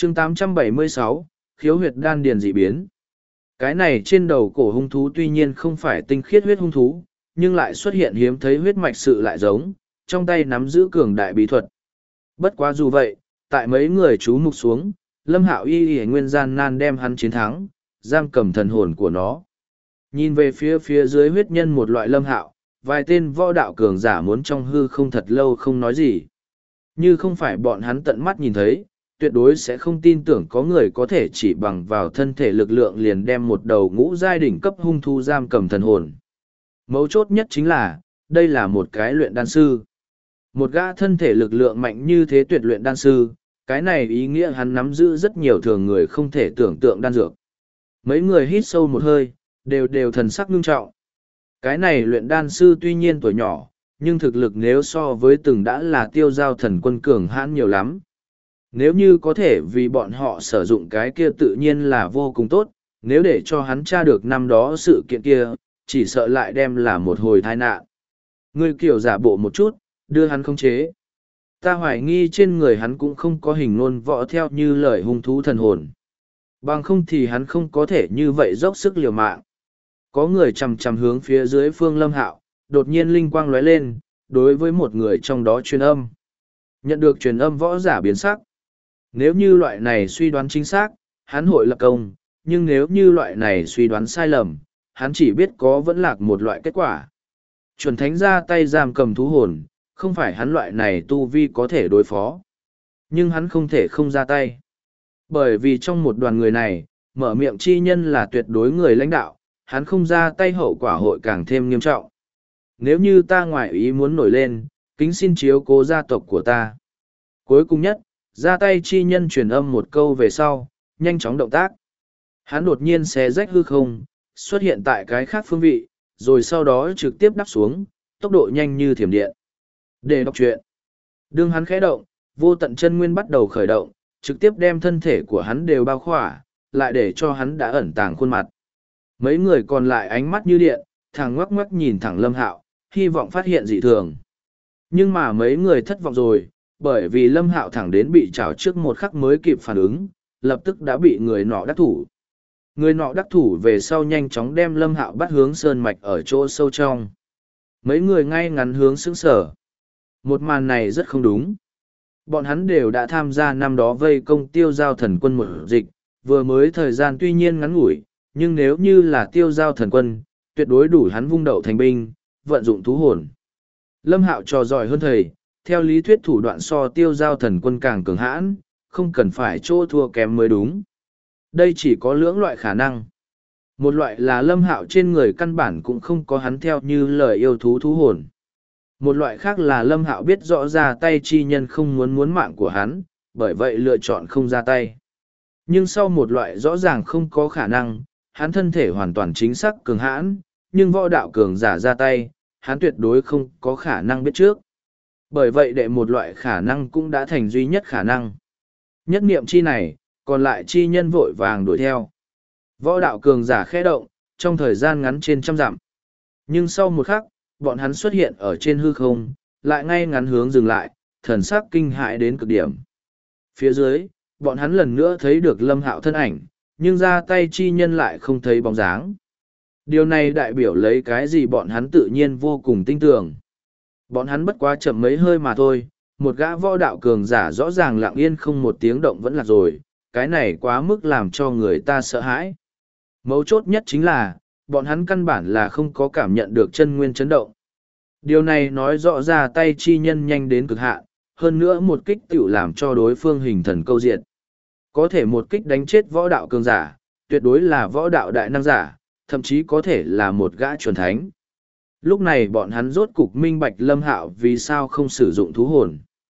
chương 876, khiếu huyệt đan điền dị biến. Cái này trên đầu cổ hung thú tuy nhiên không phải tinh khiết huyết hung thú, nhưng lại xuất hiện hiếm thấy huyết mạch sự lại giống, trong tay nắm giữ cường đại bí thuật. Bất quá dù vậy, tại mấy người chú mục xuống, Lâm Hạo y nguyên gian nan đem hắn chiến thắng, giam cầm thần hồn của nó. Nhìn về phía dưới huyết nhân một loại Lâm Hạo, vài tên võ đạo cường giả muốn trong hư không thật lâu không nói gì. Như không phải bọn hắn tận mắt nhìn thấy, tuyệt đối sẽ không tin tưởng có người có thể chỉ bằng vào thân thể lực lượng liền đem một đầu ngũ giai đỉnh cấp hung thú giam cầm thần hồn. Mấu chốt nhất chính là, đây là một cái luyện đan sư. Một gã thân thể lực lượng mạnh như thế tuyệt luyện đan sư, cái này ý nghĩa hắn nắm giữ rất nhiều thường người không thể tưởng tượng đan dược. Mấy người hít sâu một hơi, đều thần sắc ngưng trọng. Cái này luyện đan sư tuy nhiên tuổi nhỏ, nhưng thực lực nếu so với từng đã là tiêu giao thần quân cường hãn nhiều lắm. Nếu như có thể vì bọn họ sử dụng cái kia tự nhiên là vô cùng tốt, nếu để cho hắn tra được năm đó sự kiện kia, chỉ sợ lại đem là một hồi tai nạn. Ngươi kiểu giả bộ một chút, đưa hắn khống chế. Ta hoài nghi trên người hắn cũng không có hình ngôn võ theo như lời hung thú thần hồn. Bằng không thì hắn không có thể như vậy dốc sức liều mạng. Có người chằm chằm hướng phía dưới Phương Lâm Hạo, đột nhiên linh quang lóe lên, đối với một người trong đó truyền âm. Nhận được truyền âm võ giả biến sắc. Nếu như loại này suy đoán chính xác, hắn hội lập công, nhưng nếu như loại này suy đoán sai lầm, hắn chỉ biết có vẫn lạc một loại kết quả. Chuẩn thánh ra tay giam cầm thú hồn, không phải hắn loại này tu vi có thể đối phó. Nhưng hắn không thể không ra tay. Bởi vì trong một đoàn người này, mở miệng chi nhân là tuyệt đối người lãnh đạo, hắn không ra tay hậu quả hội càng thêm nghiêm trọng. Nếu như ta ngoại ý muốn nổi lên, kính xin chiếu cố gia tộc của ta. Cuối cùng nhất, ra tay chi nhân truyền âm một câu về sau, nhanh chóng động tác. Hắn đột nhiên xé rách hư không, xuất hiện tại cái khác phương vị, rồi sau đó trực tiếp đắp xuống, tốc độ nhanh như thiểm điện. Để đọc truyện. Đương hắn khẽ động, vô tận chân nguyên bắt đầu khởi động, trực tiếp đem thân thể của hắn đều bao khỏa, lại để cho hắn đã ẩn tàng khuôn mặt. Mấy người còn lại ánh mắt như điện, thẳng ngoắc ngoắc nhìn thẳng Lâm Hạo, hy vọng phát hiện dị thường. Nhưng mà mấy người thất vọng rồi, bởi vì Lâm Hạo thẳng đến bị trảo trước một khắc mới kịp phản ứng, lập tức đã bị người nọ đắc thủ. Người nọ đắc thủ về sau nhanh chóng đem Lâm Hạo bắt hướng sơn mạch ở chỗ sâu trong. Mấy người ngay ngắn hướng sững sở. Một màn này rất không đúng. Bọn hắn đều đã tham gia năm đó vây công tiêu giao thần quân một dịch, vừa mới thời gian tuy nhiên ngắn ngủi, nhưng nếu như là tiêu giao thần quân, tuyệt đối đủ hắn vung đậu thành binh, vận dụng thú hồn. Lâm Hạo trò giỏi hơn thầy, theo lý thuyết thủ đoạn so tiêu giao thần quân càng cường hãn, không cần phải chỗ thua kém mới đúng. Đây chỉ có lưỡng loại khả năng. Một loại là Lâm Hạo trên người căn bản cũng không có hắn theo như lời yêu thú thú hồn. Một loại khác là Lâm Hạo biết rõ ra tay chi nhân không muốn mạng của hắn, bởi vậy lựa chọn không ra tay. Nhưng sau một loại rõ ràng không có khả năng, hắn thân thể hoàn toàn chính xác cường hãn, nhưng võ đạo cường giả ra tay, hắn tuyệt đối không có khả năng biết trước. Bởi vậy đệ một loại khả năng cũng đã thành duy nhất khả năng. Nhất niệm chi này, còn lại chi nhân vội vàng đuổi theo. Võ đạo cường giả khẽ động, trong thời gian ngắn trên 100 dặm. Nhưng sau một khắc, bọn hắn xuất hiện ở trên hư không, lại ngay ngắn hướng dừng lại, thần sắc kinh hãi đến cực điểm. Phía dưới, bọn hắn lần nữa thấy được Lâm Hạo thân ảnh, nhưng ra tay chi nhân lại không thấy bóng dáng. Điều này đại biểu lấy cái gì bọn hắn tự nhiên vô cùng tin tưởng. Bọn hắn bất quá chậm mấy hơi mà thôi, một gã võ đạo cường giả rõ ràng lặng yên không một tiếng động vẫn là rồi, cái này quá mức làm cho người ta sợ hãi. Mấu chốt nhất chính là, bọn hắn căn bản là không có cảm nhận được chân nguyên chấn động. Điều này nói rõ ra tay chi nhân nhanh đến cực hạn, hơn nữa một kích tiểu làm cho đối phương hình thần câu diệt. Có thể một kích đánh chết võ đạo cường giả, tuyệt đối là võ đạo đại năng giả, thậm chí có thể là một gã chuẩn thánh. Lúc này bọn hắn rốt cục minh bạch Lâm Hạo vì sao không sử dụng thú hồn.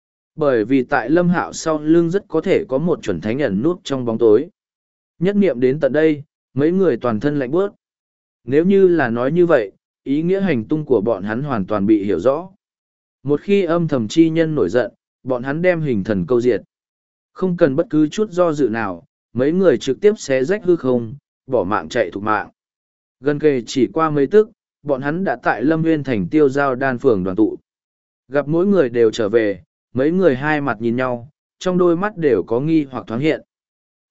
Bởi vì tại Lâm Hạo sau lưng rất có thể có một chuẩn thánh ẩn núp trong bóng tối. Nhất niệm đến tận đây, mấy người toàn thân lạnh bước. Nếu như là nói như vậy, ý nghĩa hành tung của bọn hắn hoàn toàn bị hiểu rõ. Một khi âm thầm chi nhân nổi giận, bọn hắn đem hình thần câu diệt. Không cần bất cứ chút do dự nào, mấy người trực tiếp xé rách hư không, bỏ mạng chạy thục mạng. Gần kề chỉ qua mấy tức, bọn hắn đã tại Lâm Nguyên thành tiêu giao đan phường đoàn tụ. Gặp mỗi người đều trở về, mấy người hai mặt nhìn nhau, trong đôi mắt đều có nghi hoặc thoáng hiện.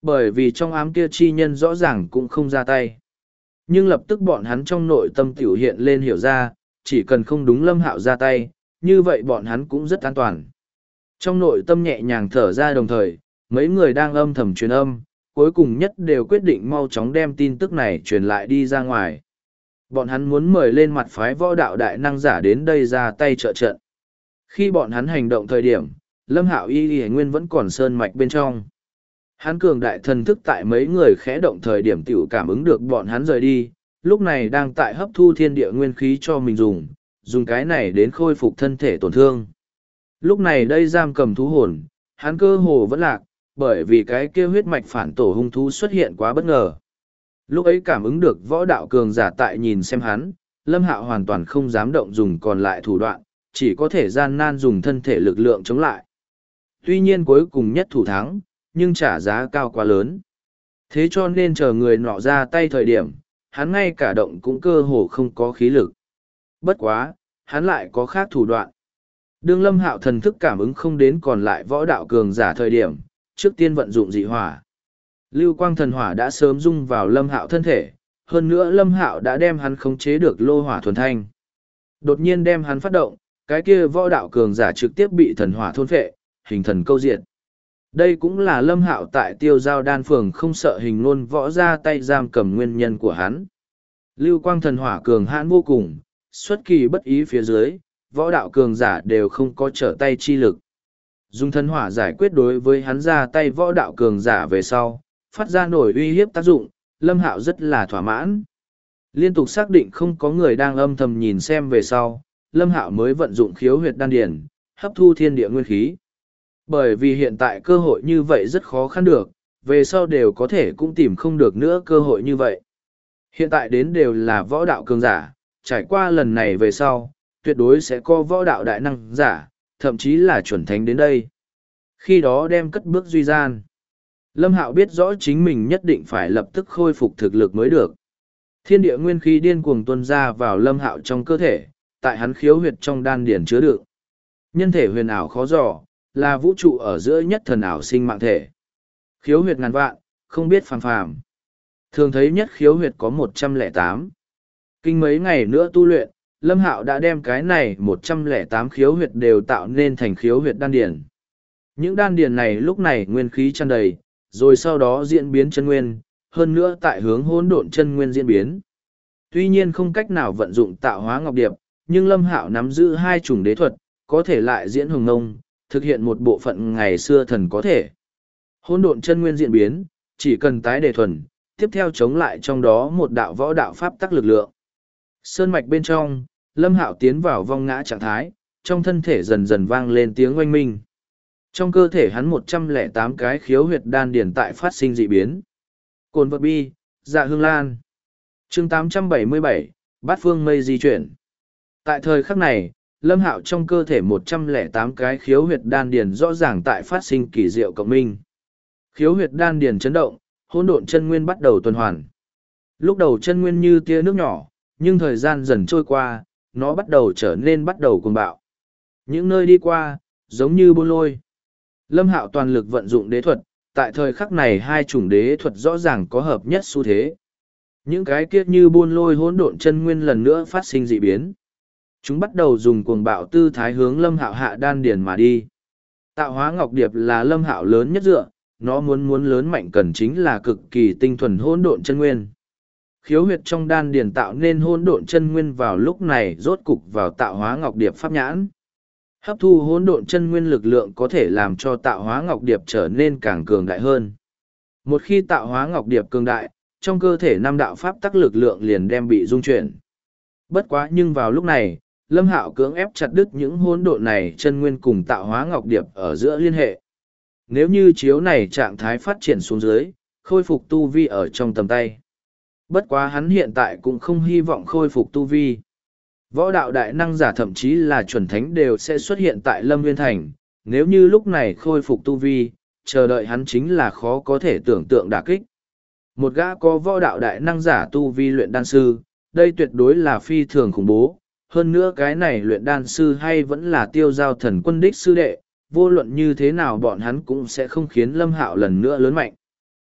Bởi vì trong ám kia chi nhân rõ ràng cũng không ra tay. Nhưng lập tức bọn hắn trong nội tâm tiểu hiện lên hiểu ra, chỉ cần không đúng Lâm Hạo ra tay, như vậy bọn hắn cũng rất an toàn. Trong nội tâm nhẹ nhàng thở ra đồng thời, mấy người đang âm thầm truyền âm, cuối cùng nhất đều quyết định mau chóng đem tin tức này truyền lại đi ra ngoài. Bọn hắn muốn mời lên mặt phái võ đạo đại năng giả đến đây ra tay trợ trận. Khi bọn hắn hành động thời điểm, Lâm Hạo y nguyên vẫn còn sơn mạch bên trong. Hắn cường đại thần thức tại mấy người khẽ động thời điểm tiểu cảm ứng được bọn hắn rời đi, lúc này đang tại hấp thu thiên địa nguyên khí cho mình dùng cái này đến khôi phục thân thể tổn thương. Lúc này đây giam cầm thú hồn, hắn cơ hồ vẫn lạc, bởi vì cái kia huyết mạch phản tổ hung thú xuất hiện quá bất ngờ. Lúc ấy cảm ứng được võ đạo cường giả tại nhìn xem hắn, Lâm Hạo hoàn toàn không dám động dùng còn lại thủ đoạn, chỉ có thể gian nan dùng thân thể lực lượng chống lại. Tuy nhiên cuối cùng nhất thủ thắng, nhưng trả giá cao quá lớn. Thế cho nên chờ người nọ ra tay thời điểm, hắn ngay cả động cũng cơ hồ không có khí lực. Bất quá, hắn lại có khác thủ đoạn. Đương Lâm Hạo thần thức cảm ứng không đến còn lại võ đạo cường giả thời điểm, trước tiên vận dụng dị hỏa. Lưu quang thần hỏa đã sớm dung vào Lâm Hạo thân thể, hơn nữa Lâm Hạo đã đem hắn khống chế được lô hỏa thuần thanh. Đột nhiên đem hắn phát động, cái kia võ đạo cường giả trực tiếp bị thần hỏa thôn phệ, hình thần câu diệt. Đây cũng là Lâm Hạo tại Tiêu Giao Đan Phường không sợ hình luôn võ ra tay giam cầm nguyên nhân của hắn. Lưu quang thần hỏa cường hãn vô cùng, xuất kỳ bất ý phía dưới, võ đạo cường giả đều không có trở tay chi lực. Dùng thần hỏa giải quyết đối với hắn ra tay võ đạo cường giả về sau, phát ra nổi uy hiếp tác dụng, Lâm Hạo rất là thỏa mãn. Liên tục xác định không có người đang âm thầm nhìn xem về sau, Lâm Hạo mới vận dụng khiếu huyệt đan điển, hấp thu thiên địa nguyên khí. Bởi vì hiện tại cơ hội như vậy rất khó khăn được, về sau đều có thể cũng tìm không được nữa cơ hội như vậy. Hiện tại đến đều là võ đạo cường giả, trải qua lần này về sau, tuyệt đối sẽ có võ đạo đại năng giả, thậm chí là chuẩn thánh đến đây. Khi đó đem cất bước duy gian. Lâm Hạo biết rõ chính mình nhất định phải lập tức khôi phục thực lực mới được. Thiên địa nguyên khí điên cuồng tuôn ra vào Lâm Hạo trong cơ thể, tại hắn khiếu huyệt trong đan điển chứa đựng. Nhân thể huyền ảo khó dò, là vũ trụ ở giữa nhất thần ảo sinh mạng thể. Khiếu huyệt ngàn vạn, không biết phàm phàm. Thường thấy nhất khiếu huyệt có 108. Kinh mấy ngày nữa tu luyện, Lâm Hạo đã đem cái này 108 khiếu huyệt đều tạo nên thành khiếu huyệt đan điển. Những đan điển này lúc này nguyên khí tràn đầy, rồi sau đó diễn biến chân nguyên, hơn nữa tại hướng hỗn độn chân nguyên diễn biến. Tuy nhiên không cách nào vận dụng tạo hóa ngọc điệp, nhưng Lâm Hạo nắm giữ hai chủng đế thuật, có thể lại diễn hồng ngông, thực hiện một bộ phận ngày xưa thần có thể. Hỗn độn chân nguyên diễn biến, chỉ cần tái đề thuần, tiếp theo chống lại trong đó một đạo võ đạo pháp tắc lực lượng. Sơn mạch bên trong, Lâm Hạo tiến vào vong ngã trạng thái, trong thân thể dần dần vang lên tiếng oanh minh. Trong cơ thể hắn 108 cái khiếu huyệt đan điển tại phát sinh dị biến. Cồn vật bi, dạ hương lan. Chương 877, Bát phương mây di chuyển. Tại thời khắc này, Lâm Hạo trong cơ thể 108 cái khiếu huyệt đan điển rõ ràng tại phát sinh kỳ diệu cộng minh. Khiếu huyệt đan điển chấn động, hỗn độn chân nguyên bắt đầu tuần hoàn. Lúc đầu chân nguyên như tia nước nhỏ, nhưng thời gian dần trôi qua, nó bắt đầu cuồng bạo. Những nơi đi qua, giống như buôn lôi. Lâm Hạo toàn lực vận dụng đế thuật, tại thời khắc này hai chủng đế thuật rõ ràng có hợp nhất xu thế. Những cái kia như buôn lôi hỗn độn chân nguyên lần nữa phát sinh dị biến. Chúng bắt đầu dùng cuồng bạo tư thái hướng Lâm Hạo hạ đan điền mà đi. Tạo hóa ngọc điệp là Lâm Hạo lớn nhất dựa, nó muốn lớn mạnh cần chính là cực kỳ tinh thuần hỗn độn chân nguyên. Khiếu huyệt trong đan điền tạo nên hỗn độn chân nguyên vào lúc này rốt cục vào tạo hóa ngọc điệp pháp nhãn. Hấp thu hỗn độn chân nguyên lực lượng có thể làm cho tạo hóa ngọc điệp trở nên càng cường đại hơn. Một khi tạo hóa ngọc điệp cường đại, trong cơ thể năm đạo pháp tắc lực lượng liền đem bị dung chuyển. Bất quá nhưng vào lúc này, Lâm Hạo cưỡng ép chặt đứt những hỗn độn này chân nguyên cùng tạo hóa ngọc điệp ở giữa liên hệ. Nếu như chiếu này trạng thái phát triển xuống dưới, khôi phục tu vi ở trong tầm tay. Bất quá hắn hiện tại cũng không hy vọng khôi phục tu vi. Võ đạo đại năng giả thậm chí là chuẩn thánh đều sẽ xuất hiện tại Lâm Nguyên Thành, nếu như lúc này khôi phục tu vi, chờ đợi hắn chính là khó có thể tưởng tượng đả kích. Một gã có võ đạo đại năng giả tu vi luyện đan sư, đây tuyệt đối là phi thường khủng bố, hơn nữa cái này luyện đan sư hay vẫn là Tiêu Giao Thần Quân đích sư đệ, vô luận như thế nào bọn hắn cũng sẽ không khiến Lâm Hạo lần nữa lớn mạnh.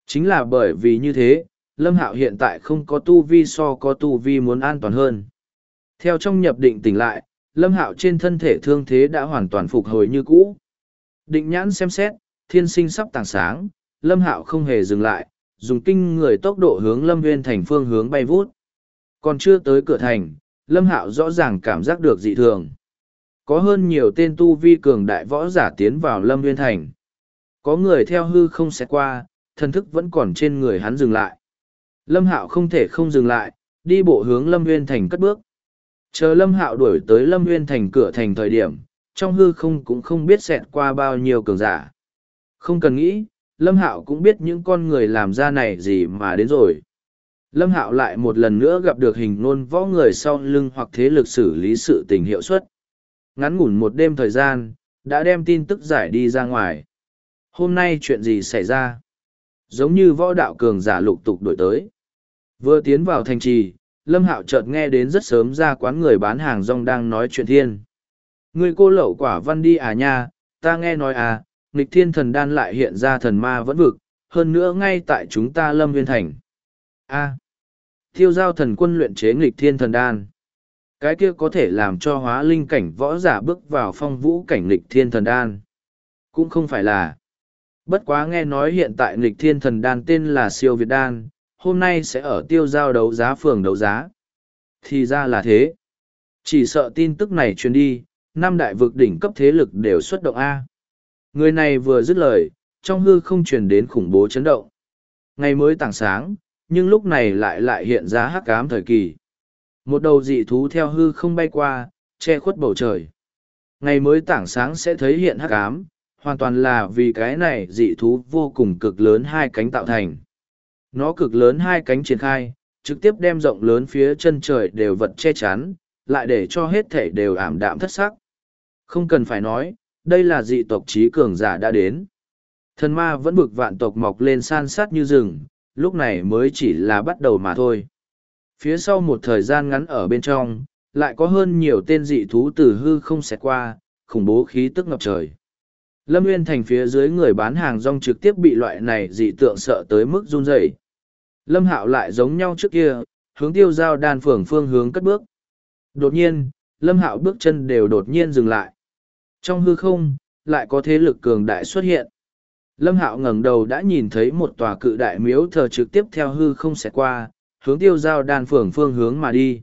Chính là bởi vì như thế, Lâm Hạo hiện tại không có tu vi so có tu vi muốn an toàn hơn. Theo trong nhập định tỉnh lại, Lâm Hạo trên thân thể thương thế đã hoàn toàn phục hồi như cũ. Định nhãn xem xét, thiên sinh sắp tảng sáng, Lâm Hạo không hề dừng lại, dùng kinh người tốc độ hướng Lâm Nguyên Thành phương hướng bay vút. Còn chưa tới cửa thành, Lâm Hạo rõ ràng cảm giác được dị thường. Có hơn nhiều tên tu vi cường đại võ giả tiến vào Lâm Nguyên Thành. Có người theo hư không sẽ qua, thần thức vẫn còn trên người hắn dừng lại. Lâm Hạo không thể không dừng lại, đi bộ hướng Lâm Nguyên Thành cất bước. Chờ Lâm Hạo đuổi tới Lâm Nguyên Thành cửa thành thời điểm, trong hư không cũng không biết xẹt qua bao nhiêu cường giả. Không cần nghĩ, Lâm Hạo cũng biết những con người làm ra này gì mà đến rồi. Lâm Hạo lại một lần nữa gặp được hình nôn võ người sau lưng hoặc thế lực xử lý sự tình hiệu suất. Ngắn ngủn một đêm thời gian, đã đem tin tức giải đi ra ngoài. Hôm nay chuyện gì xảy ra? Giống như võ đạo cường giả lục tục đổi tới. Vừa tiến vào thành trì, Lâm Hạo chợt nghe đến rất sớm ra quán người bán hàng rong đang nói chuyện thiên. Người cô lậu quả văn đi à nha, ta nghe nói à, nghịch thiên thần đan lại hiện ra thần ma vẫn vực, hơn nữa ngay tại chúng ta Lâm Nguyên Thành. A. Thiêu giao thần quân luyện chế nghịch thiên thần đan. Cái kia có thể làm cho hóa linh cảnh võ giả bước vào phong vũ cảnh nghịch thiên thần đan. Cũng không phải là. Bất quá nghe nói hiện tại nghịch thiên thần đan tên là siêu việt đan, hôm nay sẽ ở tiêu giao đấu giá phường đấu giá. Thì ra là thế. Chỉ sợ tin tức này truyền đi, năm đại vực đỉnh cấp thế lực đều xuất động A. Người này vừa dứt lời, trong hư không truyền đến khủng bố chấn động. Ngày mới tảng sáng, nhưng lúc này lại hiện ra hắc ám thời kỳ. Một đầu dị thú theo hư không bay qua, che khuất bầu trời. Ngày mới tảng sáng sẽ thấy hiện hắc ám, hoàn toàn là vì cái này dị thú vô cùng cực lớn hai cánh tạo thành. Nó cực lớn hai cánh triển khai, trực tiếp đem rộng lớn phía chân trời đều vật che chắn, lại để cho hết thể đều ảm đạm thất sắc. Không cần phải nói, đây là dị tộc trí cường giả đã đến. Thần ma vẫn bực vạn tộc mọc lên san sát như rừng, lúc này mới chỉ là bắt đầu mà thôi. Phía sau một thời gian ngắn ở bên trong, lại có hơn nhiều tên dị thú từ hư không xẹt qua, khủng bố khí tức ngập trời. Lâm Nguyên Thành phía dưới người bán hàng rong trực tiếp bị loại này dị tượng sợ tới mức run rẩy. Lâm Hạo lại giống nhau trước kia, hướng tiêu giao đan phường phương hướng cất bước. Đột nhiên, Lâm Hạo bước chân đều đột nhiên dừng lại. Trong hư không, lại có thế lực cường đại xuất hiện. Lâm Hạo ngẩng đầu đã nhìn thấy một tòa cự đại miếu thờ trực tiếp theo hư không xẹt qua, hướng tiêu giao đan phường phương hướng mà đi.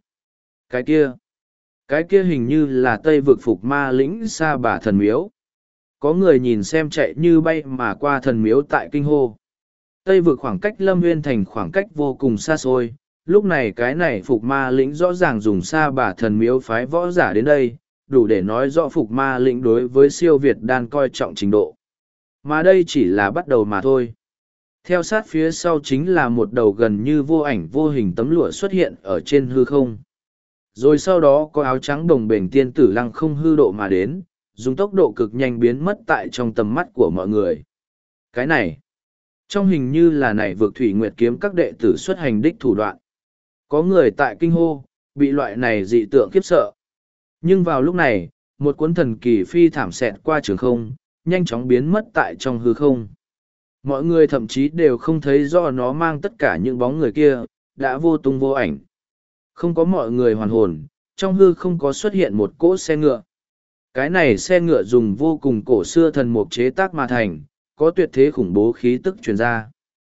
Cái kia hình như là Tây vực phục ma lĩnh Sa Bà thần miếu. Có người nhìn xem chạy như bay mà qua thần miếu tại kinh hô. Tây vực khoảng cách Lâm Nguyên Thành khoảng cách vô cùng xa xôi, lúc này cái này phục ma lĩnh rõ ràng dùng Sa Bà thần miếu phái võ giả đến đây, đủ để nói rõ phục ma lĩnh đối với siêu Việt đan coi trọng trình độ. Mà đây chỉ là bắt đầu mà thôi. Theo sát phía sau chính là một đầu gần như vô ảnh vô hình tấm lụa xuất hiện ở trên hư không. Rồi sau đó có áo trắng đồng bền tiên tử lăng không hư độ mà đến, dùng tốc độ cực nhanh biến mất tại trong tầm mắt của mọi người. Cái này, trong hình như là này vượt thủy nguyệt kiếm các đệ tử xuất hành đích thủ đoạn. Có người tại kinh hô, bị loại này dị tượng khiếp sợ. Nhưng vào lúc này, một cuốn thần kỳ phi thảm xẹt qua trường không, nhanh chóng biến mất tại trong hư không. Mọi người thậm chí đều không thấy do nó mang tất cả những bóng người kia, đã vô tung vô ảnh. Không có mọi người hoàn hồn, trong hư không có xuất hiện một cỗ xe ngựa. Cái này xe ngựa dùng vô cùng cổ xưa thần mục chế tác mà thành, có tuyệt thế khủng bố khí tức truyền ra.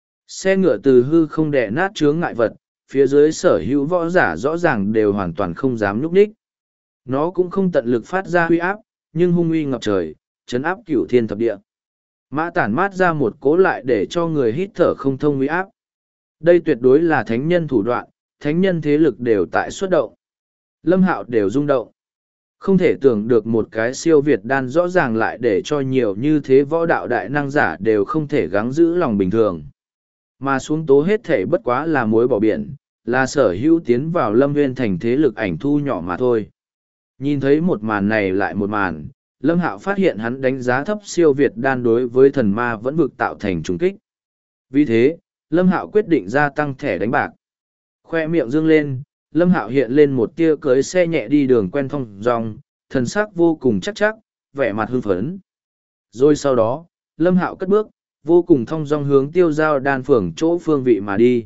Xe ngựa từ hư không đè nát chướng ngại vật, phía dưới sở hữu võ giả rõ ràng đều hoàn toàn không dám nhúc nhích. Nó cũng không tận lực phát ra huy áp, nhưng hung uy ngập trời, chấn áp cửu thiên thập địa. Mã tản mát ra một cố lại để cho người hít thở không thông huy áp. Đây tuyệt đối là thánh nhân thủ đoạn, thánh nhân thế lực đều tại xuất động. Lâm Hạo đều rung động. Không thể tưởng được một cái siêu Việt đan rõ ràng lại để cho nhiều như thế võ đạo đại năng giả đều không thể gắng giữ lòng bình thường. Mà xuống tố hết thể bất quá là muối bỏ biển, là sở hữu tiến vào Lâm Nguyên Thành thế lực ảnh thu nhỏ mà thôi. Nhìn thấy một màn này lại một màn, Lâm Hạo phát hiện hắn đánh giá thấp siêu Việt đan đối với thần ma vẫn vực tạo thành trùng kích. Vì thế, Lâm Hạo quyết định gia tăng thẻ đánh bạc. Khoe miệng dương lên, Lâm Hạo hiện lên một tia cưới xe nhẹ đi đường quen thong dong, thần sắc vô cùng chắc, vẻ mặt hưng phấn. Rồi sau đó, Lâm Hạo cất bước, vô cùng thong dong hướng Tiêu Giao Đan Phường chỗ phương vị mà đi.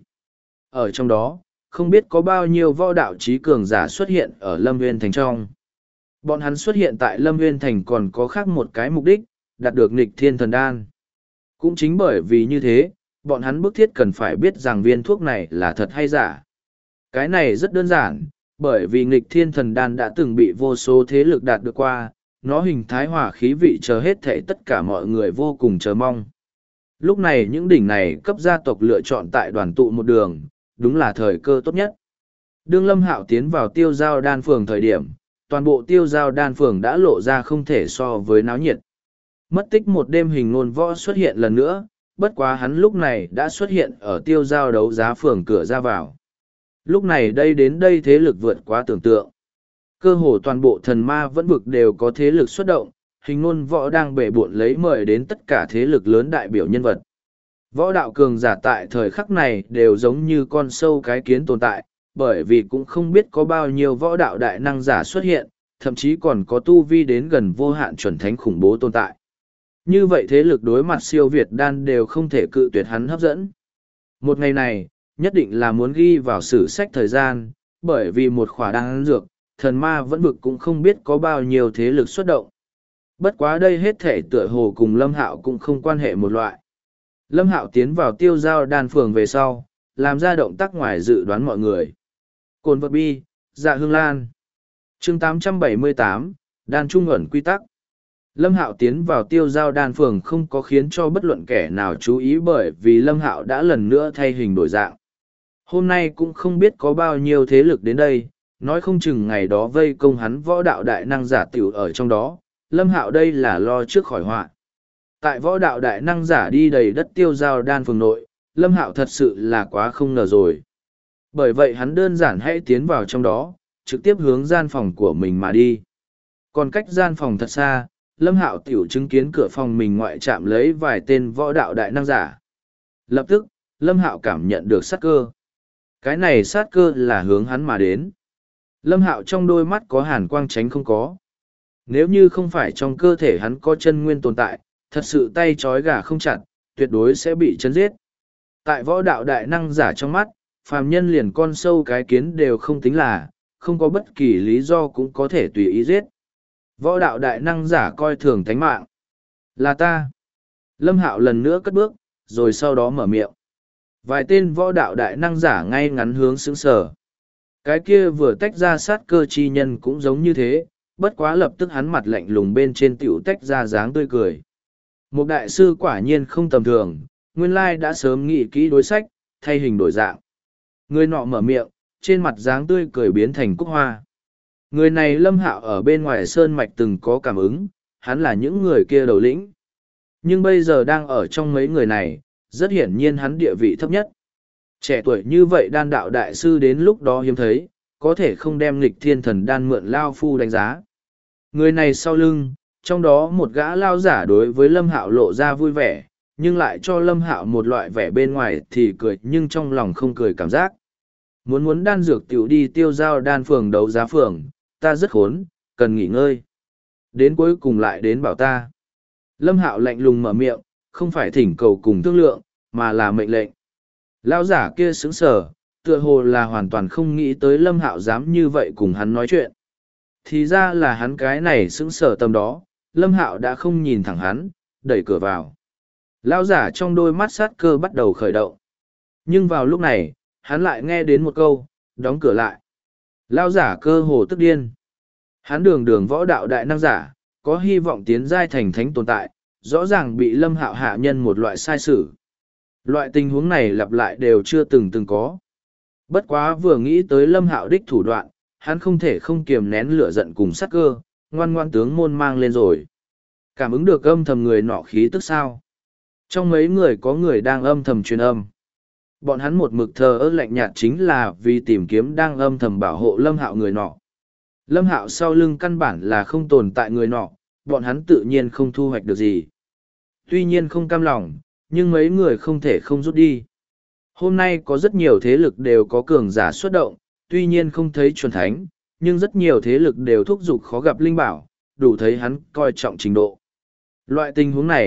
Ở trong đó, không biết có bao nhiêu võ đạo trí cường giả xuất hiện ở Lâm Nguyên Thành trong. Bọn hắn xuất hiện tại Lâm Nguyên Thành còn có khác một cái mục đích, đạt được nghịch thiên thần đan. Cũng chính bởi vì như thế, bọn hắn bức thiết cần phải biết rằng viên thuốc này là thật hay giả. Cái này rất đơn giản, bởi vì nghịch thiên thần đan đã từng bị vô số thế lực đạt được qua, nó hình thái hỏa khí vị chờ hết thảy tất cả mọi người vô cùng chờ mong. Lúc này những đỉnh này cấp gia tộc lựa chọn tại đoàn tụ một đường, đúng là thời cơ tốt nhất. Đương Lâm Hạo tiến vào Tiêu Giao Đan Phường thời điểm, toàn bộ Tiêu Giao Đan Phường đã lộ ra không thể so với náo nhiệt. Mất tích một đêm hình ngôn võ xuất hiện lần nữa, bất quá hắn lúc này đã xuất hiện ở Tiêu Giao đấu giá phường cửa ra vào. Lúc này đến đây thế lực vượt quá tưởng tượng. Cơ hồ toàn bộ thần ma vẫn vực đều có thế lực xuất động, hình ngôn võ đang bể bộn lấy mời đến tất cả thế lực lớn đại biểu nhân vật. Võ đạo cường giả tại thời khắc này đều giống như con sâu cái kiến tồn tại, bởi vì cũng không biết có bao nhiêu võ đạo đại năng giả xuất hiện, thậm chí còn có tu vi đến gần vô hạn chuẩn thánh khủng bố tồn tại. Như vậy thế lực đối mặt siêu Việt đan đều không thể cự tuyệt hắn hấp dẫn. Một ngày này, nhất định là muốn ghi vào sử sách thời gian, bởi vì một khỏa đan dược, thần ma vẫn vực cũng không biết có bao nhiêu thế lực xuất động. Bất quá đây hết thể tựa hồ cùng Lâm Hạo cũng không quan hệ một loại. Lâm Hạo tiến vào Tiêu Giao Đan Phường về sau, làm ra động tác ngoài dự đoán mọi người. Cồn vật bi, dạ hương lan. Chương 878, Đan Trung ẩn quy tắc. Lâm Hạo tiến vào Tiêu Giao Đan Phường không có khiến cho bất luận kẻ nào chú ý bởi vì Lâm Hạo đã lần nữa thay hình đổi dạng. Hôm nay cũng không biết có bao nhiêu thế lực đến đây, nói không chừng ngày đó vây công hắn võ đạo đại năng giả tiểu ở trong đó, Lâm Hạo đây là lo trước khỏi họa. Tại võ đạo đại năng giả đi đầy đất Tiêu Giao Đan Phường nội, Lâm Hạo thật sự là quá không ngờ rồi. Bởi vậy hắn đơn giản hãy tiến vào trong đó, trực tiếp hướng gian phòng của mình mà đi. Còn cách gian phòng thật xa, Lâm Hạo tiểu chứng kiến cửa phòng mình ngoại chạm lấy vài tên võ đạo đại năng giả. Lập tức, Lâm Hạo cảm nhận được sát cơ. Cái này sát cơ là hướng hắn mà đến. Lâm Hạo trong đôi mắt có hàn quang tránh không có. Nếu như không phải trong cơ thể hắn có chân nguyên tồn tại, thật sự tay trói gà không chặt, tuyệt đối sẽ bị chấn giết. Tại võ đạo đại năng giả trong mắt, phàm nhân liền con sâu cái kiến đều không tính là, không có bất kỳ lý do cũng có thể tùy ý giết. Võ đạo đại năng giả coi thường tánh mạng. Là ta. Lâm Hạo lần nữa cất bước, rồi sau đó mở miệng. Vài tên võ đạo đại năng giả ngay ngắn hướng sững sờ. Cái kia vừa tách ra sát cơ chi nhân cũng giống như thế, bất quá lập tức hắn mặt lạnh lùng bên trên tiểu tách ra dáng tươi cười. Một đại sư quả nhiên không tầm thường, nguyên lai đã sớm nghĩ kỹ đối sách, thay hình đổi dạng. Người nọ mở miệng, trên mặt dáng tươi cười biến thành cúc hoa. Người này Lâm Hạo ở bên ngoài sơn mạch từng có cảm ứng, hắn là những người kia đầu lĩnh. Nhưng bây giờ đang ở trong mấy người này, rất hiển nhiên hắn địa vị thấp nhất. Trẻ tuổi như vậy đan đạo đại sư đến lúc đó hiếm thấy, có thể không đem nghịch thiên thần đan mượn lao phu đánh giá. Người này sau lưng, trong đó một gã lao giả đối với Lâm Hạo lộ ra vui vẻ, nhưng lại cho Lâm Hạo một loại vẻ bên ngoài thì cười nhưng trong lòng không cười cảm giác. Muốn đan dược tiểu đi Tiêu Giao Đan Phường đấu giá phường, ta rất khốn, cần nghỉ ngơi. Đến cuối cùng lại đến bảo ta. Lâm Hạo lạnh lùng mở miệng, không phải thỉnh cầu cùng thương lượng, mà là mệnh lệnh. Lão giả kia sững sờ, tựa hồ là hoàn toàn không nghĩ tới Lâm Hạo dám như vậy cùng hắn nói chuyện. Thì ra là hắn cái này sững sờ tầm đó, Lâm Hạo đã không nhìn thẳng hắn, đẩy cửa vào. Lão giả trong đôi mắt sát cơ bắt đầu khởi động. Nhưng vào lúc này, hắn lại nghe đến một câu, đóng cửa lại. Lão giả cơ hồ tức điên. Hắn đường võ đạo đại năng giả, có hy vọng tiến giai thành thánh tồn tại, rõ ràng bị Lâm Hạo hạ nhân một loại sai sử. Loại tình huống này lặp lại đều chưa từng có. Bất quá vừa nghĩ tới Lâm Hạo đích thủ đoạn, hắn không thể không kiềm nén lửa giận cùng sát cơ, ngoan ngoan tướng môn mang lên rồi. Cảm ứng được âm thầm người nọ khí tức sao? Trong mấy người có người đang âm thầm truyền âm. Bọn hắn một mực thờ ơ lạnh nhạt chính là vì tìm kiếm đang âm thầm bảo hộ Lâm Hạo người nọ. Lâm Hạo sau lưng căn bản là không tồn tại người nọ, bọn hắn tự nhiên không thu hoạch được gì. Tuy nhiên không cam lòng, nhưng mấy người không thể không rút đi. Hôm nay có rất nhiều thế lực đều có cường giả xuất động, tuy nhiên không thấy chuẩn thánh, nhưng rất nhiều thế lực đều thúc giục khó gặp linh bảo, đủ thấy hắn coi trọng trình độ. Loại tình huống này,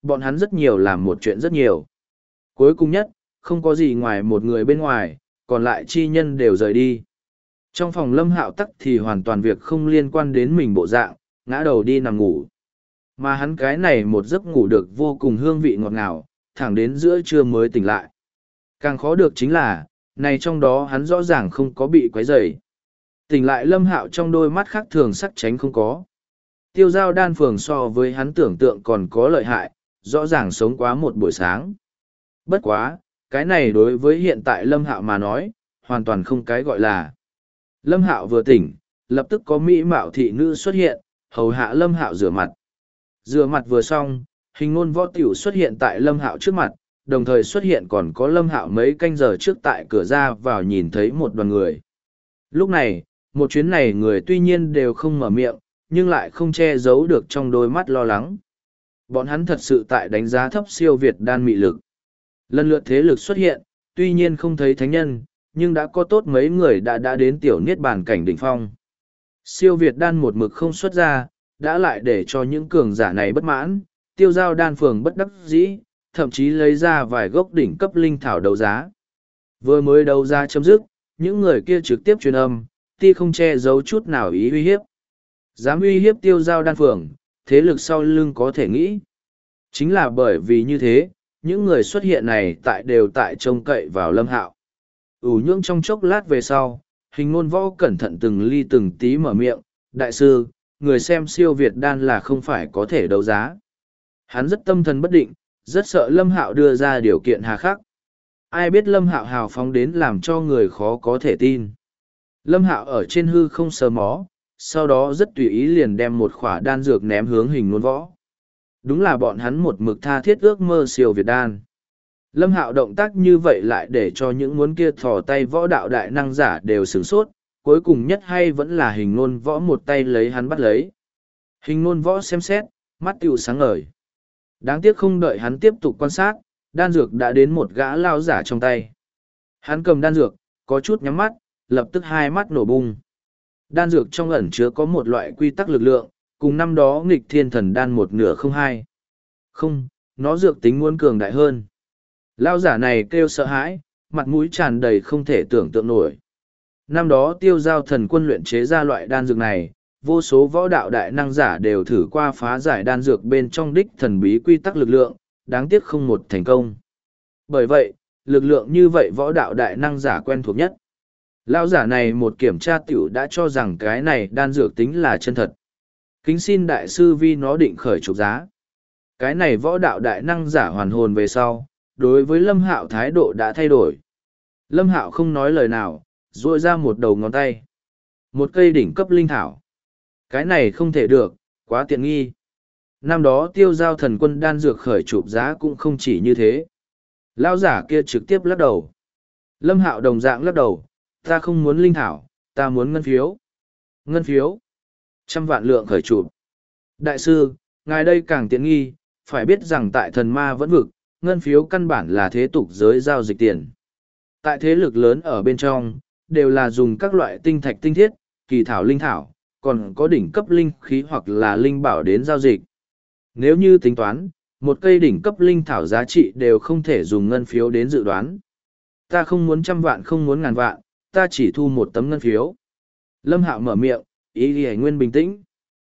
Bọn hắn rất nhiều làm một chuyện rất nhiều. Cuối cùng nhất, không có gì ngoài một người bên ngoài, còn lại chi nhân đều rời đi. Trong phòng Lâm Hạo tắc thì hoàn toàn việc không liên quan đến mình bộ dạng, ngã đầu đi nằm ngủ. Mà hắn cái này một giấc ngủ được vô cùng hương vị ngọt ngào, thẳng đến giữa trưa mới tỉnh lại. Càng khó được chính là, này trong đó hắn rõ ràng không có bị quấy rầy. Tỉnh lại Lâm Hạo trong đôi mắt khác thường sắc tránh không có. Tiêu giao đan phường so với hắn tưởng tượng còn có lợi hại, rõ ràng sống quá một buổi sáng. Bất quá, cái này đối với hiện tại Lâm Hạo mà nói, hoàn toàn không cái gọi là. Lâm Hạo vừa tỉnh, lập tức có mỹ mạo thị nữ xuất hiện, hầu hạ Lâm Hạo rửa mặt. Rửa mặt vừa xong, hình ngôn võ tiểu xuất hiện tại Lâm Hạo trước mặt, đồng thời xuất hiện còn có Lâm Hạo mấy canh giờ trước tại cửa ra vào nhìn thấy một đoàn người. Lúc này, một chuyến này người tuy nhiên đều không mở miệng, nhưng lại không che giấu được trong đôi mắt lo lắng. Bọn hắn thật sự tại đánh giá thấp siêu Việt đan mị lực. Lần lượt thế lực xuất hiện, tuy nhiên không thấy thánh nhân, nhưng đã có tốt mấy người đã đến tiểu niết bàn cảnh đỉnh phong. Siêu Việt đan một mực không xuất ra, đã lại để cho những cường giả này bất mãn, tiêu giao đan phường bất đắc dĩ, thậm chí lấy ra vài gốc đỉnh cấp linh thảo đấu giá. Vừa mới đấu giá chấm dứt, những người kia trực tiếp truyền âm, ti không che giấu chút nào ý uy hiếp. Dám uy hiếp tiêu giao đan phường, thế lực sau lưng có thể nghĩ. Chính là bởi vì như thế, những người xuất hiện này đều tại trông cậy vào Lâm Hạo. Nhưỡng trong chốc lát về sau, hình ngôn võ cẩn thận từng ly từng tí mở miệng, đại sư, người xem siêu Việt đan là không phải có thể đấu giá. Hắn rất tâm thần bất định, rất sợ Lâm Hạo đưa ra điều kiện hà khắc. Ai biết Lâm Hạo hào phóng đến làm cho người khó có thể tin. Lâm Hạo ở trên hư không sờ mó, sau đó rất tùy ý liền đem một khỏa đan dược ném hướng hình ngôn võ. Đúng là bọn hắn một mực tha thiết ước mơ siêu Việt đan. Lâm Hạo động tác như vậy lại để cho những muốn kia thò tay võ đạo đại năng giả đều sửng sốt, cuối cùng nhất hay vẫn là hình ngôn võ một tay lấy hắn bắt lấy. Hình ngôn võ xem xét, mắt tựu sáng ngời. Đáng tiếc không đợi hắn tiếp tục quan sát, đan dược đã đến một gã lao giả trong tay. Hắn cầm đan dược, có chút nhắm mắt, lập tức hai mắt nổ bung. Đan dược trong ẩn chứa có một loại quy tắc lực lượng, cùng năm đó nghịch thiên thần đan một nửa không hai. Không, nó dược tính muốn cường đại hơn. Lao giả này kêu sợ hãi, mặt mũi tràn đầy không thể tưởng tượng nổi. Năm đó tiêu giao thần quân luyện chế ra loại đan dược này, vô số võ đạo đại năng giả đều thử qua phá giải đan dược bên trong đích thần bí quy tắc lực lượng, đáng tiếc không một thành công. Bởi vậy, lực lượng như vậy võ đạo đại năng giả quen thuộc nhất. Lão giả này một kiểm tra tiểu đã cho rằng cái này đan dược tính là chân thật. Kính xin đại sư vi nó định khởi trục giá. Cái này võ đạo đại năng giả hoàn hồn về sau, đối với Lâm Hạo thái độ đã thay đổi. Lâm Hạo không nói lời nào, duỗi ra một đầu ngón tay. Một cây đỉnh cấp linh thảo. Cái này không thể được, quá tiện nghi. Năm đó tiêu giao thần quân đan dược khởi chụp giá cũng không chỉ như thế. Lão giả kia trực tiếp lắc đầu. Lâm Hạo đồng dạng lắc đầu, ta không muốn linh thảo, ta muốn ngân phiếu. Ngân phiếu. 100 vạn lượng khởi chụp. Đại sư, ngài đây càng tiện nghi, phải biết rằng tại thần ma vẫn vực, ngân phiếu căn bản là thế tục giới giao dịch tiền. Tại thế lực lớn ở bên trong, đều là dùng các loại tinh thạch tinh thiết, kỳ thảo linh thảo, còn có đỉnh cấp linh khí hoặc là linh bảo đến giao dịch. Nếu như tính toán, một cây đỉnh cấp linh thảo giá trị đều không thể dùng ngân phiếu đến dự đoán. Ta không muốn 100 vạn không muốn ngàn vạn, ta chỉ thu một tấm ngân phiếu. Lâm Hạo mở miệng, ý ghi nguyên bình tĩnh.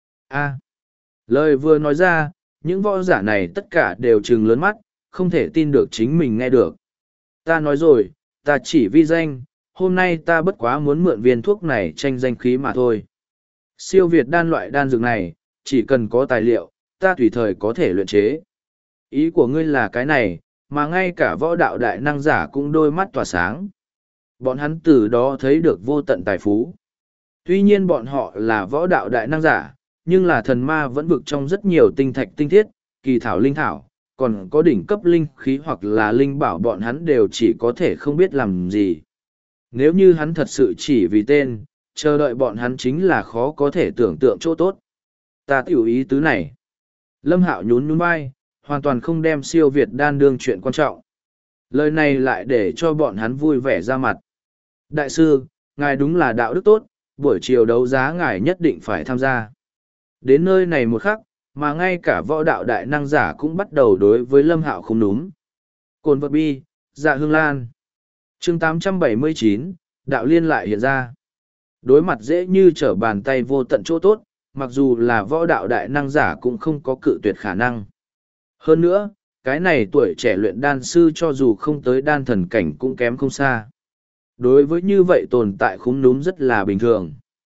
Lời vừa nói ra, những võ giả này tất cả đều trừng lớn mắt, không thể tin được chính mình nghe được. Ta nói rồi, ta chỉ vi danh, hôm nay ta bất quá muốn mượn viên thuốc này tranh danh khí mà thôi. Siêu Việt đan loại đan dược này, chỉ cần có tài liệu, ta tùy thời có thể luyện chế. Ý của ngươi là cái này, mà ngay cả võ đạo đại năng giả cũng đôi mắt tỏa sáng. Bọn hắn từ đó thấy được vô tận tài phú. Tuy nhiên bọn họ là võ đạo đại năng giả, nhưng là thần ma vẫn vực trong rất nhiều tinh thạch tinh thiết, kỳ thảo linh thảo, còn có đỉnh cấp linh khí hoặc là linh bảo bọn hắn đều chỉ có thể không biết làm gì. Nếu như hắn thật sự chỉ vì tên, chờ đợi bọn hắn chính là khó có thể tưởng tượng chỗ tốt. Ta tiểu ý tứ này. Lâm Hạo nhún nhún vai, hoàn toàn không đem siêu Việt đan đương chuyện quan trọng. Lời này lại để cho bọn hắn vui vẻ ra mặt. Đại sư, ngài đúng là đạo đức tốt, buổi chiều đấu giá ngài nhất định phải tham gia. Đến nơi này một khắc, mà ngay cả võ đạo đại năng giả cũng bắt đầu đối với Lâm Hạo không đúng. Cồn vật bi, dạ hương lan. Chương 879, đạo liên lại hiện ra. Đối mặt dễ như trở bàn tay vô tận chỗ tốt, mặc dù là võ đạo đại năng giả cũng không có cự tuyệt khả năng. Hơn nữa, cái này tuổi trẻ luyện đan sư cho dù không tới đan thần cảnh cũng kém không xa. Đối với như vậy tồn tại khúm núm rất là bình thường.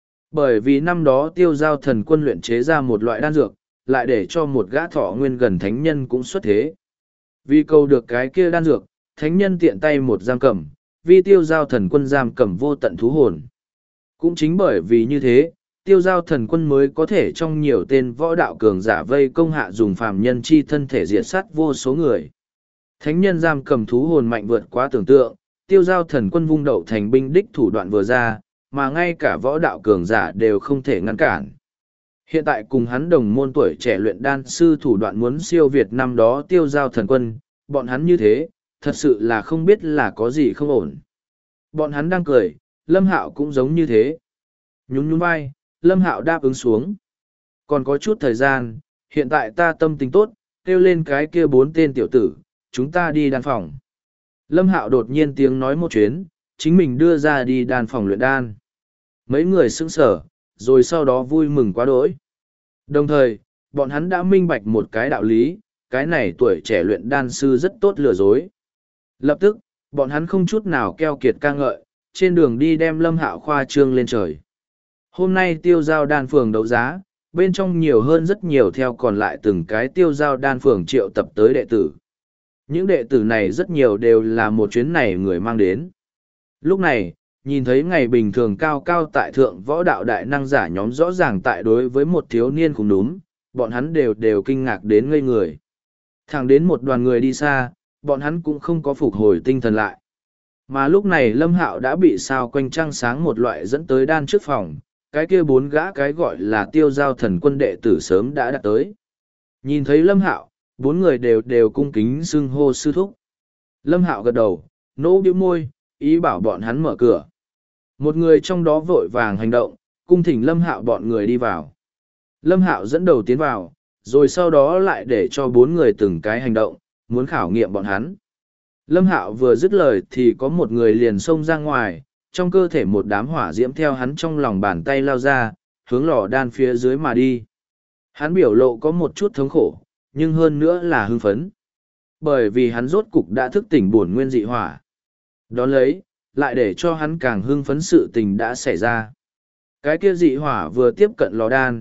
Bởi vì năm đó tiêu giao thần quân luyện chế ra một loại đan dược, lại để cho một gã thọ nguyên gần thánh nhân cũng xuất thế. Vì cầu được cái kia đan dược, thánh nhân tiện tay một giam cầm, vì tiêu giao thần quân giam cầm vô tận thú hồn. Cũng chính bởi vì như thế, tiêu giao thần quân mới có thể trong nhiều tên võ đạo cường giả vây công hạ dùng phàm nhân chi thân thể diệt sát vô số người. Thánh nhân giam cầm thú hồn mạnh vượt quá tưởng tượng, tiêu giao thần quân vung đậu thành binh đích thủ đoạn vừa ra, mà ngay cả võ đạo cường giả đều không thể ngăn cản. Hiện tại cùng hắn đồng môn tuổi trẻ luyện đan sư thủ đoạn muốn siêu việt năm đó tiêu giao thần quân, bọn hắn như thế, thật sự là không biết là có gì không ổn. Bọn hắn đang cười, Lâm Hạo cũng giống như thế. Nhún nhún vai, Lâm Hạo đáp ứng xuống. Còn có chút thời gian, hiện tại ta tâm tình tốt, kêu lên cái kia 4 tên tiểu tử, chúng ta đi đan phòng. Lâm Hạo đột nhiên tiếng nói một chuyến, chính mình đưa ra đi đan phòng luyện đan. Mấy người sững sờ, rồi sau đó vui mừng quá đỗi. Đồng thời, bọn hắn đã minh bạch một cái đạo lý, cái này tuổi trẻ luyện đan sư rất tốt lừa dối. Lập tức, bọn hắn không chút nào keo kiệt ca ngợi, trên đường đi đem Lâm Hạo khoa trương lên trời. Hôm nay tiêu giao đan phường đấu giá, bên trong nhiều hơn rất nhiều theo còn lại từng cái tiêu giao đan phường triệu tập tới đệ tử. Những đệ tử này rất nhiều đều là một chuyến này người mang đến. Lúc này, nhìn thấy ngày bình thường cao cao tại thượng võ đạo đại năng giả nhóm rõ ràng tại đối với một thiếu niên cũng đúng, bọn hắn đều kinh ngạc đến ngây người. Thẳng đến một đoàn người đi xa, bọn hắn cũng không có phục hồi tinh thần lại. Mà lúc này Lâm Hạo đã bị sao quanh trăng sáng một loại dẫn tới đan trước phòng, cái kia 4 gã cái gọi là tiêu giao thần quân đệ tử sớm đã đạt tới. Nhìn thấy Lâm Hạo, 4 người đều cung kính xưng hô sư thúc. Lâm Hạo gật đầu, nỗ bĩu môi, ý bảo bọn hắn mở cửa. Một người trong đó vội vàng hành động, cung thỉnh Lâm Hạo bọn người đi vào. Lâm Hạo dẫn đầu tiến vào, rồi sau đó lại để cho 4 người từng cái hành động, muốn khảo nghiệm bọn hắn. Lâm Hạo vừa dứt lời thì có một người liền xông ra ngoài, trong cơ thể một đám hỏa diễm theo hắn trong lòng bàn tay lao ra, hướng lò đan phía dưới mà đi. Hắn biểu lộ có một chút thống khổ, nhưng hơn nữa là hưng phấn. Bởi vì hắn rốt cục đã thức tỉnh bổn nguyên dị hỏa. Đón lấy, lại để cho hắn càng hưng phấn sự tình đã xảy ra. Cái kia dị hỏa vừa tiếp cận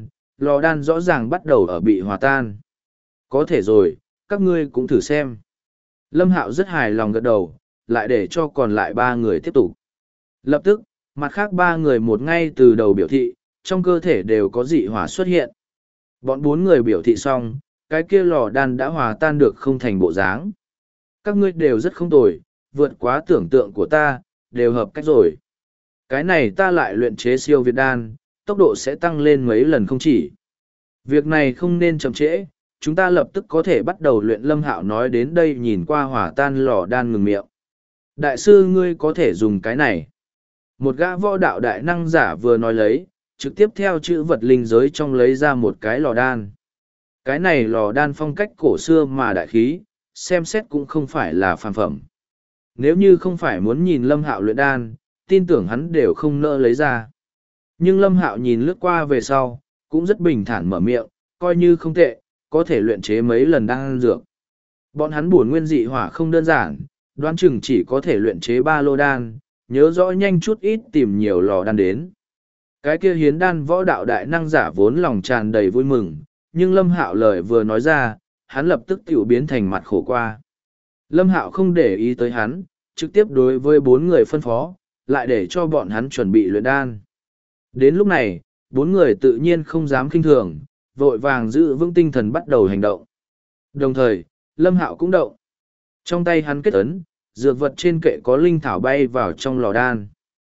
lò đan rõ ràng bắt đầu ở bị hòa tan. Có thể rồi, các ngươi cũng thử xem. Lâm Hạo rất hài lòng gật đầu, lại để cho còn lại 3 người tiếp tục. Lập tức, mặt khác 3 người một ngay từ đầu biểu thị, trong cơ thể đều có dị hỏa xuất hiện. Bọn 4 người biểu thị xong, cái kia lò đan đã hòa tan được không thành bộ dáng. Các ngươi đều rất không tồi, vượt quá tưởng tượng của ta, đều hợp cách rồi. Cái này ta lại luyện chế siêu việt đan, tốc độ sẽ tăng lên mấy lần không chỉ. Việc này không nên chậm trễ, chúng ta lập tức có thể bắt đầu luyện. Lâm Hạo nói đến đây nhìn qua hỏa tan lò đan ngừng miệng. Đại sư ngươi có thể dùng cái này. Một gã võ đạo đại năng giả vừa nói lấy, trực tiếp theo chữ vật linh giới trong lấy ra một cái lò đan. Cái này lò đan phong cách cổ xưa mà đại khí, xem xét cũng không phải là phàm phẩm. Nếu như không phải muốn nhìn Lâm Hạo luyện đan, tin tưởng hắn đều không nỡ lấy ra. Nhưng Lâm Hạo nhìn lướt qua về sau, cũng rất bình thản mở miệng, coi như không tệ, có thể luyện chế mấy lần đan dược. Bọn hắn bổn nguyên dị hỏa không đơn giản, đoán chừng chỉ có thể luyện chế 3 lô đan, nhớ rõ nhanh chút ít tìm nhiều lò đan đến. Cái kia hiến đan võ đạo đại năng giả vốn lòng tràn đầy vui mừng, nhưng Lâm Hạo lời vừa nói ra, hắn lập tức tiểu biến thành mặt khổ qua. Lâm Hạo không để ý tới hắn, trực tiếp đối với 4 người phân phó, lại để cho bọn hắn chuẩn bị luyện đan. Đến lúc này, 4 người tự nhiên không dám khinh thường, vội vàng giữ vững tinh thần bắt đầu hành động. Đồng thời, Lâm Hạo cũng động. Trong tay hắn kết ấn, dược vật trên kệ có linh thảo bay vào trong lò đan.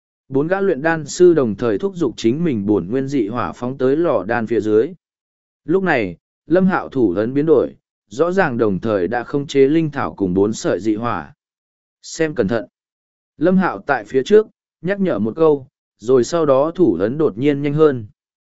4 gã luyện đan sư đồng thời thúc giục chính mình bổn nguyên dị hỏa phóng tới lò đan phía dưới. Lúc này, Lâm Hạo thủ ấn biến đổi, rõ ràng đồng thời đã khống chế linh thảo cùng 4 sợi dị hỏa. Xem cẩn thận. Lâm Hạo tại phía trước, nhắc nhở một câu, rồi sau đó thủ ấn đột nhiên nhanh hơn.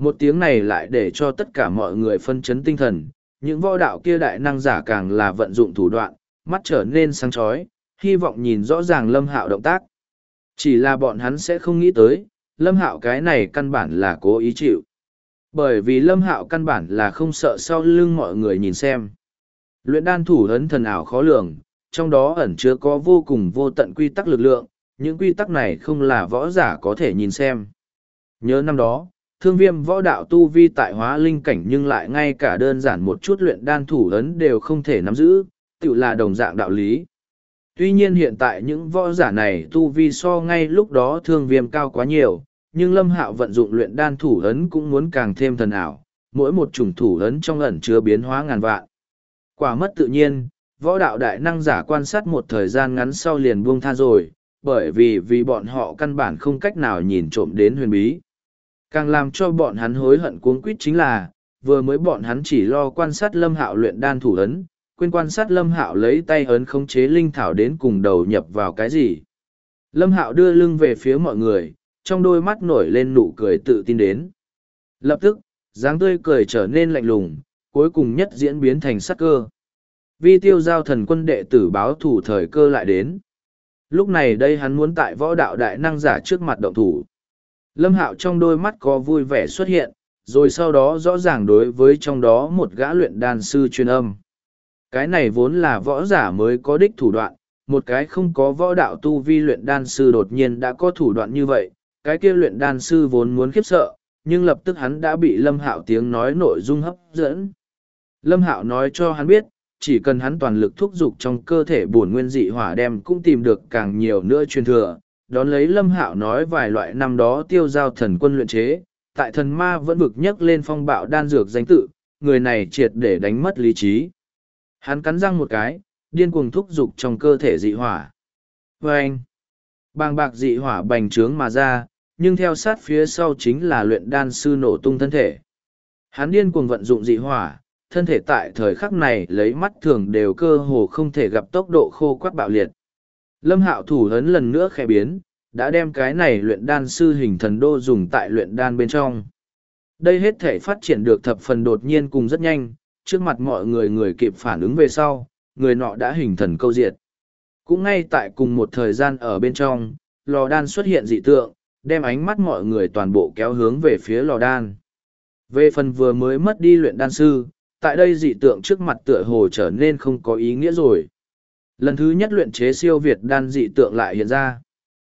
Một tiếng này lại để cho tất cả mọi người phân chấn tinh thần, những võ đạo kia đại năng giả càng là vận dụng thủ đoạn, mắt trở nên sáng chói, hy vọng nhìn rõ ràng Lâm Hạo động tác. Chỉ là bọn hắn sẽ không nghĩ tới, Lâm Hạo cái này căn bản là cố ý chịu. Bởi vì Lâm Hạo căn bản là không sợ sau lưng mọi người nhìn xem. Luyện đan thủ ấn thần ảo khó lường, trong đó ẩn chứa có vô cùng vô tận quy tắc lực lượng, những quy tắc này không là võ giả có thể nhìn xem. Nhớ năm đó, Thương Viêm võ đạo tu vi tại hóa linh cảnh nhưng lại ngay cả đơn giản một chút luyện đan thủ ấn đều không thể nắm giữ, tự là đồng dạng đạo lý. Tuy nhiên hiện tại những võ giả này tu vi so ngay lúc đó Thương Viêm cao quá nhiều, nhưng Lâm Hạo vận dụng luyện đan thủ ấn cũng muốn càng thêm thần ảo, mỗi một chủng thủ ấn trong ẩn chứa biến hóa ngàn vạn. Quả mất tự nhiên, võ đạo đại năng giả quan sát một thời gian ngắn sau liền buông tha rồi, bởi vì bọn họ căn bản không cách nào nhìn trộm đến huyền bí. Càng làm cho bọn hắn hối hận cuống quýt chính là, vừa mới bọn hắn chỉ lo quan sát Lâm Hạo luyện đan thủ ấn, quên quan sát Lâm Hạo lấy tay ấn khống chế linh thảo đến cùng đầu nhập vào cái gì. Lâm Hạo đưa lưng về phía mọi người, trong đôi mắt nổi lên nụ cười tự tin đến. Lập tức, dáng tươi cười trở nên lạnh lùng, cuối cùng nhất diễn biến thành sắc cơ. Vi Tiêu Giao thần quân đệ tử báo thủ thời cơ lại đến. Lúc này đây hắn muốn tại võ đạo đại năng giả trước mặt động thủ. Lâm Hạo trong đôi mắt có vui vẻ xuất hiện, rồi sau đó rõ ràng đối với trong đó một gã luyện đan sư truyền âm. Cái này vốn là võ giả mới có đích thủ đoạn, một cái không có võ đạo tu vi luyện đan sư đột nhiên đã có thủ đoạn như vậy, cái kia luyện đan sư vốn muốn khiếp sợ, nhưng lập tức hắn đã bị Lâm Hạo tiếng nói nội dung hấp dẫn. Lâm Hạo nói cho hắn biết, chỉ cần hắn toàn lực thúc giục trong cơ thể bổn nguyên dị hỏa đem cũng tìm được càng nhiều nữa truyền thừa. Đón lấy Lâm Hạo nói vài loại năm đó Tiêu Giao thần quân luyện chế, tại thần ma vẫn vực nhấc lên phong bạo đan dược danh tự, người này triệt để đánh mất lý trí. Hắn cắn răng một cái, điên cuồng thúc giục trong cơ thể dị hỏa. Vâng! Bàng bạc dị hỏa bành trướng mà ra, nhưng theo sát phía sau chính là luyện đan sư nổ tung thân thể. Hắn điên cuồng vận dụng dị hỏa, thân thể tại thời khắc này lấy mắt thường đều cơ hồ không thể gặp tốc độ khô quắt bạo liệt. Lâm Hạo thủ ấn lần nữa khẽ biến, đã đem cái này luyện đan sư hình thần đô dùng tại luyện đan bên trong. Đây hết thể phát triển được thập phần đột nhiên cùng rất nhanh, trước mặt mọi người kịp phản ứng về sau, người nọ đã hình thần câu diệt. Cũng ngay tại cùng một thời gian ở bên trong, lò đan xuất hiện dị tượng, đem ánh mắt mọi người toàn bộ kéo hướng về phía lò đan. Về phần vừa mới mất đi luyện đan sư, tại đây dị tượng trước mặt tựa hồ trở nên không có ý nghĩa rồi. Lần thứ nhất luyện chế siêu việt đan dị tượng lại hiện ra.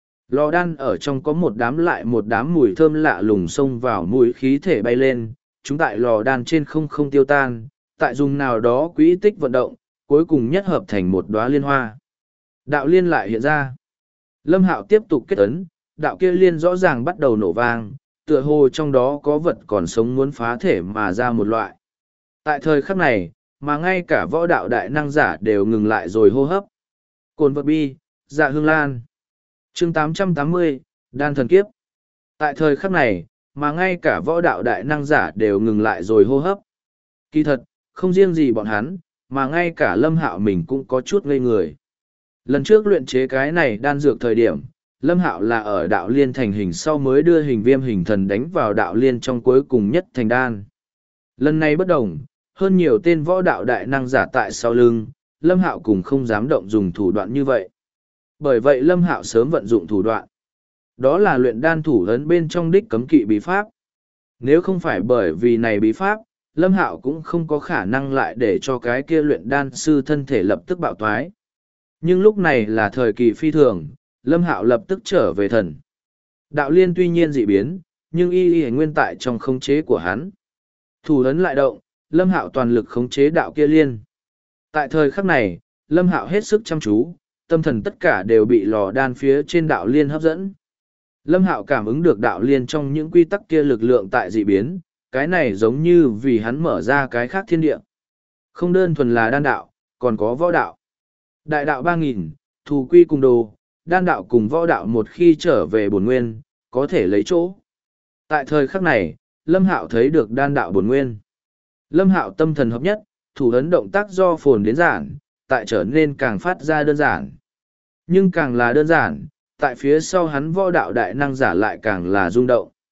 Lò đan ở trong có một đám mùi thơm lạ lùng xông vào mũi khí thể bay lên, chúng tại lò đan trên không tiêu tan, tại dùng nào đó quỹ tích vận động, cuối cùng nhất hợp thành một đóa liên hoa. Đạo liên lại hiện ra. Lâm Hạo tiếp tục kết ấn, đạo kia liên rõ ràng bắt đầu nổ vang, tựa hồ trong đó có vật còn sống muốn phá thể mà ra một loại. Tại thời khắc này, mà ngay cả võ đạo đại năng giả đều ngừng lại rồi hô hấp. Cồn vật bi, dạ hương lan. Chương 880, Đan thần kiếp. Tại thời khắc này, mà ngay cả võ đạo đại năng giả đều ngừng lại rồi hô hấp. Kỳ thật, không riêng gì bọn hắn, mà ngay cả Lâm Hạo mình cũng có chút ngây người. Lần trước luyện chế cái này đan dược thời điểm, Lâm Hạo là ở đạo liên thành hình sau mới đưa hình viêm hình thần đánh vào đạo liên trong cuối cùng nhất thành đan. Lần này bất đồng, hơn nhiều tên võ đạo đại năng giả tại sau lưng, Lâm Hạo cùng không dám động dùng thủ đoạn như vậy. Bởi vậy Lâm Hạo sớm vận dụng thủ đoạn. Đó là luyện đan thủ ấn bên trong đích cấm kỵ bí pháp. Nếu không phải bởi vì này bí pháp, Lâm Hạo cũng không có khả năng lại để cho cái kia luyện đan sư thân thể lập tức bạo toái. Nhưng lúc này là thời kỳ phi thường, Lâm Hạo lập tức trở về thần. Đạo liên tuy nhiên dị biến, nhưng y nguyên tại trong khống chế của hắn. Thủ ấn lại động, Lâm Hạo toàn lực khống chế đạo kia liên. Tại thời khắc này, Lâm Hạo hết sức chăm chú, tâm thần tất cả đều bị lò đan phía trên đạo liên hấp dẫn. Lâm Hạo cảm ứng được đạo liên trong những quy tắc kia lực lượng tại dị biến, cái này giống như vì hắn mở ra cái khác thiên địa. Không đơn thuần là đan đạo, còn có võ đạo. Đại đạo 3000, thù quy cùng đồ, đan đạo cùng võ đạo một khi trở về bổn nguyên, có thể lấy chỗ. Tại thời khắc này, Lâm Hạo thấy được đan đạo bổn nguyên. Lâm Hạo tâm thần hợp nhất, thủ ấn động tác do phồn đến giản, tại trở nên càng phát ra đơn giản. Nhưng càng là đơn giản, tại phía sau hắn võ đạo đại năng giả lại càng là rung động.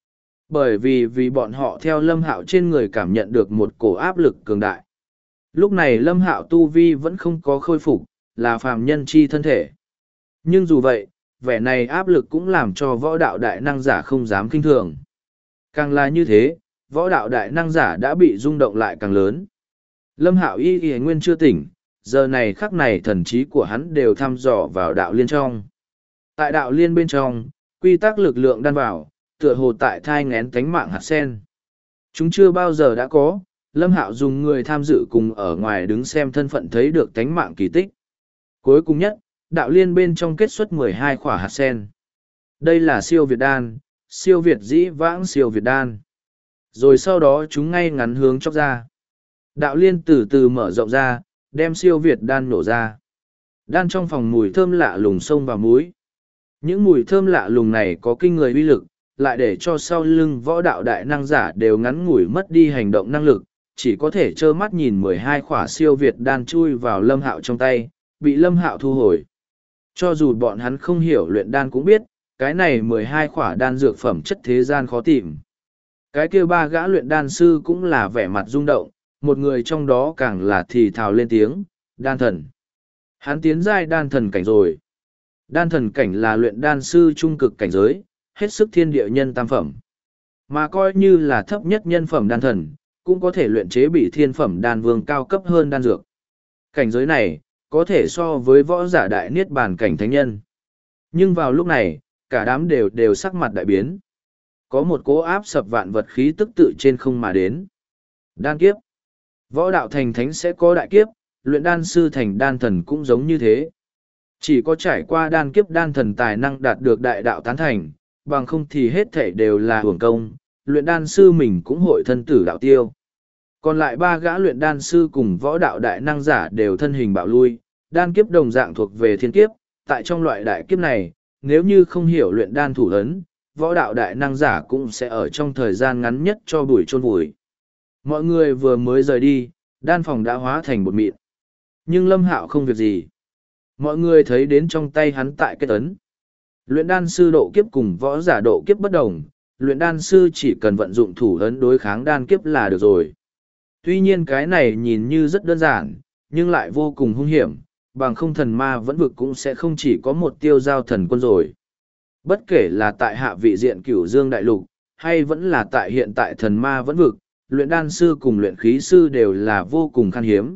Bởi vì bọn họ theo Lâm Hạo trên người cảm nhận được một cổ áp lực cường đại. Lúc này Lâm Hạo tu vi vẫn không có khôi phục, là phàm nhân chi thân thể. Nhưng dù vậy, vẻ này áp lực cũng làm cho võ đạo đại năng giả không dám kinh thường. Càng là như thế, võ đạo đại năng giả đã bị rung động lại càng lớn. Lâm Hạo y nguyên chưa tỉnh, giờ này khắc này thần trí của hắn đều thăm dò vào đạo liên trong. Tại đạo liên bên trong, quy tắc lực lượng đan vào, tựa hồ tại thai ngén tánh mạng hạt sen. Chúng chưa bao giờ đã có, Lâm Hạo dùng người tham dự cùng ở ngoài đứng xem thân phận thấy được tánh mạng kỳ tích. Cuối cùng nhất, đạo liên bên trong kết xuất 12 khỏa hạt sen. Đây là siêu Việt đan, siêu Việt dĩ vãng siêu Việt đan. Rồi sau đó chúng ngay ngắn hướng chóc ra. Đạo liên từ từ mở rộng ra, đem siêu Việt đan nổ ra. Đan trong phòng mùi thơm lạ lùng xông vào mũi. Những mùi thơm lạ lùng này có kinh người uy lực, lại để cho sau lưng võ đạo đại năng giả đều ngắn ngủi mất đi hành động năng lực, chỉ có thể trơ mắt nhìn 12 khỏa siêu Việt đan chui vào Lâm Hạo trong tay, bị Lâm Hạo thu hồi. Cho dù bọn hắn không hiểu luyện đan cũng biết, cái này 12 khỏa đan dược phẩm chất thế gian khó tìm. Cái kia ba gã luyện đan sư cũng là vẻ mặt rung động, một người trong đó càng là thì thào lên tiếng, đan thần. Hắn tiến giai đan thần cảnh rồi. Đan thần cảnh là luyện đan sư trung cực cảnh giới, hết sức thiên địa nhân tam phẩm. Mà coi như là thấp nhất nhân phẩm đan thần, cũng có thể luyện chế bị thiên phẩm đan vương cao cấp hơn đan dược. Cảnh giới này, có thể so với võ giả đại niết bàn cảnh thánh nhân. Nhưng vào lúc này, cả đám đều sắc mặt đại biến. Có một cỗ áp sập vạn vật khí tức tự trên không mà đến. Đan kiếp. Võ đạo thành thánh sẽ có đại kiếp, luyện đan sư thành đan thần cũng giống như thế. Chỉ có trải qua đan kiếp đan thần tài năng đạt được đại đạo tán thành, bằng không thì hết thể đều là hưởng công, luyện đan sư mình cũng hội thân tử đạo tiêu. Còn lại ba gã luyện đan sư cùng võ đạo đại năng giả đều thân hình bạo lui, đan kiếp đồng dạng thuộc về thiên kiếp, tại trong loại đại kiếp này, nếu như không hiểu luyện đan thủ ấn, võ đạo đại năng giả cũng sẽ ở trong thời gian ngắn nhất cho bụi chôn vùi. Mọi người vừa mới rời đi, đan phòng đã hóa thành bột mịn. Nhưng Lâm Hạo không việc gì. Mọi người thấy đến trong tay hắn tại kết ấn. Luyện đan sư độ kiếp cùng võ giả độ kiếp bất đồng, luyện đan sư chỉ cần vận dụng thủ ấn đối kháng đan kiếp là được rồi. Tuy nhiên cái này nhìn như rất đơn giản, nhưng lại vô cùng hung hiểm, bằng không thần ma vẫn vực cũng sẽ không chỉ có một tiêu giao thần quân rồi. Bất kể là tại hạ vị diện Cửu Dương Đại Lục, hay vẫn là tại hiện tại thần ma vẫn vực, luyện đan sư cùng luyện khí sư đều là vô cùng khan hiếm.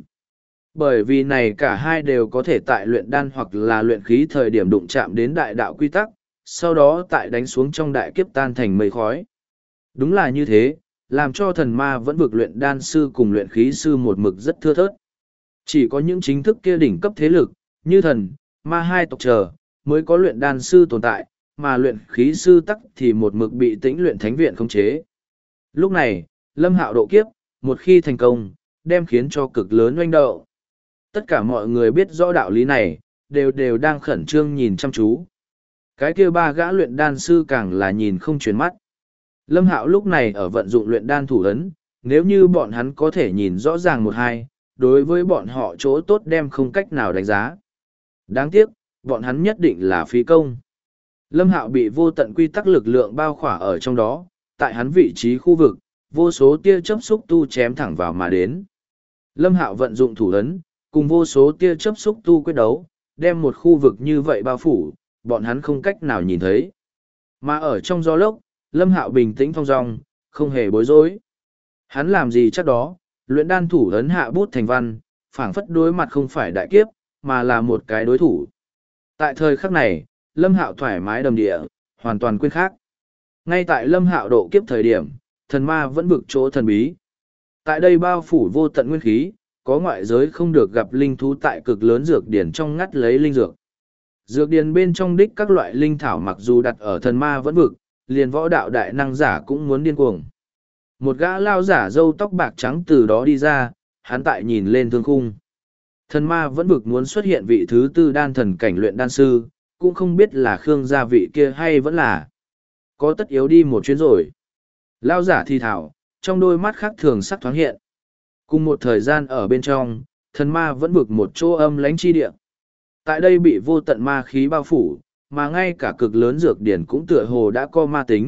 Bởi vì này cả hai đều có thể tại luyện đan hoặc là luyện khí thời điểm đụng chạm đến đại đạo quy tắc, sau đó tại đánh xuống trong đại kiếp tan thành mây khói. Đúng là như thế, làm cho thần ma vẫn vực luyện đan sư cùng luyện khí sư một mực rất thưa thớt. Chỉ có những chính thức kia đỉnh cấp thế lực, như thần, ma hai tộc trở, mới có luyện đan sư tồn tại, mà luyện khí sư tắc thì một mực bị tĩnh luyện thánh viện khống chế. Lúc này, Lâm Hạo độ kiếp, một khi thành công, đem khiến cho cực lớn oanh động. Tất cả mọi người biết rõ đạo lý này, đều đang khẩn trương nhìn chăm chú. Cái kia ba gã luyện đan sư càng là nhìn không chuyển mắt. Lâm Hạo lúc này ở vận dụng luyện đan thủ ấn, nếu như bọn hắn có thể nhìn rõ ràng một hai, đối với bọn họ chỗ tốt đem không cách nào đánh giá. Đáng tiếc, bọn hắn nhất định là phí công. Lâm Hạo bị vô tận quy tắc lực lượng bao khỏa ở trong đó, tại hắn vị trí khu vực, vô số tia chớp xúc tu chém thẳng vào mà đến. Lâm Hạo vận dụng thủ ấn, cùng vô số tia chớp xúc tu quyết đấu, đem một khu vực như vậy bao phủ, bọn hắn không cách nào nhìn thấy. Mà ở trong gió lốc, Lâm Hạo bình tĩnh thong dong, không hề bối rối. Hắn làm gì chắc đó, luyện đan thủ ấn hạ bút thành văn, phảng phất đối mặt không phải đại kiếp, mà là một cái đối thủ. Tại thời khắc này, Lâm Hạo thoải mái đầm địa, hoàn toàn quên khác. Ngay tại Lâm Hạo độ kiếp thời điểm, thần ma vẫn vực chỗ thần bí. Tại đây bao phủ vô tận nguyên khí, có ngoại giới không được gặp linh thú tại cực lớn dược điển trong ngắt lấy linh dược. Dược điển bên trong đích các loại linh thảo mặc dù đặt ở thần ma vẫn vực, liền võ đạo đại năng giả cũng muốn điên cuồng. Một gã lao giả râu tóc bạc trắng từ đó đi ra, hắn tại nhìn lên thương khung. Thần ma vẫn vực muốn xuất hiện vị thứ tư đan thần cảnh luyện đan sư, cũng không biết là Khương gia vị kia hay vẫn là có tất yếu đi một chuyến rồi. Lao giả thi thảo, trong đôi mắt khác thường sắc thoáng hiện. Cùng một thời gian ở bên trong, thần ma vẫn vực một chỗ âm lánh chi địa. Tại đây bị vô tận ma khí bao phủ, mà ngay cả cực lớn dược điển cũng tựa hồ đã có ma tính,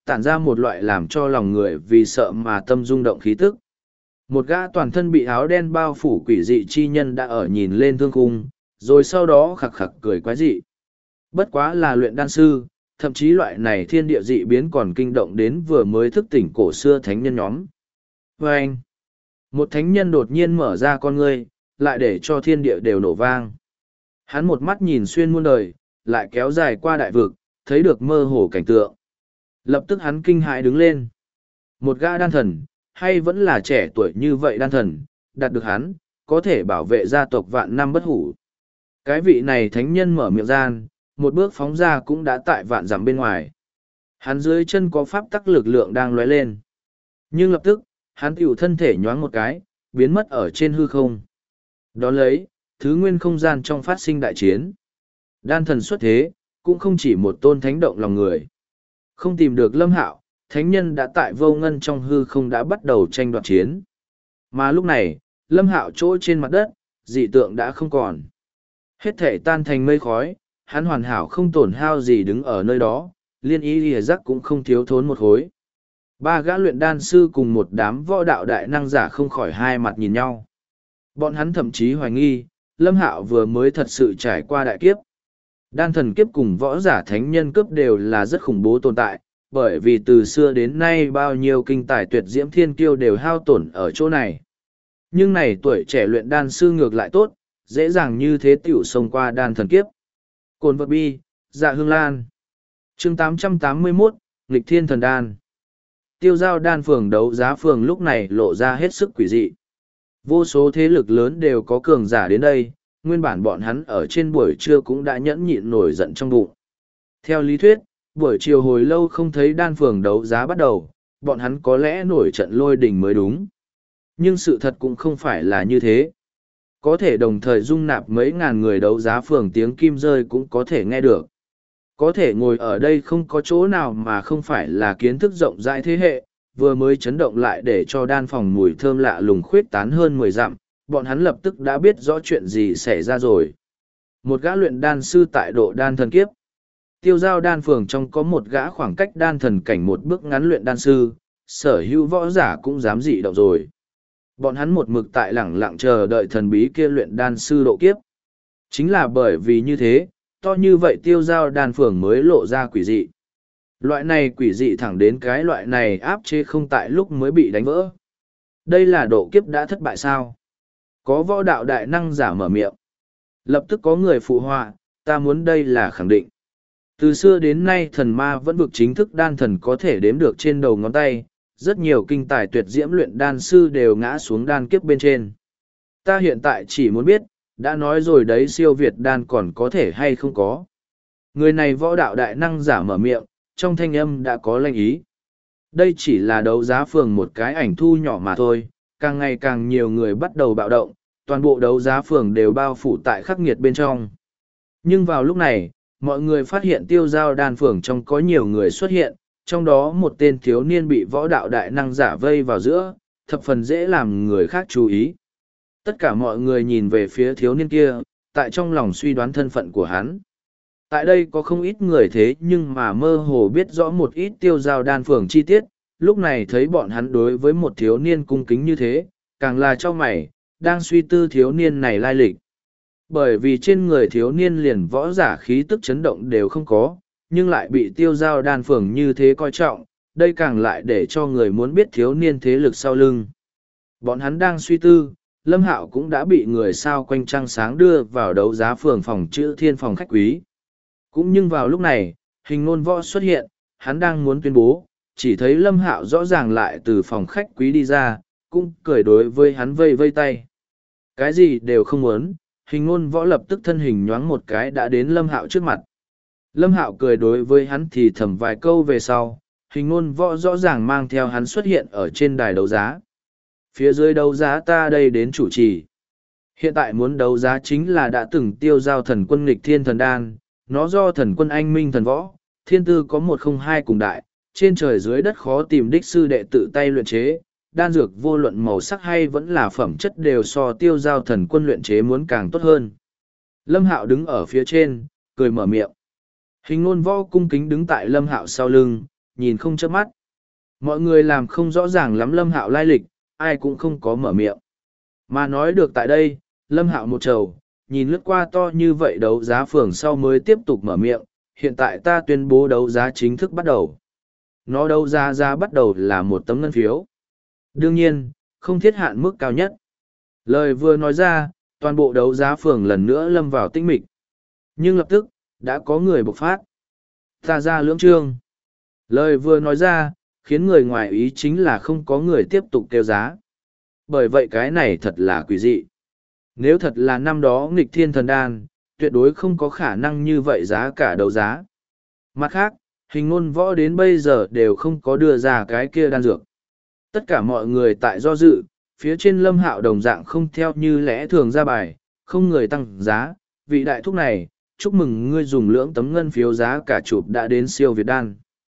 tản ra một loại làm cho lòng người vì sợ mà tâm rung động khí tức. Một gã toàn thân bị áo đen bao phủ quỷ dị chi nhân đã ở nhìn lên thương khung, rồi sau đó khặc khặc cười quái dị. Bất quá là luyện đan sư, thậm chí loại này thiên địa dị biến còn kinh động đến vừa mới thức tỉnh cổ xưa thánh nhân nhóm. Và anh, một thánh nhân đột nhiên mở ra con ngươi, lại để cho thiên địa đều nổ vang. Hắn một mắt nhìn xuyên muôn đời, lại kéo dài qua đại vực, thấy được mơ hồ cảnh tượng. Lập tức hắn kinh hãi đứng lên. Một gã đan thần, hay vẫn là trẻ tuổi như vậy đan thần, đạt được hắn, có thể bảo vệ gia tộc vạn năm bất hủ. Cái vị này thánh nhân mở miệng gian, một bước phóng ra cũng đã tại vạn dặm bên ngoài. Hắn dưới chân có pháp tắc lực lượng đang lóe lên. Nhưng lập tức, hắn tiểu thân thể nhoáng một cái, biến mất ở trên hư không. Đón lấy, thứ nguyên không gian trong phát sinh đại chiến. Đan thần xuất thế, cũng không chỉ một tôn thánh động lòng người. Không tìm được Lâm Hạo, thánh nhân đã tại vô ngân trong hư không đã bắt đầu tranh đoạt chiến. Mà lúc này, Lâm Hạo chỗ trên mặt đất, dị tượng đã không còn. Hết thể tan thành mây khói, hắn hoàn hảo không tổn hao gì đứng ở nơi đó, liên ý lìa rắc cũng không thiếu thốn một khối. Ba gã luyện đan sư cùng một đám võ đạo đại năng giả không khỏi hai mặt nhìn nhau. Bọn hắn thậm chí hoài nghi, Lâm Hạo vừa mới thật sự trải qua đại kiếp. Đan thần kiếp cùng võ giả thánh nhân cướp đều là rất khủng bố tồn tại, bởi vì từ xưa đến nay bao nhiêu kinh tài tuyệt diễm thiên kiêu đều hao tổn ở chỗ này. Nhưng này tuổi trẻ luyện đan sư ngược lại tốt, dễ dàng như thế tiểu xông qua đan thần kiếp. Cồn vật bi, dạ hương lan. Chương 881, nghịch thiên thần đan. Tiêu giao đan phường đấu giá phường lúc này lộ ra hết sức quỷ dị. Vô số thế lực lớn đều có cường giả đến đây, nguyên bản bọn hắn ở trên buổi trưa cũng đã nhẫn nhịn nổi giận trong bụng. Theo lý thuyết, buổi chiều hồi lâu không thấy đan phường đấu giá bắt đầu, bọn hắn có lẽ nổi trận lôi đình mới đúng. Nhưng sự thật cũng không phải là như thế. Có thể đồng thời dung nạp mấy ngàn người đấu giá phường tiếng kim rơi cũng có thể nghe được. Có thể ngồi ở đây không có chỗ nào mà không phải là kiến thức rộng rãi thế hệ, vừa mới chấn động lại để cho đan phòng mùi thơm lạ lùng khuyết tán hơn 10 dặm, bọn hắn lập tức đã biết rõ chuyện gì xảy ra rồi. Một gã luyện đan sư tại độ đan thần kiếp. Tiêu giao đan phường trong có một gã khoảng cách đan thần cảnh một bước ngắn luyện đan sư, sở hữu võ giả cũng dám dị động rồi. Bọn hắn một mực tại lẳng lặng chờ đợi thần bí kia luyện đan sư độ kiếp. Chính là bởi vì như thế, to như vậy tiêu giao đan phường mới lộ ra quỷ dị. Loại này quỷ dị thẳng đến cái loại này áp chế không tại lúc mới bị đánh vỡ. Đây là độ kiếp đã thất bại sao? Có võ đạo đại năng giả mở miệng. Lập tức có người phụ họa, ta muốn đây là khẳng định. Từ xưa đến nay thần ma vẫn vực chính thức đan thần có thể đếm được trên đầu ngón tay, rất nhiều kinh tài tuyệt diễm luyện đan sư đều ngã xuống đan kiếp bên trên. Ta hiện tại chỉ muốn biết, đã nói rồi đấy siêu việt đan còn có thể hay không có. Người này võ đạo đại năng giả mở miệng, trong thanh âm đã có lệnh ý. Đây chỉ là đấu giá phường một cái ảnh thu nhỏ mà thôi, càng ngày càng nhiều người bắt đầu bạo động, toàn bộ đấu giá phường đều bao phủ tại khắc nghiệt bên trong. Nhưng vào lúc này, mọi người phát hiện tiêu giao đan phường trong có nhiều người xuất hiện, trong đó một tên thiếu niên bị võ đạo đại năng giả vây vào giữa, thập phần dễ làm người khác chú ý. Tất cả mọi người nhìn về phía thiếu niên kia, tại trong lòng suy đoán thân phận của hắn. Tại đây có không ít người thế nhưng mà mơ hồ biết rõ một ít tiêu giao đan phường chi tiết, lúc này thấy bọn hắn đối với một thiếu niên cung kính như thế, càng là cho mày, đang suy tư thiếu niên này lai lịch. Bởi vì trên người thiếu niên liền võ giả khí tức chấn động đều không có, nhưng lại bị tiêu giao đan phường như thế coi trọng, đây càng lại để cho người muốn biết thiếu niên thế lực sau lưng. Bọn hắn đang suy tư, Lâm Hạo cũng đã bị người sao quanh trăng sáng đưa vào đấu giá phường phòng chữ thiên phòng khách quý. Cũng nhưng vào lúc này, hình ngôn võ xuất hiện, hắn đang muốn tuyên bố, chỉ thấy Lâm Hạo rõ ràng lại từ phòng khách quý đi ra, cũng cười đối với hắn vây vây tay. Cái gì đều không muốn, hình ngôn võ lập tức thân hình nhoáng một cái đã đến Lâm Hạo trước mặt. Lâm Hạo cười đối với hắn thì thầm vài câu về sau, hình ngôn võ rõ ràng mang theo hắn xuất hiện ở trên đài đấu giá. Phía dưới đấu giá ta đây đến chủ trì. Hiện tại muốn đấu giá chính là đã từng tiêu giao thần quân nghịch thiên thần đan, nó do thần quân anh minh thần võ, thiên tư có 102 cùng đại, trên trời dưới đất khó tìm đích sư đệ tự tay luyện chế, đan dược vô luận màu sắc hay vẫn là phẩm chất đều so tiêu giao thần quân luyện chế muốn càng tốt hơn. Lâm Hạo đứng ở phía trên, cười mở miệng. Hình ngôn võ cung kính đứng tại Lâm Hạo sau lưng, nhìn không chớp mắt. Mọi người làm không rõ ràng lắm Lâm Hạo lai lịch, ai cũng không có mở miệng. Mà nói được tại đây, Lâm Hạo một trầu, nhìn lướt qua to như vậy đấu giá phường sau mới tiếp tục mở miệng, hiện tại ta tuyên bố đấu giá chính thức bắt đầu. Nó đấu giá bắt đầu là một tấm ngân phiếu. Đương nhiên, không thiết hạn mức cao nhất. Lời vừa nói ra, toàn bộ đấu giá phường lần nữa lâm vào tĩnh mịch. Nhưng lập tức, đã có người bộc phát. Ta ra lưỡng trương. Lời vừa nói ra, khiến người ngoài ý chính là không có người tiếp tục kêu giá. Bởi vậy cái này thật là quỷ dị. Nếu thật là năm đó nghịch thiên thần đan, tuyệt đối không có khả năng như vậy giá cả đấu giá. Mặt khác, hình ngôn võ đến bây giờ đều không có đưa ra cái kia đan dược. Tất cả mọi người tại do dự, phía trên Lâm Hạo đồng dạng không theo như lẽ thường ra bài, không người tăng giá. Vị đại thúc này, chúc mừng ngươi dùng lưỡng tấm ngân phiếu giá cả chụp đã đến siêu Việt đan.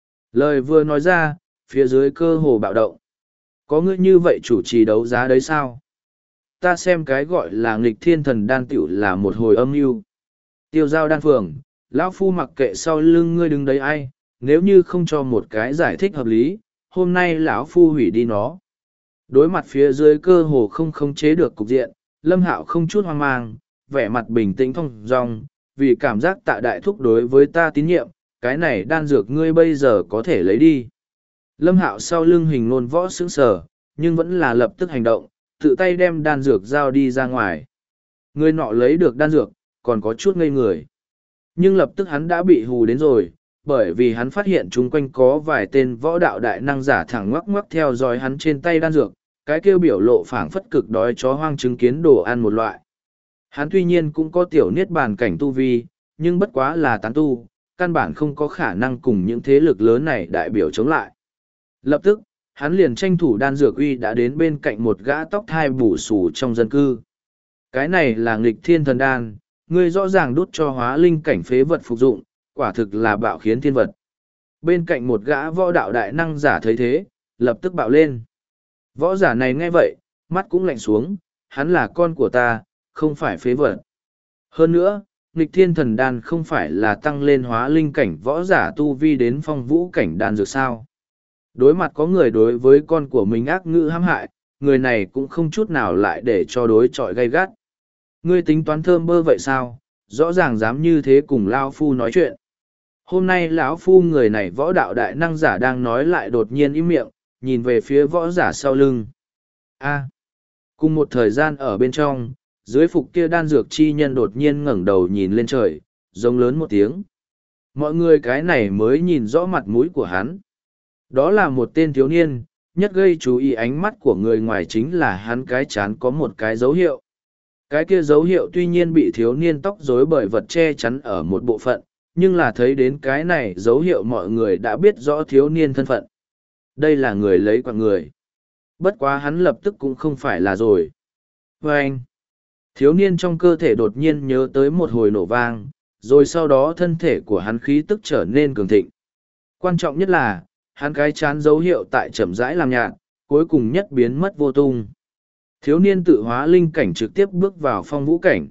Lời vừa nói ra, phía dưới cơ hồ bạo động. Có ngươi như vậy chủ trì đấu giá đấy sao? Ta xem cái gọi là nghịch thiên thần đan tiểu là một hồi âm mưu. Tiêu giao đan phường, lão phu mặc kệ sau lưng ngươi đứng đấy ai, nếu như không cho một cái giải thích hợp lý, hôm nay lão phu hủy đi nó. Đối mặt phía dưới cơ hồ không khống chế được cục diện, Lâm Hạo không chút hoang mang, vẻ mặt bình tĩnh thong dong, vì cảm giác Tạ đại thúc đối với ta tín nhiệm, cái này đan dược ngươi bây giờ có thể lấy đi. Lâm Hạo sau lưng hình nôn võ sững sờ, nhưng vẫn là lập tức hành động, tự tay đem đan dược giao đi ra ngoài. Người nọ lấy được đan dược, còn có chút ngây người. Nhưng lập tức hắn đã bị hù đến rồi, bởi vì hắn phát hiện chung quanh có vài tên võ đạo đại năng giả thẳng ngoắc ngoắc theo dõi hắn trên tay đan dược, cái kêu biểu lộ phảng phất cực đói chó hoang chứng kiến đồ ăn một loại. Hắn tuy nhiên cũng có tiểu niết bàn cảnh tu vi, nhưng bất quá là tán tu, căn bản không có khả năng cùng những thế lực lớn này đại biểu chống lại. Lập tức, hắn liền tranh thủ đan dược uy đã đến bên cạnh một gã tóc thai bù xù trong dân cư. Cái này là nghịch thiên thần đan, ngươi rõ ràng đút cho hóa linh cảnh phế vật phục dụng, quả thực là bạo khiến thiên vật. Bên cạnh một gã võ đạo đại năng giả thấy thế, lập tức bạo lên. Võ giả này nghe vậy, mắt cũng lạnh xuống, hắn là con của ta, không phải phế vật. Hơn nữa, nghịch thiên thần đan không phải là tăng lên hóa linh cảnh võ giả tu vi đến phong vũ cảnh đan dược sao. Đối mặt có người đối với con của mình ác ngữ hãm hại, người này cũng không chút nào lại để cho đối chọi gay gắt. Ngươi tính toán thơm bơ vậy sao, rõ ràng dám như thế cùng Lao Phu nói chuyện. Hôm nay lão Phu người này võ đạo đại năng giả đang nói lại đột nhiên im miệng, nhìn về phía võ giả sau lưng. Cùng một thời gian ở bên trong, dưới phục kia đan dược chi nhân đột nhiên ngẩng đầu nhìn lên trời, giống lớn một tiếng. Mọi người cái này mới nhìn rõ mặt mũi của hắn. Đó là một tên thiếu niên, nhất gây chú ý ánh mắt của người ngoài chính là hắn cái chán có một cái dấu hiệu. Cái kia dấu hiệu tuy nhiên bị thiếu niên tóc rối bởi vật che chắn ở một bộ phận, nhưng là thấy đến cái này dấu hiệu mọi người đã biết rõ thiếu niên thân phận. Đây là người lấy quạng người. Bất quá hắn lập tức cũng không phải là rồi. Và anh, thiếu niên trong cơ thể đột nhiên nhớ tới một hồi nổ vang, rồi sau đó thân thể của hắn khí tức trở nên cường thịnh. Quan trọng nhất là, hắn cái chán dấu hiệu tại chậm rãi làm nhạt, cuối cùng nhất biến mất vô tung. Thiếu niên tự hóa linh cảnh trực tiếp bước vào phong vũ cảnh.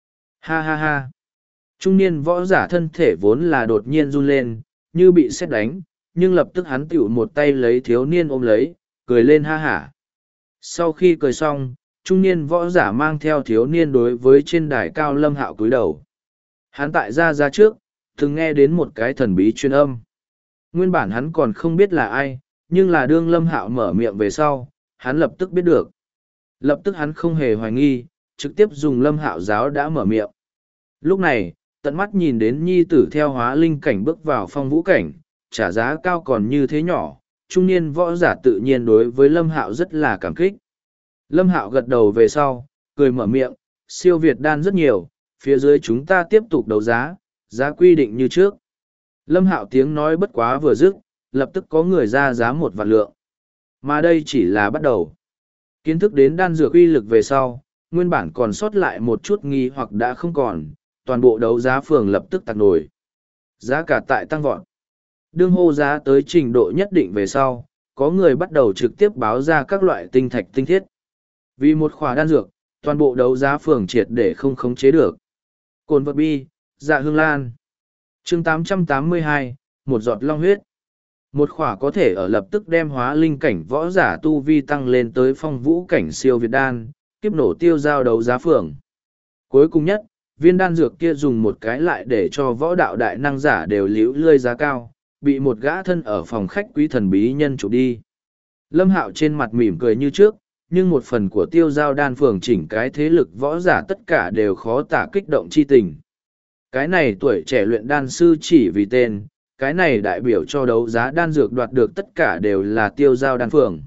Ha ha ha. Trung niên võ giả thân thể vốn là đột nhiên run lên, như bị sét đánh, nhưng lập tức hắn tiểu một tay lấy thiếu niên ôm lấy, cười lên ha hả. Sau khi cười xong, trung niên võ giả mang theo thiếu niên đối với trên đài cao Lâm Hạo cúi đầu. Hắn tại ra trước, từng nghe đến một cái thần bí truyền âm. Nguyên bản hắn còn không biết là ai, nhưng là đương Lâm Hạo mở miệng về sau, hắn lập tức biết được. Lập tức hắn không hề hoài nghi, trực tiếp dùng Lâm Hạo giáo đã mở miệng. Lúc này, tận mắt nhìn đến nhi tử theo hóa linh cảnh bước vào phong vũ cảnh, trả giá cao còn như thế nhỏ, trung niên võ giả tự nhiên đối với Lâm Hạo rất là cảm kích. Lâm Hạo gật đầu về sau, cười mở miệng, siêu Việt đan rất nhiều, phía dưới chúng ta tiếp tục đấu giá, giá quy định như trước. Lâm Hạo tiếng nói bất quá vừa dứt, lập tức có người ra giá 1.000.000 lượng. Mà đây chỉ là bắt đầu. Kiến thức đến đan dược uy lực về sau, nguyên bản còn sót lại một chút nghi hoặc đã không còn, toàn bộ đấu giá phường lập tức tạc nổi. Giá cả tại tăng vọt. Đương hô giá tới trình độ nhất định về sau, có người bắt đầu trực tiếp báo ra các loại tinh thạch tinh thiết. Vì một khỏa đan dược, toàn bộ đấu giá phường triệt để không khống chế được. Cồn vật bi, dạ hương lan. Chương 882, một giọt long huyết. Một khỏa có thể ở lập tức đem hóa linh cảnh võ giả tu vi tăng lên tới phong vũ cảnh siêu việt đan, kiếp nổ tiêu giao đấu giá phường. Cuối cùng nhất, viên đan dược kia dùng một cái lại để cho võ đạo đại năng giả đều liễu lươi giá cao, bị một gã thân ở phòng khách quý thần bí nhân chụp đi. Lâm Hạo trên mặt mỉm cười như trước, nhưng một phần của tiêu giao đan phường chỉnh cái thế lực võ giả tất cả đều khó tả kích động chi tình. Cái này tuổi trẻ luyện đan sư chỉ vì tên, cái này đại biểu cho đấu giá đan dược đoạt được tất cả đều là tiêu giao đan phường.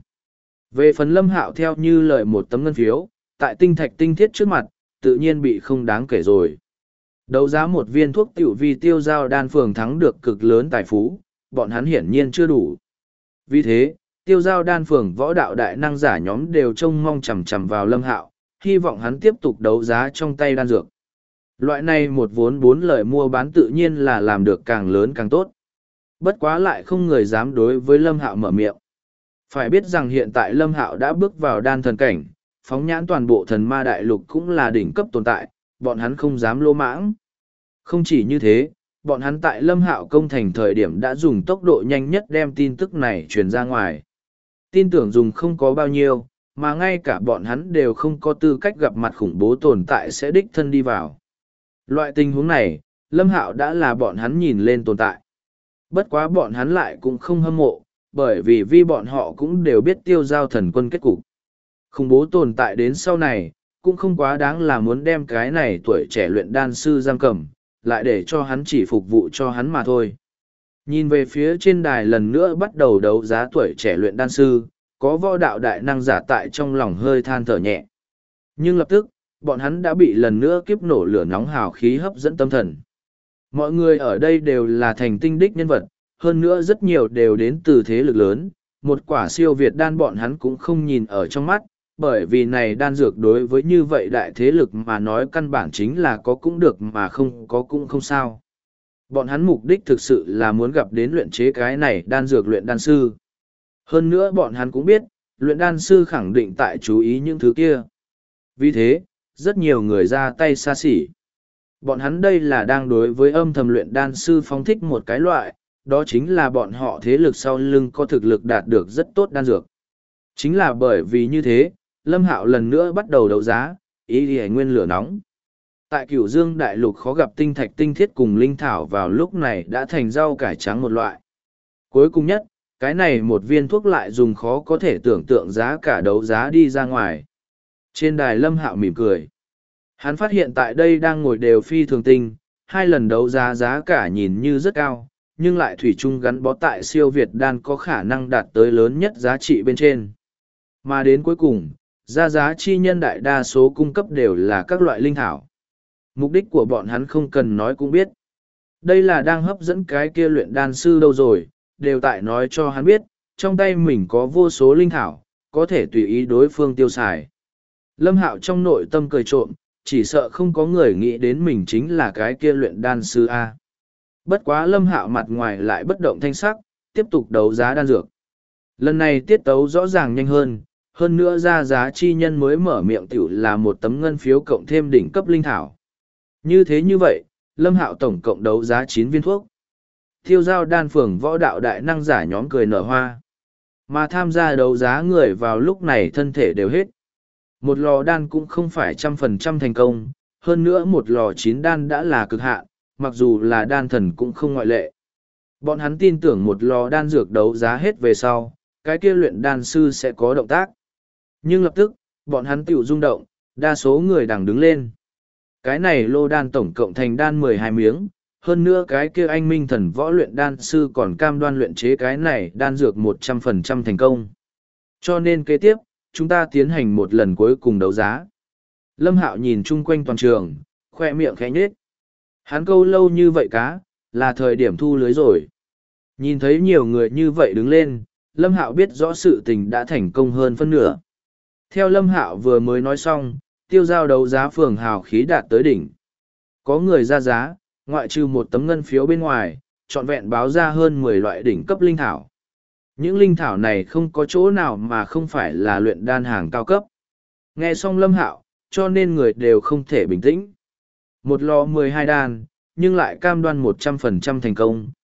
Về phần Lâm Hạo theo như lời một tấm ngân phiếu, tại tinh thạch tinh thiết trước mặt, tự nhiên bị không đáng kể rồi. Đấu giá một viên thuốc tiểu vì tiêu giao đan phường thắng được cực lớn tài phú, bọn hắn hiển nhiên chưa đủ. Vì thế, tiêu giao đan phường võ đạo đại năng giả nhóm đều trông mong chằm chằm vào Lâm Hạo, hy vọng hắn tiếp tục đấu giá trong tay đan dược. Loại này một vốn bốn lời mua bán tự nhiên là làm được càng lớn càng tốt. Bất quá lại không người dám đối với Lâm Hạo mở miệng. Phải biết rằng hiện tại Lâm Hạo đã bước vào đan thần cảnh, phóng nhãn toàn bộ thần ma đại lục cũng là đỉnh cấp tồn tại, bọn hắn không dám lô mãng. Không chỉ như thế, bọn hắn tại Lâm Hạo công thành thời điểm đã dùng tốc độ nhanh nhất đem tin tức này truyền ra ngoài. Tin tưởng dùng không có bao nhiêu, mà ngay cả bọn hắn đều không có tư cách gặp mặt khủng bố tồn tại sẽ đích thân đi vào. Loại tình huống này, Lâm Hạo đã là bọn hắn nhìn lên tồn tại. Bất quá bọn hắn lại cũng không hâm mộ, bởi vì bọn họ cũng đều biết tiêu giao thần quân kết cục. Khủng bố tồn tại đến sau này, cũng không quá đáng là muốn đem cái này tuổi trẻ luyện đan sư giam cầm, lại để cho hắn chỉ phục vụ cho hắn mà thôi. Nhìn về phía trên đài lần nữa bắt đầu đấu giá tuổi trẻ luyện đan sư, có võ đạo đại năng giả tại trong lòng hơi than thở nhẹ. Nhưng lập tức, bọn hắn đã bị lần nữa kiếp nổ lửa nóng hào khí hấp dẫn tâm thần. Mọi người ở đây đều là thành tinh đích nhân vật, hơn nữa rất nhiều đều đến từ thế lực lớn, một quả siêu việt đan bọn hắn cũng không nhìn ở trong mắt, bởi vì này đan dược đối với như vậy đại thế lực mà nói căn bản chính là có cũng được mà không có cũng không sao. Bọn hắn mục đích thực sự là muốn gặp đến luyện chế cái này đan dược luyện đan sư. Hơn nữa bọn hắn cũng biết, luyện đan sư khẳng định tại chú ý những thứ kia. Vì thế, rất nhiều người ra tay xa xỉ. Bọn hắn đây là đang đối với âm thầm luyện đan sư phóng thích một cái loại, đó chính là bọn họ thế lực sau lưng có thực lực đạt được rất tốt đan dược. Chính là bởi vì như thế, Lâm Hạo lần nữa bắt đầu đấu giá, ý đi nguyên lửa nóng. Tại Cửu Dương đại lục khó gặp tinh thạch tinh thiết cùng linh thảo vào lúc này đã thành rau cải trắng một loại. Cuối cùng nhất, cái này một viên thuốc lại dùng khó có thể tưởng tượng giá cả đấu giá đi ra ngoài. Trên đài Lâm Hạo mỉm cười. Hắn phát hiện tại đây đang ngồi đều phi thường tinh, hai lần đấu giá giá cả nhìn như rất cao, nhưng lại thủy chung gắn bó tại siêu Việt đan có khả năng đạt tới lớn nhất giá trị bên trên. Mà đến cuối cùng, giá chi nhân đại đa số cung cấp đều là các loại linh thảo. Mục đích của bọn hắn không cần nói cũng biết. Đây là đang hấp dẫn cái kia luyện đan sư đâu rồi, đều tại nói cho hắn biết, trong tay mình có vô số linh thảo, có thể tùy ý đối phương tiêu xài. Lâm Hạo trong nội tâm cười trộm, chỉ sợ không có người nghĩ đến mình chính là cái kia luyện đan sư A. Bất quá Lâm Hạo mặt ngoài lại bất động thanh sắc, tiếp tục đấu giá đan dược. Lần này tiết tấu rõ ràng nhanh hơn nữa giá chi nhân mới mở miệng tiểu là một tấm ngân phiếu cộng thêm đỉnh cấp linh thảo. Như thế như vậy, Lâm Hạo tổng cộng đấu giá 9 viên thuốc. Tiêu giao đan phường võ đạo đại năng giả nhóm cười nở hoa. Mà tham gia đấu giá người vào lúc này thân thể đều hết. Một lò đan cũng không phải 100% thành công, hơn nữa một lò 9 đan đã là cực hạn, mặc dù là đan thần cũng không ngoại lệ. Bọn hắn tin tưởng một lò đan dược đấu giá hết về sau, cái kia luyện đan sư sẽ có động tác. Nhưng lập tức, bọn hắn tiểu rung động, đa số người đằng đứng lên. Cái này lô đan tổng cộng thành đan 12 miếng, hơn nữa cái kia anh minh thần võ luyện đan sư còn cam đoan luyện chế cái này đan dược 100% thành công. Cho nên kế tiếp, chúng ta tiến hành một lần cuối cùng đấu giá. Lâm Hạo nhìn chung quanh toàn trường, khoe miệng khẽ nhếch. Hắn câu lâu như vậy cá, là thời điểm thu lưới rồi. Nhìn thấy nhiều người như vậy đứng lên, Lâm Hạo biết rõ sự tình đã thành công hơn phân nửa. Theo Lâm Hạo vừa mới nói xong, tiêu giao đấu giá phường hào khí đạt tới đỉnh. Có người ra giá, ngoại trừ một tấm ngân phiếu bên ngoài, trọn vẹn báo ra hơn 10 loại đỉnh cấp linh thảo. Những linh thảo này không có chỗ nào mà không phải là luyện đan hàng cao cấp. Nghe xong Lâm Hạo, cho nên người đều không thể bình tĩnh. Một lò 12 đan, nhưng lại cam đoan 100% thành công,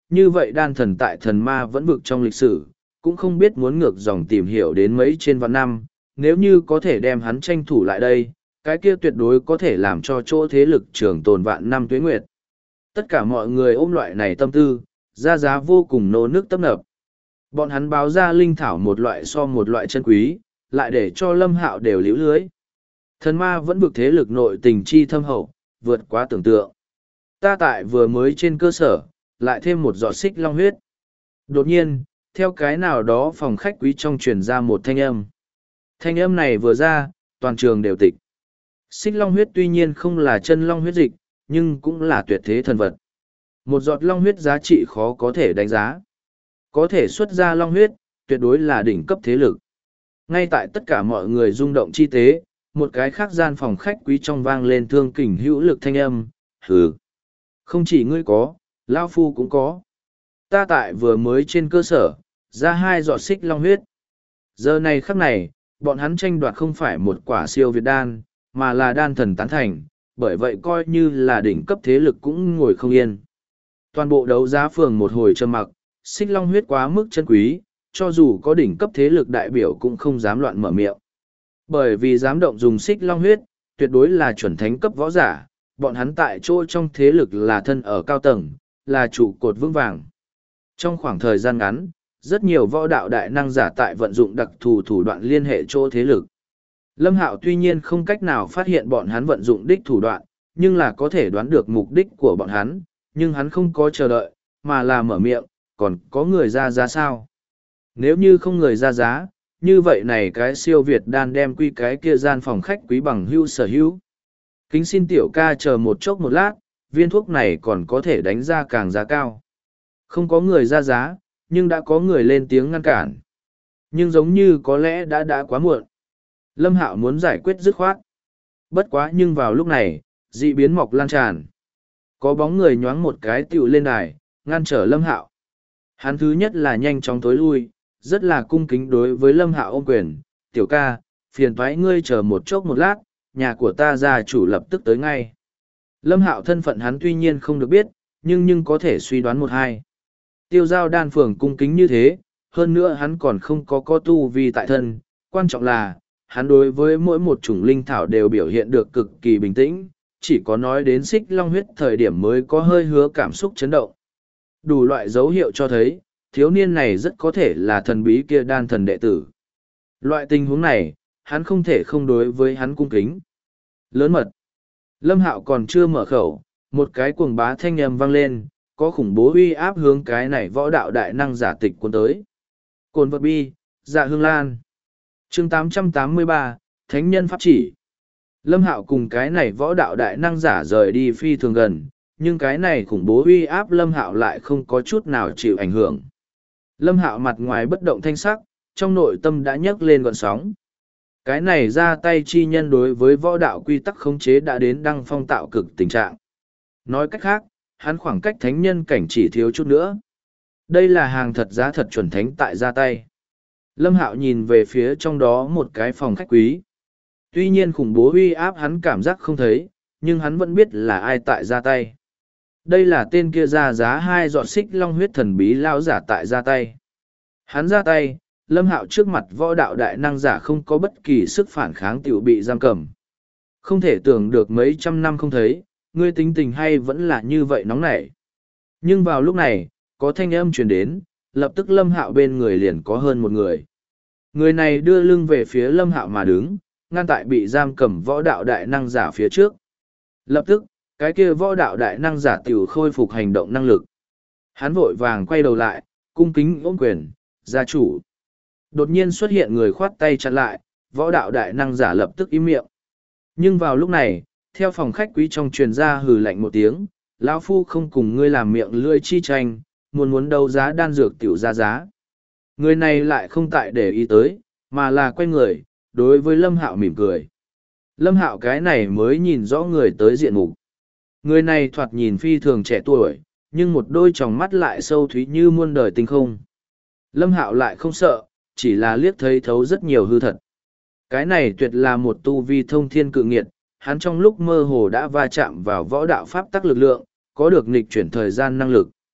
như vậy đan thần tại thần ma vẫn vực trong lịch sử, cũng không biết muốn ngược dòng tìm hiểu đến mấy trên vạn năm, nếu như có thể đem hắn tranh thủ lại đây, cái kia tuyệt đối có thể làm cho chỗ thế lực trường tồn vạn năm tuế nguyệt. Tất cả mọi người ôm loại này tâm tư, ra giá vô cùng nô nước tấp nập. Bọn hắn báo ra linh thảo một loại so một loại chân quý, lại để cho Lâm Hạo đều liễu lưới. Thần ma vẫn vực thế lực nội tình chi thâm hậu, vượt quá tưởng tượng. Ta tại vừa mới trên cơ sở, lại thêm một giọt xích long huyết. Đột nhiên, theo cái nào đó phòng khách quý trong truyền ra một thanh âm. Thanh âm này vừa ra, toàn trường đều tịch. Xích long huyết tuy nhiên không là chân long huyết dịch, nhưng cũng là tuyệt thế thần vật. Một giọt long huyết giá trị khó có thể đánh giá. Có thể xuất ra long huyết, tuyệt đối là đỉnh cấp thế lực. Ngay tại tất cả mọi người rung động chi tế, một cái khác gian phòng khách quý trong vang lên thương kình hữu lực thanh âm, hừ. Không chỉ ngươi có, Lao Phu cũng có. Ta tại vừa mới trên cơ sở, ra 2 giọt xích long huyết. Giờ này khắc này, bọn hắn tranh đoạt không phải một quả siêu việt đan, mà là đan thần tán thành, bởi vậy coi như là đỉnh cấp thế lực cũng ngồi không yên. Toàn bộ đấu giá phường một hồi trầm mặc, xích long huyết quá mức chân quý, cho dù có đỉnh cấp thế lực đại biểu cũng không dám loạn mở miệng. Bởi vì dám động dùng xích long huyết, tuyệt đối là chuẩn thánh cấp võ giả, bọn hắn tại chỗ trong thế lực là thân ở cao tầng, là trụ cột vững vàng. Trong khoảng thời gian ngắn, rất nhiều võ đạo đại năng giả tại vận dụng đặc thù thủ đoạn liên hệ chỗ thế lực. Lâm Hạo tuy nhiên không cách nào phát hiện bọn hắn vận dụng đích thủ đoạn, nhưng là có thể đoán được mục đích của bọn hắn, nhưng hắn không có chờ đợi, mà là mở miệng, còn có người ra giá sao? Nếu như không người ra giá, như vậy này cái siêu Việt đan đem quy cái kia gian phòng khách quý bằng hưu sở hữu. Kính xin tiểu ca chờ một chốc một lát, viên thuốc này còn có thể đánh ra càng giá cao. Không có người ra giá, nhưng đã có người lên tiếng ngăn cản. Nhưng giống như có lẽ đã quá muộn. Lâm Hạo muốn giải quyết dứt khoát. Bất quá nhưng vào lúc này, dị biến mọc lan tràn. Có bóng người nhoáng một cái tựu lên đài, ngăn trở Lâm Hạo. Hắn thứ nhất là nhanh chóng tối lui, rất là cung kính đối với Lâm Hạo ôm quyền. Tiểu ca, phiền thoái ngươi chờ một chốc một lát, nhà của ta gia chủ lập tức tới ngay. Lâm Hạo thân phận hắn tuy nhiên không được biết, nhưng có thể suy đoán một hai. Tiêu giao đan phường cung kính như thế, hơn nữa hắn còn không có tu vi tại thân, quan trọng là, hắn đối với mỗi một chủng linh thảo đều biểu hiện được cực kỳ bình tĩnh, chỉ có nói đến xích long huyết thời điểm mới có hơi hứa cảm xúc chấn động. Đủ loại dấu hiệu cho thấy, thiếu niên này rất có thể là thần bí kia đan thần đệ tử. Loại tình huống này, hắn không thể không đối với hắn cung kính. Lớn mật. Lâm Hạo còn chưa mở khẩu, một cái cuồng bá thanh âm vang lên, có khủng bố uy áp hướng cái này võ đạo đại năng giả tịch cuốn tới. Cồn vật bi, dạ hương lan. Chương 883, Thánh nhân pháp chỉ. Lâm Hạo cùng cái này võ đạo đại năng giả rời đi phi thường gần, nhưng cái này khủng bố uy áp Lâm Hạo lại không có chút nào chịu ảnh hưởng. Lâm Hạo mặt ngoài bất động thanh sắc, trong nội tâm đã nhấc lên gọn sóng. Cái này ra tay chi nhân đối với võ đạo quy tắc khống chế đã đến đăng phong tạo cực tình trạng. Nói cách khác, hắn khoảng cách thánh nhân cảnh chỉ thiếu chút nữa. Đây là hàng thật giá thật chuẩn thánh tại ra tay. Lâm Hạo nhìn về phía trong đó một cái phòng khách quý. Tuy nhiên khủng bố uy áp hắn cảm giác không thấy, nhưng hắn vẫn biết là ai tại ra tay. Đây là tên kia ra giá 2 giọt xích long huyết thần bí lao giả tại ra tay. Hắn ra tay, Lâm Hạo trước mặt võ đạo đại năng giả không có bất kỳ sức phản kháng tiểu bị giam cầm. Không thể tưởng được mấy trăm năm không thấy, ngươi tính tình hay vẫn là như vậy nóng nảy. Nhưng vào lúc này, có thanh âm truyền đến, lập tức Lâm Hạo bên người liền có hơn một người. Người này đưa lưng về phía Lâm Hạo mà đứng, ngăn tại bị giam cầm võ đạo đại năng giả phía trước. Lập tức, cái kia võ đạo đại năng giả tiểu khôi phục hành động năng lực. Hắn vội vàng quay đầu lại, cung kính ôm quyền, gia chủ. Đột nhiên xuất hiện người khoát tay chặn lại, võ đạo đại năng giả lập tức im miệng. Nhưng vào lúc này, theo phòng khách quý trong truyền ra hừ lạnh một tiếng, lão phu không cùng ngươi làm miệng lưỡi chi tranh, muốn đấu giá đan dược tiểu ra giá. Người này lại không tại để ý tới, mà là quay người, đối với Lâm Hạo mỉm cười. Lâm Hạo cái này mới nhìn rõ người tới diện mục. Người này thoạt nhìn phi thường trẻ tuổi, nhưng một đôi tròng mắt lại sâu thúy như muôn đời tinh không. Lâm Hạo lại không sợ, chỉ là liếc thấy thấu rất nhiều hư thật. Cái này tuyệt là một tu vi thông thiên cự nghiệt, hắn trong lúc mơ hồ đã va chạm vào võ đạo pháp tắc lực lượng, có được nghịch chuyển thời gian năng lực.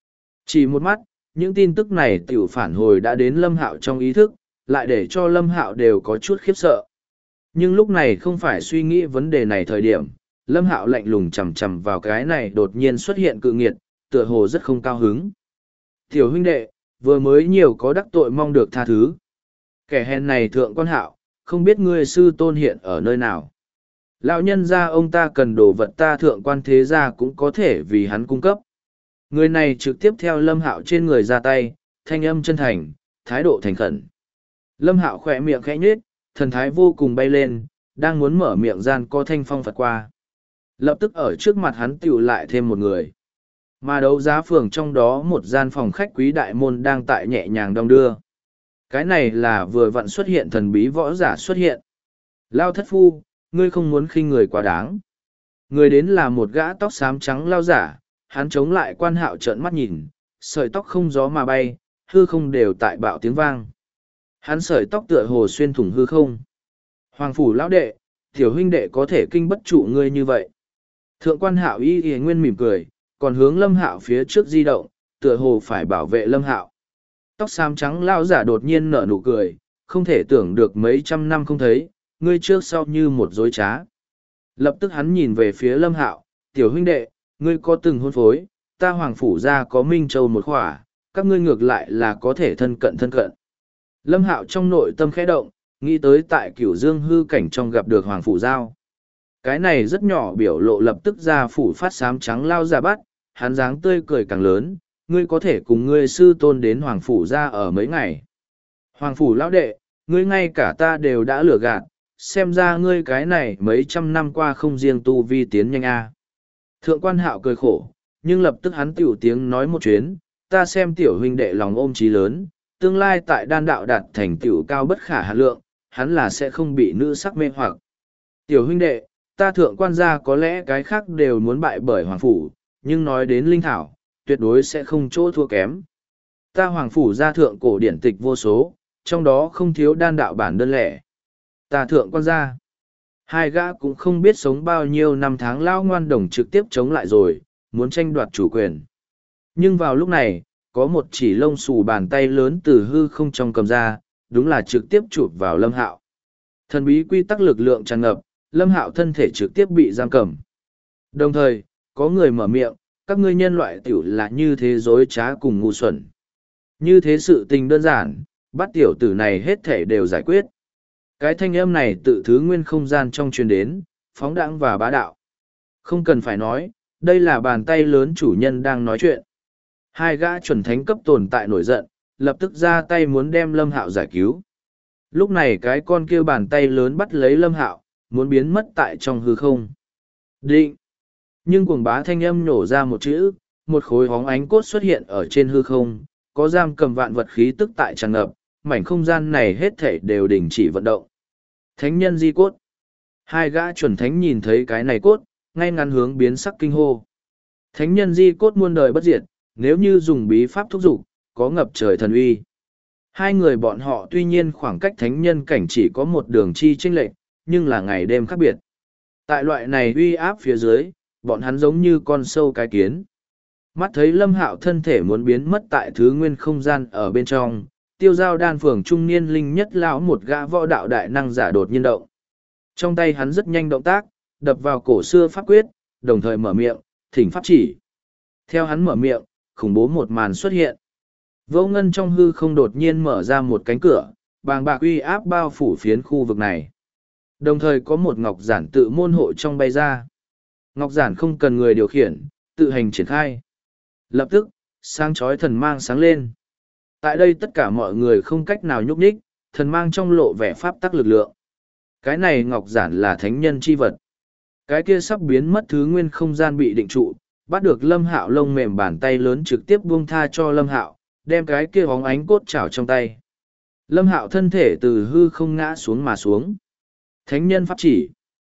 Chỉ một mắt, những tin tức này tiểu phản hồi đã đến Lâm Hạo trong ý thức, lại để cho Lâm Hạo đều có chút khiếp sợ. Nhưng lúc này không phải suy nghĩ vấn đề này thời điểm, Lâm Hạo lạnh lùng chằm chằm vào cái này đột nhiên xuất hiện cự nghiệt, tựa hồ rất không cao hứng. Tiểu huynh đệ, vừa mới nhiều có đắc tội mong được tha thứ. Kẻ hèn này thượng quan Hạo, không biết ngươi sư tôn hiện ở nơi nào. Lão nhân gia ông ta cần đồ vật ta thượng quan thế gia cũng có thể vì hắn cung cấp. Người này trực tiếp theo Lâm Hạo trên người ra tay, thanh âm chân thành, thái độ thành khẩn. Lâm Hạo khỏe miệng khẽ nhếch, thần thái vô cùng bay lên, đang muốn mở miệng gian có thanh phong phật qua. Lập tức ở trước mặt hắn tiểu lại thêm một người. Mà đấu giá phường trong đó một gian phòng khách quý đại môn đang tại nhẹ nhàng đong đưa. Cái này là vừa vặn xuất hiện thần bí võ giả xuất hiện. Lao thất phu, ngươi không muốn khinh người quá đáng. Người đến là một gã tóc xám trắng lao giả, hắn chống lại quan Hạo trợn mắt nhìn, sợi tóc không gió mà bay, hư không đều tại bạo tiếng vang. Hắn sợi tóc tựa hồ xuyên thủng hư không. Hoàng phủ lão đệ, tiểu huynh đệ có thể kinh bất trụ ngươi như vậy. Thượng quan Hạo y nguyên mỉm cười, còn hướng Lâm Hạo phía trước di động, tựa hồ phải bảo vệ Lâm Hạo. Tóc xám trắng lao giả đột nhiên nở nụ cười, không thể tưởng được mấy trăm năm không thấy, ngươi trước sau như một dối trá. Lập tức hắn nhìn về phía Lâm Hạo, tiểu huynh đệ, ngươi có từng hôn phối, ta hoàng phủ ra có Minh Châu một khỏa, các ngươi ngược lại là có thể thân cận thân cận. Lâm Hạo trong nội tâm khẽ động, nghĩ tới tại Cửu Dương hư cảnh trong gặp được hoàng phủ giao. Cái này rất nhỏ biểu lộ lập tức ra phủ phát xám trắng lao ra bắt, hắn dáng tươi cười càng lớn, ngươi có thể cùng ngươi sư tôn đến hoàng phủ ra ở mấy ngày. Hoàng phủ lão đệ, ngươi ngay cả ta đều đã lừa gạt, xem ra ngươi cái này mấy trăm năm qua không riêng tu vi tiến nhanh a. Thượng quan Hạo cười khổ, nhưng lập tức hắn tiểu tiếng nói một chuyến, ta xem tiểu huynh đệ lòng ôm chí lớn, tương lai tại đan đạo đạt thành tiểu cao bất khả hạn lượng, hắn là sẽ không bị nữ sắc mê hoặc. Tiểu huynh đệ, ta thượng quan gia có lẽ cái khác đều muốn bại bởi hoàng phủ, nhưng nói đến linh thảo, tuyệt đối sẽ không chỗ thua kém. Ta hoàng phủ gia thượng cổ điển tịch vô số, trong đó không thiếu đan đạo bản đơn lẻ. Ta thượng quan gia, hai gã cũng không biết sống bao nhiêu năm tháng lao ngoan đồng trực tiếp chống lại rồi, muốn tranh đoạt chủ quyền. Nhưng vào lúc này, có một chỉ lông xù bàn tay lớn từ hư không trong cầm ra, đúng là trực tiếp chụp vào Lâm Hạo. Thần bí quy tắc lực lượng tràn ngập, Lâm Hạo thân thể trực tiếp bị giam cầm. Đồng thời, có người mở miệng, các ngươi nhân loại tiểu là như thế dối trá cùng ngu xuẩn. Như thế sự tình đơn giản, bắt tiểu tử này hết thể đều giải quyết. Cái thanh âm này tự thứ nguyên không gian trong truyền đến, phóng đãng và bá đạo. Không cần phải nói, đây là bàn tay lớn chủ nhân đang nói chuyện. Hai gã chuẩn thánh cấp tồn tại nổi giận, lập tức ra tay muốn đem Lâm Hạo giải cứu. Lúc này cái con kia bàn tay lớn bắt lấy Lâm Hạo, muốn biến mất tại trong hư không. Định! Nhưng cuồng bá thanh âm nhổ ra một chữ, một khối hóng ánh cốt xuất hiện ở trên hư không, có giam cầm vạn vật khí tức tại tràn ngập, mảnh không gian này hết thảy đều đình chỉ vận động. Thánh nhân di cốt. Hai gã chuẩn thánh nhìn thấy cái này cốt, ngay ngắn hướng biến sắc kinh hô. Thánh nhân di cốt muôn đời bất diệt, nếu như dùng bí pháp thúc dục, có ngập trời thần uy. Hai người bọn họ tuy nhiên khoảng cách thánh nhân cảnh chỉ có một đường chi chênh lệch, nhưng là ngày đêm khác biệt. Tại loại này uy áp phía dưới, bọn hắn giống như con sâu cái kiến. Mắt thấy Lâm Hạo thân thể muốn biến mất tại thứ nguyên không gian ở bên trong, Tiêu Giao Đan phường trung niên linh nhất lão một gã võ đạo đại năng giả đột nhiên động. Trong tay hắn rất nhanh động tác, đập vào cổ xưa pháp quyết, đồng thời mở miệng, thỉnh pháp chỉ. Theo hắn mở miệng, khủng bố một màn xuất hiện. Vô ngân trong hư không đột nhiên mở ra một cánh cửa, bàng bạc uy áp bao phủ phiến khu vực này. Đồng thời có một ngọc giản tự môn hộ trong bay ra. Ngọc giản không cần người điều khiển, tự hành triển khai. Lập tức, sáng chói thần mang sáng lên. Tại đây tất cả mọi người không cách nào nhúc nhích, thần mang trong lộ vẻ pháp tắc lực lượng. Cái này ngọc giản là thánh nhân chi vật. Cái kia sắp biến mất thứ nguyên không gian bị định trụ, bắt được Lâm Hạo lông mềm bàn tay lớn trực tiếp buông tha cho Lâm Hạo, đem cái kia bóng ánh cốt chảo trong tay. Lâm Hạo thân thể từ hư không ngã xuống mà xuống. Thánh nhân pháp chỉ.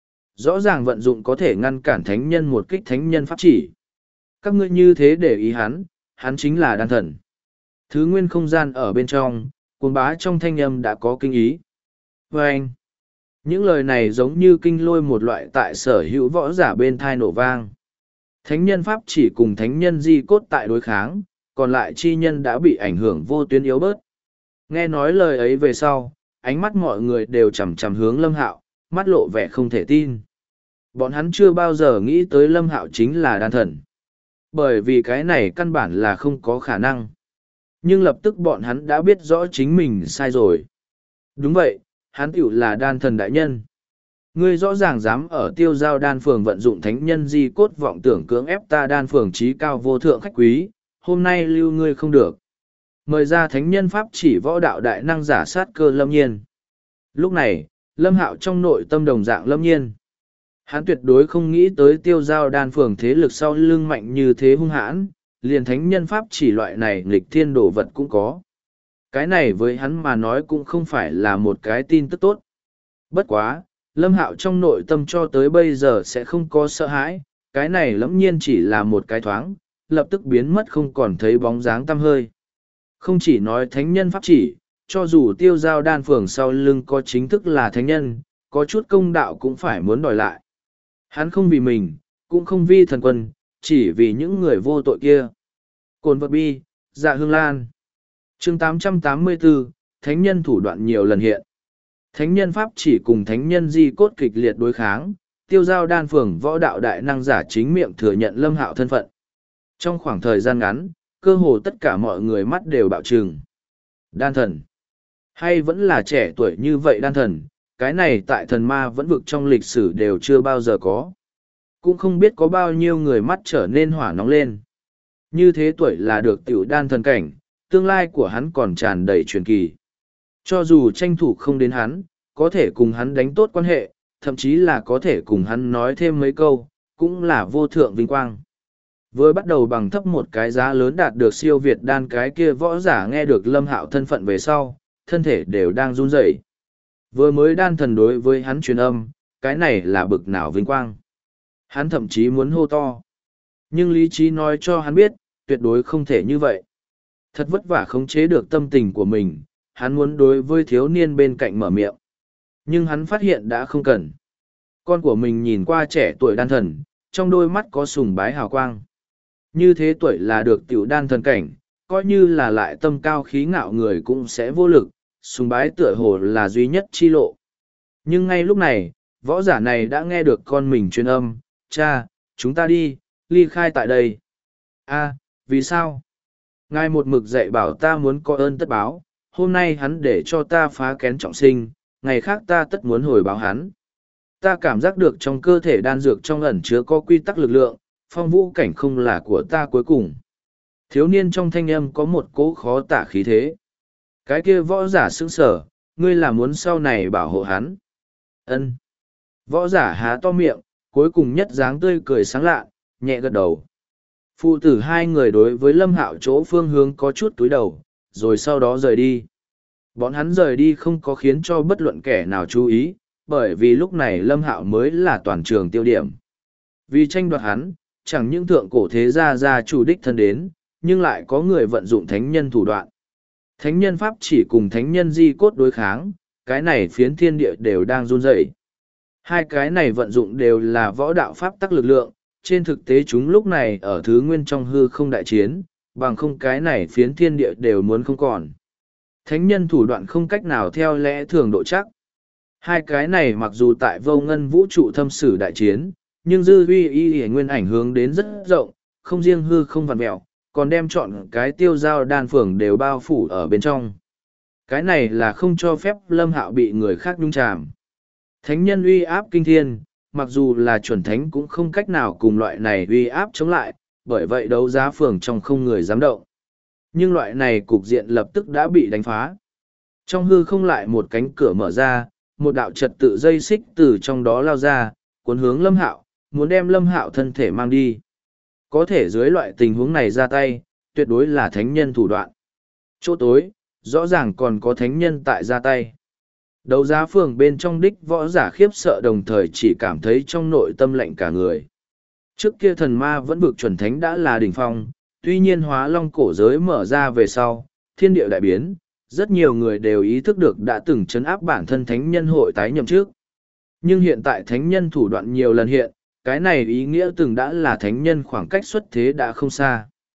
Rõ ràng vận dụng có thể ngăn cản thánh nhân một kích thánh nhân pháp chỉ. Các ngươi như thế để ý hắn chính là đan thần. Thứ nguyên không gian ở bên trong, cuồng bá trong thanh âm đã có kinh ý. Và anh, những lời này giống như kinh lôi một loại tại sở hữu võ giả bên thai nổ vang. Thánh nhân pháp chỉ cùng thánh nhân di cốt tại đối kháng, còn lại chi nhân đã bị ảnh hưởng vô tuyến yếu bớt. Nghe nói lời ấy về sau, ánh mắt mọi người đều chằm chằm hướng Lâm Hạo, mắt lộ vẻ không thể tin. Bọn hắn chưa bao giờ nghĩ tới Lâm Hạo chính là đan thần. Bởi vì cái này căn bản là không có khả năng. Nhưng lập tức bọn hắn đã biết rõ chính mình sai rồi. Đúng vậy, hắn tiểu là đan thần đại nhân. Ngươi rõ ràng dám ở Tiêu Giao đan phường vận dụng thánh nhân di cốt vọng tưởng cưỡng ép ta đan phường trí cao vô thượng khách quý, hôm nay lưu ngươi không được. Mời ra thánh nhân pháp chỉ võ đạo đại năng giả sát cơ Lâm Nhiên. Lúc này, Lâm Hạo trong nội tâm đồng dạng Lâm Nhiên. Hắn tuyệt đối không nghĩ tới Tiêu Giao đan phường thế lực sau lưng mạnh như thế hung hãn, liền thánh nhân pháp chỉ loại này nghịch thiên đồ vật cũng có. Cái này với hắn mà nói cũng không phải là một cái tin tức tốt. Bất quá, Lâm Hạo trong nội tâm cho tới bây giờ sẽ không có sợ hãi, cái này lẫm nhiên chỉ là một cái thoáng, lập tức biến mất không còn thấy bóng dáng tăm hơi. Không chỉ nói thánh nhân pháp chỉ, cho dù Tiêu Giao đan phường sau lưng có chính thức là thánh nhân, có chút công đạo cũng phải muốn đòi lại. Hắn không vì mình, cũng không vì thần quân, chỉ vì những người vô tội kia. Cồn vật bi, dạ hương lan. Chương 884, thánh nhân thủ đoạn nhiều lần hiện. Thánh nhân pháp chỉ cùng thánh nhân di cốt kịch liệt đối kháng, Tiêu Giao đan phường võ đạo đại năng giả chính miệng thừa nhận Lâm Hạo thân phận. Trong khoảng thời gian ngắn, cơ hồ tất cả mọi người mắt đều bạo trừng. Đan thần. Hay vẫn là trẻ tuổi như vậy đan thần, cái này tại thần ma vẫn vực trong lịch sử đều chưa bao giờ có. Cũng không biết có bao nhiêu người mắt trở nên hỏa nóng lên. Như thế tuổi là được tiểu đan thần cảnh, tương lai của hắn còn tràn đầy truyền kỳ. Cho dù tranh thủ không đến hắn, có thể cùng hắn đánh tốt quan hệ, thậm chí là có thể cùng hắn nói thêm mấy câu, cũng là vô thượng vinh quang. Vừa bắt đầu bằng thấp một cái giá lớn đạt được siêu việt đan cái kia võ giả nghe được Lâm Hạo thân phận về sau, thân thể đều đang run rẩy. Vừa mới đan thần đối với hắn truyền âm, cái này là bực nào vinh quang. Hắn thậm chí muốn hô to. Nhưng lý trí nói cho hắn biết, tuyệt đối không thể như vậy. Thật vất vả khống chế được tâm tình của mình, hắn muốn đối với thiếu niên bên cạnh mở miệng. Nhưng hắn phát hiện đã không cần. Con của mình nhìn qua trẻ tuổi đan thần, trong đôi mắt có sùng bái hào quang. Như thế tuổi là được tiểu đan thần cảnh, coi như là lại tâm cao khí ngạo người cũng sẽ vô lực, sùng bái tựa hồ là duy nhất chi lộ. Nhưng ngay lúc này, võ giả này đã nghe được con mình truyền âm, cha, chúng ta đi, ly khai tại đây. A, vì sao? Ngài một mực dạy bảo ta muốn có ơn tất báo, hôm nay hắn để cho ta phá kén trọng sinh, ngày khác ta tất muốn hồi báo hắn. Ta cảm giác được trong cơ thể đan dược trong ẩn chứa có quy tắc lực lượng, phong vũ cảnh không là của ta cuối cùng. Thiếu niên trong thanh âm có một cỗ khó tả khí thế. Cái kia võ giả sững sở, ngươi là muốn sau này bảo hộ hắn. Ân. Võ giả há to miệng, cuối cùng nhất dáng tươi cười sáng lạ, nhẹ gật đầu. Phụ tử hai người đối với Lâm Hạo chỗ phương hướng có chút túi đầu, rồi sau đó rời đi. Bọn hắn rời đi không có khiến cho bất luận kẻ nào chú ý, bởi vì lúc này Lâm Hạo mới là toàn trường tiêu điểm. Vì tranh đoạt hắn, chẳng những thượng cổ thế gia chủ đích thân đến, nhưng lại có người vận dụng thánh nhân thủ đoạn. Thánh nhân pháp chỉ cùng thánh nhân di cốt đối kháng, cái này phiến thiên địa đều đang run rẩy. Hai cái này vận dụng đều là võ đạo pháp tắc lực lượng, trên thực tế chúng lúc này ở thứ nguyên trong hư không đại chiến, bằng không cái này phiến thiên địa đều muốn không còn. Thánh nhân thủ đoạn không cách nào theo lẽ thường độ chắc. Hai cái này mặc dù tại vô ngân vũ trụ thâm sử đại chiến, nhưng dư huy y nguyên ảnh hướng đến rất rộng, không riêng hư không vặn mẹo, còn đem chọn cái Tiêu Giao đan phường đều bao phủ ở bên trong. Cái này là không cho phép Lâm Hạo bị người khác nhúng chàm. Thánh nhân uy áp kinh thiên, mặc dù là chuẩn thánh cũng không cách nào cùng loại này uy áp chống lại, bởi vậy đấu giá phường trong không người dám động. Nhưng loại này cục diện lập tức đã bị đánh phá. Trong hư không lại một cánh cửa mở ra, một đạo trật tự dây xích từ trong đó lao ra, cuốn hướng Lâm Hạo, muốn đem Lâm Hạo thân thể mang đi. Có thể dưới loại tình huống này ra tay, tuyệt đối là thánh nhân thủ đoạn. Chỗ tối, rõ ràng còn có thánh nhân tại ra tay. Đấu giá phường bên trong đích võ giả khiếp sợ đồng thời chỉ cảm thấy trong nội tâm lạnh cả người. Trước kia thần ma vẫn vực chuẩn thánh đã là đỉnh phong, tuy nhiên hóa long cổ giới mở ra về sau, thiên địa đại biến, rất nhiều người đều ý thức được đã từng chấn áp bản thân thánh nhân hội tái nhậm trước. Nhưng hiện tại thánh nhân thủ đoạn nhiều lần hiện, cái này ý nghĩa từng đã là thánh nhân khoảng cách xuất thế đã không xa.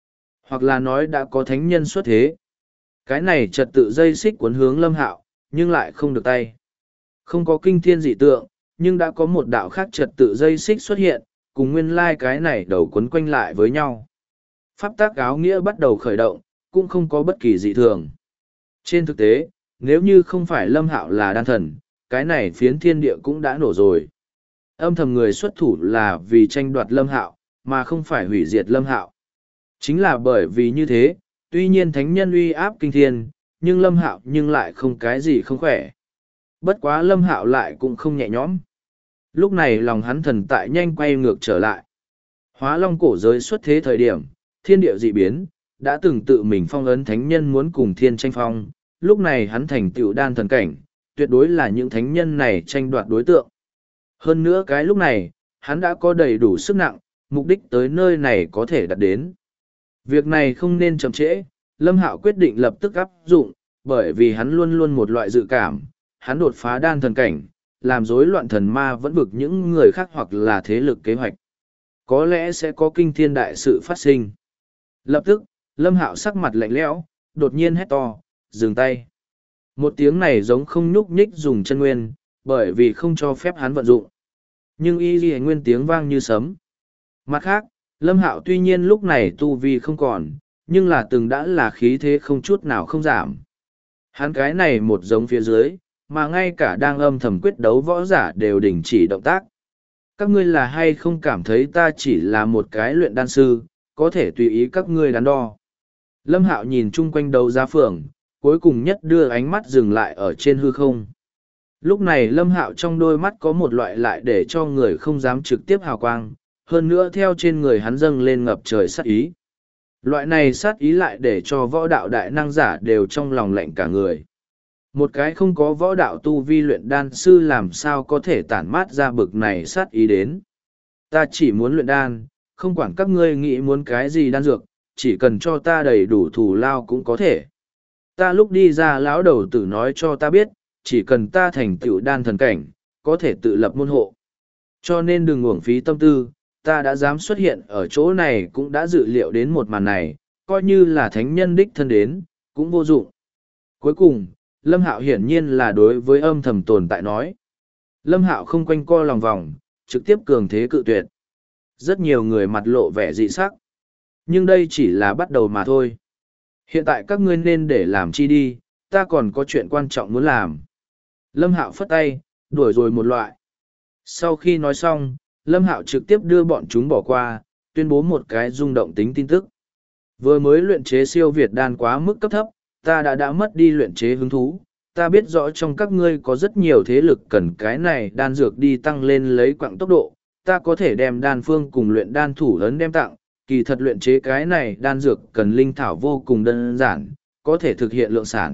hoặc là nói đã có thánh nhân xuất thế. Cái này trật tự dây xích cuốn hướng Lâm Hạo, nhưng lại không được tay. Không có kinh thiên dị tượng, nhưng đã có một đạo khác trật tự dây xích xuất hiện, cùng nguyên lai cái này đầu quấn quanh lại với nhau. Pháp tác áo nghĩa bắt đầu khởi động, cũng không có bất kỳ dị thường. Trên thực tế, nếu như không phải Lâm Hạo là đan thần, cái này phiến thiên địa cũng đã nổ rồi. Âm thầm người xuất thủ là vì tranh đoạt Lâm Hạo, mà không phải hủy diệt Lâm Hạo. Chính là bởi vì như thế, tuy nhiên thánh nhân uy áp kinh thiên, nhưng Lâm Hạo nhưng lại không cái gì không khỏe. Bất quá Lâm Hạo lại cũng không nhẹ nhõm. Lúc này lòng hắn thần tại nhanh quay ngược trở lại. Hóa Long cổ giới xuất thế thời điểm, thiên địa dị biến, đã từng tự mình phong ấn thánh nhân muốn cùng thiên tranh phong, lúc này hắn thành tựu đan thần cảnh, tuyệt đối là những thánh nhân này tranh đoạt đối tượng. Hơn nữa cái lúc này, hắn đã có đầy đủ sức nặng, mục đích tới nơi này có thể đạt đến. Việc này không nên chậm trễ, Lâm Hạo quyết định lập tức áp dụng, bởi vì hắn luôn luôn một loại dự cảm, hắn đột phá đan thần cảnh, làm rối loạn thần ma vẫn vực những người khác hoặc là thế lực kế hoạch. Có lẽ sẽ có kinh thiên đại sự phát sinh. Lập tức, Lâm Hạo sắc mặt lạnh lẽo, đột nhiên hét to, dừng tay. Một tiếng này giống không nhúc nhích dùng chân nguyên, bởi vì không cho phép hắn vận dụng. Nhưng y ghi nguyên tiếng vang như sấm. Mặt khác, Lâm Hạo tuy nhiên lúc này tu vi không còn, nhưng là từng đã là khí thế không chút nào không giảm. Hắn cái này một giống phía dưới, mà ngay cả đang âm thầm quyết đấu võ giả đều đình chỉ động tác. Các ngươi là hay không cảm thấy ta chỉ là một cái luyện đan sư, có thể tùy ý các ngươi đắn đo. Lâm Hạo nhìn chung quanh đấu giá phường, cuối cùng nhất đưa ánh mắt dừng lại ở trên hư không. Lúc này Lâm Hạo trong đôi mắt có một loại lại để cho người không dám trực tiếp hào quang, hơn nữa theo trên người hắn dâng lên ngập trời sát ý. Loại này sát ý lại để cho võ đạo đại năng giả đều trong lòng lạnh cả người. Một cái không có võ đạo tu vi luyện đan sư làm sao có thể tản mát ra bực này sát ý đến. Ta chỉ muốn luyện đan, không quản các ngươi nghĩ muốn cái gì đan dược, chỉ cần cho ta đầy đủ thù lao cũng có thể. Ta lúc đi ra lão đầu tử nói cho ta biết, chỉ cần ta thành tựu đan thần cảnh, có thể tự lập môn hộ. Cho nên đừng uổng phí tâm tư, ta đã dám xuất hiện ở chỗ này cũng đã dự liệu đến một màn này, coi như là thánh nhân đích thân đến, cũng vô dụng. Cuối cùng, Lâm Hạo hiển nhiên là đối với âm thầm tồn tại nói. Lâm Hạo không quanh co lòng vòng, trực tiếp cường thế cự tuyệt. Rất nhiều người mặt lộ vẻ dị sắc. Nhưng đây chỉ là bắt đầu mà thôi. Hiện tại các ngươi nên để làm chi đi, ta còn có chuyện quan trọng muốn làm. Lâm Hạo phất tay, đuổi rồi một loại. Sau khi nói xong, Lâm Hạo trực tiếp đưa bọn chúng bỏ qua, tuyên bố một cái rung động tính tin tức. Vừa mới luyện chế siêu việt đan quá mức cấp thấp, ta đã mất đi luyện chế hứng thú. Ta biết rõ trong các ngươi có rất nhiều thế lực cần cái này đan dược đi tăng lên lấy quãng tốc độ. Ta có thể đem đan phương cùng luyện đan thủ ấn đem tặng, kỳ thật luyện chế cái này đan dược cần linh thảo vô cùng đơn giản, có thể thực hiện lượng sản.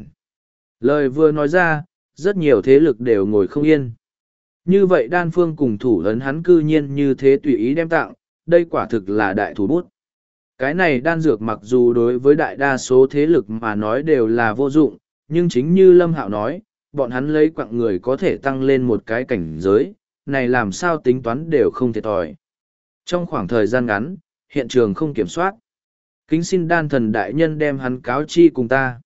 Lời vừa nói ra, rất nhiều thế lực đều ngồi không yên. Như vậy đan phương cùng thủ ấn hắn cư nhiên như thế tùy ý đem tặng, đây quả thực là đại thủ bút. Cái này đan dược mặc dù đối với đại đa số thế lực mà nói đều là vô dụng, nhưng chính như Lâm Hạo nói, bọn hắn lấy quặng người có thể tăng lên một cái cảnh giới, này làm sao tính toán đều không thiệt thòi. Trong khoảng thời gian ngắn, hiện trường không kiểm soát. Kính xin đan thần đại nhân đem hắn cáo chi cùng ta.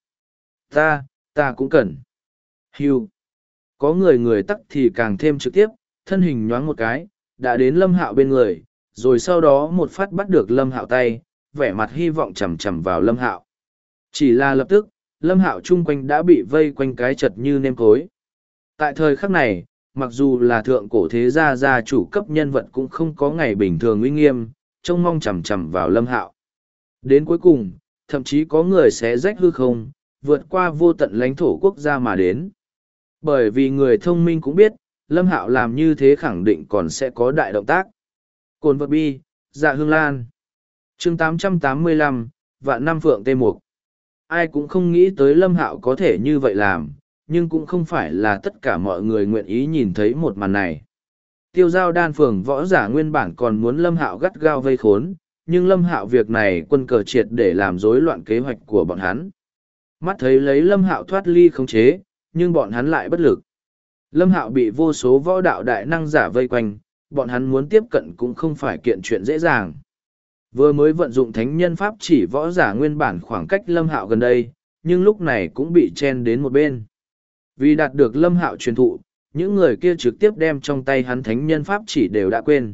Ta cũng cần. Hưu. Có người tắc thì càng thêm trực tiếp, thân hình nhoáng một cái, đã đến Lâm Hạo bên người, rồi sau đó một phát bắt được Lâm Hạo tay, vẻ mặt hy vọng chầm chầm vào Lâm Hạo. Chỉ là lập tức, Lâm Hạo chung quanh đã bị vây quanh cái chật như nêm cối. Tại thời khắc này, mặc dù là thượng cổ thế gia chủ cấp nhân vật cũng không có ngày bình thường uy nghiêm, trông mong chầm chầm vào Lâm Hạo. Đến cuối cùng, thậm chí có người xé rách hư không, vượt qua vô tận lãnh thổ quốc gia mà đến. Bởi vì người thông minh cũng biết, Lâm Hạo làm như thế khẳng định còn sẽ có đại động tác. Cồn vật bi, dạ hương lan. Chương 885, Vạn Năm Phượng Tê Mục. Ai cũng không nghĩ tới Lâm Hạo có thể như vậy làm, nhưng cũng không phải là tất cả mọi người nguyện ý nhìn thấy một màn này. Tiêu giao đan phường võ giả nguyên bản còn muốn Lâm Hạo gắt gao vây khốn, nhưng Lâm Hạo việc này quân cờ triệt để làm rối loạn kế hoạch của bọn hắn. Mắt thấy lấy Lâm Hạo thoát ly khống chế, nhưng bọn hắn lại bất lực. Lâm Hạo bị vô số võ đạo đại năng giả vây quanh, bọn hắn muốn tiếp cận cũng không phải kiện chuyện dễ dàng. Vừa mới vận dụng thánh nhân pháp chỉ võ giả nguyên bản khoảng cách Lâm Hạo gần đây, nhưng lúc này cũng bị chen đến một bên. Vì đạt được Lâm Hạo truyền thụ, những người kia trực tiếp đem trong tay hắn thánh nhân pháp chỉ đều đã quên.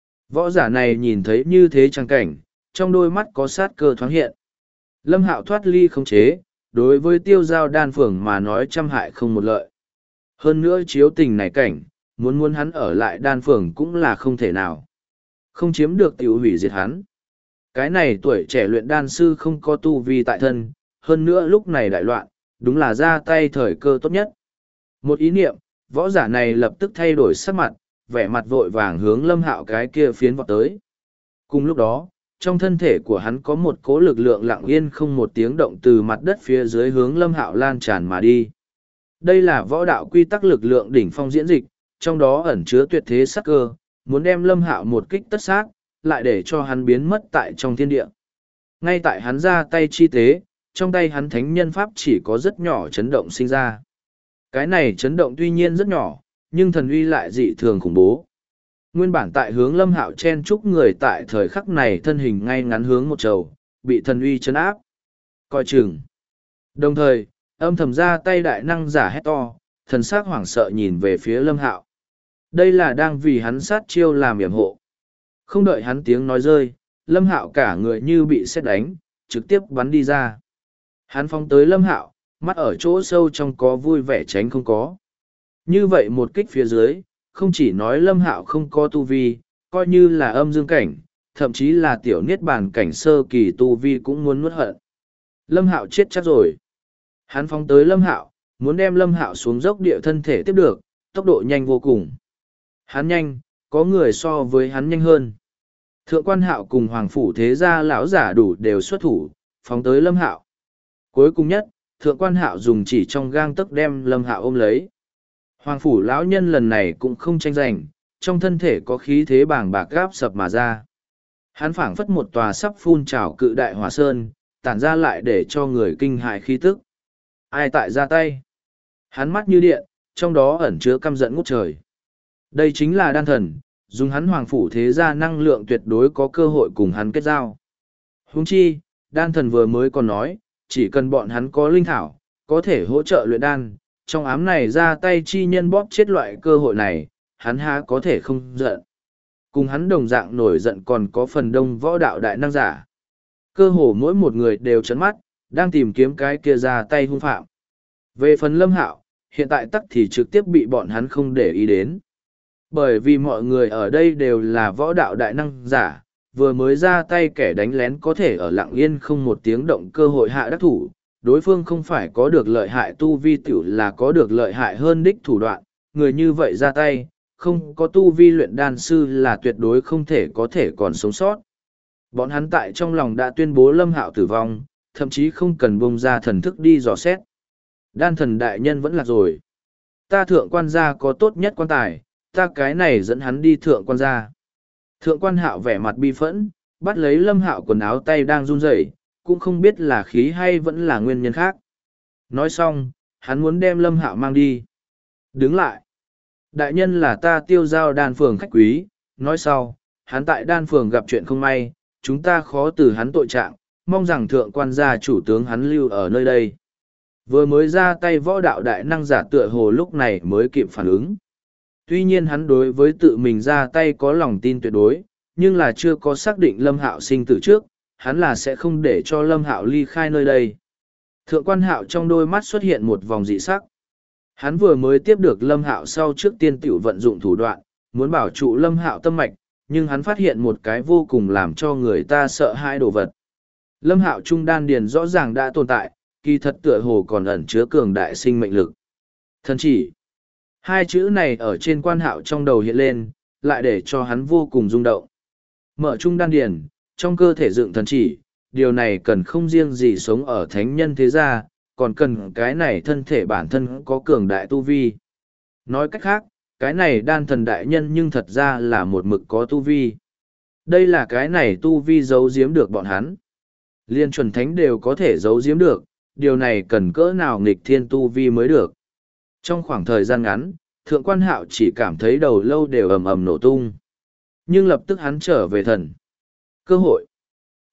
Võ giả này nhìn thấy như thế trang cảnh, trong đôi mắt có sát cơ thoáng hiện. Lâm Hạo thoát ly khống chế, đối với Tiêu Giao Đan Phường mà nói trăm hại không một lợi. Hơn nữa chiếu tình này cảnh, muốn hắn ở lại Đan Phường cũng là không thể nào. Không chiếm được tiểu hủy diệt hắn. Cái này tuổi trẻ luyện đan sư không có tu vi tại thân, hơn nữa lúc này đại loạn, đúng là ra tay thời cơ tốt nhất. Một ý niệm, võ giả này lập tức thay đổi sắc mặt, vẻ mặt vội vàng hướng Lâm Hạo cái kia phiến vọt tới. Cùng lúc đó, trong thân thể của hắn có một cỗ lực lượng lặng yên không một tiếng động từ mặt đất phía dưới hướng Lâm Hạo lan tràn mà đi. Đây là võ đạo quy tắc lực lượng đỉnh phong diễn dịch, trong đó ẩn chứa tuyệt thế sắc cơ, muốn đem Lâm Hạo một kích tất sát, lại để cho hắn biến mất tại trong thiên địa. Ngay tại hắn ra tay chi tế, trong tay hắn thánh nhân pháp chỉ có rất nhỏ chấn động sinh ra. Cái này chấn động tuy nhiên rất nhỏ, nhưng thần uy lại dị thường khủng bố. Nguyên bản tại hướng Lâm Hạo chen chúc người tại thời khắc này thân hình ngay ngắn hướng một trầu, bị thần uy chấn áp. Coi chừng. Đồng thời, âm thầm ra tay đại năng giả hét to, thần sắc hoảng sợ nhìn về phía Lâm Hạo. Đây là đang vì hắn sát chiêu làm yểm hộ. Không đợi hắn tiếng nói rơi, Lâm Hạo cả người như bị sét đánh, trực tiếp bắn đi ra. Hắn phóng tới Lâm Hạo, mắt ở chỗ sâu trong có vui vẻ tránh không có. Như vậy một kích phía dưới, không chỉ nói Lâm Hạo không có tu vi, coi như là âm dương cảnh, thậm chí là tiểu niết bàn cảnh sơ kỳ tu vi cũng muốn nuốt hận. Lâm Hạo chết chắc rồi. Hắn phóng tới Lâm Hạo, muốn đem Lâm Hạo xuống dốc địa thân thể tiếp được, tốc độ nhanh vô cùng. Hắn nhanh, có người so với hắn nhanh hơn. Thượng quan Hạo cùng Hoàng Phủ Thế Gia lão giả đủ đều xuất thủ, phóng tới Lâm Hạo. Cuối cùng nhất, Thượng quan Hạo dùng chỉ trong gang tấc đem Lâm Hạo ôm lấy. Hoàng Phủ lão nhân lần này cũng không tranh giành, trong thân thể có khí thế bàng bạc gáp sập mà ra. Hắn phảng phất một tòa sắp phun trào cự đại hỏa sơn, tản ra lại để cho người kinh hại khí tức. Ai tại ra tay? Hắn mắt như điện, trong đó ẩn chứa căm giận ngút trời. Đây chính là đan thần, dùng hắn Hoàng Phủ Thế Gia năng lượng tuyệt đối có cơ hội cùng hắn kết giao. Huống chi, đan thần vừa mới còn nói, chỉ cần bọn hắn có linh thảo, có thể hỗ trợ luyện đan, trong ám này ra tay chi nhân bóp chết loại cơ hội này, hắn há có thể không giận. Cùng hắn đồng dạng nổi giận còn có phần đông võ đạo đại năng giả. Cơ hồ mỗi một người đều trấn mắt, đang tìm kiếm cái kia ra tay hung phạm. Về phần Lâm Hạo, hiện tại tắc thì trực tiếp bị bọn hắn không để ý đến. Bởi vì mọi người ở đây đều là võ đạo đại năng giả, vừa mới ra tay kẻ đánh lén có thể ở lặng yên không một tiếng động cơ hội hạ đắc thủ, đối phương không phải có được lợi hại tu vi tiểu là có được lợi hại hơn đích thủ đoạn, người như vậy ra tay, không có tu vi luyện đan sư là tuyệt đối không thể có thể còn sống sót. Bọn hắn tại trong lòng đã tuyên bố Lâm Hạo tử vong, thậm chí không cần bông ra thần thức đi dò xét. Đan thần đại nhân vẫn lạc rồi. Ta thượng quan gia có tốt nhất quan tài, ta cái này dẫn hắn đi thượng quan gia. Thượng quan Hạo vẻ mặt bi phẫn, bắt lấy Lâm Hạo quần áo tay đang run rẩy, cũng không biết là khí hay vẫn là nguyên nhân khác. Nói xong, hắn muốn đem Lâm Hạo mang đi. Đứng lại. Đại nhân là ta Tiêu Giao Đan Phường khách quý, nói sau, hắn tại Đan Phường gặp chuyện không may, chúng ta khó từ hắn tội trạng, mong rằng thượng quan gia chủ tướng hắn lưu ở nơi đây. Vừa mới ra tay võ đạo đại năng giả tựa hồ lúc này mới kịp phản ứng. Tuy nhiên hắn đối với tự mình ra tay có lòng tin tuyệt đối, nhưng là chưa có xác định Lâm Hạo sinh tử trước, hắn là sẽ không để cho Lâm Hạo ly khai nơi đây. Thượng quan Hạo trong đôi mắt xuất hiện một vòng dị sắc. Hắn vừa mới tiếp được Lâm Hạo sau trước tiên tiểu vận dụng thủ đoạn, muốn bảo trụ Lâm Hạo tâm mạch, nhưng hắn phát hiện một cái vô cùng làm cho người ta sợ hãi đồ vật. Lâm Hạo trung đan điền rõ ràng đã tồn tại, kỳ thật tựa hồ còn ẩn chứa cường đại sinh mệnh lực. Thần chỉ. Hai chữ này ở trên quan Hạo trong đầu hiện lên, lại để cho hắn vô cùng rung động. Mở trung đan điền, trong cơ thể dựng thần chỉ, điều này cần không riêng gì sống ở thánh nhân thế gia, còn cần cái này thân thể bản thân có cường đại tu vi. Nói cách khác, cái này đan thần đại nhân nhưng thật ra là một mực có tu vi. Đây là cái này tu vi giấu giếm được bọn hắn. Liên chuẩn thánh đều có thể giấu giếm được, điều này cần cỡ nào nghịch thiên tu vi mới được. Trong khoảng thời gian ngắn, thượng quan Hạo chỉ cảm thấy đầu lâu đều ầm ầm nổ tung. Nhưng lập tức hắn trở về thần. Cơ hội.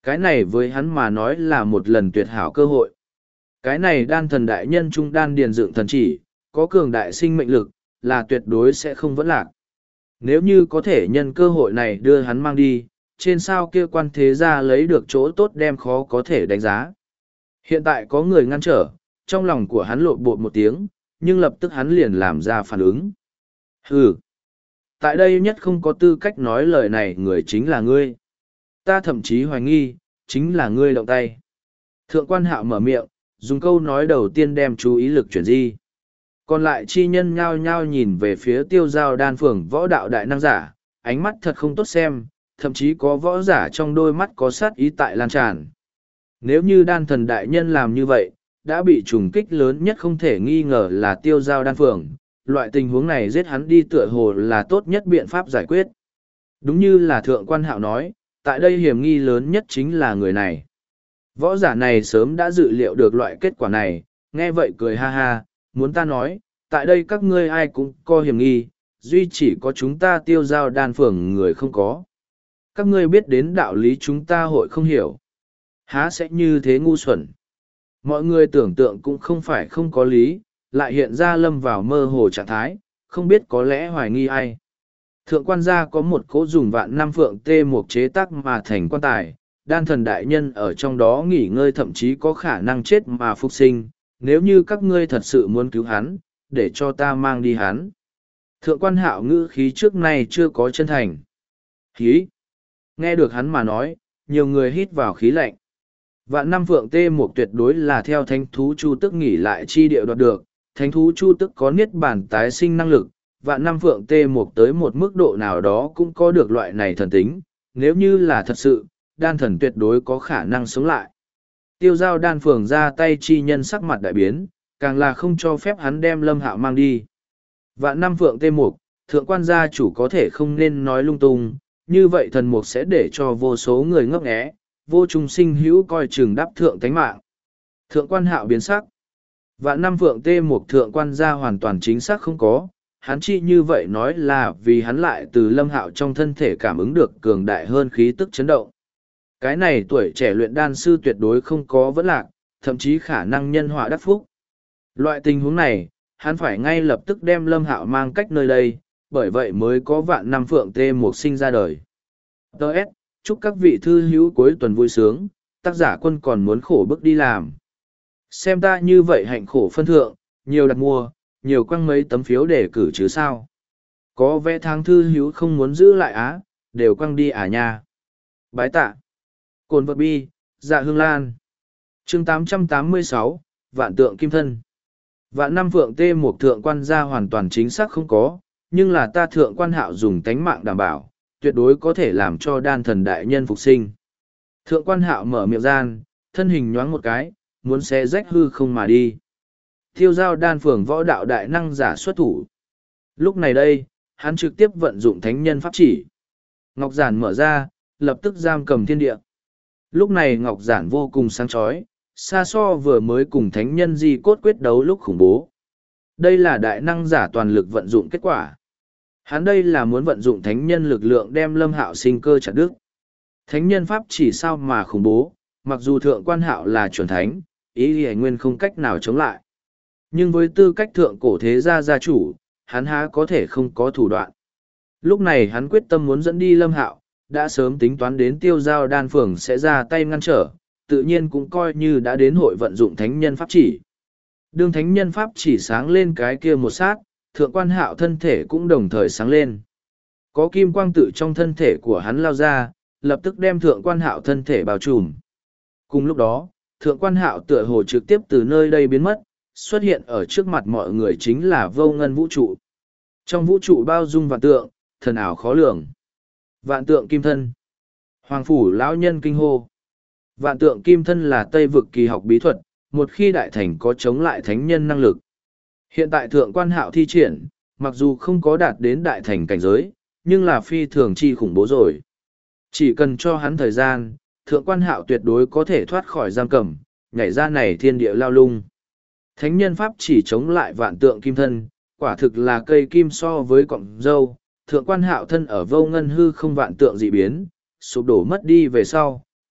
Cái này với hắn mà nói là một lần tuyệt hảo cơ hội. Cái này đan thần đại nhân trung đan điền dựng thần chỉ, có cường đại sinh mệnh lực, là tuyệt đối sẽ không vẫn lạc. Nếu như có thể nhân cơ hội này đưa hắn mang đi, trên sao kia quan thế gia lấy được chỗ tốt đem khó có thể đánh giá. Hiện tại có người ngăn trở, trong lòng của hắn lộn bột một tiếng, nhưng lập tức hắn liền làm ra phản ứng. Hừ! Tại đây nhất không có tư cách nói lời này người chính là ngươi. Ta thậm chí hoài nghi, chính là ngươi động tay. Thượng quan Hạo mở miệng, dùng câu nói đầu tiên đem chú ý lực chuyển di. Còn lại chi nhân nhao nhao nhìn về phía Tiêu Giao Đan phường võ đạo đại năng giả, ánh mắt thật không tốt xem, thậm chí có võ giả trong đôi mắt có sát ý tại lan tràn. Nếu như đan thần đại nhân làm như vậy, đã bị trùng kích lớn nhất không thể nghi ngờ là Tiêu Giao Đan phường. Loại tình huống này giết hắn đi tựa hồ là tốt nhất biện pháp giải quyết. Đúng như là Thượng quan Hạo nói, tại đây hiểm nghi lớn nhất chính là người này. Võ giả này sớm đã dự liệu được loại kết quả này, nghe vậy cười ha ha, muốn ta nói, tại đây các ngươi ai cũng có hiểm nghi, duy chỉ có chúng ta Tiêu Giao Đan phường người không có. Các ngươi biết đến đạo lý chúng ta hội không hiểu. Há sẽ như thế ngu xuẩn. Mọi người tưởng tượng cũng không phải không có lý, lại hiện ra lâm vào mơ hồ trạng thái, không biết có lẽ hoài nghi ai. Thượng quan gia có một cỗ dùng vạn năm phượng tê một chế tác mà thành quan tài, đan thần đại nhân ở trong đó nghỉ ngơi thậm chí có khả năng chết mà phục sinh, nếu như các ngươi thật sự muốn cứu hắn, để cho ta mang đi hắn. Thượng quan Hạo ngữ khí trước nay chưa có chân thành. Khí! Nghe được hắn mà nói, nhiều người hít vào khí lạnh. Vạn năm phượng tê một tuyệt đối là theo thánh thú chu tức nghỉ lại chi địa đoạt được, thánh thú chu tức có niết bản tái sinh năng lực, vạn năm phượng tê một tới một mức độ nào đó cũng có được loại này thần tính, nếu như là thật sự, đan thần tuyệt đối có khả năng sống lại. Tiêu Giao Đan phường ra tay chi nhân sắc mặt đại biến, càng là không cho phép hắn đem Lâm Hạo mang đi. Vạn năm phượng tê mục, thượng quan gia chủ có thể không nên nói lung tung, như vậy thần mục sẽ để cho vô số người ngấp nghé, vô trung sinh hữu coi chừng đáp thượng tánh mạng. Thượng quan Hạo biến sắc. Vạn năm phượng tê mục thượng quan gia hoàn toàn chính xác không có, hắn chi như vậy nói là vì hắn lại từ Lâm Hạo trong thân thể cảm ứng được cường đại hơn khí tức chấn động. Cái này tuổi trẻ luyện đan sư tuyệt đối không có vấn lạc, thậm chí khả năng nhân họa đắc phúc. Loại tình huống này, hắn phải ngay lập tức đem Lâm Hạo mang cách nơi đây, bởi vậy mới có vạn năm phượng tê mục sinh ra đời. Đợt, chúc các vị thư hữu cuối tuần vui sướng, tác giả quân còn muốn khổ bức đi làm. Xem ta như vậy hạnh khổ phân thượng, nhiều đặt mua, nhiều quăng mấy tấm phiếu để cử chứ sao. Có vẽ tháng thư hữu không muốn giữ lại á, đều quăng đi à nha. Bái tạ. Cồn vật bi, dạ hương lan. chương 886, vạn tượng kim thân. Vạn năm phượng tê một thượng quan gia hoàn toàn chính xác không có, nhưng là ta thượng quan Hạo dùng tánh mạng đảm bảo, tuyệt đối có thể làm cho đan thần đại nhân phục sinh. Thượng quan Hạo mở miệng gian, thân hình nhoáng một cái, muốn xé rách hư không mà đi. Tiêu Giao Đan phường võ đạo đại năng giả xuất thủ. Lúc này đây, hắn trực tiếp vận dụng thánh nhân pháp chỉ. Ngọc giản mở ra, lập tức giam cầm thiên địa. Lúc này Ngọc giản vô cùng sáng chói, xa so vừa mới cùng thánh nhân di cốt quyết đấu lúc khủng bố. Đây là đại năng giả toàn lực vận dụng kết quả. Hắn đây là muốn vận dụng thánh nhân lực lượng đem Lâm Hạo sinh cơ chặt đứt. Thánh nhân pháp chỉ sao mà khủng bố, mặc dù thượng quan Hạo là chuẩn thánh, ý thì nguyên không cách nào chống lại. Nhưng với tư cách thượng cổ thế gia gia chủ, hắn há có thể không có thủ đoạn. Lúc này hắn quyết tâm muốn dẫn đi Lâm Hạo, đã sớm tính toán đến Tiêu Giao Đan phường sẽ ra tay ngăn trở, tự nhiên cũng coi như đã đến hội vận dụng thánh nhân pháp chỉ. Đương thánh nhân pháp chỉ sáng lên cái kia một sát, thượng quan Hạo thân thể cũng đồng thời sáng lên. Có kim quang tự trong thân thể của hắn lao ra, lập tức đem thượng quan Hạo thân thể bao trùm. Cùng lúc đó, thượng quan Hạo tựa hồ trực tiếp từ nơi đây biến mất, xuất hiện ở trước mặt mọi người chính là vô ngân vũ trụ. Trong vũ trụ bao dung vạn tượng, thần ảo khó lường. Vạn tượng kim thân. Hoàng phủ lão nhân kinh hô. Vạn tượng kim thân là Tây vực kỳ học bí thuật, một khi đại thành có chống lại thánh nhân năng lực. Hiện tại thượng quan Hạo thi triển, mặc dù không có đạt đến đại thành cảnh giới, nhưng là phi thường chi khủng bố rồi. Chỉ cần cho hắn thời gian, thượng quan Hạo tuyệt đối có thể thoát khỏi giam cầm, nhảy ra này thiên địa lao lung. Thánh nhân pháp chỉ chống lại vạn tượng kim thân, quả thực là cây kim so với cọng dâu. Thượng quan Hạo thân ở vô ngân hư không vạn tượng dị biến, sụp đổ mất đi về sau,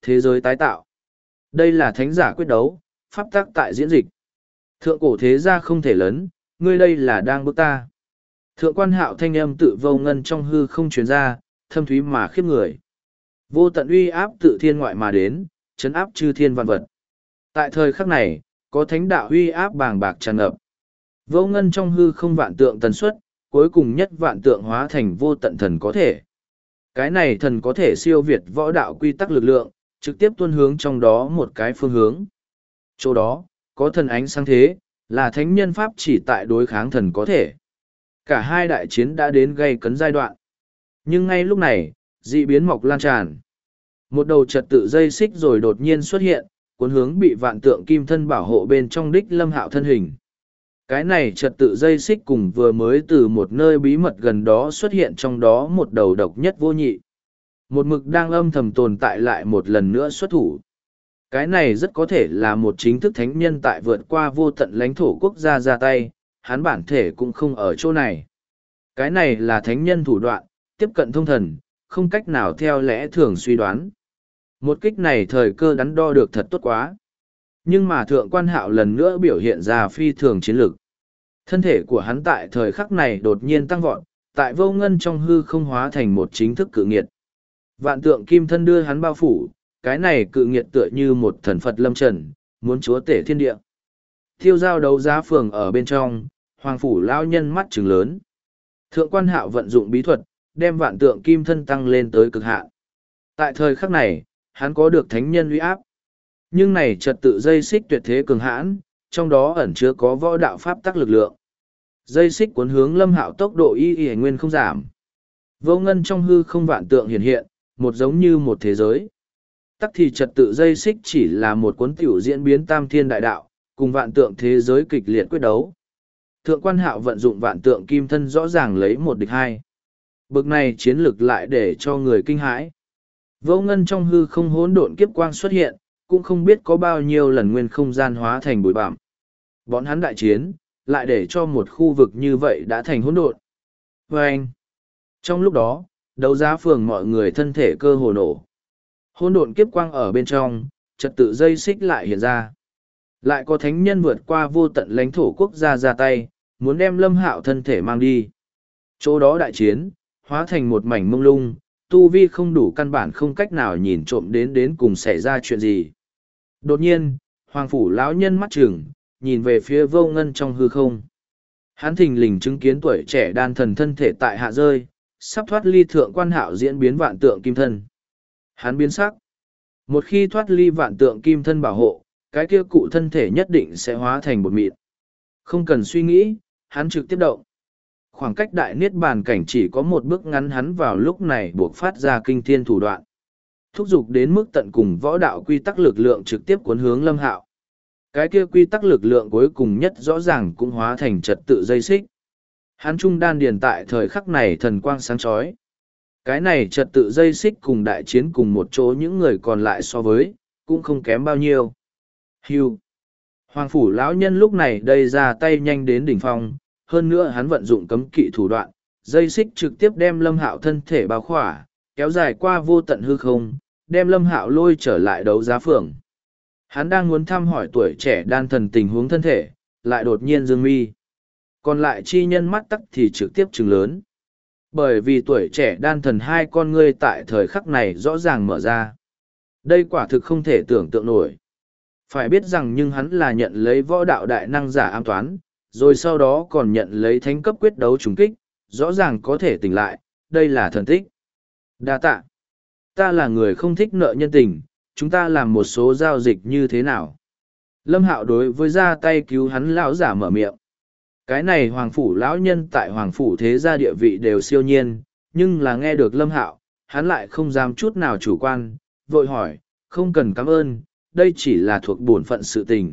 thế giới tái tạo. Đây là thánh giả quyết đấu, pháp tác tại diễn dịch. Thượng cổ thế gia không thể lớn, ngươi đây là đang bước ta. Thượng quan hạo thanh âm tự vô ngân trong hư không truyền ra, thâm thúy mà khiếp người. Vô tận uy áp tự thiên ngoại mà đến, chấn áp chư thiên vạn vật. Tại thời khắc này, có thánh đạo uy áp bàng bạc tràn ngập. Vô ngân trong hư không vạn tượng tần suất, cuối cùng nhất vạn tượng hóa thành vô tận thần có thể. Cái này thần có thể siêu việt võ đạo quy tắc lực lượng, trực tiếp tuôn hướng trong đó một cái phương hướng. Chỗ đó, có thần ánh sáng thế, là thánh nhân pháp chỉ tại đối kháng thần có thể. Cả hai đại chiến đã đến gây cấn giai đoạn. Nhưng ngay lúc này, dị biến mọc lan tràn. Một đầu trật tự dây xích rồi đột nhiên xuất hiện, cuốn hướng bị vạn tượng kim thân bảo hộ bên trong đích Lâm Hạo thân hình. Cái này trật tự dây xích cùng vừa mới từ một nơi bí mật gần đó xuất hiện trong đó một đầu độc nhất vô nhị. Một mực đang âm thầm tồn tại lại một lần nữa xuất thủ. Cái này rất có thể là một chính thức thánh nhân tại vượt qua vô tận lãnh thổ quốc gia ra tay, hắn bản thể cũng không ở chỗ này. Cái này là thánh nhân thủ đoạn, tiếp cận thông thần, không cách nào theo lẽ thường suy đoán. Một kích này thời cơ đắn đo được thật tốt quá. Nhưng mà thượng quan hạo lần nữa biểu hiện ra phi thường chiến lực. Thân thể của hắn tại thời khắc này đột nhiên tăng vọt, tại vô ngân trong hư không hóa thành một chính thức cự nghiệt. Vạn tượng kim thân đưa hắn bao phủ, cái này cự nghiệt tựa như một thần Phật lâm trần, muốn chúa tể thiên địa. Thiêu giao đấu giá phường ở bên trong, hoàng phủ lao nhân mắt trừng lớn. Thượng quan hạo vận dụng bí thuật, đem vạn tượng kim thân tăng lên tới cực hạn. Tại thời khắc này, hắn có được thánh nhân uy áp. Nhưng này trật tự dây xích tuyệt thế cường hãn, trong đó ẩn chứa có võ đạo pháp tắc lực lượng. Dây xích cuốn hướng Lâm Hạo tốc độ y nguyên không giảm. Vô ngân trong hư không vạn tượng hiện hiện, một giống như một thế giới. Tắc thì trật tự dây xích chỉ là một cuốn tiểu diễn biến tam thiên đại đạo, cùng vạn tượng thế giới kịch liệt quyết đấu. Thượng quan hạo vận dụng vạn tượng kim thân rõ ràng lấy một địch hai. Bực này chiến lược lại để cho người kinh hãi. Vô ngân trong hư không hỗn độn kiếp quang xuất hiện, cũng không biết có bao nhiêu lần nguyên không gian hóa thành bụi bặm. Bọn hắn đại chiến, lại để cho một khu vực như vậy đã thành hỗn độn. Và anh, trong lúc đó, đấu giá phường mọi người thân thể cơ hồ nổ. Hỗn độn kiếp quang ở bên trong, trật tự dây xích lại hiện ra. Lại có thánh nhân vượt qua vô tận lãnh thổ quốc gia ra tay, muốn đem Lâm Hạo thân thể mang đi. Chỗ đó đại chiến, hóa thành một mảnh mông lung, tu vi không đủ căn bản không cách nào nhìn trộm đến cùng xảy ra chuyện gì. Đột nhiên, hoàng phủ lão nhân mắt trừng, nhìn về phía vô ngân trong hư không. Hắn thình lình chứng kiến tuổi trẻ đan thần thân thể tại hạ rơi, sắp thoát ly thượng quan hạo diễn biến vạn tượng kim thân. Hắn biến sắc. Một khi thoát ly vạn tượng kim thân bảo hộ, cái kia cụ thân thể nhất định sẽ hóa thành bột mịn. Không cần suy nghĩ, hắn trực tiếp động. Khoảng cách đại niết bàn cảnh chỉ có một bước ngắn, hắn vào lúc này buộc phát ra kinh thiên thủ đoạn. Thúc giục đến mức tận cùng võ đạo quy tắc lực lượng trực tiếp cuốn hướng Lâm Hạo. Cái kia quy tắc lực lượng cuối cùng nhất rõ ràng cũng hóa thành trật tự dây xích. Hắn trung đan điền tại thời khắc này thần quang sáng chói. Cái này trật tự dây xích cùng đại chiến cùng một chỗ những người còn lại so với, cũng không kém bao nhiêu. Hưu. Hoàng phủ lão nhân lúc này đây ra tay nhanh đến đỉnh phong, hơn nữa hắn vận dụng cấm kỵ thủ đoạn, dây xích trực tiếp đem Lâm Hạo thân thể bao khỏa, kéo dài qua vô tận hư không, đem Lâm Hạo lôi trở lại đấu giá phường. Hắn đang muốn thăm hỏi tuổi trẻ đan thần tình huống thân thể, lại đột nhiên dương mi. Còn lại chi nhân mắt tắc thì trực tiếp trừng lớn. Bởi vì tuổi trẻ đan thần hai con ngươi tại thời khắc này rõ ràng mở ra. Đây quả thực không thể tưởng tượng nổi. Phải biết rằng nhưng hắn là nhận lấy võ đạo đại năng giả ám toán, rồi sau đó còn nhận lấy thánh cấp quyết đấu trùng kích, rõ ràng có thể tỉnh lại, đây là thần tích. Đa tạ. Ta là người không thích nợ nhân tình, chúng ta làm một số giao dịch như thế nào? Lâm Hạo đối với ra tay cứu hắn lão giả mở miệng. Cái này hoàng phủ lão nhân tại hoàng phủ thế gia địa vị đều siêu nhiên, nhưng là nghe được Lâm Hạo, hắn lại không dám chút nào chủ quan, vội hỏi, không cần cảm ơn, đây chỉ là thuộc bổn phận sự tình.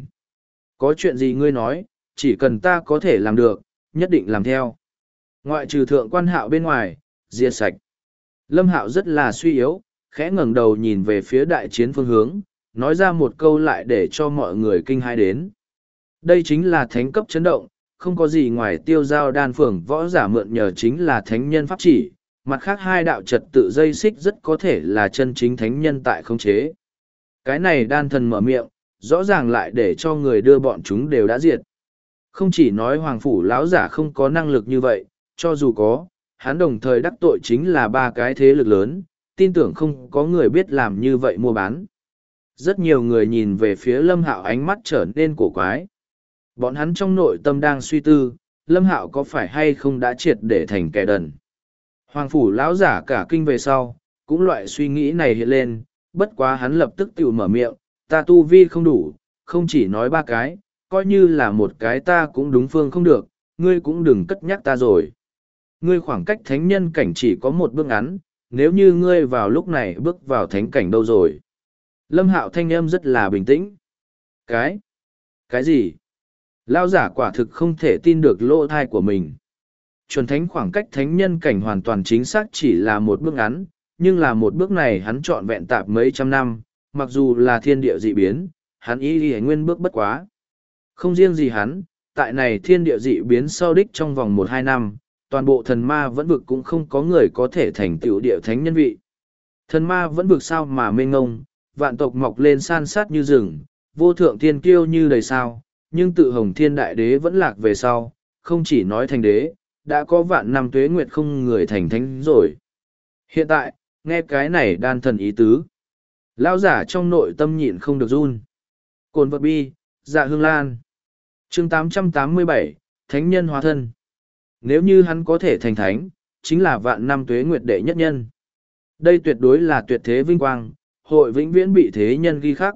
Có chuyện gì ngươi nói, chỉ cần ta có thể làm được, nhất định làm theo. Ngoại trừ thượng quan Hạo bên ngoài, diệt sạch. Lâm Hạo rất là suy yếu, khẽ ngẩng đầu nhìn về phía đại chiến phương hướng, nói ra một câu lại để cho mọi người kinh hãi đến. Đây chính là thánh cấp chấn động, không có gì ngoài tiêu giao đan phường võ giả mượn nhờ chính là thánh nhân pháp chỉ, mặt khác hai đạo trật tự dây xích rất có thể là chân chính thánh nhân tại khống chế. Cái này đan thần mở miệng, rõ ràng lại để cho người đưa bọn chúng đều đã diệt. Không chỉ nói hoàng phủ lão giả không có năng lực như vậy, cho dù có, hắn đồng thời đắc tội chính là ba cái thế lực lớn, tin tưởng không có người biết làm như vậy mua bán. Rất nhiều người nhìn về phía Lâm Hạo ánh mắt trở nên cổ quái. Bọn hắn trong nội tâm đang suy tư, Lâm Hạo có phải hay không đã triệt để thành kẻ đần. Hoàng phủ lão giả cả kinh về sau, cũng loại suy nghĩ này hiện lên, bất quá hắn lập tức tự mở miệng, ta tu vi không đủ, không chỉ nói ba cái, coi như là một cái ta cũng đúng phương không được, ngươi cũng đừng cất nhắc ta rồi. Ngươi khoảng cách thánh nhân cảnh chỉ có một bước ngắn, nếu như ngươi vào lúc này bước vào thánh cảnh đâu rồi. Lâm Hạo thanh âm rất là bình tĩnh. Cái gì? Lão giả quả thực không thể tin được lỗ thai của mình. Chuẩn thánh khoảng cách thánh nhân cảnh hoàn toàn chính xác chỉ là một bước ngắn, nhưng là một bước này hắn trọn vẹn tạp mấy trăm năm, mặc dù là thiên địa dị biến, hắn y nguyên bước bất quá. Không riêng gì hắn, tại này thiên địa dị biến sau đích trong vòng 1-2 năm, toàn bộ thần ma vẫn vực cũng không có người có thể thành tựu địa thánh nhân vị. Thần ma vẫn vực sao mà mênh ngông, vạn tộc mọc lên san sát như rừng, vô thượng thiên kiêu như đầy sao, nhưng tự hồng thiên đại đế vẫn lạc về sau, không chỉ nói thành đế, đã có vạn năm tuế nguyệt không người thành thánh rồi. Hiện tại, nghe cái này đan thần ý tứ. Lão giả trong nội tâm nhịn không được run. Cồn vật bi, dạ hương lan. Chương 887, Thánh nhân hóa thân. Nếu như hắn có thể thành thánh, chính là vạn năm tuế nguyệt đệ nhất nhân. Đây tuyệt đối là tuyệt thế vinh quang, hội vĩnh viễn bị thế nhân ghi khắc.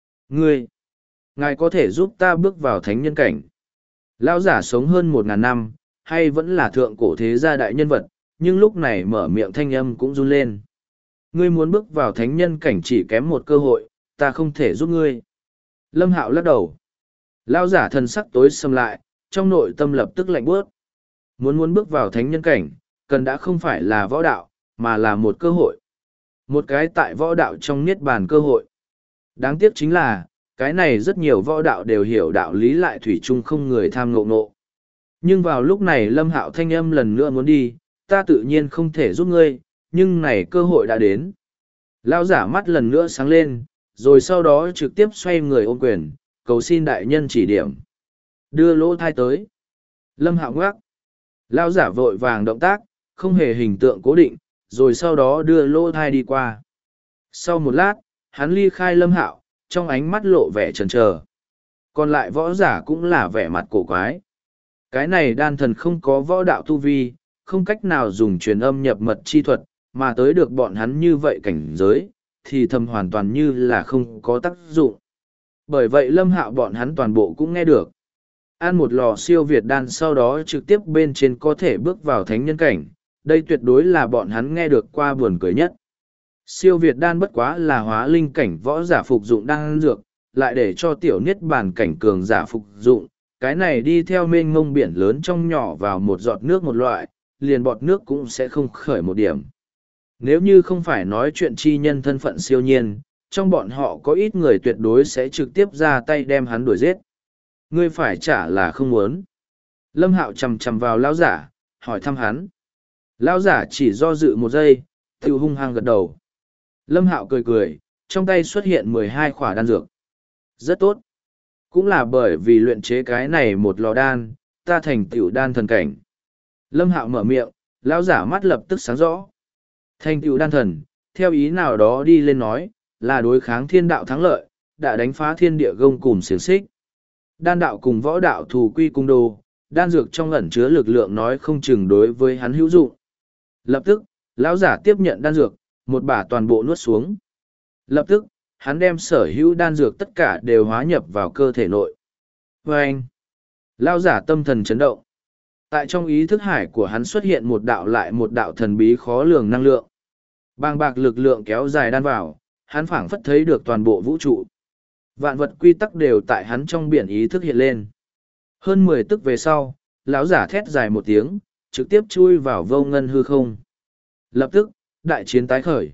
Ngài có thể giúp ta bước vào thánh nhân cảnh. Lão giả sống hơn 1000 năm, hay vẫn là thượng cổ thế gia đại nhân vật, nhưng lúc này mở miệng thanh âm cũng run lên. Ngươi muốn bước vào thánh nhân cảnh chỉ kém một cơ hội, ta không thể giúp ngươi. Lâm Hạo lắc đầu. Lão giả thần sắc tối sầm lại, trong nội tâm lập tức lạnh bước. Muốn bước vào thánh nhân cảnh, cần đã không phải là võ đạo, mà là một cơ hội. Một cái tại võ đạo trong niết bàn cơ hội. Đáng tiếc chính là, cái này rất nhiều võ đạo đều hiểu đạo lý lại thủy chung không người tham ngộ ngộ. Nhưng vào lúc này Lâm Hạo thanh âm lần nữa muốn đi, ta tự nhiên không thể giúp ngươi, nhưng này cơ hội đã đến. Lão giả mắt lần nữa sáng lên, rồi sau đó trực tiếp xoay người ôm quyền, cầu xin đại nhân chỉ điểm. Đưa lỗ thai tới. Lâm Hạo ngoác. Lão giả vội vàng động tác, không hề hình tượng cố định, rồi sau đó đưa lỗ thai đi qua. Sau một lát, hắn ly khai Lâm Hạo, trong ánh mắt lộ vẻ chần chờ. Còn lại võ giả cũng là vẻ mặt cổ quái. Cái này đan thần không có võ đạo tu vi, không cách nào dùng truyền âm nhập mật chi thuật, mà tới được bọn hắn như vậy cảnh giới, thì thầm hoàn toàn như là không có tác dụng. Bởi vậy Lâm Hạo bọn hắn toàn bộ cũng nghe được. Ăn một lò siêu việt đan sau đó trực tiếp bên trên có thể bước vào thánh nhân cảnh, đây tuyệt đối là bọn hắn nghe được qua buồn cười nhất. Siêu việt đan bất quá là hóa linh cảnh võ giả phục dụng đan dược, lại để cho tiểu niết bàn cảnh cường giả phục dụng, cái này đi theo mênh mông biển lớn trong nhỏ vào một giọt nước một loại, liền bọt nước cũng sẽ không khởi một điểm. Nếu như không phải nói chuyện chi nhân thân phận siêu nhiên, trong bọn họ có ít người tuyệt đối sẽ trực tiếp ra tay đem hắn đuổi giết. Ngươi phải trả là không muốn. Lâm Hạo chầm chầm vào lão giả, hỏi thăm hắn. Lão giả chỉ do dự một giây, tự hung hăng gật đầu. Lâm Hạo cười cười, trong tay xuất hiện 12 khỏa đan dược. Rất tốt. Cũng là bởi vì luyện chế cái này một lò đan, ta thành tựu đan thần cảnh. Lâm Hạo mở miệng, lão giả mắt lập tức sáng rõ. Thành tựu đan thần, theo ý nào đó đi lên nói, là đối kháng thiên đạo thắng lợi, đã đánh phá thiên địa gông cùm xiềng xích. Đan đạo cùng võ đạo thù quy cung đồ, đan dược trong ẩn chứa lực lượng nói không chừng đối với hắn hữu dụng. Lập tức, lão giả tiếp nhận đan dược, một bả toàn bộ nuốt xuống. Lập tức, hắn đem sở hữu đan dược tất cả đều hóa nhập vào cơ thể nội. Và anh, lão giả tâm thần chấn động. Tại trong ý thức hải của hắn xuất hiện một đạo lại một đạo thần bí khó lường năng lượng. Bàng bạc lực lượng kéo dài đan vào, hắn phảng phất thấy được toàn bộ vũ trụ. Vạn vật quy tắc đều tại hắn trong biển ý thức hiện lên. Hơn 10 tức về sau, lão giả thét dài một tiếng, trực tiếp chui vào vô ngân hư không. Lập tức, đại chiến tái khởi.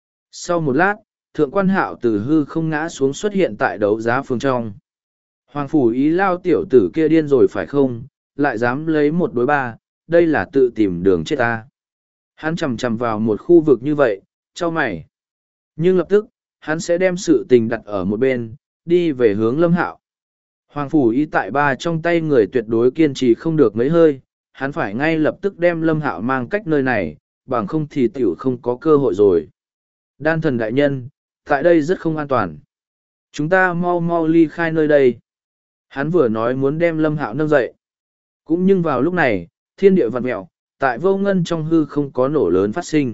Sau một lát, thượng quan hạo từ hư không ngã xuống xuất hiện tại đấu giá phương trong. Hoàng phủ ý lao tiểu tử kia điên rồi phải không, lại dám lấy 1 đối 3, đây là tự tìm đường chết ta. Hắn chầm chầm vào một khu vực như vậy, cho mày. Nhưng lập tức, hắn sẽ đem sự tình đặt ở một bên, đi về hướng Lâm Hạo. Hoàng Phủ Y tại ba trong tay người tuyệt đối kiên trì không được mấy hơi, hắn phải ngay lập tức đem Lâm Hạo mang cách nơi này, bằng không thì tiểu không có cơ hội rồi. Đan thần đại nhân, tại đây rất không an toàn. Chúng ta mau mau ly khai nơi đây. Hắn vừa nói muốn đem Lâm Hạo nâng dậy. Cũng nhưng vào lúc này, thiên địa vặn mẹo, tại vô ngân trong hư không có nổ lớn phát sinh.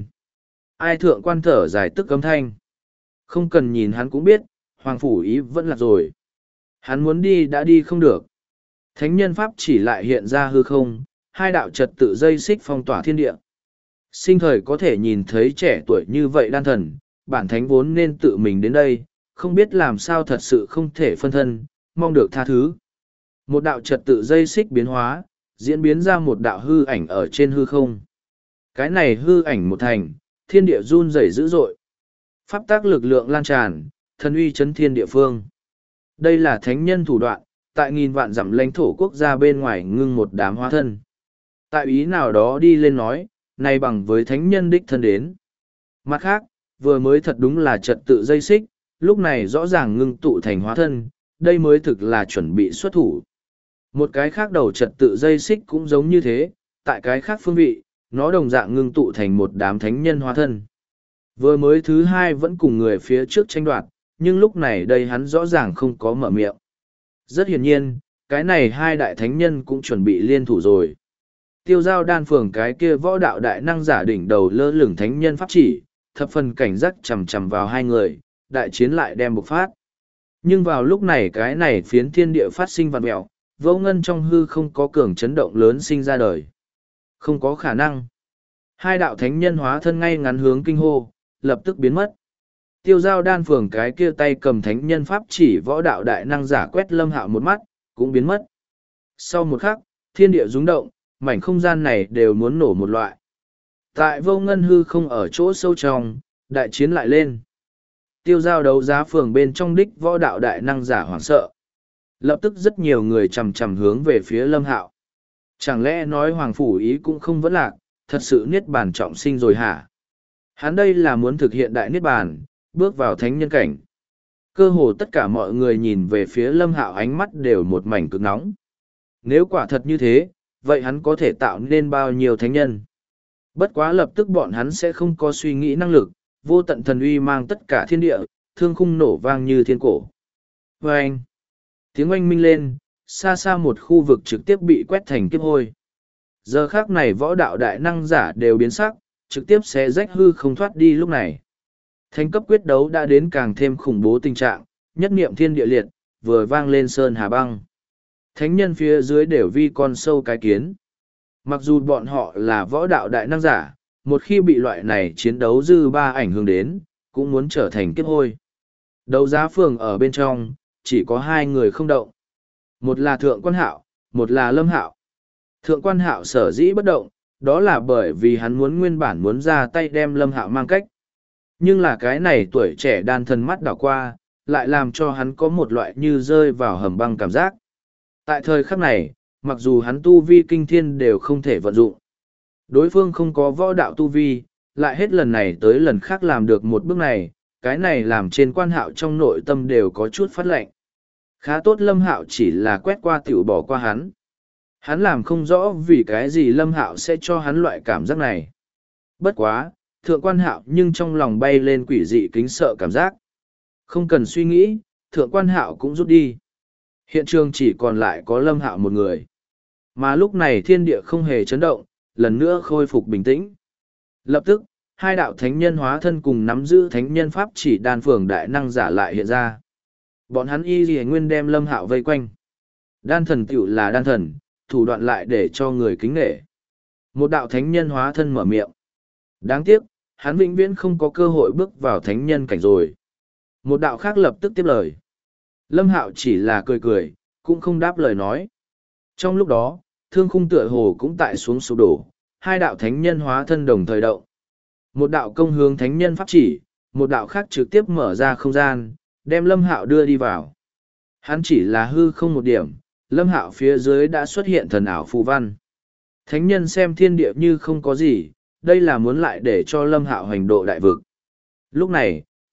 Ai thượng quan thở dài tức cấm thanh. Không cần nhìn hắn cũng biết, Hoàng Phủ Ý vẫn lạc rồi. Hắn muốn đi đã đi không được. Thánh nhân pháp chỉ lại hiện ra hư không, hai đạo trật tự dây xích phong tỏa thiên địa. Sinh thời có thể nhìn thấy trẻ tuổi như vậy đan thần, bản thánh vốn nên tự mình đến đây, không biết làm sao thật sự không thể phân thân, mong được tha thứ. Một đạo trật tự dây xích biến hóa, diễn biến ra một đạo hư ảnh ở trên hư không. Cái này hư ảnh một thành, thiên địa run rẩy dữ dội. Pháp tác lực lượng lan tràn, thần uy chấn thiên địa phương. Đây là thánh nhân thủ đoạn, tại nghìn vạn dặm lãnh thổ quốc gia bên ngoài ngưng một đám hóa thân. Tại ý nào đó đi lên nói, này bằng với thánh nhân đích thân đến. Mặt khác, vừa mới thật đúng là trật tự dây xích, lúc này rõ ràng ngưng tụ thành hóa thân, đây mới thực là chuẩn bị xuất thủ. Một cái khác đầu trật tự dây xích cũng giống như thế, tại cái khác phương vị, nó đồng dạng ngưng tụ thành một đám thánh nhân hóa thân. Vừa mới thứ hai vẫn cùng người phía trước tranh đoạt, nhưng lúc này đây hắn rõ ràng không có mở miệng. Rất hiển nhiên, cái này hai đại thánh nhân cũng chuẩn bị liên thủ rồi. Tiêu giao đan phường cái kia võ đạo đại năng giả đỉnh đầu lơ lửng thánh nhân pháp chỉ, thập phần cảnh giác chầm chầm vào hai người, đại chiến lại đem bộc phát. Nhưng vào lúc này cái này phiến thiên địa phát sinh vặn mẹo, vô ngân trong hư không có cường chấn động lớn sinh ra đời. Không có khả năng. Hai đạo thánh nhân hóa thân ngay ngắn hướng kinh hô, lập tức biến mất. Tiêu giao đan phường cái kia tay cầm thánh nhân pháp chỉ võ đạo đại năng giả quét Lâm Hạo một mắt, cũng biến mất. Sau một khắc, thiên địa rung động, mảnh không gian này đều muốn nổ một loại. Tại vô ngân hư không ở chỗ sâu trong, đại chiến lại lên. Tiêu giao đấu giá phường bên trong đích võ đạo đại năng giả hoảng sợ. Lập tức rất nhiều người chầm chầm hướng về phía Lâm Hạo. Chẳng lẽ nói Hoàng Phủ Ý cũng không vẫn lạc, thật sự niết bàn trọng sinh rồi hả? Hắn đây là muốn thực hiện đại niết bàn, bước vào thánh nhân cảnh. Cơ hồ tất cả mọi người nhìn về phía Lâm Hạo ánh mắt đều một mảnh cực nóng. Nếu quả thật như thế, vậy hắn có thể tạo nên bao nhiêu thánh nhân? Bất quá lập tức bọn hắn sẽ không có suy nghĩ năng lực, vô tận thần uy mang tất cả thiên địa, thương khung nổ vang như thiên cổ. Vâng! Tiếng oanh minh lên, xa xa một khu vực trực tiếp bị quét thành kiếp hôi. Giờ khác này võ đạo đại năng giả đều biến sắc, trực tiếp xé rách hư không thoát đi lúc này. Thánh cấp quyết đấu đã đến càng thêm khủng bố tình trạng, nhất niệm thiên địa liệt, vừa vang lên sơn hà băng. Thánh nhân phía dưới đều vi con sâu cái kiến. Mặc dù bọn họ là võ đạo đại năng giả, một khi bị loại này chiến đấu dư ba ảnh hưởng đến, cũng muốn trở thành kiếp hôi. Đấu giá phường ở bên trong, chỉ có hai người không động. Một là Thượng Quan Hạo, một là Lâm Hạo. Thượng Quan Hạo sở dĩ bất động, đó là bởi vì hắn muốn nguyên bản muốn ra tay đem Lâm Hạo mang cách. Nhưng là cái này tuổi trẻ đan thần mắt đảo qua, lại làm cho hắn có một loại như rơi vào hầm băng cảm giác. Tại thời khắc này, mặc dù hắn tu vi kinh thiên đều không thể vận dụng. Đối phương không có võ đạo tu vi, lại hết lần này tới lần khác làm được một bước này, cái này làm trên Quan Hạo trong nội tâm đều có chút phát lệnh. Khá tốt Lâm Hạo chỉ là quét qua tiểu bỏ qua hắn. Hắn làm không rõ vì cái gì Lâm Hạo sẽ cho hắn loại cảm giác này. Bất quá, Thượng Quan Hạo nhưng trong lòng bay lên quỷ dị kính sợ cảm giác. Không cần suy nghĩ, Thượng Quan Hạo cũng rút đi. Hiện trường chỉ còn lại có Lâm Hạo một người. Mà lúc này thiên địa không hề chấn động, lần nữa khôi phục bình tĩnh. Lập tức, hai đạo thánh nhân hóa thân cùng nắm giữ thánh nhân pháp chỉ đan phường đại năng giả lại hiện ra. Bọn hắn y lìa nguyên đem Lâm Hạo vây quanh. Đan thần tiểu là đan thần, thủ đoạn lại để cho người kính nể. Một đạo thánh nhân hóa thân mở miệng. Đáng tiếc, hắn vĩnh viễn không có cơ hội bước vào thánh nhân cảnh rồi. Một đạo khác lập tức tiếp lời. Lâm Hạo chỉ là cười cười, cũng không đáp lời nói. Trong lúc đó, thương khung tựa hồ cũng tại xuống sụp đổ, hai đạo thánh nhân hóa thân đồng thời động. Một đạo công hướng thánh nhân pháp chỉ, một đạo khác trực tiếp mở ra không gian, đem Lâm Hạo đưa đi vào. Hắn chỉ là hư không một điểm, Lâm Hạo phía dưới đã xuất hiện thần ảo phù văn. Thánh nhân xem thiên địa như không có gì, đây là muốn lại để cho Lâm Hạo hành độ đại vực. Lúc này,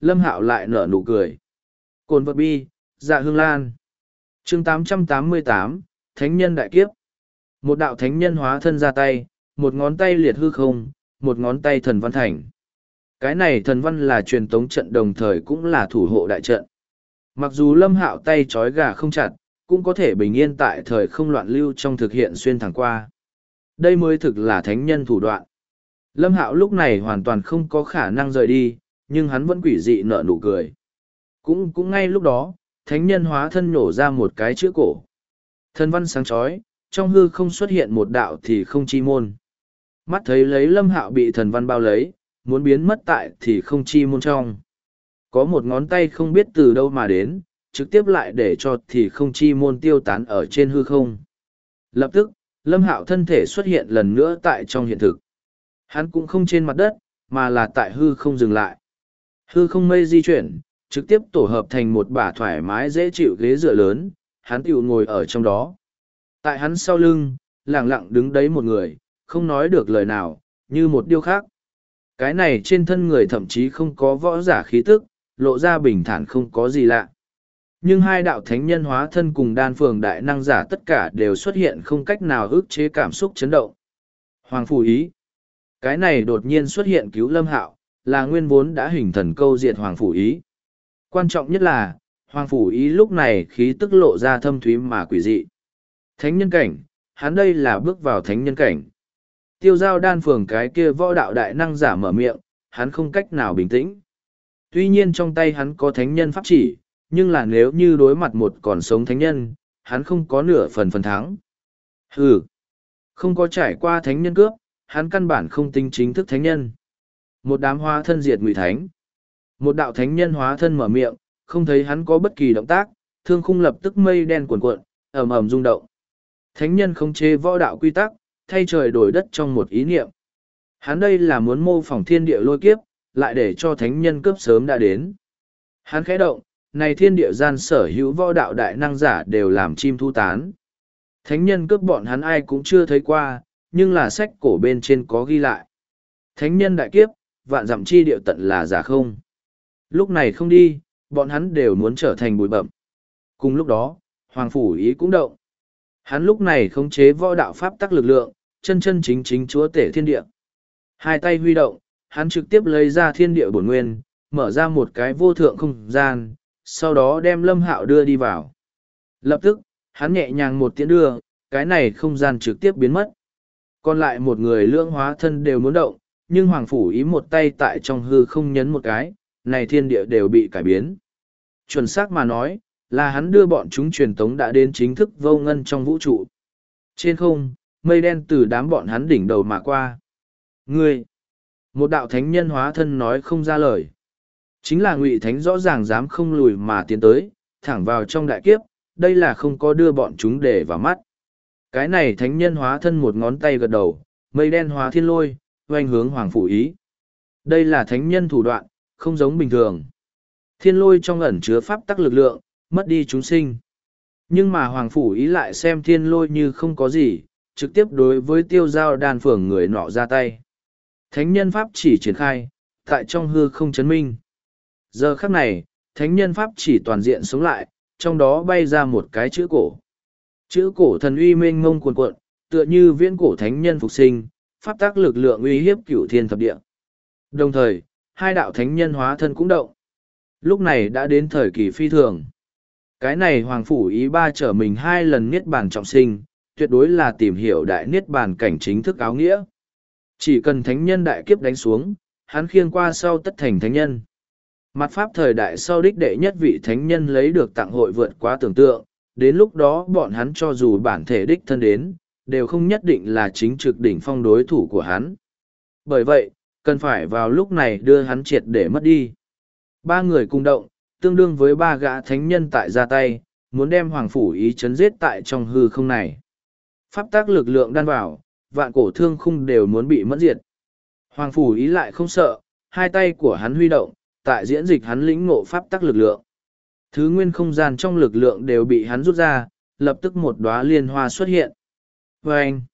Lâm Hạo lại nở nụ cười. Cồn vật bi, dạ hương lan. Chương 888, Thánh nhân đại kiếp. Một đạo thánh nhân hóa thân ra tay, một ngón tay liệt hư không, một ngón tay thần văn thành. Cái này thần văn là truyền tống trận đồng thời cũng là thủ hộ đại trận. Mặc dù Lâm Hạo tay trói gà không chặt, cũng có thể bình yên tại thời không loạn lưu trong thực hiện xuyên thẳng qua. Đây mới thực là thánh nhân thủ đoạn. Lâm Hạo lúc này hoàn toàn không có khả năng rời đi, nhưng hắn vẫn quỷ dị nở nụ cười. Cũng ngay lúc đó, thánh nhân hóa thân nhổ ra một cái chữ cổ. Thần văn sáng chói, trong hư không xuất hiện một đạo thì không chi môn. Mắt thấy lấy Lâm Hạo bị thần văn bao lấy, muốn biến mất tại thì không chi môn trong. Có một ngón tay không biết từ đâu mà đến, trực tiếp lại để cho thì không chi môn tiêu tán ở trên hư không. Lập tức, Lâm Hạo thân thể xuất hiện lần nữa tại trong hiện thực. Hắn cũng không trên mặt đất, mà là tại hư không dừng lại. Hư không mây di chuyển, trực tiếp tổ hợp thành một bả thoải mái dễ chịu ghế dựa lớn, hắn tiểu ngồi ở trong đó. Tại hắn sau lưng, lẳng lặng đứng đấy một người, không nói được lời nào, như một điêu khắc. Cái này trên thân người thậm chí không có võ giả khí tức, lộ ra bình thản không có gì lạ. Nhưng hai đạo thánh nhân hóa thân cùng đan phường đại năng giả tất cả đều xuất hiện không cách nào ức chế cảm xúc chấn động. Hoàng Phủ Ý. Cái này đột nhiên xuất hiện cứu Lâm Hạo, là nguyên vốn đã hình thần câu diệt Hoàng Phủ Ý. Quan trọng nhất là, Hoàng Phủ Ý lúc này khí tức lộ ra thâm thúy mà quỷ dị. Thánh nhân cảnh, hắn đây là bước vào thánh nhân cảnh. Tiêu giao đan phường cái kia võ đạo đại năng giả mở miệng, hắn không cách nào bình tĩnh. Tuy nhiên trong tay hắn có thánh nhân pháp chỉ, nhưng là nếu như đối mặt một còn sống thánh nhân, hắn không có nửa phần thắng. Hừ, không có trải qua thánh nhân cướp, hắn căn bản không tính chính thức thánh nhân. Một đám hóa thân diệt ngụy thánh. Một đạo thánh nhân hóa thân mở miệng, không thấy hắn có bất kỳ động tác, thương khung lập tức mây đen cuồn cuộn, ầm ầm rung động. Thánh nhân khống chế võ đạo quy tắc, thay trời đổi đất trong một ý niệm. Hắn đây là muốn mô phỏng thiên địa lôi kiếp, lại để cho thánh nhân cướp sớm đã đến. Hắn khẽ động, này thiên địa gian sở hữu võ đạo đại năng giả đều làm chim thu tán. Thánh nhân cướp bọn hắn ai cũng chưa thấy qua, nhưng là sách cổ bên trên có ghi lại. Thánh nhân đại kiếp, vạn dặm chi địa tận là giả không. Lúc này không đi, bọn hắn đều muốn trở thành bụi bậm. Cùng lúc đó, Hoàng Phủ Ý cũng động. Hắn lúc này khống chế võ đạo pháp tắc lực lượng, chân chân chính chính chúa tể thiên địa. Hai tay huy động, hắn trực tiếp lấy ra thiên địa bổn nguyên, mở ra một cái vô thượng không gian, sau đó đem Lâm Hạo đưa đi vào. Lập tức, hắn nhẹ nhàng một tiếng đưa, cái này không gian trực tiếp biến mất. Còn lại một người lưỡng hóa thân đều muốn động, nhưng Hoàng Phủ Ý một tay tại trong hư không nhấn một cái, này thiên địa đều bị cải biến. Chuẩn xác mà nói, là hắn đưa bọn chúng truyền tống đã đến chính thức vô ngân trong vũ trụ. Trên không, mây đen từ đám bọn hắn đỉnh đầu mà qua. Ngươi! Một đạo thánh nhân hóa thân nói không ra lời. Chính là Ngụy Thánh rõ ràng dám không lùi mà tiến tới, thẳng vào trong đại kiếp, đây là không có đưa bọn chúng để vào mắt. Cái này thánh nhân hóa thân một ngón tay gật đầu, mây đen hóa thiên lôi, oanh hướng Hoàng Phủ Ý. Đây là thánh nhân thủ đoạn, không giống bình thường. Thiên lôi trong ẩn chứa pháp tắc lực lượng, mất đi chúng sinh. Nhưng mà Hoàng Phủ Ý lại xem thiên lôi như không có gì, trực tiếp đối với tiêu giao đan phường người nọ ra tay. Thánh nhân pháp chỉ triển khai, tại trong hư không chấn minh. Giờ khắc này, thánh nhân pháp chỉ toàn diện sống lại, trong đó bay ra một cái chữ cổ. Chữ cổ thần uy mênh mông cuồn cuộn, tựa như viễn cổ thánh nhân phục sinh, pháp tác lực lượng uy hiếp cửu thiên thập địa. Đồng thời, hai đạo thánh nhân hóa thân cũng động. Lúc này đã đến thời kỳ phi thường. Cái này Hoàng Phủ Ý ba trở mình hai lần niết bàn trọng sinh, tuyệt đối là tìm hiểu đại niết bàn cảnh chính thức áo nghĩa. Chỉ cần thánh nhân đại kiếp đánh xuống, hắn khiêng qua sau tất thành thánh nhân. Mặt pháp thời đại sau đích đệ nhất vị thánh nhân lấy được tặng hội vượt quá tưởng tượng, đến lúc đó bọn hắn cho dù bản thể đích thân đến, đều không nhất định là chính trực đỉnh phong đối thủ của hắn. Bởi vậy, cần phải vào lúc này đưa hắn triệt để mất đi. Ba người cùng động, tương đương với ba gã thánh nhân tại ra tay, muốn đem Hoàng Phủ Ý chấn giết tại trong hư không này. Pháp tác lực lượng đan vào, vạn cổ thương khung đều muốn bị mất diệt. Hoàng Phủ Ý lại không sợ, hai tay của hắn huy động, tại diễn dịch hắn lĩnh ngộ pháp tác lực lượng. Thứ nguyên không gian trong lực lượng đều bị hắn rút ra, lập tức một đóa liên hoa xuất hiện. Và anh,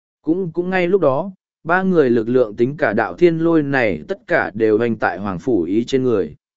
cũng ngay lúc đó, ba người lực lượng tính cả đạo thiên lôi này tất cả đều hành tại Hoàng Phủ Ý trên người.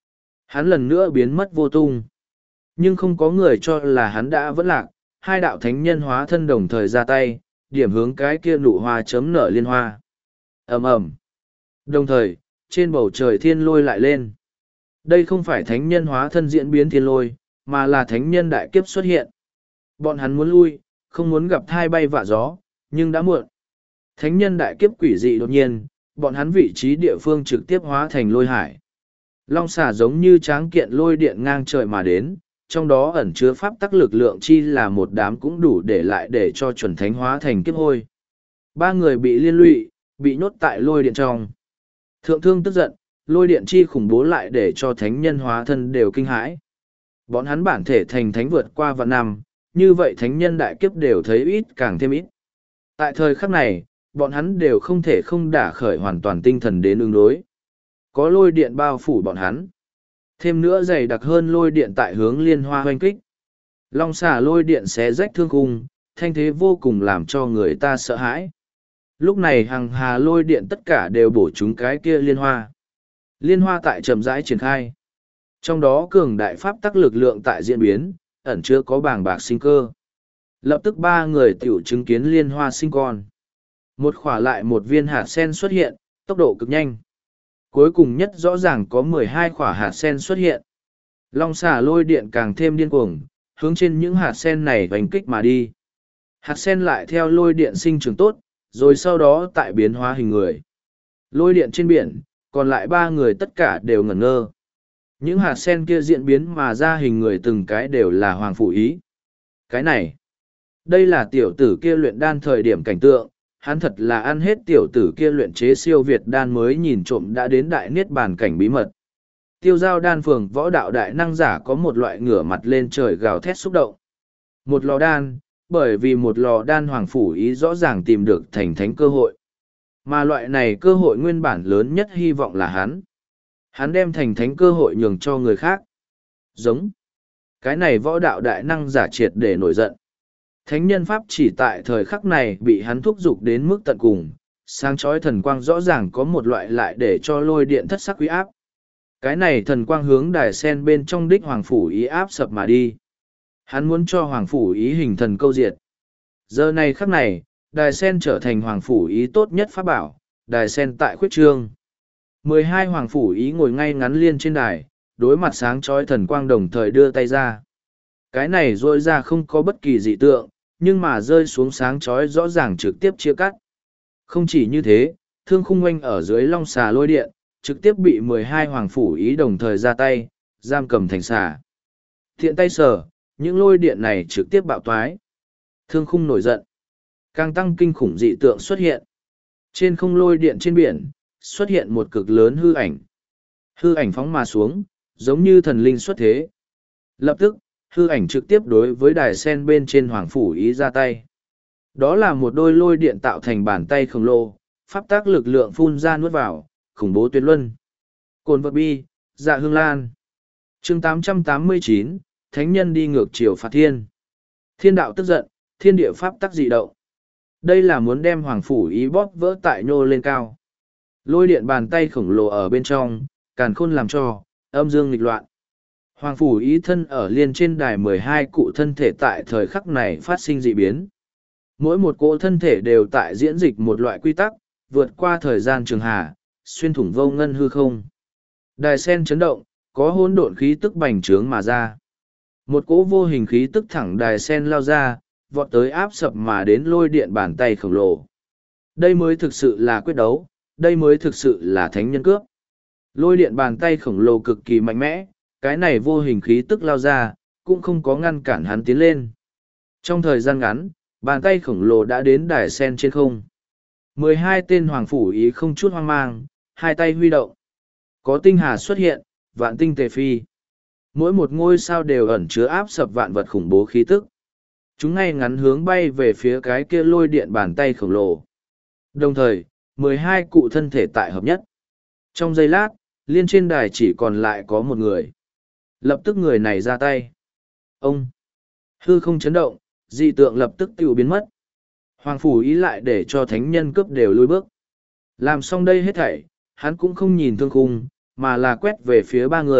Hắn lần nữa biến mất vô tung. Nhưng không có người cho là hắn đã vẫn lạc, hai đạo thánh nhân hóa thân đồng thời ra tay, điểm hướng cái kia nụ hoa chấm nở liên hoa. Ầm ầm. Đồng thời, trên bầu trời thiên lôi lại lên. Đây không phải thánh nhân hóa thân diễn biến thiên lôi, mà là thánh nhân đại kiếp xuất hiện. Bọn hắn muốn lui, không muốn gặp thai bay vạ gió, nhưng đã muộn. Thánh nhân đại kiếp quỷ dị đột nhiên, bọn hắn vị trí địa phương trực tiếp hóa thành lôi hải. Long xà giống như tráng kiện lôi điện ngang trời mà đến, trong đó ẩn chứa pháp tắc lực lượng chi là một đám cũng đủ để lại để cho chuẩn thánh hóa thành kiếp hôi. Ba người bị liên lụy, bị nhốt tại lôi điện trong. Thượng thương tức giận, lôi điện chi khủng bố lại để cho thánh nhân hóa thân đều kinh hãi. Bọn hắn bản thể thành thánh vượt qua vạn năm, như vậy thánh nhân đại kiếp đều thấy ít càng thêm ít. Tại thời khắc này, bọn hắn đều không thể không đả khởi hoàn toàn tinh thần đến ứng đối. Có lôi điện bao phủ bọn hắn. Thêm nữa dày đặc hơn lôi điện tại hướng liên hoa hoanh kích. Long xà lôi điện xé rách thương khung, thanh thế vô cùng làm cho người ta sợ hãi. Lúc này hàng hà lôi điện tất cả đều bổ trúng cái kia liên hoa. Liên hoa tại chậm rãi triển khai. Trong đó cường đại pháp tắc lực lượng tại diễn biến, ẩn chứa có bàng bạc sinh cơ. Lập tức ba người tiểu chứng kiến liên hoa sinh con. Một khỏa lại một viên hạt sen xuất hiện, tốc độ cực nhanh. Cuối cùng nhất rõ ràng có 12 khỏa hạt sen xuất hiện. Long xà lôi điện càng thêm điên cuồng, hướng trên những hạt sen này đánh kích mà đi. Hạt sen lại theo lôi điện sinh trưởng tốt, rồi sau đó tại biến hóa hình người. Lôi điện trên biển, còn lại ba người tất cả đều ngẩn ngơ. Những hạt sen kia diễn biến mà ra hình người từng cái đều là hoàng phủ ý. Cái này, đây là tiểu tử kia luyện đan thời điểm cảnh tượng, hắn thật là ăn hết tiểu tử kia luyện chế siêu việt đan mới nhìn trộm đã đến đại niết bàn cảnh bí mật. Tiêu giao đan phường võ đạo đại năng giả có một loại ngửa mặt lên trời gào thét xúc động. Một lò đan, bởi vì một lò đan hoàng phủ ý rõ ràng tìm được thành thánh cơ hội. Mà loại này cơ hội nguyên bản lớn nhất hy vọng là hắn. Hắn đem thành thánh cơ hội nhường cho người khác. Giống. Cái này võ đạo đại năng giả triệt để nổi giận. Thánh nhân pháp chỉ tại thời khắc này bị hắn thúc giục đến mức tận cùng, sáng chói thần quang rõ ràng có một loại lại để cho lôi điện thất sắc uy áp. Cái này thần quang hướng đài sen bên trong đích hoàng phủ ý áp sập mà đi. Hắn muốn cho hoàng phủ ý hình thần câu diệt. Giờ này khắc này, đài sen trở thành hoàng phủ ý tốt nhất pháp bảo, đài sen tại khuyết trương. 12 hoàng phủ ý ngồi ngay ngắn liên trên đài, đối mặt sáng chói thần quang đồng thời đưa tay ra. Cái này rôi ra không có bất kỳ dị tượng, nhưng mà rơi xuống sáng chói rõ ràng trực tiếp chia cắt. Không chỉ như thế, thương khung oanh ở dưới long xà lôi điện, trực tiếp bị 12 hoàng phủ ý đồng thời ra tay, giam cầm thành xà. Thiện tay sờ, những lôi điện này trực tiếp bạo toái. Thương khung nổi giận. Càng tăng kinh khủng dị tượng xuất hiện. Trên không lôi điện trên biển, xuất hiện một cực lớn hư ảnh. Hư ảnh phóng mà xuống, giống như thần linh xuất thế. Lập tức, hư ảnh trực tiếp đối với đài sen bên trên hoàng phủ ý ra tay. Đó là một đôi lôi điện tạo thành bàn tay khổng lồ, pháp tác lực lượng phun ra nuốt vào, khủng bố tuyệt luân. Cồn vật bi, dạ hương lan. chương 889, Thánh nhân đi ngược chiều phạt thiên. Thiên đạo tức giận, thiên địa pháp tắc dị động. Đây là muốn đem hoàng phủ ý bóp vỡ tại nhô lên cao. Lôi điện bàn tay khổng lồ ở bên trong, càn khôn làm cho, âm dương nghịch loạn. Hoàng phủ ý thân ở liên trên đài 12 cụ thân thể tại thời khắc này phát sinh dị biến. Mỗi một cỗ thân thể đều tại diễn dịch một loại quy tắc, vượt qua thời gian trường hà, xuyên thủng vô ngân hư không. Đài sen chấn động, có hỗn độn khí tức bành trướng mà ra. Một cỗ vô hình khí tức thẳng đài sen lao ra, vọt tới áp sập mà đến lôi điện bàn tay khổng lồ. Đây mới thực sự là quyết đấu, đây mới thực sự là thánh nhân cướp. Lôi điện bàn tay khổng lồ cực kỳ mạnh mẽ, cái này vô hình khí tức lao ra, cũng không có ngăn cản hắn tiến lên. Trong thời gian ngắn, bàn tay khổng lồ đã đến đài sen trên không. 12 tên hoàng phủ ý không chút hoang mang, hai tay huy động. Có tinh hà xuất hiện, vạn tinh tề phi. Mỗi một ngôi sao đều ẩn chứa áp sập vạn vật khủng bố khí tức. Chúng ngay ngắn hướng bay về phía cái kia lôi điện bàn tay khổng lồ. Đồng thời, 12 cụ thân thể tại hợp nhất. Trong giây lát, liên trên đài chỉ còn lại có một người. Lập tức người này ra tay. Ông! Hư không chấn động, dị tượng lập tức tiêu biến mất. Hoàng phủ ý lại để cho thánh nhân cướp đều lùi bước. Làm xong đây hết thảy, hắn cũng không nhìn thương khung, mà là quét về phía ba người,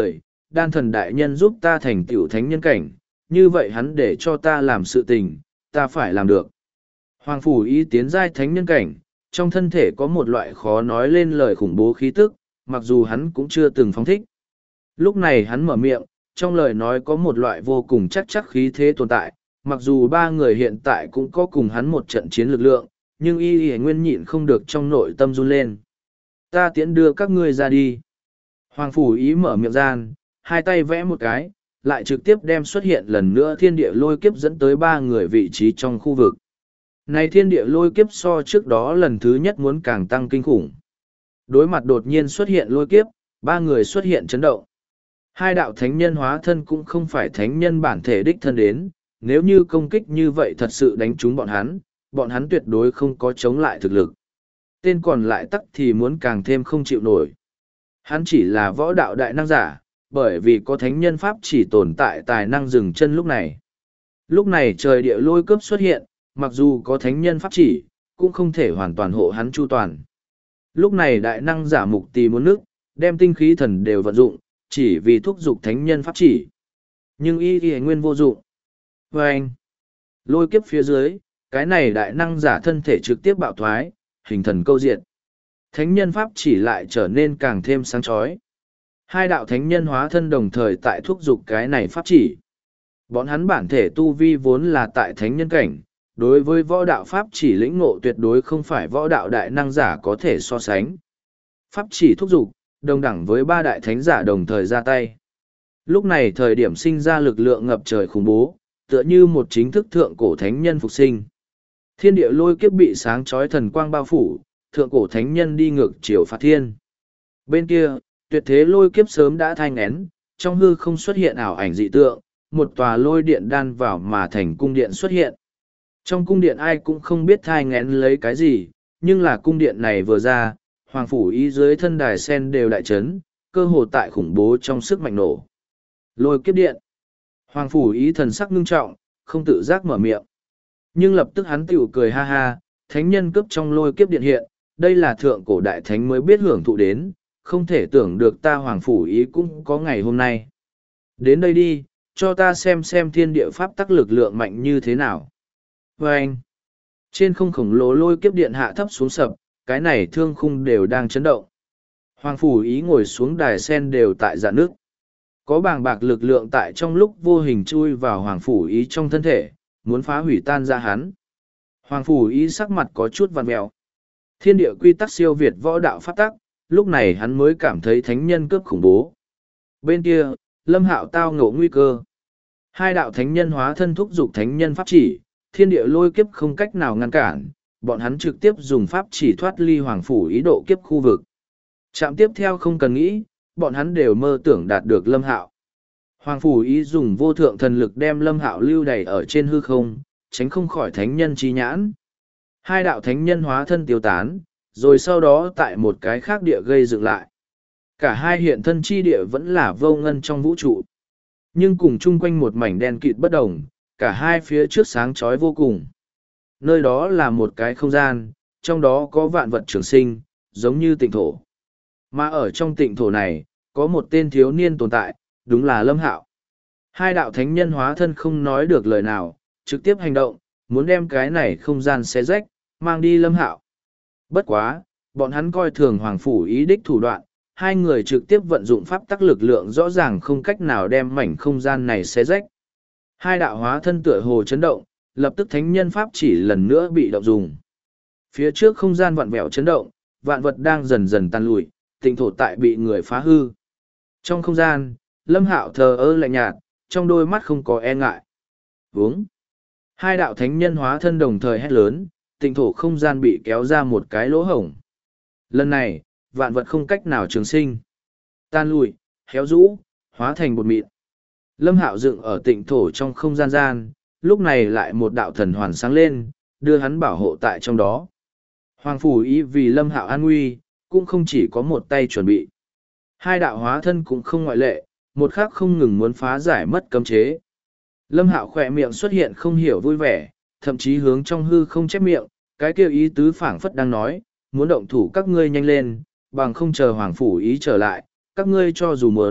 đan thần đại nhân giúp ta thành tựu thánh nhân cảnh, như vậy hắn để cho ta làm sự tình, ta phải làm được. Hoàng Phủ Ý tiến giai thánh nhân cảnh, trong thân thể có một loại khó nói lên lời khủng bố khí tức, mặc dù hắn cũng chưa từng phóng thích. Lúc này hắn mở miệng, trong lời nói có một loại vô cùng chắc khí thế tồn tại, mặc dù ba người hiện tại cũng có cùng hắn một trận chiến lực lượng, nhưng y nguyên nhịn không được trong nội tâm run lên. Ta tiễn đưa các ngươi ra đi. Hoàng Phủ Ý mở miệng gian, hai tay vẽ một cái, lại trực tiếp đem xuất hiện lần nữa thiên địa lôi kiếp dẫn tới ba người vị trí trong khu vực. Này thiên địa lôi kiếp so trước đó lần thứ nhất muốn càng tăng kinh khủng. Đối mặt đột nhiên xuất hiện lôi kiếp, ba người xuất hiện chấn động. Hai đạo thánh nhân hóa thân cũng không phải thánh nhân bản thể đích thân đến, nếu như công kích như vậy thật sự đánh trúng bọn hắn tuyệt đối không có chống lại thực lực. Tên còn lại tắc thì muốn càng thêm không chịu nổi. Hắn chỉ là võ đạo đại năng giả, bởi vì có thánh nhân pháp chỉ tồn tại tài năng dừng chân lúc này. Lúc này trời địa lôi cướp xuất hiện, mặc dù có thánh nhân pháp chỉ, cũng không thể hoàn toàn hộ hắn chu toàn. Lúc này đại năng giả mục tì muốn nước, đem tinh khí thần đều vận dụng, chỉ vì thúc giục thánh nhân pháp chỉ. Nhưng y nguyên vô dụng. Và anh, lôi kiếp phía dưới, cái này đại năng giả thân thể trực tiếp bạo thoái, hình thần câu diện. Thánh nhân pháp chỉ lại trở nên càng thêm sáng chói. Hai đạo thánh nhân hóa thân đồng thời tại thúc giục cái này pháp chỉ. Bọn hắn bản thể tu vi vốn là tại thánh nhân cảnh, đối với võ đạo pháp chỉ lĩnh ngộ tuyệt đối không phải võ đạo đại năng giả có thể so sánh. Pháp chỉ thúc giục, đồng đẳng với ba đại thánh giả đồng thời ra tay. Lúc này thời điểm sinh ra lực lượng ngập trời khủng bố, tựa như một chính thức thượng cổ thánh nhân phục sinh. Thiên địa lôi kiếp bị sáng chói thần quang bao phủ, thượng cổ thánh nhân đi ngược chiều phạt thiên. Bên kia, tuyệt thế lôi kiếp sớm đã thai ngén, trong hư không xuất hiện ảo ảnh dị tượng, một tòa lôi điện đan vào mà thành cung điện xuất hiện. Trong cung điện ai cũng không biết thai ngén lấy cái gì, nhưng là cung điện này vừa ra, Hoàng Phủ Ý dưới thân đài sen đều đại chấn, cơ hồ tại khủng bố trong sức mạnh nổ. Lôi kiếp điện. Hoàng Phủ Ý thần sắc ngưng trọng, không tự giác mở miệng. Nhưng lập tức hắn tiểu cười ha ha, thánh nhân cướp trong lôi kiếp điện hiện, đây là thượng cổ đại thánh mới biết hưởng thụ đến, không thể tưởng được ta Hoàng Phủ Ý cũng có ngày hôm nay. Đến đây đi, cho ta xem thiên địa pháp tắc lực lượng mạnh như thế nào. Và anh, trên không khổng lồ lôi kiếp điện hạ thấp xuống sập, cái này thương khung đều đang chấn động. Hoàng Phủ Ý ngồi xuống đài sen đều tại dạ nước. Có bàng bạc lực lượng tại trong lúc vô hình chui vào Hoàng Phủ Ý trong thân thể, muốn phá hủy tan ra hắn. Hoàng Phủ Ý sắc mặt có chút vằn mẹo. Thiên địa quy tắc siêu việt võ đạo pháp tắc, lúc này hắn mới cảm thấy thánh nhân cướp khủng bố. Bên kia, Lâm Hạo tao ngộ nguy cơ. Hai đạo thánh nhân hóa thân thúc giục thánh nhân pháp chỉ, thiên địa lôi kiếp không cách nào ngăn cản, bọn hắn trực tiếp dùng pháp chỉ thoát ly Hoàng Phủ Ý độ kiếp khu vực. Trạm tiếp theo không cần nghĩ, bọn hắn đều mơ tưởng đạt được Lâm Hạo. Hoàng Phủ Ý dùng vô thượng thần lực đem Lâm Hạo lưu đày ở trên hư không, tránh không khỏi thánh nhân chi nhãn. Hai đạo thánh nhân hóa thân tiêu tán, rồi sau đó tại một cái khác địa gây dựng lại. Cả hai hiện thân chi địa vẫn là vô ngân trong vũ trụ. Nhưng cùng chung quanh một mảnh đen kịt bất đồng, cả hai phía trước sáng chói vô cùng. Nơi đó là một cái không gian, trong đó có vạn vật trường sinh, giống như tịnh thổ. Mà ở trong tịnh thổ này, có một tên thiếu niên tồn tại, đúng là Lâm Hạo. Hai đạo thánh nhân hóa thân không nói được lời nào, trực tiếp hành động, muốn đem cái này không gian xé rách, mang đi Lâm Hạo. Bất quá, bọn hắn coi thường Hoàng Phủ Ý đích thủ đoạn, hai người trực tiếp vận dụng pháp tắc lực lượng rõ ràng không cách nào đem mảnh không gian này xé rách. Hai đạo hóa thân tựa hồ chấn động, lập tức thánh nhân pháp chỉ lần nữa bị động dùng. Phía trước không gian vặn vẹo chấn động, vạn vật đang dần dần tan lùi, tịnh thổ tại bị người phá hư. Trong không gian, Lâm Hạo thờ ơ lạnh nhạt, trong đôi mắt không có e ngại. Vướng. Hai đạo thánh nhân hóa thân đồng thời hét lớn, tịnh thổ không gian bị kéo ra một cái lỗ hổng. Lần này, vạn vật không cách nào trường sinh. Tan lùi, héo rũ, hóa thành bột mịn. Lâm Hạo dựng ở tịnh thổ trong không gian gian, lúc này lại một đạo thần hoàn sáng lên, đưa hắn bảo hộ tại trong đó. Hoàng Phủ Ý vì Lâm Hạo an nguy, cũng không chỉ có một tay chuẩn bị. Hai đạo hóa thân cũng không ngoại lệ, một khắc không ngừng muốn phá giải mất cấm chế. Lâm Hạo khỏe miệng xuất hiện không hiểu vui vẻ, thậm chí hướng trong hư không chép miệng, cái kêu ý tứ phảng phất đang nói, muốn động thủ các ngươi nhanh lên, bằng không chờ Hoàng Phủ Ý trở lại, các ngươi cho dù muốn,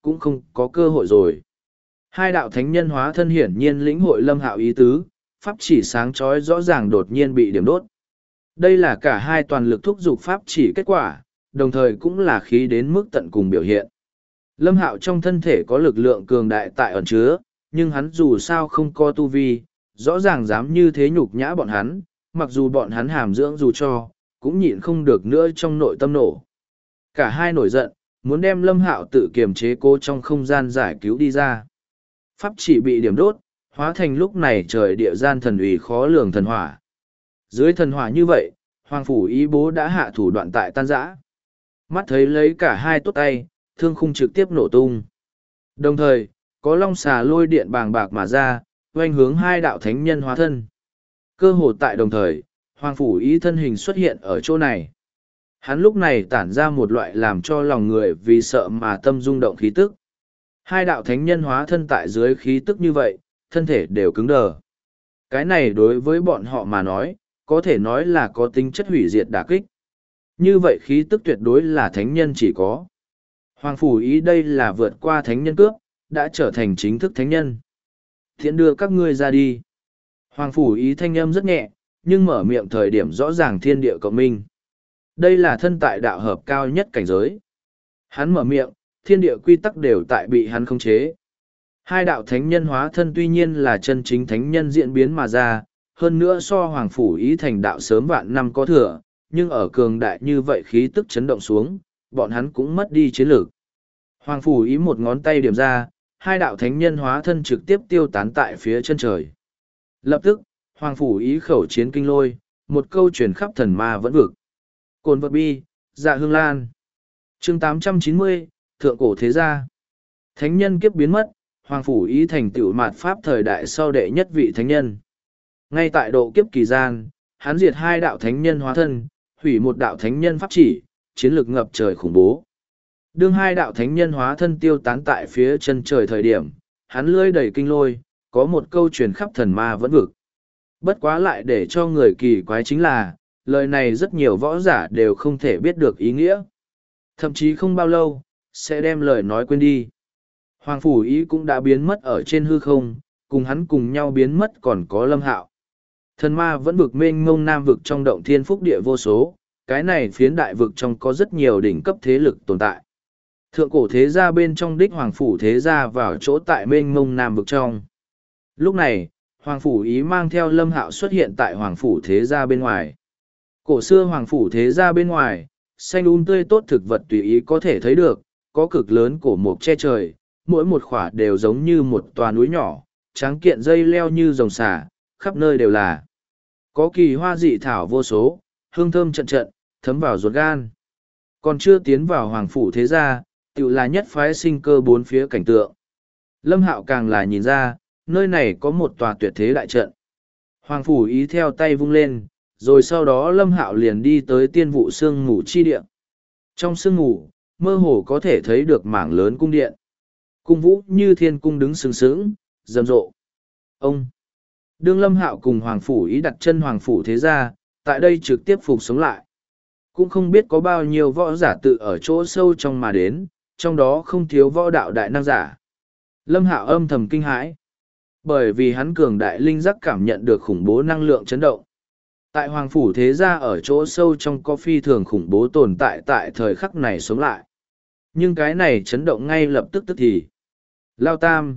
cũng không có cơ hội rồi. Hai đạo thánh nhân hóa thân hiển nhiên lĩnh hội Lâm Hạo ý tứ, pháp chỉ sáng chói rõ ràng đột nhiên bị điểm đốt. Đây là cả hai toàn lực thúc giục pháp chỉ kết quả, đồng thời cũng là khí đến mức tận cùng biểu hiện. Lâm Hạo trong thân thể có lực lượng cường đại tại ẩn chứa, nhưng hắn dù sao không có tu vi, rõ ràng dám như thế nhục nhã bọn hắn, mặc dù bọn hắn hàm dưỡng dù cho, cũng nhịn không được nữa trong nội tâm nổ. Cả hai nổi giận, muốn đem Lâm Hạo tự kiềm chế cô trong không gian giải cứu đi ra. Pháp chỉ bị điểm đốt, hóa thành lúc này trời địa gian thần ủy khó lường thần hỏa. Dưới thần hỏa như vậy, Hoàng Phủ Ý bố đã hạ thủ đoạn tại tan rã. Mắt thấy lấy cả hai tốt tay, thương khung trực tiếp nổ tung. Đồng thời, có long xà lôi điện bàng bạc mà ra, oanh hướng hai đạo thánh nhân hóa thân. Cơ hồ tại đồng thời, Hoàng Phủ Ý thân hình xuất hiện ở chỗ này. Hắn lúc này tản ra một loại làm cho lòng người vì sợ mà tâm rung động khí tức. Hai đạo thánh nhân hóa thân tại dưới khí tức như vậy, thân thể đều cứng đờ. Cái này đối với bọn họ mà nói, có thể nói là có tính chất hủy diệt đả kích. Như vậy khí tức tuyệt đối là thánh nhân chỉ có. Hoàng Phủ Ý đây là vượt qua thánh nhân cướp, đã trở thành chính thức thánh nhân. Thiện đưa các ngươi ra đi. Hoàng Phủ Ý thanh âm rất nhẹ, nhưng mở miệng thời điểm rõ ràng thiên địa cộng minh. Đây là thân tại đạo hợp cao nhất cảnh giới. Hắn mở miệng, thiên địa quy tắc đều tại bị hắn khống chế. Hai đạo thánh nhân hóa thân tuy nhiên là chân chính thánh nhân diễn biến mà ra, hơn nữa so Hoàng Phủ Ý thành đạo sớm vạn năm có thừa, nhưng ở cường đại như vậy khí tức chấn động xuống, bọn hắn cũng mất đi chiến lược. Hoàng Phủ Ý một ngón tay điểm ra, hai đạo thánh nhân hóa thân trực tiếp tiêu tán tại phía chân trời. Lập tức, Hoàng Phủ Ý khẩu chiến kinh lôi, một câu truyền khắp thần ma vẫn vực. Cồn vật bi, dạ hương lan. chương 890, Thượng Cổ Thế Gia. Thánh nhân kiếp biến mất, Hoàng Phủ Ý thành tựu mạt pháp thời đại sau đệ nhất vị thánh nhân. Ngay tại độ kiếp kỳ gian, hắn diệt hai đạo thánh nhân hóa thân, hủy một đạo thánh nhân pháp chỉ, chiến lược ngập trời khủng bố. Đương hai đạo thánh nhân hóa thân tiêu tán tại phía chân trời thời điểm, hắn lưỡi đầy kinh lôi, có một câu truyền khắp thần ma vẫn vực. Bất quá lại để cho người kỳ quái chính là, lời này rất nhiều võ giả đều không thể biết được ý nghĩa. Thậm chí không bao lâu, sẽ đem lời nói quên đi. Hoàng Phủ Ý cũng đã biến mất ở trên hư không, cùng hắn cùng nhau biến mất còn có Lâm Hạo. Thần ma vẫn vực mênh mông nam vực trong động thiên phúc địa vô số, cái này phiến đại vực trong có rất nhiều đỉnh cấp thế lực tồn tại. Thượng cổ thế gia bên trong đích Hoàng Phủ thế gia vào chỗ tại mênh mông nam vực trong. Lúc này, Hoàng Phủ Ý mang theo Lâm Hạo xuất hiện tại Hoàng Phủ thế gia bên ngoài. Cổ xưa Hoàng Phủ thế gia bên ngoài, xanh tươi tốt thực vật tùy ý có thể thấy được, có cực lớn cổ mục che trời, mỗi một khỏa đều giống như một tòa núi nhỏ, tráng kiện dây leo như rồng xà, khắp nơi đều là. Có kỳ hoa dị thảo vô số, hương thơm trận trận, thấm vào ruột gan. Còn chưa tiến vào Hoàng Phủ thế gia, tự là nhất phái sinh cơ bốn phía cảnh tượng. Lâm Hạo càng là nhìn ra, nơi này có một tòa tuyệt thế đại trận. Hoàng Phủ Ý theo tay vung lên, rồi sau đó Lâm Hạo liền đi tới tiên vụ sương mù chi địa. Trong sương mù, mơ hồ có thể thấy được mảng lớn cung điện. Cung vũ như thiên cung đứng sừng sững, rầm rộ. Ông! Đương Lâm Hạo cùng Hoàng Phủ Ý đặt chân Hoàng Phủ thế gia, tại đây trực tiếp phục sống lại. Cũng không biết có bao nhiêu võ giả tự ở chỗ sâu trong mà đến, trong đó không thiếu võ đạo đại năng giả. Lâm Hạo âm thầm kinh hãi. Bởi vì hắn cường đại linh giác cảm nhận được khủng bố năng lượng chấn động. Tại Hoàng Phủ thế gia ở chỗ sâu trong có phi thường khủng bố tồn tại tại thời khắc này sống lại. Nhưng cái này chấn động ngay lập tức tức thì. Lao Tam,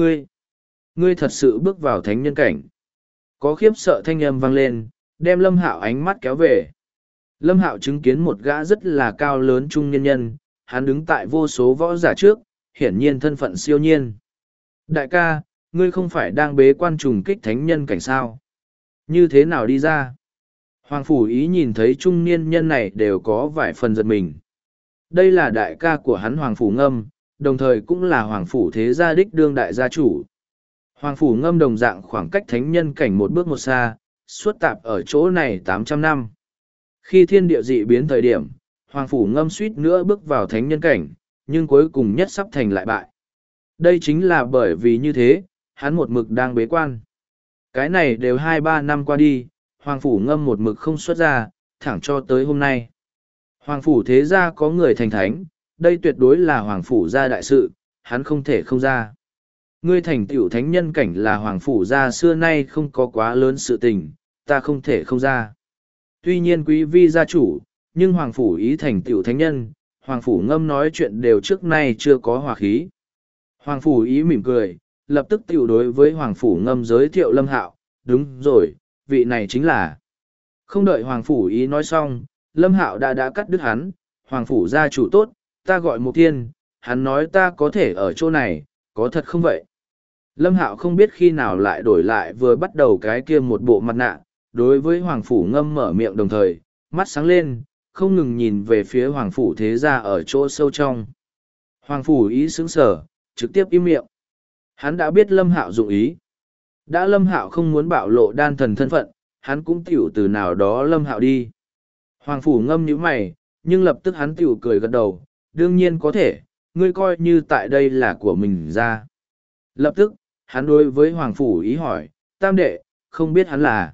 ngươi thật sự bước vào thánh nhân cảnh. Có khiếp sợ thanh âm vang lên, đem Lâm Hạo ánh mắt kéo về. Lâm Hạo chứng kiến một gã rất là cao lớn trung niên nhân, hắn đứng tại vô số võ giả trước, hiển nhiên thân phận siêu nhiên. Đại ca, ngươi không phải đang bế quan trùng kích thánh nhân cảnh sao? Như thế nào đi ra? Hoàng Phủ Ý nhìn thấy trung niên nhân này đều có vài phần giật mình. Đây là đại ca của hắn Hoàng Phủ Ngâm, đồng thời cũng là Hoàng Phủ thế gia đích đương đại gia chủ. Hoàng Phủ Ngâm đồng dạng khoảng cách thánh nhân cảnh một bước một xa, suốt tạp ở chỗ này 800 năm. Khi thiên địa dị biến thời điểm, Hoàng Phủ Ngâm suýt nữa bước vào thánh nhân cảnh, nhưng cuối cùng nhất sắp thành lại bại. Đây chính là bởi vì như thế, hắn một mực đang bế quan. Cái này đều 2-3 năm qua đi, Hoàng Phủ Ngâm một mực không xuất ra, thẳng cho tới hôm nay. Hoàng Phủ thế gia có người thành thánh, đây tuyệt đối là Hoàng Phủ gia đại sự, hắn không thể không ra. Ngươi thành tựu thánh nhân cảnh là hoàng phủ gia xưa nay không có quá lớn sự tình, ta không thể không ra. Tuy nhiên quý vi gia chủ, nhưng hoàng phủ ý thành tựu thánh nhân, hoàng phủ ngâm nói chuyện đều trước nay chưa có hòa khí. Hoàng phủ ý mỉm cười, lập tức tiểu đối với hoàng phủ ngâm giới thiệu Lâm Hạo, đúng rồi, vị này chính là. Không đợi hoàng phủ ý nói xong, Lâm Hạo đã cắt đứt hắn, hoàng phủ gia chủ tốt, ta gọi Mục Thiên, hắn nói ta có thể ở chỗ này, có thật không vậy? Lâm Hạo không biết khi nào lại đổi lại vừa bắt đầu cái kia một bộ mặt nạ, đối với hoàng phủ ngâm mở miệng đồng thời, mắt sáng lên, không ngừng nhìn về phía hoàng phủ thế gia ở chỗ sâu trong. Hoàng phủ ý sững sờ, trực tiếp im miệng. Hắn đã biết Lâm Hạo dụng ý. Đã Lâm Hạo không muốn bạo lộ đan thần thân phận, hắn cũng tiểu từ nào đó Lâm Hạo đi. Hoàng phủ ngâm nhíu mày, nhưng lập tức hắn tiểu cười gật đầu, đương nhiên có thể, ngươi coi như tại đây là của mình ra. Lập tức, hắn đối với hoàng phủ ý hỏi, tam đệ, không biết hắn là.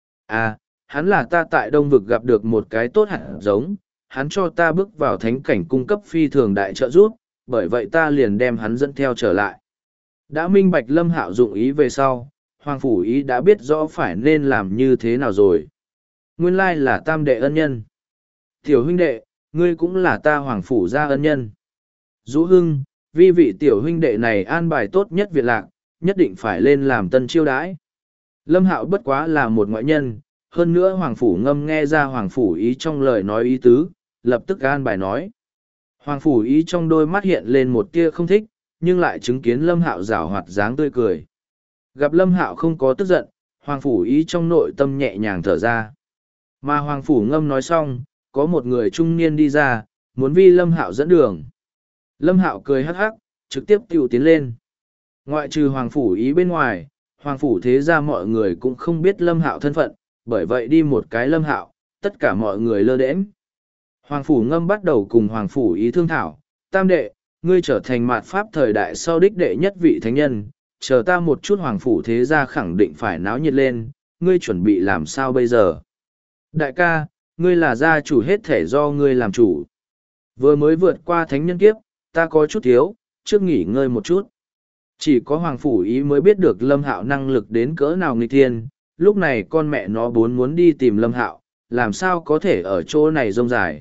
À, hắn là ta tại Đông Vực gặp được một cái tốt hạt giống, hắn cho ta bước vào thánh cảnh cung cấp phi thường đại trợ giúp, bởi vậy ta liền đem hắn dẫn theo trở lại. Đã minh bạch Lâm Hạo dụng ý về sau, hoàng phủ ý đã biết rõ phải nên làm như thế nào rồi. Nguyên lai là tam đệ ân nhân. Tiểu huynh đệ, ngươi cũng là ta hoàng phủ gia ân nhân. Dũ Hưng, vi vị tiểu huynh đệ này an bài tốt nhất Việt Lạc, nhất định phải lên làm tân chiêu đãi. Lâm Hạo bất quá là một ngoại nhân, hơn nữa hoàng phủ ngâm nghe ra hoàng phủ ý trong lời nói ý tứ, lập tức an bài nói. Hoàng phủ ý trong đôi mắt hiện lên một tia không thích, nhưng lại chứng kiến Lâm Hạo giảo hoạt dáng tươi cười. Gặp Lâm Hạo không có tức giận, hoàng phủ ý trong nội tâm nhẹ nhàng thở ra. Mà hoàng phủ ngâm nói xong, có một người trung niên đi ra, muốn vi Lâm Hạo dẫn đường. Lâm Hạo cười hắc hắc, trực tiếp tiêu tiến lên. Ngoại trừ hoàng phủ ý bên ngoài, hoàng phủ thế ra mọi người cũng không biết Lâm Hạo thân phận, bởi vậy đi một cái Lâm Hạo, tất cả mọi người lơ đễnh. Hoàng phủ ngâm bắt đầu cùng hoàng phủ ý thương thảo, tam đệ, ngươi trở thành mạt pháp thời đại sau đích đệ nhất vị thánh nhân, chờ ta một chút hoàng phủ thế gia khẳng định phải náo nhiệt lên, ngươi chuẩn bị làm sao bây giờ? Đại ca, ngươi là gia chủ hết thể do ngươi làm chủ. Vừa mới vượt qua thánh nhân kiếp, ta có chút thiếu, trước nghỉ ngơi một chút. Chỉ có hoàng phủ ý mới biết được Lâm Hạo năng lực đến cỡ nào nghịch thiên, lúc này con mẹ nó muốn đi tìm Lâm Hạo, làm sao có thể ở chỗ này rông dài.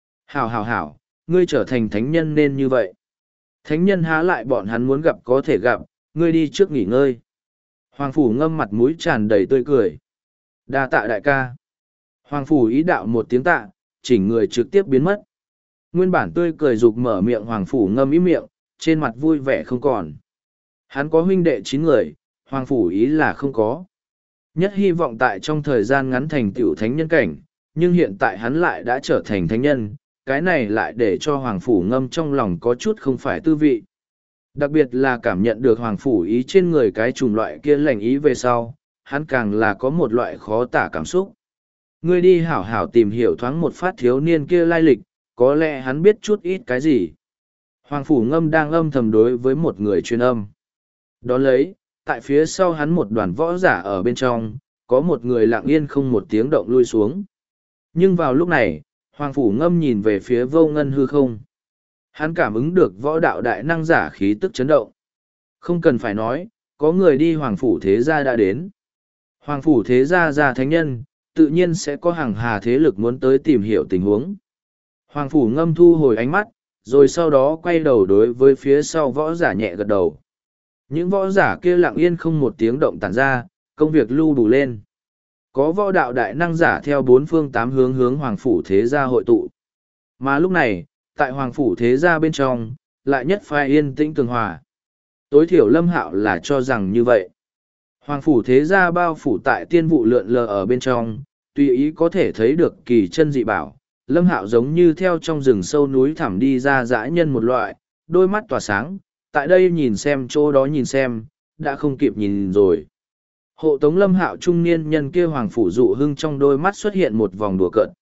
Hảo, ngươi trở thành thánh nhân nên như vậy. Thánh nhân há lại bọn hắn muốn gặp có thể gặp, ngươi đi trước nghỉ ngơi. Hoàng phủ ngâm mặt mũi tràn đầy tươi cười. Đa tạ đại ca. Hoàng phủ ý đạo một tiếng tạ, chỉnh người trực tiếp biến mất. Nguyên bản tươi cười dục mở miệng hoàng phủ ngâm ý miệng, trên mặt vui vẻ không còn. Hắn có huynh đệ 9 người, hoàng phủ ý là không có. Nhất hy vọng tại trong thời gian ngắn thành tựu thánh nhân cảnh, nhưng hiện tại hắn lại đã trở thành thánh nhân, cái này lại để cho hoàng phủ ngâm trong lòng có chút không phải tư vị. Đặc biệt là cảm nhận được hoàng phủ ý trên người cái chủng loại kia lành ý về sau, hắn càng là có một loại khó tả cảm xúc. Ngươi đi hảo hảo tìm hiểu thoáng một phát thiếu niên kia lai lịch, có lẽ hắn biết chút ít cái gì. Hoàng phủ ngâm đang âm thầm đối với một người truyền âm. Đón lấy, tại phía sau hắn một đoàn võ giả ở bên trong, có một người lặng yên không một tiếng động lui xuống. Nhưng vào lúc này, Hoàng phủ ngâm nhìn về phía vô ngân hư không. Hắn cảm ứng được võ đạo đại năng giả khí tức chấn động. Không cần phải nói, có người đi hoàng phủ thế gia đã đến. Hoàng phủ thế gia ra thánh nhân, tự nhiên sẽ có hàng hà thế lực muốn tới tìm hiểu tình huống. Hoàng phủ ngâm thu hồi ánh mắt, rồi sau đó quay đầu đối với phía sau võ giả nhẹ gật đầu. Những võ giả kia lặng yên không một tiếng động tản ra, công việc lưu đủ lên. Có võ đạo đại năng giả theo 4 phương 8 hướng hướng hoàng phủ thế gia hội tụ. Mà lúc này, tại hoàng phủ thế gia bên trong, lại nhất phai yên tĩnh tường hòa. Tối thiểu Lâm Hạo là cho rằng như vậy. Hoàng phủ thế gia bao phủ tại tiên vụ lượn lờ ở bên trong, tùy ý có thể thấy được kỳ chân dị bảo. Lâm Hạo giống như theo trong rừng sâu núi thẳm đi ra dã nhân một loại, đôi mắt tỏa sáng, tại đây nhìn xem chỗ đó nhìn xem, đã không kịp nhìn rồi. Hộ tống Lâm Hạo trung niên nhân kia hoàng phủ dụ hưng trong đôi mắt xuất hiện một vòng đùa cợt.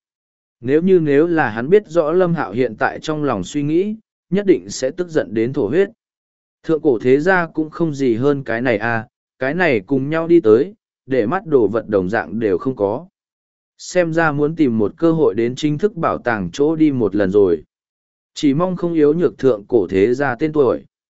Nếu là hắn biết rõ Lâm Hạo hiện tại trong lòng suy nghĩ, nhất định sẽ tức giận đến thổ huyết. Thượng cổ thế gia cũng không gì hơn cái này à, cái này cùng nhau đi tới, để mắt đồ vật đồng dạng đều không có. Xem ra muốn tìm một cơ hội đến chính thức bảo tàng chỗ đi một lần rồi. Chỉ mong không yếu nhược thượng cổ thế gia tên tuổi.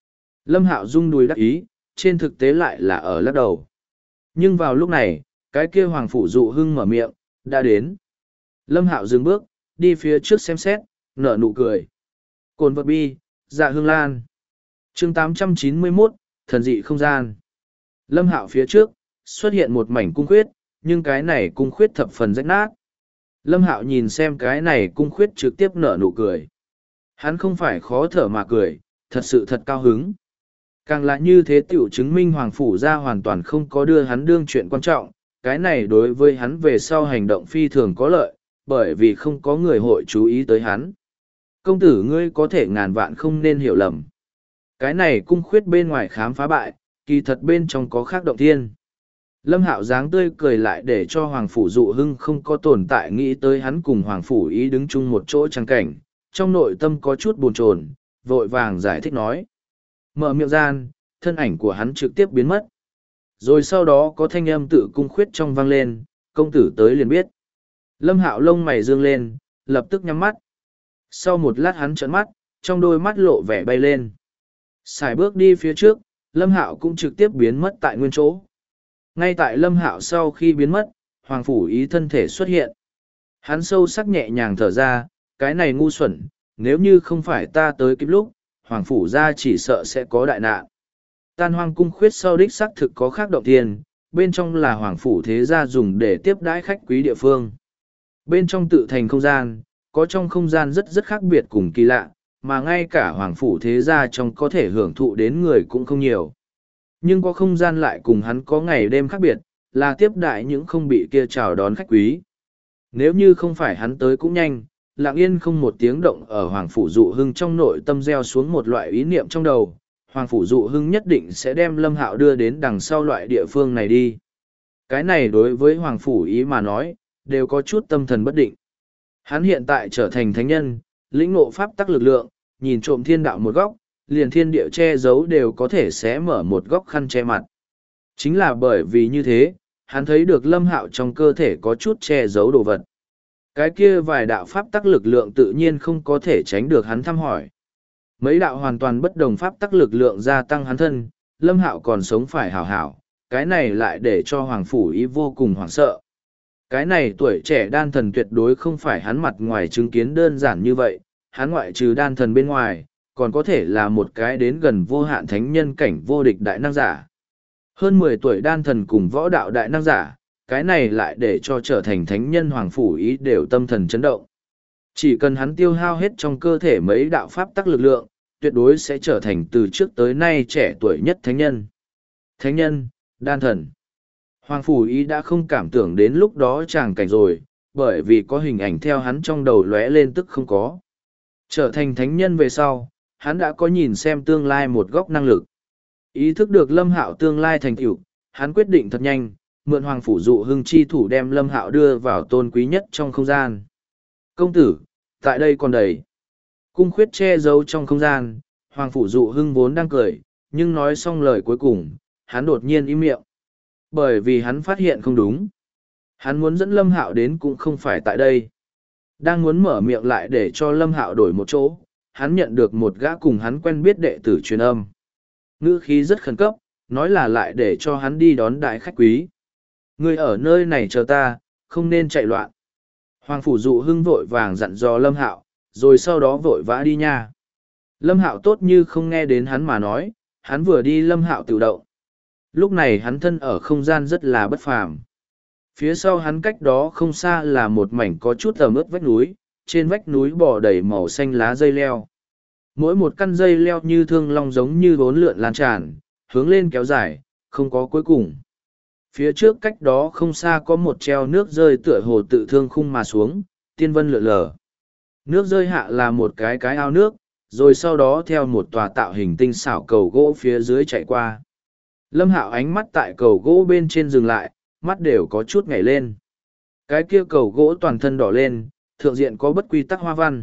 Lâm Hạo rung đùi đắc ý, trên thực tế lại là ở lắc đầu. Nhưng vào lúc này, cái kia Hoàng Phủ Dụ Hưng mở miệng, đã đến. Lâm Hạo dừng bước, đi phía trước xem xét, nở nụ cười. Cồn vật bi, dạ hương lan. chương 891, thần dị không gian. Lâm Hạo phía trước, xuất hiện một mảnh cung khuyết, nhưng cái này cung khuyết thập phần rách nát. Lâm Hạo nhìn xem cái này cung khuyết trực tiếp nở nụ cười. Hắn không phải khó thở mà cười, thật sự thật cao hứng. Càng là như thế tiểu chứng minh Hoàng Phủ gia hoàn toàn không có đưa hắn đương chuyện quan trọng, cái này đối với hắn về sau hành động phi thường có lợi, bởi vì không có người hội chú ý tới hắn. Công tử ngươi có thể ngàn vạn không nên hiểu lầm. Cái này cung khuyết bên ngoài khám phá bại, kỳ thật bên trong có khác động thiên. Lâm Hạo dáng tươi cười lại để cho Hoàng Phủ Dụ Hưng không có tồn tại nghĩ tới hắn cùng Hoàng Phủ Ý đứng chung một chỗ trang cảnh, trong nội tâm có chút bồn chồn, vội vàng giải thích nói. Mở miệng gian, thân ảnh của hắn trực tiếp biến mất. Rồi sau đó có thanh âm tự cung khuyết trong vang lên, công tử tới liền biết. Lâm Hạo lông mày dương lên, lập tức nhắm mắt. Sau một lát hắn trợn mắt, trong đôi mắt lộ vẻ bay lên. Xài bước đi phía trước, Lâm Hạo cũng trực tiếp biến mất tại nguyên chỗ. Ngay tại Lâm Hạo sau khi biến mất, Hoàng Phủ Ý thân thể xuất hiện. Hắn sâu sắc nhẹ nhàng thở ra, cái này ngu xuẩn, nếu như không phải ta tới kịp lúc, Hoàng Phủ gia chỉ sợ sẽ có đại nạn. Tan hoang cung khuyết sau đích xác thực có khác động tiền, bên trong là Hoàng Phủ thế gia dùng để tiếp đãi khách quý địa phương. Bên trong tự thành không gian, có trong không gian rất rất khác biệt cùng kỳ lạ, mà ngay cả Hoàng Phủ thế gia trong có thể hưởng thụ đến người cũng không nhiều. Nhưng có không gian lại cùng hắn có ngày đêm khác biệt, là tiếp đại những không bị kia chào đón khách quý. Nếu như không phải hắn tới cũng nhanh, lặng yên không một tiếng động ở Hoàng Phủ Dụ Hưng trong nội tâm gieo xuống một loại ý niệm trong đầu, Hoàng Phủ Dụ Hưng nhất định sẽ đem Lâm Hạo đưa đến đằng sau loại địa phương này đi. Cái này đối với Hoàng Phủ Ý mà nói, đều có chút tâm thần bất định. Hắn hiện tại trở thành thánh nhân, lĩnh ngộ pháp tắc lực lượng, nhìn trộm thiên đạo một góc, liền thiên địa che giấu đều có thể xé mở một góc khăn che mặt. Chính là bởi vì như thế, hắn thấy được Lâm Hạo trong cơ thể có chút che giấu đồ vật. Cái kia vài đạo pháp tắc lực lượng tự nhiên không có thể tránh được hắn thăm hỏi. Mấy đạo hoàn toàn bất đồng pháp tắc lực lượng gia tăng hắn thân, Lâm Hạo còn sống phải hảo hảo, cái này lại để cho Hoàng Phủ Ý vô cùng hoảng sợ. Cái này tuổi trẻ đan thần tuyệt đối không phải hắn mặt ngoài chứng kiến đơn giản như vậy, hắn ngoại trừ đan thần bên ngoài, còn có thể là một cái đến gần vô hạn thánh nhân cảnh vô địch đại năng giả. Hơn 10 tuổi đan thần cùng võ đạo đại năng giả, cái này lại để cho trở thành thánh nhân Hoàng Phủ Ý đều tâm thần chấn động. Chỉ cần hắn tiêu hao hết trong cơ thể mấy đạo pháp tắc lực lượng, tuyệt đối sẽ trở thành từ trước tới nay trẻ tuổi nhất thánh nhân. Thánh nhân, đan thần. Hoàng Phủ Ý đã không cảm tưởng đến lúc đó chàng cảnh rồi, bởi vì có hình ảnh theo hắn trong đầu lóe lên tức không có. Trở thành thánh nhân về sau, hắn đã có nhìn xem tương lai một góc năng lực. Ý thức được Lâm Hạo tương lai thành tựu, hắn quyết định thật nhanh, mượn Hoàng Phủ Dụ Hưng chi thủ đem Lâm Hạo đưa vào tôn quý nhất trong không gian. Công tử, tại đây còn đầy. Cung khuyết che giấu trong không gian, Hoàng Phủ Dụ Hưng vốn đang cười, nhưng nói xong lời cuối cùng, hắn đột nhiên im miệng. Bởi vì hắn phát hiện không đúng. Hắn muốn dẫn Lâm Hạo đến cũng không phải tại đây. Đang muốn mở miệng lại để cho Lâm Hạo đổi một chỗ, hắn nhận được một gã cùng hắn quen biết đệ tử truyền âm. Ngữ khí rất khẩn cấp, nói là lại để cho hắn đi đón đại khách quý. Người ở nơi này chờ ta, không nên chạy loạn. Hoàng Phủ Dụ Hưng vội vàng dặn dò Lâm Hạo, rồi sau đó vội vã đi nha. Lâm Hạo tốt như không nghe đến hắn mà nói, hắn vừa đi Lâm Hạo tự động. Lúc này hắn thân ở không gian rất là bất phàm. Phía sau hắn cách đó không xa là một mảnh có chút ẩm ướt vách núi, trên vách núi bò đầy màu xanh lá dây leo. Mỗi một căn dây leo như thương long giống như bốn lượn lan tràn, hướng lên kéo dài, không có cuối cùng. Phía trước cách đó không xa có một treo nước rơi tựa hồ tự thương khung mà xuống, tiên vân lượn lờ. Nước rơi hạ là một cái ao nước, rồi sau đó theo một tòa tạo hình tinh xảo cầu gỗ phía dưới chạy qua. Lâm Hạo ánh mắt tại cầu gỗ bên trên dừng lại, mắt đều có chút nhảy lên. Cái kia cầu gỗ toàn thân đỏ lên, thượng diện có bất quy tắc hoa văn.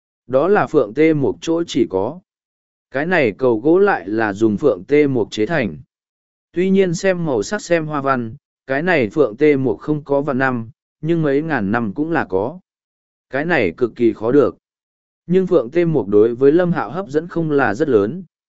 Đó là phượng tê một chỗ chỉ có. Cái này cầu gỗ lại là dùng phượng tê một chế thành. Tuy nhiên xem màu sắc xem hoa văn, cái này phượng tê một không có vạn năm, nhưng mấy ngàn năm cũng là có. Cái này cực kỳ khó được. Nhưng phượng tê một đối với Lâm Hạo hấp dẫn không là rất lớn,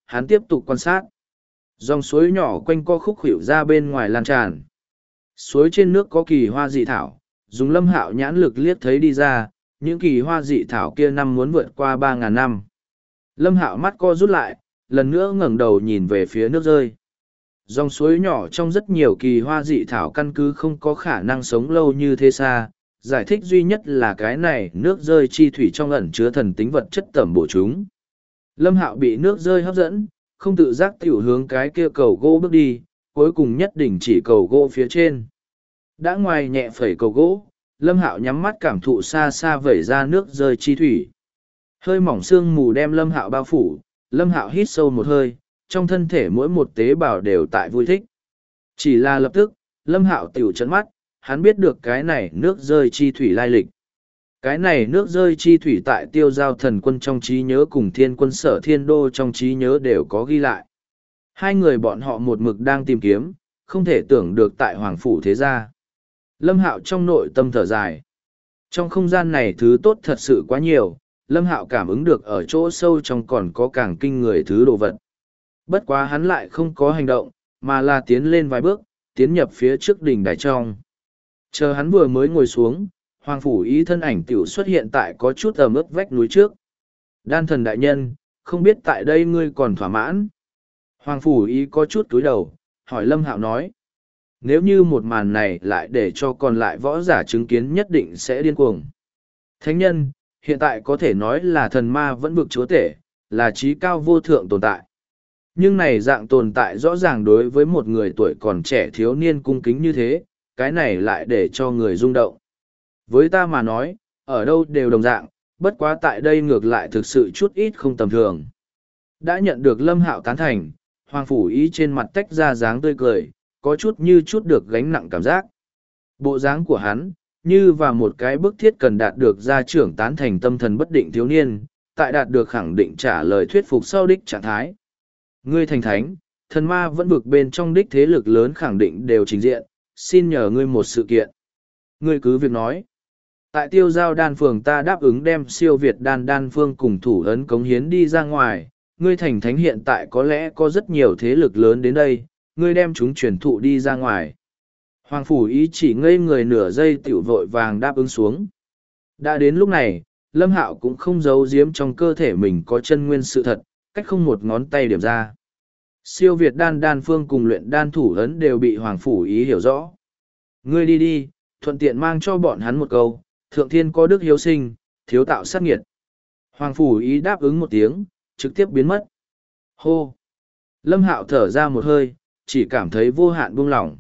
hắn tiếp tục quan sát. Dòng suối nhỏ quanh co khúc khuỷu ra bên ngoài lan tràn. Suối trên nước có kỳ hoa dị thảo, dùng Lâm Hạo nhãn lực liếc thấy đi ra, những kỳ hoa dị thảo kia năm muốn vượt qua 3.000 năm. Lâm Hạo mắt co rút lại, lần nữa ngẩng đầu nhìn về phía nước rơi. Dòng suối nhỏ trong rất nhiều kỳ hoa dị thảo căn cứ không có khả năng sống lâu như thế xa, giải thích duy nhất là cái này nước rơi chi thủy trong ẩn chứa thần tính vật chất tẩm bổ chúng. Lâm Hạo bị nước rơi hấp dẫn, không tự giác tiểu hướng cái kia cầu gỗ bước đi, cuối cùng nhất định chỉ cầu gỗ phía trên. Đã ngoài nhẹ phẩy cầu gỗ, Lâm Hạo nhắm mắt cảm thụ xa xa vẩy ra nước rơi chi thủy. Hơi mỏng sương mù đem Lâm Hạo bao phủ, Lâm Hạo hít sâu một hơi, trong thân thể mỗi một tế bào đều tại vui thích. Chỉ là lập tức, Lâm Hạo tiểu chấn mắt, hắn biết được cái này nước rơi chi thủy lai lịch. Cái này nước rơi chi thủy tại Tiêu Giao Thần Quân trong trí nhớ cùng Thiên Quân Sở Thiên Đô trong trí nhớ đều có ghi lại. Hai người bọn họ một mực đang tìm kiếm, không thể tưởng được tại Hoàng Phủ thế gia. Lâm Hạo trong nội tâm thở dài. Trong không gian này thứ tốt thật sự quá nhiều, Lâm Hạo cảm ứng được ở chỗ sâu trong còn có càng kinh người thứ đồ vật. Bất quá hắn lại không có hành động, mà là tiến lên vài bước, tiến nhập phía trước đỉnh đài trong. Chờ hắn vừa mới ngồi xuống, Hoàng Phủ Ý thân ảnh tiểu xuất hiện tại có chút ẩm ướt vách núi trước. Đan thần đại nhân, không biết tại đây ngươi còn thỏa mãn. Hoàng Phủ Ý có chút túi đầu, hỏi Lâm Hạo nói. Nếu như một màn này lại để cho còn lại võ giả chứng kiến nhất định sẽ điên cuồng. Thánh nhân, hiện tại có thể nói là thần ma vẫn vực chúa tể, là trí cao vô thượng tồn tại. Nhưng này dạng tồn tại rõ ràng đối với một người tuổi còn trẻ thiếu niên cung kính như thế, cái này lại để cho người rung động. Với ta mà nói, ở đâu đều đồng dạng, bất quá tại đây ngược lại thực sự chút ít không tầm thường. Đã nhận được Lâm Hạo tán thành, Hoàng Phủ Ý trên mặt tách ra dáng tươi cười, có chút như chút được gánh nặng cảm giác. Bộ dáng của hắn, như và một cái bức thiết cần đạt được gia trưởng tán thành tâm thần bất định thiếu niên, tại đạt được khẳng định trả lời thuyết phục sau đích trạng thái. Ngươi thành thánh, thần ma vẫn vực bên trong đích thế lực lớn khẳng định đều trình diện, xin nhờ ngươi một sự kiện. Ngươi cứ việc nói. Tại Tiêu Giao đan phường ta đáp ứng đem siêu việt đan phương cùng thủ ấn cống hiến đi ra ngoài, ngươi thành thánh hiện tại có lẽ có rất nhiều thế lực lớn đến đây, ngươi đem chúng truyền thụ đi ra ngoài. Hoàng Phủ Ý chỉ ngây người nửa giây tiểu vội vàng đáp ứng xuống. Đã đến lúc này, Lâm Hạo cũng không giấu giếm trong cơ thể mình có chân nguyên sự thật, cách không một ngón tay điểm ra. Siêu việt đan phương cùng luyện đan thủ ấn đều bị Hoàng Phủ Ý hiểu rõ. Ngươi đi đi, thuận tiện mang cho bọn hắn một câu, thượng thiên có đức hiếu sinh, thiếu tạo sát nghiệt. Hoàng Phủ Ý đáp ứng một tiếng, trực tiếp biến mất. Hô! Lâm Hạo thở ra một hơi, chỉ cảm thấy vô hạn buông lỏng.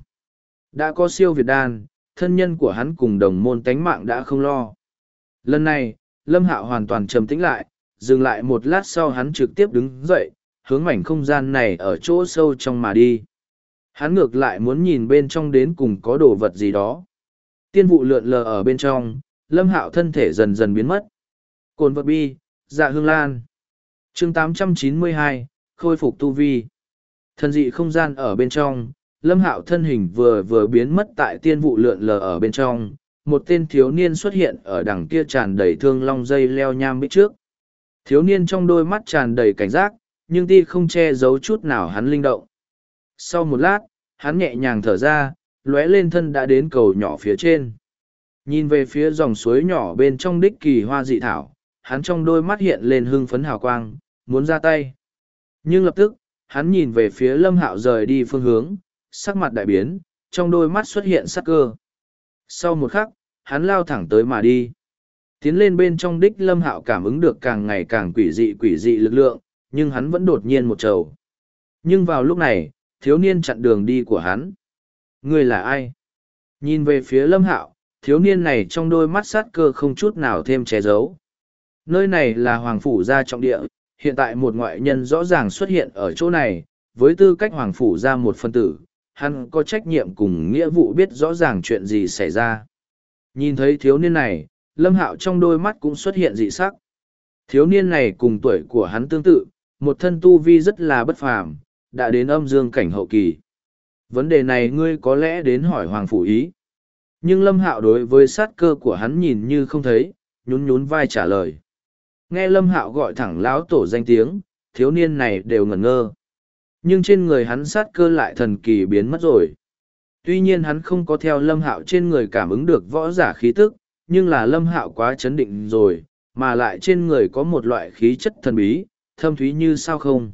Đã có siêu việt đan, thân nhân của hắn cùng đồng môn tánh mạng đã không lo. Lần này, Lâm Hạo hoàn toàn trầm tĩnh lại, dừng lại một lát sau hắn trực tiếp đứng dậy, hướng mảnh không gian này ở chỗ sâu trong mà đi. Hắn ngược lại muốn nhìn bên trong đến cùng có đồ vật gì đó. Tiên vụ lượn lờ ở bên trong, Lâm Hạo thân thể dần dần biến mất. Cồn vật bi, dạ hương lan. Chương 892, khôi phục tu vi. Thần dị không gian ở bên trong, Lâm Hạo thân hình vừa biến mất tại tiên vụ lượn lờ ở bên trong, một tên thiếu niên xuất hiện ở đằng kia tràn đầy thương long dây leo nham bích trước. Thiếu niên trong đôi mắt tràn đầy cảnh giác, nhưng ti không che giấu chút nào hắn linh động. Sau một lát, hắn nhẹ nhàng thở ra, lóe lên thân đã đến cầu nhỏ phía trên. Nhìn về phía dòng suối nhỏ bên trong đích kỳ hoa dị thảo, hắn trong đôi mắt hiện lên hưng phấn hào quang, muốn ra tay. Nhưng lập tức, hắn nhìn về phía Lâm Hạo rời đi phương hướng, sắc mặt đại biến, trong đôi mắt xuất hiện sắc cơ. Sau một khắc, hắn lao thẳng tới mà đi. Tiến lên bên trong đích Lâm Hạo cảm ứng được càng ngày càng quỷ dị lực lượng, nhưng hắn vẫn đột nhiên một trầu. Nhưng vào lúc này, thiếu niên chặn đường đi của hắn. Người là ai? Nhìn về phía Lâm Hạo, thiếu niên này trong đôi mắt sát cơ không chút nào thêm che giấu. Nơi này là Hoàng Phủ gia trọng địa, hiện tại một ngoại nhân rõ ràng xuất hiện ở chỗ này, với tư cách Hoàng Phủ gia một phân tử, hắn có trách nhiệm cùng nghĩa vụ biết rõ ràng chuyện gì xảy ra. Nhìn thấy thiếu niên này, Lâm Hạo trong đôi mắt cũng xuất hiện dị sắc. Thiếu niên này cùng tuổi của hắn tương tự, một thân tu vi rất là bất phàm, đã đến âm dương cảnh hậu kỳ. Vấn đề này ngươi có lẽ đến hỏi Hoàng Phủ Ý. Nhưng Lâm Hạo đối với sát cơ của hắn nhìn như không thấy, nhún nhún vai trả lời. Nghe Lâm Hạo gọi thẳng lão tổ danh tiếng, thiếu niên này đều ngẩn ngơ. Nhưng trên người hắn sát cơ lại thần kỳ biến mất rồi. Tuy nhiên hắn không có theo Lâm Hạo trên người cảm ứng được võ giả khí tức, nhưng là Lâm Hạo quá chấn định rồi, mà lại trên người có một loại khí chất thần bí, thâm thúy như sao không.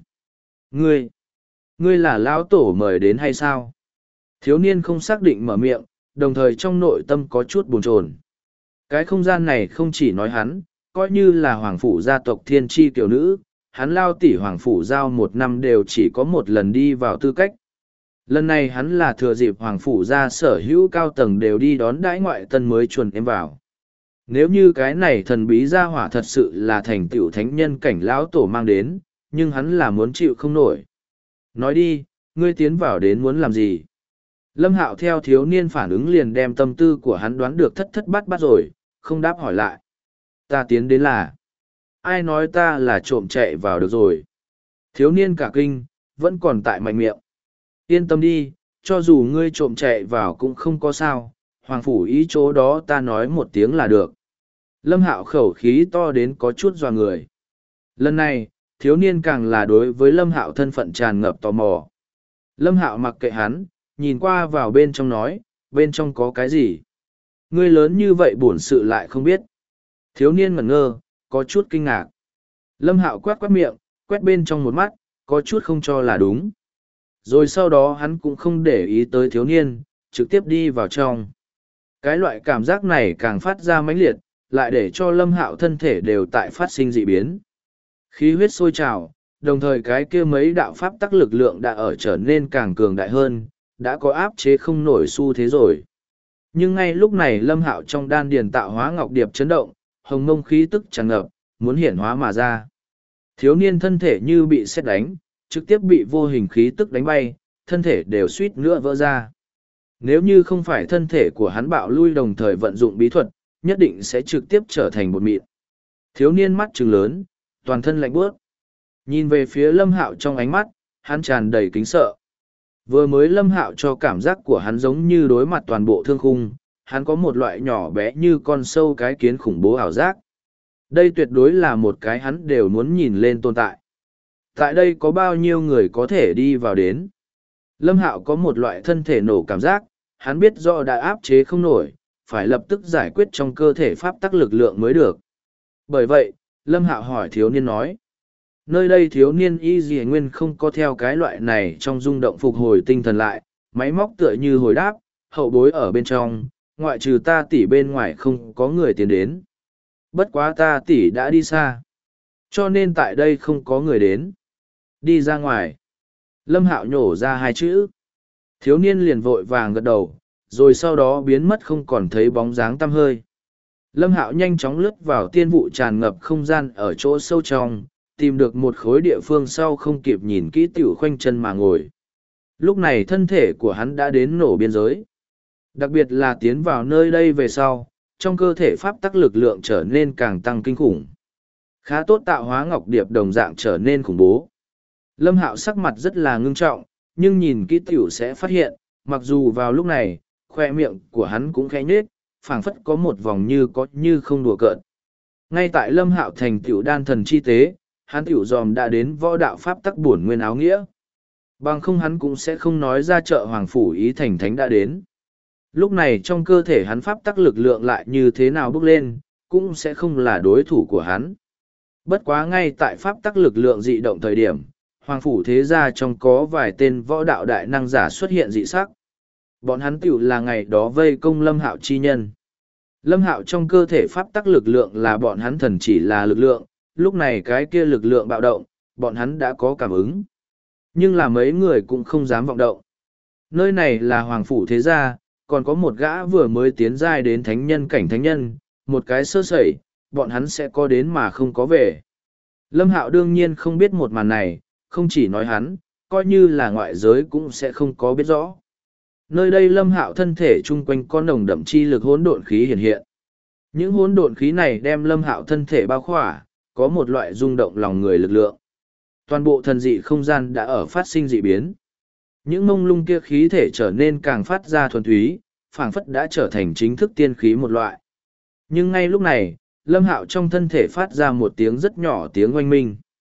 Ngươi là lão tổ mời đến hay sao? Thiếu niên không xác định mở miệng, đồng thời trong nội tâm có chút bồn chồn. Cái không gian này không chỉ nói hắn, coi như là hoàng phủ gia tộc thiên tri tiểu nữ, hắn lao tỷ hoàng phủ giao một năm đều chỉ có một lần đi vào tư cách. Lần này hắn là thừa dịp hoàng phủ gia sở hữu cao tầng đều đi đón đãi ngoại tân mới chuồn em vào. Nếu như cái này thần bí gia hỏa thật sự là thành tựu thánh nhân cảnh lão tổ mang đến, nhưng hắn là muốn chịu không nổi. Nói đi, ngươi tiến vào đến muốn làm gì? Lâm Hạo theo thiếu niên phản ứng liền đem tâm tư của hắn đoán được thất thất bát bát rồi, không đáp hỏi lại. Ta tiến đến là... Ai nói ta là trộm chạy vào được rồi? Thiếu niên cả kinh, vẫn còn tại mạnh miệng. Yên tâm đi, cho dù ngươi trộm chạy vào cũng không có sao, hoàng phủ ý chỗ đó ta nói một tiếng là được. Lâm Hạo khẩu khí to đến có chút dọa người. Lần này, thiếu niên càng là đối với Lâm Hạo thân phận tràn ngập tò mò. Lâm Hạo mặc kệ hắn, nhìn qua vào bên trong nói, bên trong có cái gì? Ngươi lớn như vậy bổn sự lại không biết. Thiếu niên ngẩn ngơ, có chút kinh ngạc. Lâm Hạo quét miệng, quét bên trong một mắt, có chút không cho là đúng. Rồi sau đó hắn cũng không để ý tới thiếu niên, trực tiếp đi vào trong. Cái loại cảm giác này càng phát ra mãnh liệt, lại để cho Lâm Hạo thân thể đều tại phát sinh dị biến. Khí huyết sôi trào, đồng thời cái kia mấy đạo pháp tắc lực lượng đã ở trở nên càng cường đại hơn, đã có áp chế không nổi xu thế rồi. Nhưng ngay lúc này Lâm Hạo trong đan điền tạo hóa ngọc điệp chấn động, hồng mông khí tức tràn ngập, muốn hiển hóa mà ra. Thiếu niên thân thể như bị sét đánh, trực tiếp bị vô hình khí tức đánh bay, thân thể đều suýt nữa vỡ ra. Nếu như không phải thân thể của hắn bạo lui đồng thời vận dụng bí thuật, nhất định sẽ trực tiếp trở thành bột mịn. Thiếu niên mắt trừng lớn, toàn thân lạnh buốt. Nhìn về phía Lâm Hạo trong ánh mắt, hắn tràn đầy kính sợ. Vừa mới Lâm Hạo cho cảm giác của hắn giống như đối mặt toàn bộ thương khung, hắn có một loại nhỏ bé như con sâu cái kiến khủng bố ảo giác. Đây tuyệt đối là một cái hắn đều muốn nhìn lên tồn tại. Tại đây có bao nhiêu người có thể đi vào đến? Lâm Hạo có một loại thân thể nổ cảm giác, hắn biết rõ đã áp chế không nổi, phải lập tức giải quyết trong cơ thể pháp tắc lực lượng mới được. Bởi vậy, Lâm Hạo hỏi thiếu niên nói. Nơi đây thiếu niên y dì nguyên không có theo cái loại này trong rung động phục hồi tinh thần lại, máy móc tựa như hồi đáp, hậu bối ở bên trong, ngoại trừ ta tỷ bên ngoài không có người tiến đến. Bất quá ta tỷ đã đi xa, cho nên tại đây không có người đến. Đi ra ngoài. Lâm Hạo nhổ ra hai chữ. Thiếu niên liền vội vàng gật đầu, rồi sau đó biến mất không còn thấy bóng dáng tăm hơi. Lâm Hạo nhanh chóng lướt vào tiên vụ tràn ngập không gian ở chỗ sâu trong, tìm được một khối địa phương sau không kịp nhìn kỹ tiểu khoanh chân mà ngồi. Lúc này thân thể của hắn đã đến nổ biên giới. Đặc biệt là tiến vào nơi đây về sau, trong cơ thể pháp tắc lực lượng trở nên càng tăng kinh khủng. Khá tốt tạo hóa ngọc điệp đồng dạng trở nên khủng bố. Lâm Hạo sắc mặt rất là ngưng trọng, nhưng nhìn kỹ tiểu sẽ phát hiện, mặc dù vào lúc này, khoe miệng của hắn cũng khẽ nhếch, phảng phất có một vòng như có như không đùa cợt. Ngay tại Lâm Hạo thành tiểu đan thần chi tế, hắn tiểu dòm đã đến võ đạo pháp tắc bổn nguyên áo nghĩa. Bằng không hắn cũng sẽ không nói ra chợ hoàng phủ ý thành thánh đã đến. Lúc này trong cơ thể hắn pháp tắc lực lượng lại như thế nào bước lên, cũng sẽ không là đối thủ của hắn. Bất quá ngay tại pháp tắc lực lượng dị động thời điểm, hoàng phủ thế gia trong có vài tên võ đạo đại năng giả xuất hiện dị sắc. Bọn hắn tiểu là ngày đó vây công Lâm Hạo chi nhân. Lâm Hạo trong cơ thể pháp tắc lực lượng là bọn hắn thần chỉ là lực lượng, lúc này cái kia lực lượng bạo động, bọn hắn đã có cảm ứng. Nhưng là mấy người cũng không dám vọng động. Nơi này là hoàng phủ thế gia, còn có một gã vừa mới tiến giai đến thánh nhân cảnh thánh nhân, một cái sơ sẩy, bọn hắn sẽ có đến mà không có về. Lâm Hạo đương nhiên không biết một màn này, không chỉ nói hắn, coi như là ngoại giới cũng sẽ không có biết rõ. Nơi đây Lâm Hạo thân thể chung quanh có nồng đậm chi lực hỗn độn khí hiện hiện. Những hỗn độn khí này đem Lâm Hạo thân thể bao khỏa, có một loại rung động lòng người lực lượng. Toàn bộ thần dị không gian đã ở phát sinh dị biến. Những mông lung kia khí thể trở nên càng phát ra thuần túy, phảng phất đã trở thành chính thức tiên khí một loại. Nhưng ngay lúc này, Lâm Hạo trong thân thể phát ra một tiếng rất nhỏ tiếng oanh minh.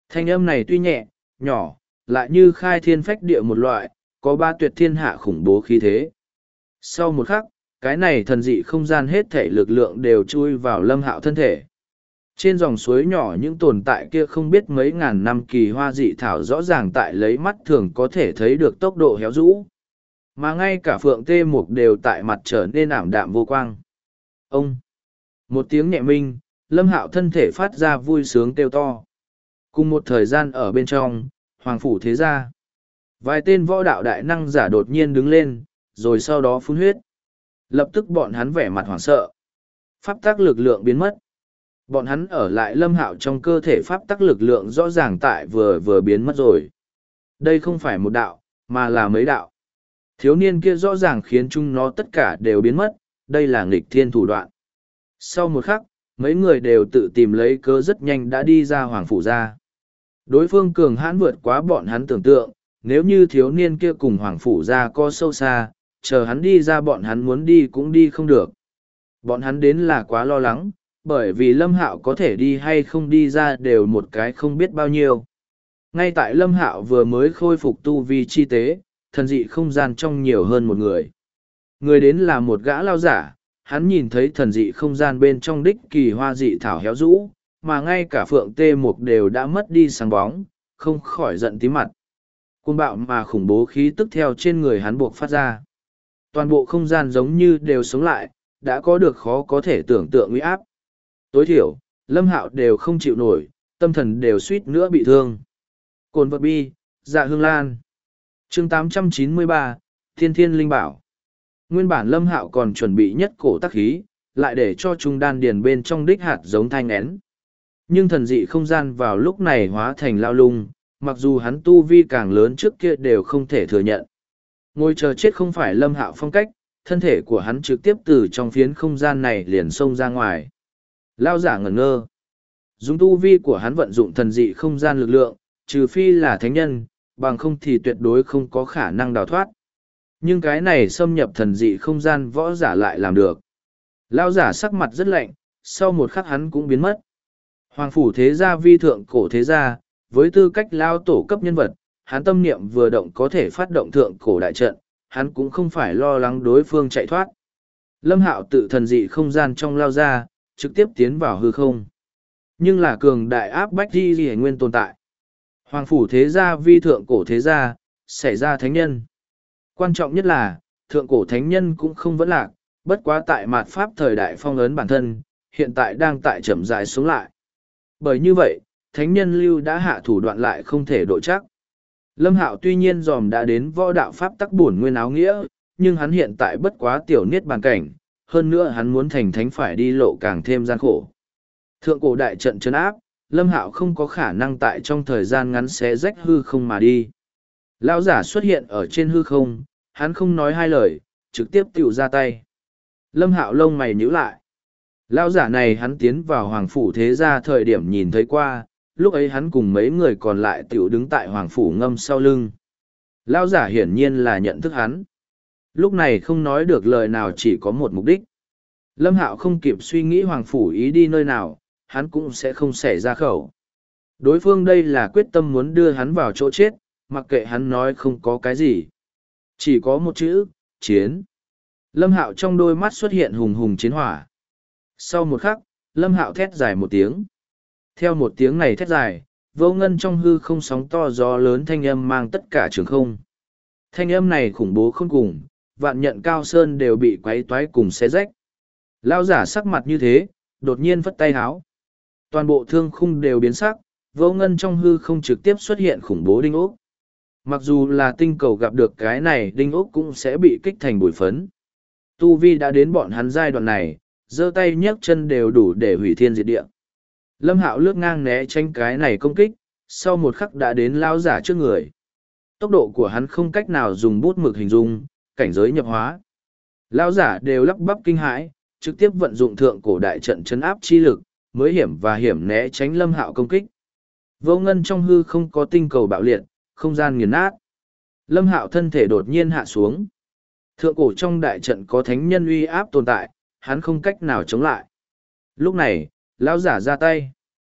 Thanh âm này tuy nhẹ, nhỏ, lại như khai thiên phách địa một loại, có ba tuyệt thiên hạ khủng bố khí thế. Sau một khắc, cái này thần dị không gian hết thể lực lượng đều chui vào Lâm Hạo thân thể. Trên dòng suối nhỏ những tồn tại kia không biết mấy ngàn năm kỳ hoa dị thảo rõ ràng tại lấy mắt thường có thể thấy được tốc độ héo rũ. Mà ngay cả phượng tê mục đều tại mặt trở nên ảm đạm vô quang. Ông! Một tiếng nhẹ minh, Lâm Hạo thân thể phát ra vui sướng kêu to. Cùng một thời gian ở bên trong, Hoàng Phủ Thế Gia. Vài tên võ đạo đại năng giả đột nhiên đứng lên, rồi sau đó phun huyết. Lập tức bọn hắn vẻ mặt hoảng sợ. Pháp tắc lực lượng biến mất. Bọn hắn ở lại Lâm Hạo trong cơ thể pháp tắc lực lượng rõ ràng tại vừa biến mất rồi. Đây không phải một đạo, mà là mấy đạo. Thiếu niên kia rõ ràng khiến chúng nó tất cả đều biến mất, đây là nghịch thiên thủ đoạn. Sau một khắc, mấy người đều tự tìm lấy cớ rất nhanh đã đi ra Hoàng Phủ ra. Đối phương cường hãn vượt quá bọn hắn tưởng tượng, nếu như thiếu niên kia cùng Hoàng Phủ ra co sâu xa, chờ hắn đi ra bọn hắn muốn đi cũng đi không được. Bọn hắn đến là quá lo lắng, bởi vì Lâm Hạo có thể đi hay không đi ra đều một cái không biết bao nhiêu. Ngay tại Lâm Hạo vừa mới khôi phục tu vi chi tế, thần dị không gian trong nhiều hơn một người. Người đến là một gã lao giả, hắn nhìn thấy thần dị không gian bên trong đích kỳ hoa dị thảo héo rũ, mà ngay cả phượng tê mục đều đã mất đi sáng bóng, không khỏi giận tí mặt. Cuồng bạo mà khủng bố khí tức theo trên người hắn buộc phát ra. Toàn bộ không gian giống như đều sống lại, đã có được khó có thể tưởng tượng uy áp. Tối thiểu, Lâm Hạo đều không chịu nổi, tâm thần đều suýt nữa bị thương. Cồn vật bi, dạ hương lan. Chương 893, Thiên Thiên Linh Bảo. Nguyên bản Lâm Hạo còn chuẩn bị nhất cổ tắc khí, lại để cho trung đan điền bên trong đích hạt giống thanh én. Nhưng thần dị không gian vào lúc này hóa thành lao lung, mặc dù hắn tu vi càng lớn trước kia đều không thể thừa nhận. Ngồi chờ chết không phải Lâm Hạo phong cách, thân thể của hắn trực tiếp từ trong phiến không gian này liền xông ra ngoài. Lao giả ngẩn ngơ. Dùng tu vi của hắn vận dụng thần dị không gian lực lượng, trừ phi là thánh nhân, bằng không thì tuyệt đối không có khả năng đào thoát. Nhưng cái này xâm nhập thần dị không gian võ giả lại làm được. Lao giả sắc mặt rất lạnh, sau một khắc hắn cũng biến mất. Hoàng Phủ Thế Gia vi thượng cổ thế gia, với tư cách lao tổ cấp nhân vật, hắn tâm niệm vừa động có thể phát động thượng cổ đại trận, hắn cũng không phải lo lắng đối phương chạy thoát. Lâm Hạo tự thần dị không gian trong lao ra, trực tiếp tiến vào hư không. Nhưng là cường đại áp bách di dị nguyên tồn tại. Hoàng Phủ Thế Gia vi thượng cổ thế gia, xảy ra thánh nhân. Quan trọng nhất là, thượng cổ thánh nhân cũng không vẫn lạc, bất quá tại mạt pháp thời đại phong ấn bản thân, hiện tại đang tại chậm rãi xuống lại. Bởi như vậy, thánh nhân lưu đã hạ thủ đoạn lại không thể độ chắc. Lâm Hạo tuy nhiên dòm đã đến võ đạo pháp tắc bổn nguyên áo nghĩa, nhưng hắn hiện tại bất quá tiểu niết bàn cảnh, hơn nữa hắn muốn thành thánh phải đi lộ càng thêm gian khổ. Thượng cổ đại trận trấn áp, Lâm Hạo không có khả năng tại trong thời gian ngắn xé rách hư không mà đi. Lão giả xuất hiện ở trên hư không, hắn không nói hai lời, trực tiếp tiểu ra tay. Lâm Hạo lông mày nhíu lại. Lão giả này hắn tiến vào Hoàng Phủ Thế Gia thời điểm nhìn thấy qua, lúc ấy hắn cùng mấy người còn lại tiểu đứng tại Hoàng Phủ Ngâm sau lưng. Lão giả hiển nhiên là nhận thức hắn. Lúc này không nói được lời nào, chỉ có một mục đích. Lâm Hạo không kịp suy nghĩ Hoàng Phủ ý đi nơi nào, hắn cũng sẽ không xẻ ra khẩu. Đối phương đây là quyết tâm muốn đưa hắn vào chỗ chết, mặc kệ hắn nói không có cái gì. Chỉ có một chữ, chiến. Lâm Hạo trong đôi mắt xuất hiện hùng hùng chiến hỏa. Sau một khắc, Lâm Hạo thét dài một tiếng. Theo một tiếng này thét dài, vô ngân trong hư không sóng to gió lớn thanh âm mang tất cả trường không. Thanh âm này khủng bố không cùng, vạn nhận cao sơn đều bị quấy toái cùng xé rách. Lao giả sắc mặt như thế, đột nhiên phất tay háo. Toàn bộ thương khung đều biến sắc, vô ngân trong hư không trực tiếp xuất hiện khủng bố đinh ốc. Mặc dù là tinh cầu gặp được cái này đinh ốc cũng sẽ bị kích thành bụi phấn. Tu Vi đã đến bọn hắn giai đoạn này, giơ tay nhấc chân đều đủ để hủy thiên diệt địa. Lâm Hạo lướt ngang né tránh cái này công kích, sau một khắc đã đến lao giả trước người. Tốc độ của hắn không cách nào dùng bút mực hình dung, cảnh giới nhập hóa. Lao giả đều lắp bắp kinh hãi, trực tiếp vận dụng thượng cổ đại trận chấn áp chi lực, mới hiểm và hiểm né tránh Lâm Hạo công kích. Vô ngân trong hư không có tinh cầu bạo liệt, không gian nghiền nát. Lâm Hạo thân thể đột nhiên hạ xuống. Thượng cổ trong đại trận có thánh nhân uy áp tồn tại, hắn không cách nào chống lại. Lúc này, lão giả ra tay.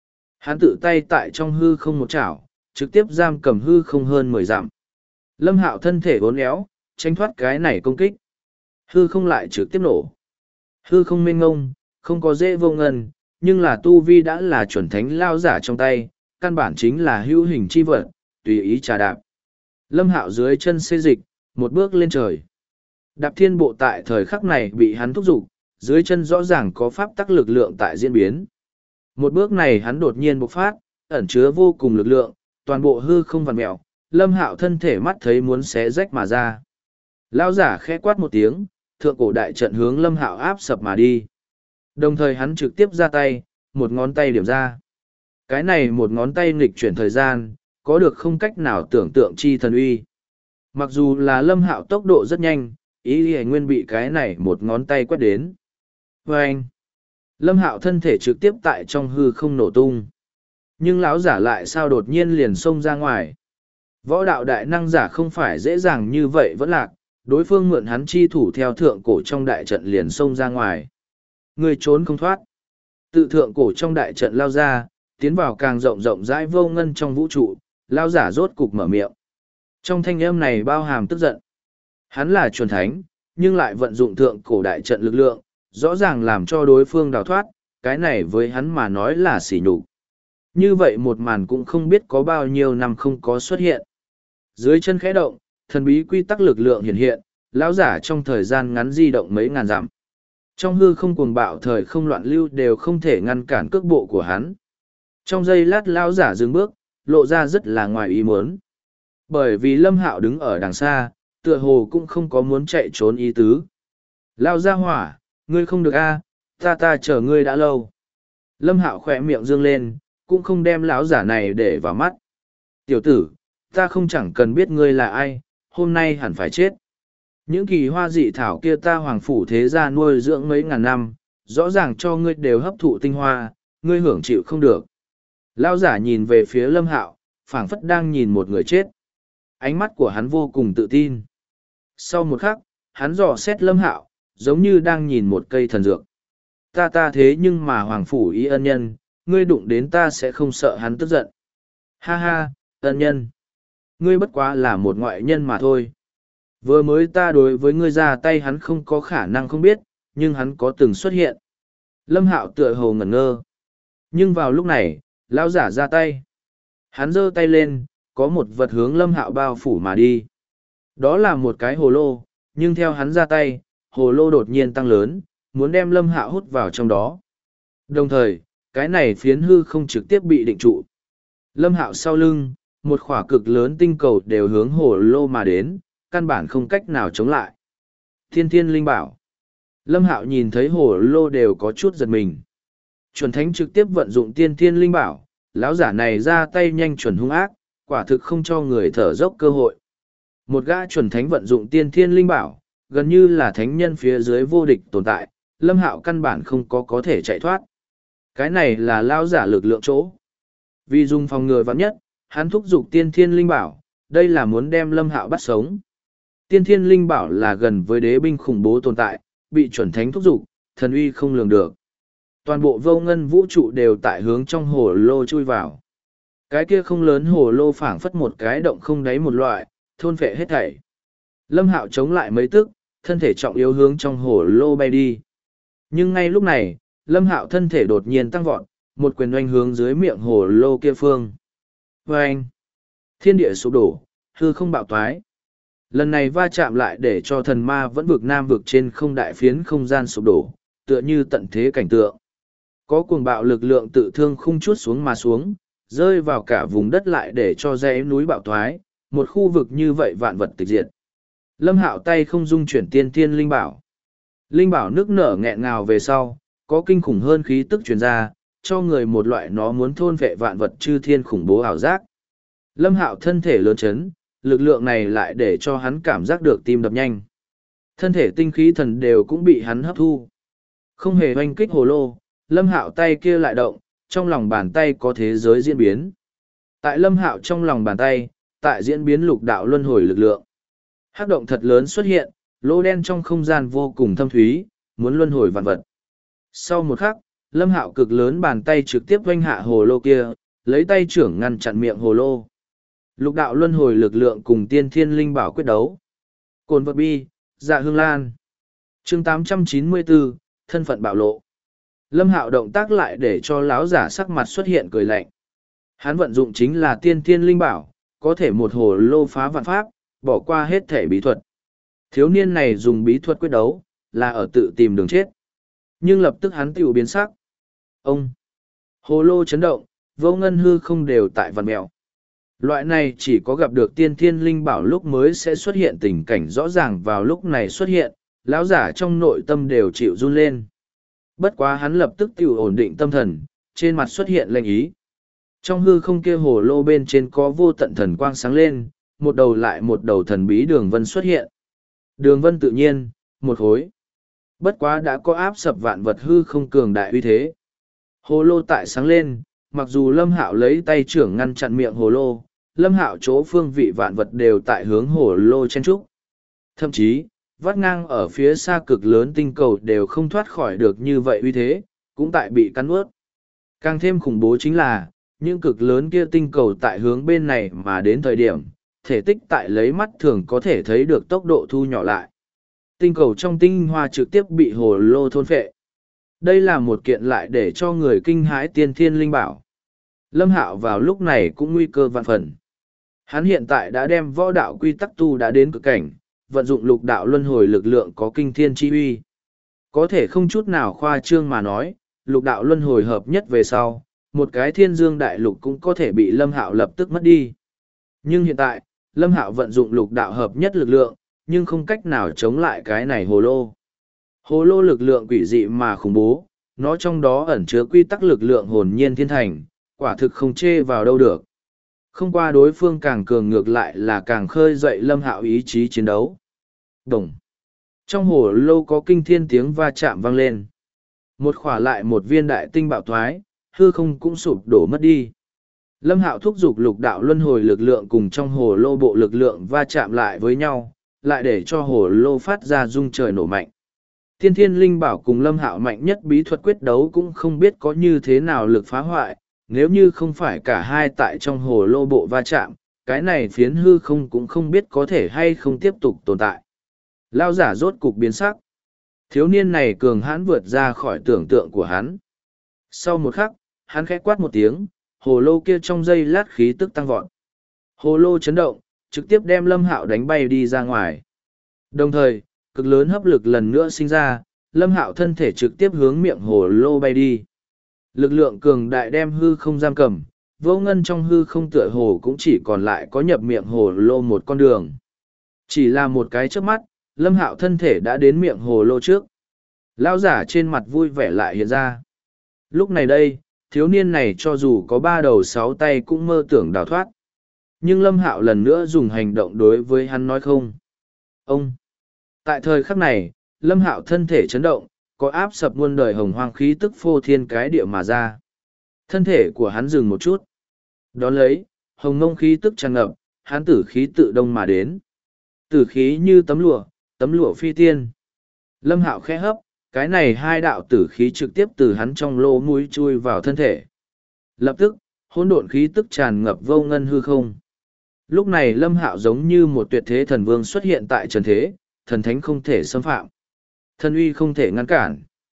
Hắn tự tay tại trong hư không một chảo, trực tiếp giam cầm hư không hơn 10 dặm. Lâm Hạo thân thể uốn éo, tránh thoát cái này công kích. Hư không lại trực tiếp nổ. Hư không mênh ngông, không có dễ vô ngân, nhưng là tu vi đã là chuẩn thánh lao giả trong tay, căn bản chính là hữu hình chi vật, tùy ý trà đạp. Lâm Hạo dưới chân xê dịch, một bước lên trời. Đạp thiên bộ tại thời khắc này bị hắn thúc giục, dưới chân rõ ràng có pháp tắc lực lượng tại diễn biến. Một bước này hắn đột nhiên bộc phát, ẩn chứa vô cùng lực lượng, toàn bộ hư không vặn mẹo, Lâm Hạo thân thể mắt thấy muốn xé rách mà ra. Lão giả khẽ quát một tiếng, thượng cổ đại trận hướng Lâm Hạo áp sập mà đi. Đồng thời hắn trực tiếp ra tay, một ngón tay điểm ra. Cái này một ngón tay nghịch chuyển thời gian, có được không cách nào tưởng tượng chi thần uy. Mặc dù là Lâm Hạo tốc độ rất nhanh, ý y nguyên bị cái này một ngón tay quét đến. Và anh, Lâm Hạo thân thể trực tiếp tại trong hư không nổ tung. Nhưng lão giả lại sao đột nhiên liền xông ra ngoài. Võ đạo đại năng giả không phải dễ dàng như vậy vẫn lạc, đối phương mượn hắn chi thủ theo thượng cổ trong đại trận liền xông ra ngoài. Người trốn không thoát. Tự thượng cổ trong đại trận lao ra, tiến vào càng rộng rộng rãi vô ngân trong vũ trụ, lao giả rốt cục mở miệng. Trong thanh âm này bao hàm tức giận. Hắn là chuẩn thánh, nhưng lại vận dụng thượng cổ đại trận lực lượng, rõ ràng làm cho đối phương đào thoát, cái này với hắn mà nói là sỉ nhục. Như vậy một màn cũng không biết có bao nhiêu năm không có xuất hiện. Dưới chân khẽ động, thần bí quy tắc lực lượng hiện hiện, lão giả trong thời gian ngắn di động mấy ngàn dặm. Trong hư không cuồng bạo thời không loạn lưu đều không thể ngăn cản cước bộ của hắn. Trong giây lát lão giả dừng bước, lộ ra rất là ngoài ý muốn. Bởi vì Lâm Hạo đứng ở đằng xa, tựa hồ cũng không có muốn chạy trốn ý tứ. Lao ra hỏa, ngươi không được a, ta chờ ngươi đã lâu. Lâm Hạo khỏe miệng dương lên, cũng không đem lão giả này để vào mắt. Tiểu tử, ta không chẳng cần biết ngươi là ai, hôm nay hẳn phải chết. Những kỳ hoa dị thảo kia ta hoàng phủ thế gia nuôi dưỡng mấy ngàn năm, rõ ràng cho ngươi đều hấp thụ tinh hoa, ngươi hưởng chịu không được. Lão giả nhìn về phía Lâm Hạo, phảng phất đang nhìn một người chết. Ánh mắt của hắn vô cùng tự tin. Sau một khắc, hắn dò xét Lâm Hạo, giống như đang nhìn một cây thần dược. Ta thế nhưng mà hoàng phủ ý ân nhân, ngươi đụng đến ta sẽ không sợ hắn tức giận. Ha ha, ân nhân. Ngươi bất quá là một ngoại nhân mà thôi. Vừa mới ta đối với ngươi ra tay hắn không có khả năng không biết, nhưng hắn có từng xuất hiện. Lâm Hạo tựa hồ ngẩn ngơ. Nhưng vào lúc này, lão giả ra tay. Hắn giơ tay lên, có một vật hướng Lâm Hạo bao phủ mà đi. Đó là một cái hồ lô, nhưng theo hắn ra tay, hồ lô đột nhiên tăng lớn, muốn đem Lâm Hạo hút vào trong đó. Đồng thời, cái này phiến hư không trực tiếp bị định trụ. Lâm Hạo sau lưng, một khỏa cực lớn tinh cầu đều hướng hồ lô mà đến, căn bản không cách nào chống lại. Thiên Thiên Linh Bảo. Lâm Hạo nhìn thấy hồ lô đều có chút giật mình. Chuẩn thánh trực tiếp vận dụng Tiên Thiên Linh Bảo, lão giả này ra tay nhanh chuẩn hung ác, quả thực không cho người thở dốc cơ hội. Một gã chuẩn thánh vận dụng Tiên Thiên Linh Bảo, gần như là thánh nhân phía dưới vô địch tồn tại, Lâm Hạo căn bản không có thể chạy thoát. Cái này là lão giả lực lượng chỗ. Vì dùng phòng ngừa vạn nhất, hắn thúc giục Tiên Thiên Linh Bảo, đây là muốn đem Lâm Hạo bắt sống. Tiên Thiên Linh Bảo là gần với đế binh khủng bố tồn tại, bị chuẩn thánh thúc giục, thần uy không lường được. Toàn bộ vô ngân vũ trụ đều tại hướng trong hồ lô chui vào. Cái kia không lớn hồ lô phảng phất một cái động không đáy một loại, thôn phệ hết thảy. Lâm Hạo chống lại mấy tức, thân thể trọng yếu hướng trong hồ lô bay đi. Nhưng ngay lúc này, Lâm Hạo thân thể đột nhiên tăng vọt, một quyền oanh hướng dưới miệng hồ lô kia phương. Oanh! Thiên địa sụp đổ, hư không bạo toái. Lần này va chạm lại để cho thần ma vẫn vực nam vực trên không đại phiến không gian sụp đổ, tựa như tận thế cảnh tượng. Có cuồng bạo lực lượng tự thương khung chuốt xuống mà xuống, rơi vào cả vùng đất lại để cho dãy núi bạo thoái, một khu vực như vậy vạn vật tịch diệt. Lâm Hạo tay không dung chuyển Tiên Thiên Linh Bảo. Linh Bảo nước nở nghẹn ngào về sau, có kinh khủng hơn khí tức truyền ra, cho người một loại nó muốn thôn vệ vạn vật chư thiên khủng bố ảo giác. Lâm Hạo thân thể lớn chấn, lực lượng này lại để cho hắn cảm giác được tim đập nhanh. Thân thể tinh khí thần đều cũng bị hắn hấp thu. Không hề oanh kích hồ lô, Lâm Hạo tay kia lại động, trong lòng bàn tay có thế giới diễn biến. Tại Lâm Hạo trong lòng bàn tay, tại diễn biến lục đạo luân hồi lực lượng. Hắc động thật lớn xuất hiện, lỗ đen trong không gian vô cùng thâm thúy, muốn luân hồi vạn vật. Sau một khắc, Lâm Hạo cực lớn bàn tay trực tiếp vênh hạ hồ lô kia, lấy tay trưởng ngăn chặn miệng hồ lô. Lục đạo luân hồi lực lượng cùng tiên thiên linh bảo quyết đấu. Cồn vật bi, dạ hương lan. Chương 894, thân phận bạo lộ. Lâm Hạo động tác lại để cho lão giả sắc mặt xuất hiện cười lạnh. Hắn vận dụng chính là tiên thiên linh bảo, có thể một hồ lô phá vạn pháp, bỏ qua hết thể bí thuật. Thiếu niên này dùng bí thuật quyết đấu, là ở tự tìm đường chết. Nhưng lập tức hắn tiểu biến sắc. Ông! Hồ lô chấn động, vô ngân hư không đều tại vằn mèo. Loại này chỉ có gặp được tiên thiên linh bảo lúc mới sẽ xuất hiện tình cảnh rõ ràng vào lúc này xuất hiện, lão giả trong nội tâm đều chịu run lên. Bất quá hắn lập tức tiểu ổn định tâm thần, trên mặt xuất hiện lệnh ý. Trong hư không kia hồ lô bên trên có vô tận thần quang sáng lên, một đầu lại một đầu thần bí đường vân xuất hiện. Đường vân tự nhiên, một khối. Bất quá đã có áp sập vạn vật hư không cường đại uy thế. Hồ lô tại sáng lên, mặc dù Lâm Hạo lấy tay trưởng ngăn chặn miệng hồ lô, Lâm Hạo chỗ phương vị vạn vật đều tại hướng hồ lô chen trúc. Thậm chí, vắt ngang ở phía xa cực lớn tinh cầu đều không thoát khỏi được như vậy uy thế, cũng tại bị cắn ướt. Càng thêm khủng bố chính là, những cực lớn kia tinh cầu tại hướng bên này mà đến thời điểm, thể tích tại lấy mắt thường có thể thấy được tốc độ thu nhỏ lại. Tinh cầu trong tinh hoa trực tiếp bị hồ lô thôn phệ. Đây là một kiện lại để cho người kinh hãi tiên thiên linh bảo. Lâm Hạo vào lúc này cũng nguy cơ vạn phần. Hắn hiện tại đã đem võ đạo quy tắc tu đã đến cực cảnh, vận dụng lục đạo luân hồi lực lượng có kinh thiên chi uy. Có thể không chút nào khoa trương mà nói, lục đạo luân hồi hợp nhất về sau, một cái thiên dương đại lục cũng có thể bị Lâm Hạo lập tức mất đi. Nhưng hiện tại, Lâm Hạo vận dụng lục đạo hợp nhất lực lượng, nhưng không cách nào chống lại cái này hồ lô. Hồ lô lực lượng quỷ dị mà khủng bố, nó trong đó ẩn chứa quy tắc lực lượng hồn nhiên thiên thành, quả thực không chê vào đâu được. Không qua đối phương càng cường ngược lại là càng khơi dậy Lâm Hạo ý chí chiến đấu. Đồng. Trong hồ lô có kinh thiên tiếng va chạm vang lên. Một khỏa lại một viên đại tinh bạo thoái, hư không cũng sụp đổ mất đi. Lâm Hạo thúc giục lục đạo luân hồi lực lượng cùng trong hồ lô bộ lực lượng va chạm lại với nhau, lại để cho hồ lô phát ra rung trời nổ mạnh. Tiên thiên linh bảo cùng Lâm Hạo mạnh nhất bí thuật quyết đấu cũng không biết có như thế nào lực phá hoại, nếu như không phải cả hai tại trong hồ lô bộ va chạm, cái này phiến hư không cũng không biết có thể hay không tiếp tục tồn tại. Lao giả rốt cục biến sắc. Thiếu niên này cường hãn vượt ra khỏi tưởng tượng của hắn. Sau một khắc, hắn khẽ quát một tiếng, hồ lô kia trong giây lát khí tức tăng vọt. Hồ lô chấn động, trực tiếp đem Lâm Hạo đánh bay đi ra ngoài. Đồng thời, cực lớn hấp lực lần nữa sinh ra, Lâm Hạo thân thể trực tiếp hướng miệng hồ lô bay đi. Lực lượng cường đại đem hư không giam cầm, vô ngân trong hư không tựa hồ cũng chỉ còn lại có nhập miệng hồ lô một con đường. Chỉ là một cái chớp mắt, Lâm Hạo thân thể đã đến miệng hồ lô trước. Lão giả trên mặt vui vẻ lại hiện ra. Lúc này đây, thiếu niên này cho dù có 3 đầu 6 tay cũng mơ tưởng đào thoát. Nhưng Lâm Hạo lần nữa dùng hành động đối với hắn nói không. Ông! Tại thời khắc này, Lâm Hạo thân thể chấn động, có áp sập muôn đời hồng hoang khí tức phô thiên cái địa mà ra. Thân thể của hắn dừng một chút. Đón lấy, hồng ngông khí tức tràn ngập, hắn tử khí tự đông mà đến. Tử khí như tấm lụa phi tiên. Lâm Hạo khẽ hấp, cái này hai đạo tử khí trực tiếp từ hắn trong lỗ mũi chui vào thân thể. Lập tức, hỗn độn khí tức tràn ngập vô ngân hư không. Lúc này Lâm Hạo giống như một tuyệt thế thần vương xuất hiện tại trần thế, thần thánh không thể xâm phạm. Thần uy không thể ngăn cản.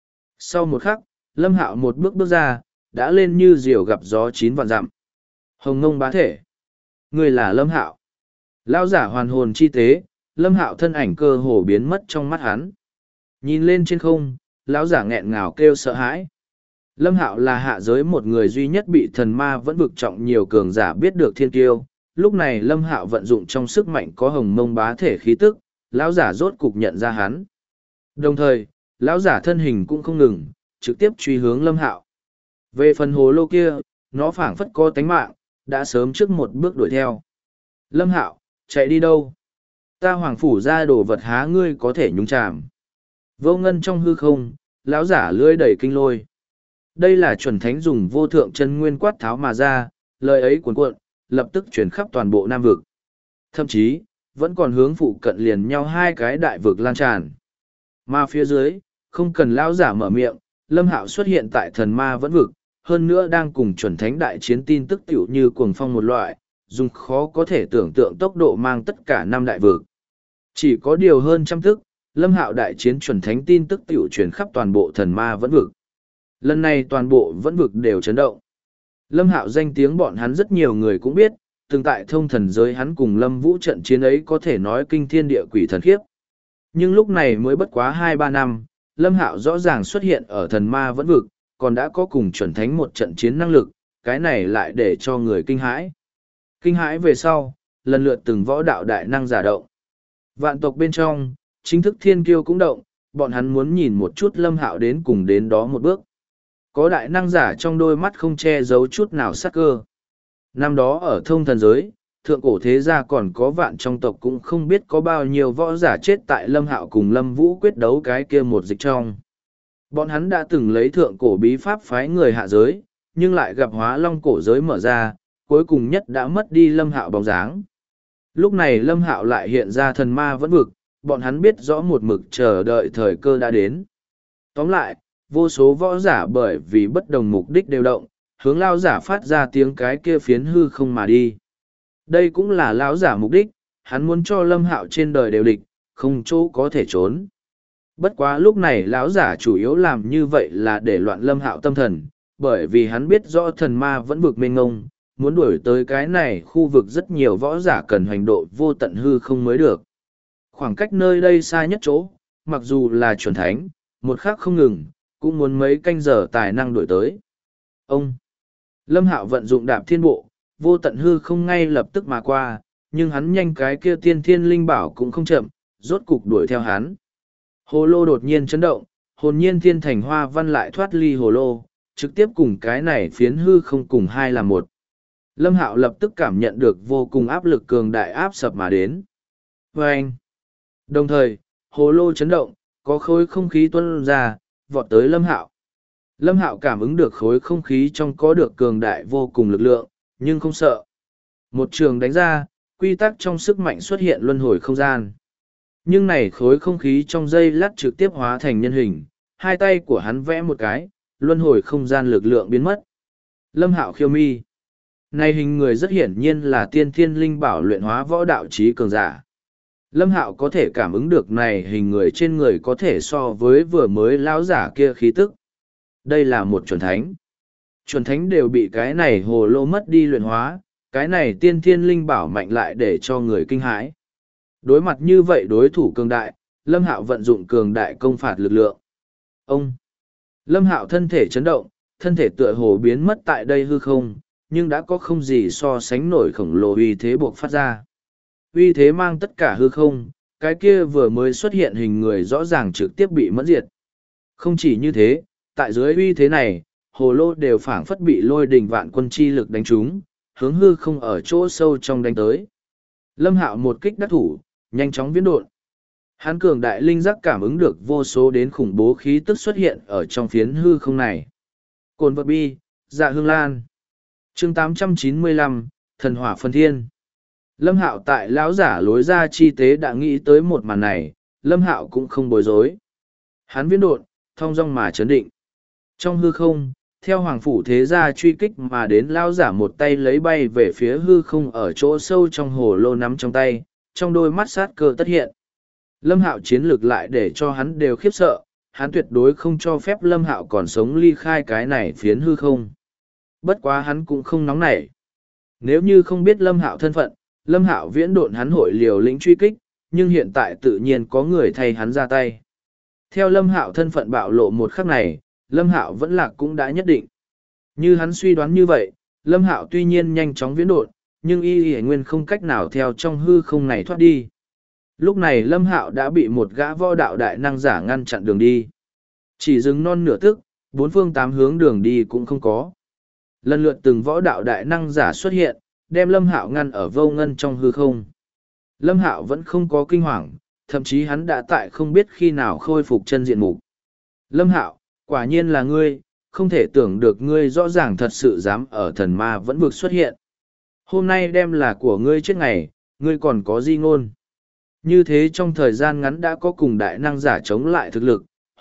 Sau một khắc, Lâm Hạo một bước bước ra, đã lên như diều gặp gió 9 vạn dặm. Hồng ngông bá thể. Người là Lâm Hạo. Lão giả hoàn hồn chi tế, Lâm Hạo thân ảnh cơ hồ biến mất trong mắt hắn. Nhìn lên trên không, lão giả nghẹn ngào kêu sợ hãi. Lâm Hạo là hạ giới một người duy nhất bị thần ma vẫn vực trọng nhiều cường giả biết được thiên kiêu. Lúc này Lâm Hạo vận dụng trong sức mạnh có hồng mông bá thể khí tức, lão giả rốt cục nhận ra hắn. Đồng thời, lão giả thân hình cũng không ngừng, trực tiếp truy hướng Lâm Hạo. Về phần hồ lô kia, nó phảng phất có tánh mạng, đã sớm trước một bước đuổi theo. Lâm Hạo, chạy đi đâu? Ta hoàng phủ ra đồ vật há ngươi có thể nhúng chàm. Vô ngân trong hư không, lão giả lưỡi đẩy kinh lôi. Đây là chuẩn thánh dùng vô thượng chân nguyên quát tháo mà ra, lời ấy cuồn cuộn, lập tức chuyển khắp toàn bộ Nam vực. Thậm chí, vẫn còn hướng phụ cận liền nhau hai cái đại vực lan tràn. Mà phía dưới, không cần lão giả mở miệng, Lâm Hạo xuất hiện tại thần ma vẫn vực, hơn nữa đang cùng chuẩn thánh đại chiến tin tức tiểu như cuồng phong một loại, dùng khó có thể tưởng tượng tốc độ mang tất cả năm đại vực. Chỉ có điều hơn trăm tức, Lâm Hạo đại chiến chuẩn thánh tin tức tiểu truyền khắp toàn bộ thần ma vẫn vực. Lần này toàn bộ vẫn vực đều chấn động. Lâm Hạo danh tiếng bọn hắn rất nhiều người cũng biết, từng tại thông thần giới hắn cùng Lâm Vũ trận chiến ấy có thể nói kinh thiên địa quỷ thần khiếp. Nhưng lúc này mới bất quá 2-3 năm, Lâm Hạo rõ ràng xuất hiện ở thần ma vẫn vực, còn đã có cùng chuẩn thánh một trận chiến năng lực, cái này lại để cho người kinh hãi. Kinh hãi về sau, lần lượt từng võ đạo đại năng giả động. Vạn tộc bên trong, chính thức thiên kiêu cũng động, bọn hắn muốn nhìn một chút Lâm Hạo đến cùng đến đó một bước. Có đại năng giả trong đôi mắt không che giấu chút nào sắc cơ. Năm đó ở thông thần giới, thượng cổ thế gia còn có vạn trong tộc cũng không biết có bao nhiêu võ giả chết tại Lâm Hạo cùng Lâm Vũ quyết đấu cái kia một dịch trong. Bọn hắn đã từng lấy thượng cổ bí pháp phái người hạ giới, nhưng lại gặp hóa long cổ giới mở ra, cuối cùng nhất đã mất đi Lâm Hạo bóng dáng. Lúc này Lâm Hạo lại hiện ra thần ma vẫn vực, bọn hắn biết rõ một mực chờ đợi thời cơ đã đến. Tóm lại, vô số võ giả bởi vì bất đồng mục đích đều động, hướng lao giả phát ra tiếng cái kia phiến hư không mà đi. Đây cũng là lão giả mục đích, hắn muốn cho Lâm Hạo trên đời đều địch, không chỗ có thể trốn. Bất quá lúc này lão giả chủ yếu làm như vậy là để loạn Lâm Hạo tâm thần, bởi vì hắn biết rõ thần ma vẫn vực mênh ngông, muốn đuổi tới cái này khu vực rất nhiều võ giả cần hành độ vô tận hư không mới được. Khoảng cách nơi đây xa nhất chỗ, mặc dù là chuẩn thánh, một khắc không ngừng, cũng muốn mấy canh giờ tài năng đuổi tới. Ông Lâm Hạo vận dụng đạp thiên bộ, vô tận hư không ngay lập tức mà qua, nhưng hắn nhanh cái kia tiên thiên linh bảo cũng không chậm, rốt cục đuổi theo hắn. Hồ lô đột nhiên chấn động, hồn nhiên thiên thành hoa văn lại thoát ly hồ lô, trực tiếp cùng cái này phiến hư không cùng hai là một. Lâm Hạo lập tức cảm nhận được vô cùng áp lực cường đại áp sập mà đến. Vâng! Đồng thời, hồ lô chấn động, có khối không khí tuôn ra, vọt tới Lâm Hạo. Lâm Hạo cảm ứng được khối không khí trong có được cường đại vô cùng lực lượng, nhưng không sợ. Một trường đánh ra, quy tắc trong sức mạnh xuất hiện luân hồi không gian. Nhưng này khối không khí trong dây lát trực tiếp hóa thành nhân hình, hai tay của hắn vẽ một cái, luân hồi không gian lực lượng biến mất. Lâm Hạo khiêu mi. Này hình người rất hiển nhiên là tiên thiên linh bảo luyện hóa võ đạo trí cường giả. Lâm Hạo có thể cảm ứng được này hình người trên người có thể so với vừa mới lão giả kia khí tức. Đây là một chuẩn thánh. Chuẩn thánh đều bị cái này hồ lô mất đi luyện hóa, cái này tiên thiên linh bảo mạnh lại để cho người kinh hãi. Đối mặt như vậy đối thủ cường đại, Lâm Hạo vận dụng cường đại công phạt lực lượng. Ông! Lâm Hạo thân thể chấn động, thân thể tựa hồ biến mất tại đây hư không, nhưng đã có không gì so sánh nổi khổng lồ uy thế buộc phát ra. Uy thế mang tất cả hư không, cái kia vừa mới xuất hiện hình người rõ ràng trực tiếp bị mẫn diệt. Không chỉ như thế, tại dưới uy thế này, hồ lô đều phảng phất bị lôi đình vạn quân chi lực đánh trúng, hướng hư không ở chỗ sâu trong đánh tới. Lâm Hạo một kích đắc thủ, nhanh chóng viễn độn. Hắn cường đại linh giác cảm ứng được vô số đến khủng bố khí tức xuất hiện ở trong phiến hư không này. Cồn vật bi, dạ hương lan. Chương 895, thần hỏa phân thiên. Lâm Hạo tại lão giả lối ra chi tế đã nghĩ tới một màn này, Lâm Hạo cũng không bối rối. Hắn viễn độn, thong dong mà chấn định. Trong hư không, theo hoàng phủ thế gia truy kích mà đến lão giả một tay lấy bay về phía hư không ở chỗ sâu trong hồ lô nắm trong tay, trong đôi mắt sát cơ tất hiện. Lâm Hạo chiến lược lại để cho hắn đều khiếp sợ, hắn tuyệt đối không cho phép Lâm Hạo còn sống ly khai cái này phiến hư không. Bất quá hắn cũng không nóng nảy. Nếu như không biết Lâm Hạo thân phận, Lâm Hạo viễn độn hắn hội liều lĩnh truy kích, nhưng hiện tại tự nhiên có người thay hắn ra tay. Theo Lâm Hạo thân phận bạo lộ một khắc này, Lâm Hạo vẫn lạc cũng đã nhất định. Như hắn suy đoán như vậy, Lâm Hạo tuy nhiên nhanh chóng viễn độn, nhưng y nguyên không cách nào theo trong hư không này thoát đi. Lúc này Lâm Hạo đã bị một gã võ đạo đại năng giả ngăn chặn đường đi. Chỉ dừng non nửa tức, bốn phương tám hướng đường đi cũng không có. Lần lượt từng võ đạo đại năng giả xuất hiện, đem Lâm Hạo ngăn ở vô ngân trong hư không. Lâm Hạo vẫn không có kinh hoàng, thậm chí hắn đã tại không biết khi nào khôi phục chân diện mục. Lâm Hạo, quả nhiên là ngươi, không thể tưởng được ngươi rõ ràng thật sự dám ở thần ma vẫn vực xuất hiện. Hôm nay đem là của ngươi chết ngày, ngươi còn có di ngôn. Như thế trong thời gian ngắn đã có cùng đại năng giả chống lại thực lực,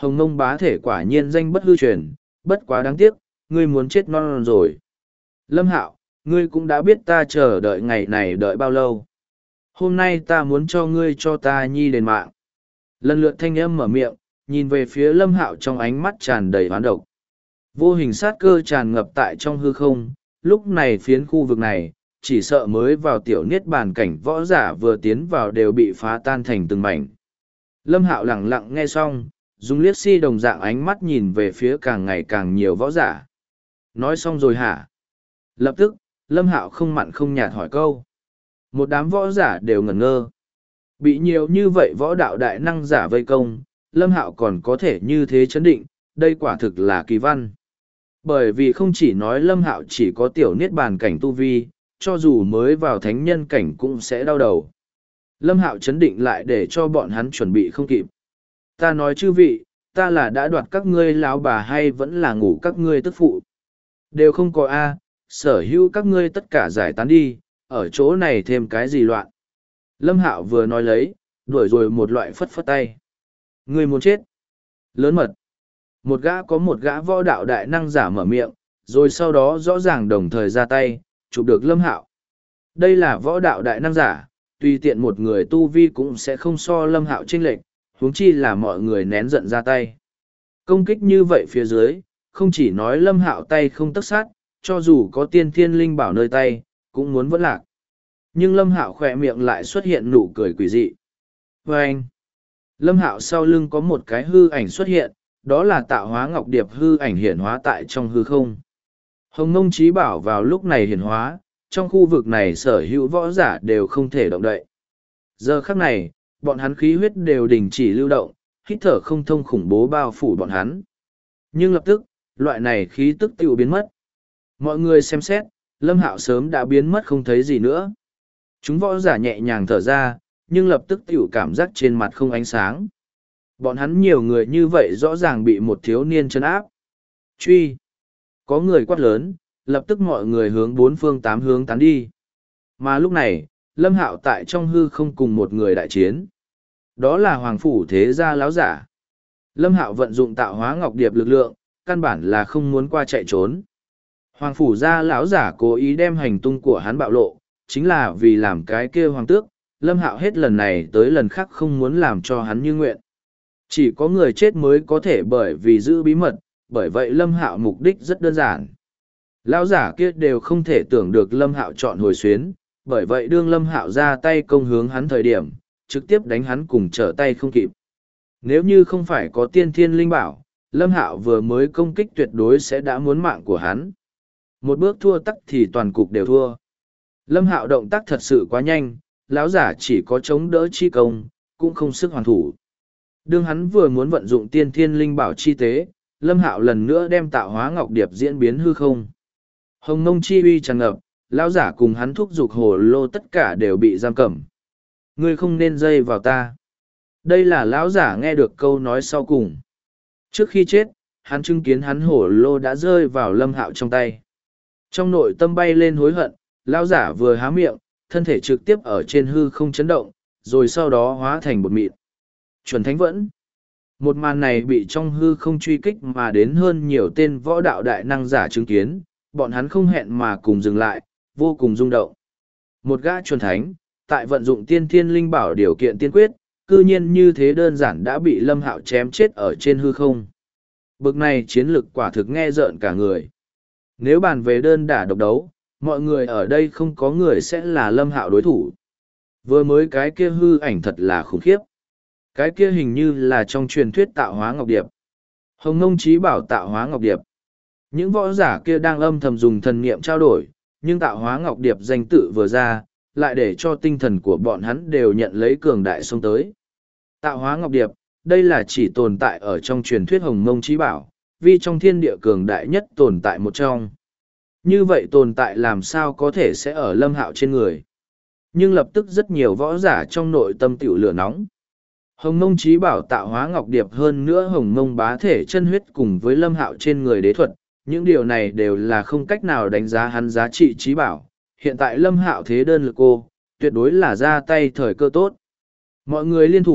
Hồng Nông bá thể quả nhiên danh bất hư truyền, bất quá đáng tiếc, ngươi muốn chết non rồi. Lâm Hạo, ngươi cũng đã biết ta chờ đợi ngày này đợi bao lâu. Hôm nay ta muốn cho ngươi cho ta nhi đền mạng. Lần lượt thanh âm mở miệng, nhìn về phía Lâm Hạo trong ánh mắt tràn đầy hoán độc. Vô hình sát cơ tràn ngập tại trong hư không, lúc này phiến khu vực này, chỉ sợ mới vào tiểu niết bàn cảnh võ giả vừa tiến vào đều bị phá tan thành từng mảnh. Lâm Hạo lẳng lặng nghe xong, dùng liếc si đồng dạng ánh mắt nhìn về phía càng ngày càng nhiều võ giả. Nói xong rồi hả? Lập tức, Lâm Hạo không mặn không nhạt hỏi câu. Một đám võ giả đều ngẩn ngơ. Bị nhiều như vậy võ đạo đại năng giả vây công, Lâm Hạo còn có thể như thế chấn định, đây quả thực là kỳ văn. Bởi vì không chỉ nói Lâm Hạo chỉ có tiểu niết bàn cảnh tu vi, cho dù mới vào thánh nhân cảnh cũng sẽ đau đầu. Lâm Hạo chấn định lại để cho bọn hắn chuẩn bị không kịp. Ta nói chư vị, ta là đã đoạt các ngươi lão bà hay vẫn là ngủ các ngươi tức phụ? Đều không có A, sở hữu các ngươi tất cả giải tán đi, ở chỗ này thêm cái gì loạn. Lâm Hạo vừa nói lấy, đuổi rồi một loại phất phất tay. Ngươi muốn chết. Lớn mật. Một gã võ đạo đại năng giả mở miệng, rồi sau đó rõ ràng đồng thời ra tay, chụp được Lâm Hạo. Đây là võ đạo đại năng giả, tùy tiện một người tu vi cũng sẽ không so Lâm Hạo chênh lệch, huống chi là mọi người nén giận ra tay. Công kích như vậy phía dưới, không chỉ nói Lâm Hạo tay không tấc sát, cho dù có tiên thiên linh bảo nơi tay, cũng muốn vẫn lạc. Nhưng Lâm Hạo khỏe miệng lại xuất hiện nụ cười quỷ dị. Và anh, Lâm Hạo sau lưng có một cái hư ảnh xuất hiện, đó là Tạo Hóa Ngọc Điệp hư ảnh hiển hóa tại trong hư không. Hồng Nông Chí Bảo vào lúc này hiển hóa, trong khu vực này sở hữu võ giả đều không thể động đậy. Giờ khắc này, bọn hắn khí huyết đều đình chỉ lưu động, hít thở không thông khủng bố bao phủ bọn hắn. Nhưng lập tức, loại này khí tức tiêu biến mất. Mọi người xem xét, Lâm Hạo sớm đã biến mất không thấy gì nữa. Chúng võ giả nhẹ nhàng thở ra, nhưng lập tức tiểu cảm giác trên mặt không ánh sáng. Bọn hắn nhiều người như vậy rõ ràng bị một thiếu niên trấn áp. Truy! Có người quát lớn, lập tức mọi người hướng bốn phương tám hướng tán đi. Mà lúc này, Lâm Hạo tại trong hư không cùng một người đại chiến. Đó là Hoàng Phủ Thế Gia láo giả. Lâm Hạo vận dụng Tạo Hóa Ngọc Điệp lực lượng, căn bản là không muốn qua chạy trốn. Hoàng Phủ Gia láo giả cố ý đem hành tung của hắn bạo lộ, chính là vì làm cái kia hoàng tước. Lâm Hạo hết lần này tới lần khác không muốn làm cho hắn như nguyện. Chỉ có người chết mới có thể bởi vì giữ bí mật, bởi vậy Lâm Hạo mục đích rất đơn giản. Lão giả kia đều không thể tưởng được Lâm Hạo chọn hồi xuyến, bởi vậy đương Lâm Hạo ra tay công hướng hắn thời điểm, trực tiếp đánh hắn cùng trở tay không kịp. Nếu như không phải có tiên thiên linh bảo, Lâm Hạo vừa mới công kích tuyệt đối sẽ đã muốn mạng của hắn. Một bước thua tắc thì toàn cục đều thua. Lâm Hạo động tác thật sự quá nhanh, lão giả chỉ có chống đỡ chi công, cũng không sức hoàn thủ. Đương hắn vừa muốn vận dụng tiên thiên linh bảo chi tế, Lâm Hạo lần nữa đem Tạo Hóa Ngọc Điệp diễn biến hư không. Hồng Nông chi uy tràn ngập, lão giả cùng hắn thúc giục hồ lô tất cả đều bị giam cầm. Ngươi không nên dây vào ta. Đây là lão giả nghe được câu nói sau cùng. Trước khi chết, hắn chứng kiến hắn hổ lô đã rơi vào Lâm Hạo trong tay. Trong nội tâm bay lên hối hận, lão giả vừa há miệng, thân thể trực tiếp ở trên hư không chấn động, rồi sau đó hóa thành bột mịn. Chuẩn thánh vẫn. Một màn này bị trong hư không truy kích mà đến hơn nhiều tên võ đạo đại năng giả chứng kiến, bọn hắn không hẹn mà cùng dừng lại, vô cùng rung động. Một gã chuẩn thánh, tại vận dụng tiên thiên linh bảo điều kiện tiên quyết, cư nhiên như thế đơn giản đã bị Lâm Hạo chém chết ở trên hư không. Bực này chiến lực quả thực nghe rợn cả người. Nếu bàn về đơn đả độc đấu, mọi người ở đây không có người sẽ là Lâm Hạo đối thủ. Vừa mới cái kia hư ảnh thật là khủng khiếp. Cái kia hình như là trong truyền thuyết Tạo Hóa Ngọc Điệp. Hồng Nông Chí Bảo Tạo Hóa Ngọc Điệp. Những võ giả kia đang âm thầm dùng thần niệm trao đổi, nhưng Tạo Hóa Ngọc Điệp danh tự vừa ra, lại để cho tinh thần của bọn hắn đều nhận lấy cường đại xông tới. Tạo Hóa Ngọc Điệp, đây là chỉ tồn tại ở trong truyền thuyết Hồng Nông Chí Bảo, vì trong thiên địa cường đại nhất tồn tại một trong. Như vậy tồn tại làm sao có thể sẽ ở Lâm Hạo trên người. Nhưng lập tức rất nhiều võ giả trong nội tâm tiểu lửa nóng. Hồng Nông Chí Bảo Tạo Hóa Ngọc Điệp hơn nữa Hồng Nông bá thể chân huyết cùng với Lâm Hạo trên người đế thuật, những điều này đều là không cách nào đánh giá hắn giá trị Chí Bảo. Hiện tại Lâm Hạo thế đơn lực cô, tuyệt đối là ra tay thời cơ tốt. Mọi người liên thủ,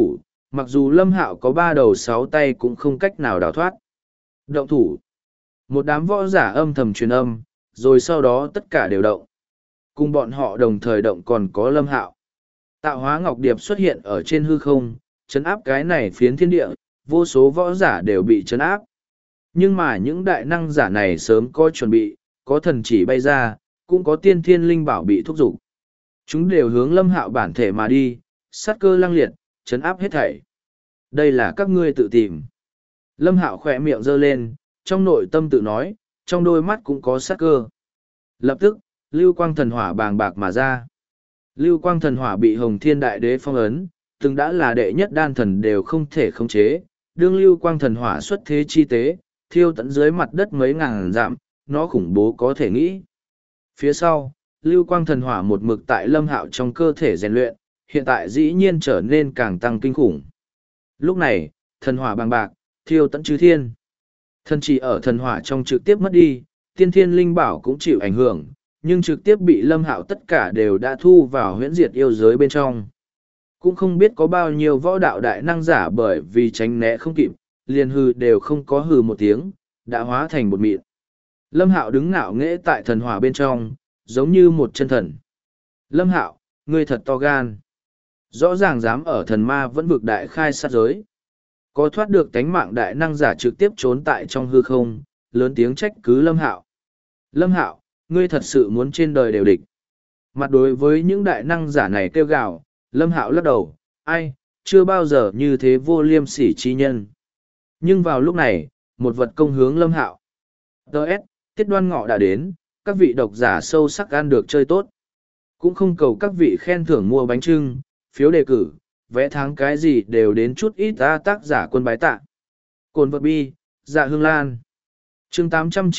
mặc dù Lâm Hạo có 3 đầu 6 tay cũng không cách nào đào thoát. Động thủ. Một đám võ giả âm thầm truyền âm, rồi sau đó tất cả đều động. Cùng bọn họ đồng thời động còn có Lâm Hạo. Tạo hóa ngọc điệp xuất hiện ở trên hư không, chấn áp cái này phiến thiên địa, vô số võ giả đều bị chấn áp. Nhưng mà những đại năng giả này sớm có chuẩn bị, có thần chỉ bay ra, cũng có tiên thiên linh bảo bị thúc giục. Chúng đều hướng Lâm Hạo bản thể mà đi, sát cơ lăng liệt, chấn áp hết thảy. Đây là các ngươi tự tìm. Lâm Hạo khỏe miệng giơ lên, trong nội tâm tự nói, trong đôi mắt cũng có sát cơ. Lập tức, lưu quang thần hỏa bàng bạc mà ra. Lưu quang thần hỏa bị Hồng Thiên Đại Đế phong ấn, từng đã là đệ nhất đan thần đều không thể khống chế. Đương lưu quang thần hỏa xuất thế chi tế, thiêu tận dưới mặt đất mấy ngàn dặm, nó khủng bố có thể nghĩ. Phía sau, lưu quang thần hỏa một mực tại Lâm Hạo trong cơ thể rèn luyện, hiện tại dĩ nhiên trở nên càng tăng kinh khủng. Lúc này, thần hỏa bàng bạc, thiêu tận chư thiên. Thần chỉ ở thần hỏa trong trực tiếp mất đi, tiên thiên linh bảo cũng chịu ảnh hưởng, nhưng trực tiếp bị Lâm Hạo tất cả đều đã thu vào huyễn diệt yêu giới bên trong. Cũng không biết có bao nhiêu võ đạo đại năng giả bởi vì tránh né không kịp, liền hừ đều không có hừ một tiếng, đã hóa thành một mịn. Lâm Hạo đứng ngạo nghễ tại thần hỏa bên trong, giống như một chân thần. Lâm Hạo, ngươi thật to gan. Rõ ràng dám ở thần ma vẫn vực đại khai sát giới. Có thoát được tánh mạng đại năng giả trực tiếp trốn tại trong hư không, lớn tiếng trách cứ Lâm Hạo. Lâm Hạo, ngươi thật sự muốn trên đời đều địch. Mặt đối với những đại năng giả này kêu gào, Lâm Hạo lắc đầu, ai, chưa bao giờ như thế vô liêm sỉ chi nhân. Nhưng vào lúc này, một vật công hướng Lâm Hạo. Đợt, tiết đoan ngọ đã đến, các vị độc giả sâu sắc ăn được chơi tốt. Cũng không cầu các vị khen thưởng mua bánh trưng, phiếu đề cử, vẽ tháng cái gì đều đến chút ít ta tác giả quân bái tạ. Cồn vật bi, dạ hương lan. Chương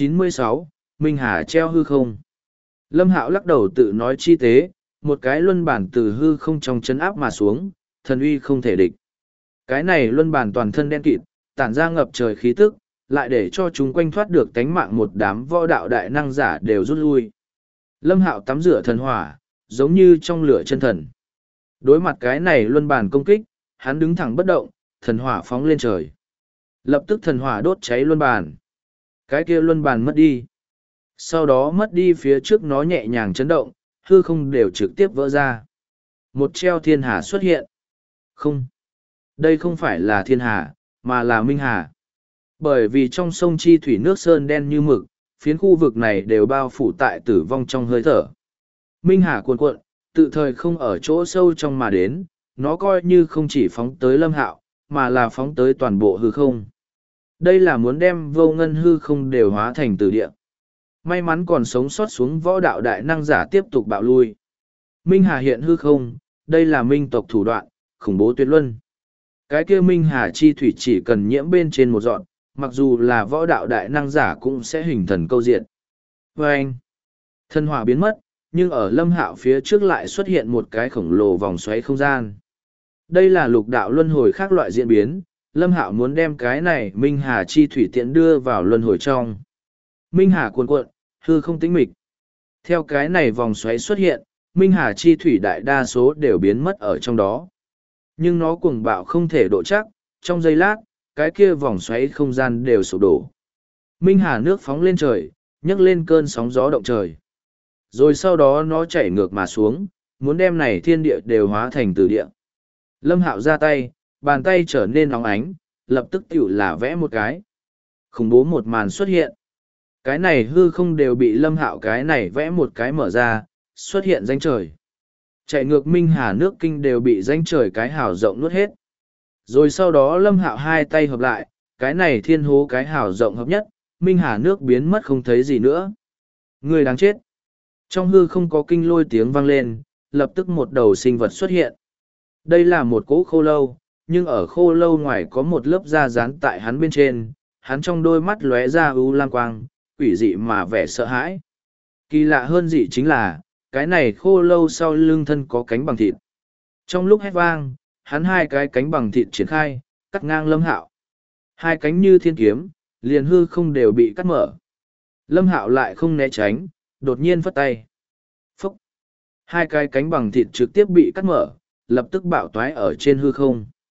896, Minh Hà treo hư không. Lâm Hạo lắc đầu tự nói chi tế, một cái luân bản từ hư không trong chấn áp mà xuống, thần uy không thể địch. Cái này luân bản toàn thân đen kịt, tản ra ngập trời khí tức, lại để cho chúng quanh thoát được tánh mạng một đám võ đạo đại năng giả đều rút lui. Lâm Hạo tắm rửa thần hỏa, giống như trong lửa chân thần. Đối mặt cái này luân bản công kích, hắn đứng thẳng bất động, thần hỏa phóng lên trời. Lập tức thần hỏa đốt cháy luân bản. Cái kia luân bản mất đi. Sau đó mất đi phía trước nó nhẹ nhàng chấn động, hư không đều trực tiếp vỡ ra. Một treo thiên hà xuất hiện. Không. Đây không phải là thiên hà, mà là Minh Hà. Bởi vì trong sông chi thủy nước sơn đen như mực, phiến khu vực này đều bao phủ tại tử vong trong hơi thở. Minh Hà cuồn cuộn, tự thời không ở chỗ sâu trong mà đến, nó coi như không chỉ phóng tới Lâm Hạo, mà là phóng tới toàn bộ hư không. Đây là muốn đem vô ngân hư không đều hóa thành tử địa. May mắn còn sống sót xuống võ đạo đại năng giả tiếp tục bạo lui. Minh Hà hiện hư không, đây là minh tộc thủ đoạn, khủng bố tuyệt luân. Cái kia Minh Hà chi thủy chỉ cần nhiễm bên trên một dọn, mặc dù là võ đạo đại năng giả cũng sẽ hình thần câu diện. Vâng! Thân hỏa biến mất, nhưng ở Lâm Hạo phía trước lại xuất hiện một cái khổng lồ vòng xoáy không gian. Đây là lục đạo luân hồi khác loại diễn biến, Lâm Hạo muốn đem cái này Minh Hà chi thủy tiện đưa vào luân hồi trong. Minh Hà cuồn cuộn, hư không tĩnh mịch. Theo cái này vòng xoáy xuất hiện, Minh Hà chi thủy đại đa số đều biến mất ở trong đó. Nhưng nó cuồng bạo không thể độ chắc, trong giây lát, cái kia vòng xoáy không gian đều sụp đổ. Minh Hà nước phóng lên trời, nhấc lên cơn sóng gió động trời. Rồi sau đó nó chảy ngược mà xuống, muốn đem này thiên địa đều hóa thành từ địa. Lâm Hạo ra tay, bàn tay trở nên nóng ánh, lập tức tiểu là vẽ một cái. Khủng bố một màn xuất hiện. Cái này hư không đều bị Lâm Hạo cái này vẽ một cái mở ra, xuất hiện rãnh trời. Chạy ngược Minh Hà nước kinh đều bị rãnh trời cái hào rộng nuốt hết. Rồi sau đó Lâm Hạo hai tay hợp lại, cái này thiên hố cái hào rộng hợp nhất, Minh Hà nước biến mất không thấy gì nữa. Người đáng chết. Trong hư không có kinh lôi tiếng vang lên, lập tức một đầu sinh vật xuất hiện. Đây là một cỗ khô lâu, nhưng ở khô lâu ngoài có một lớp da dán tại hắn bên trên, hắn trong đôi mắt lóe ra u lam quang, quỷ dị mà vẻ sợ hãi. Kỳ lạ hơn dị chính là, cái này khô lâu sau lưng thân có cánh bằng thịt. Trong lúc hét vang, hắn hai cái cánh bằng thịt triển khai, cắt ngang Lâm Hạo. Hai cánh như thiên kiếm, liền hư không đều bị cắt mở. Lâm Hạo lại không né tránh, đột nhiên phất tay. Phúc! Hai cái cánh bằng thịt trực tiếp bị cắt mở, lập tức bạo toái ở trên hư không.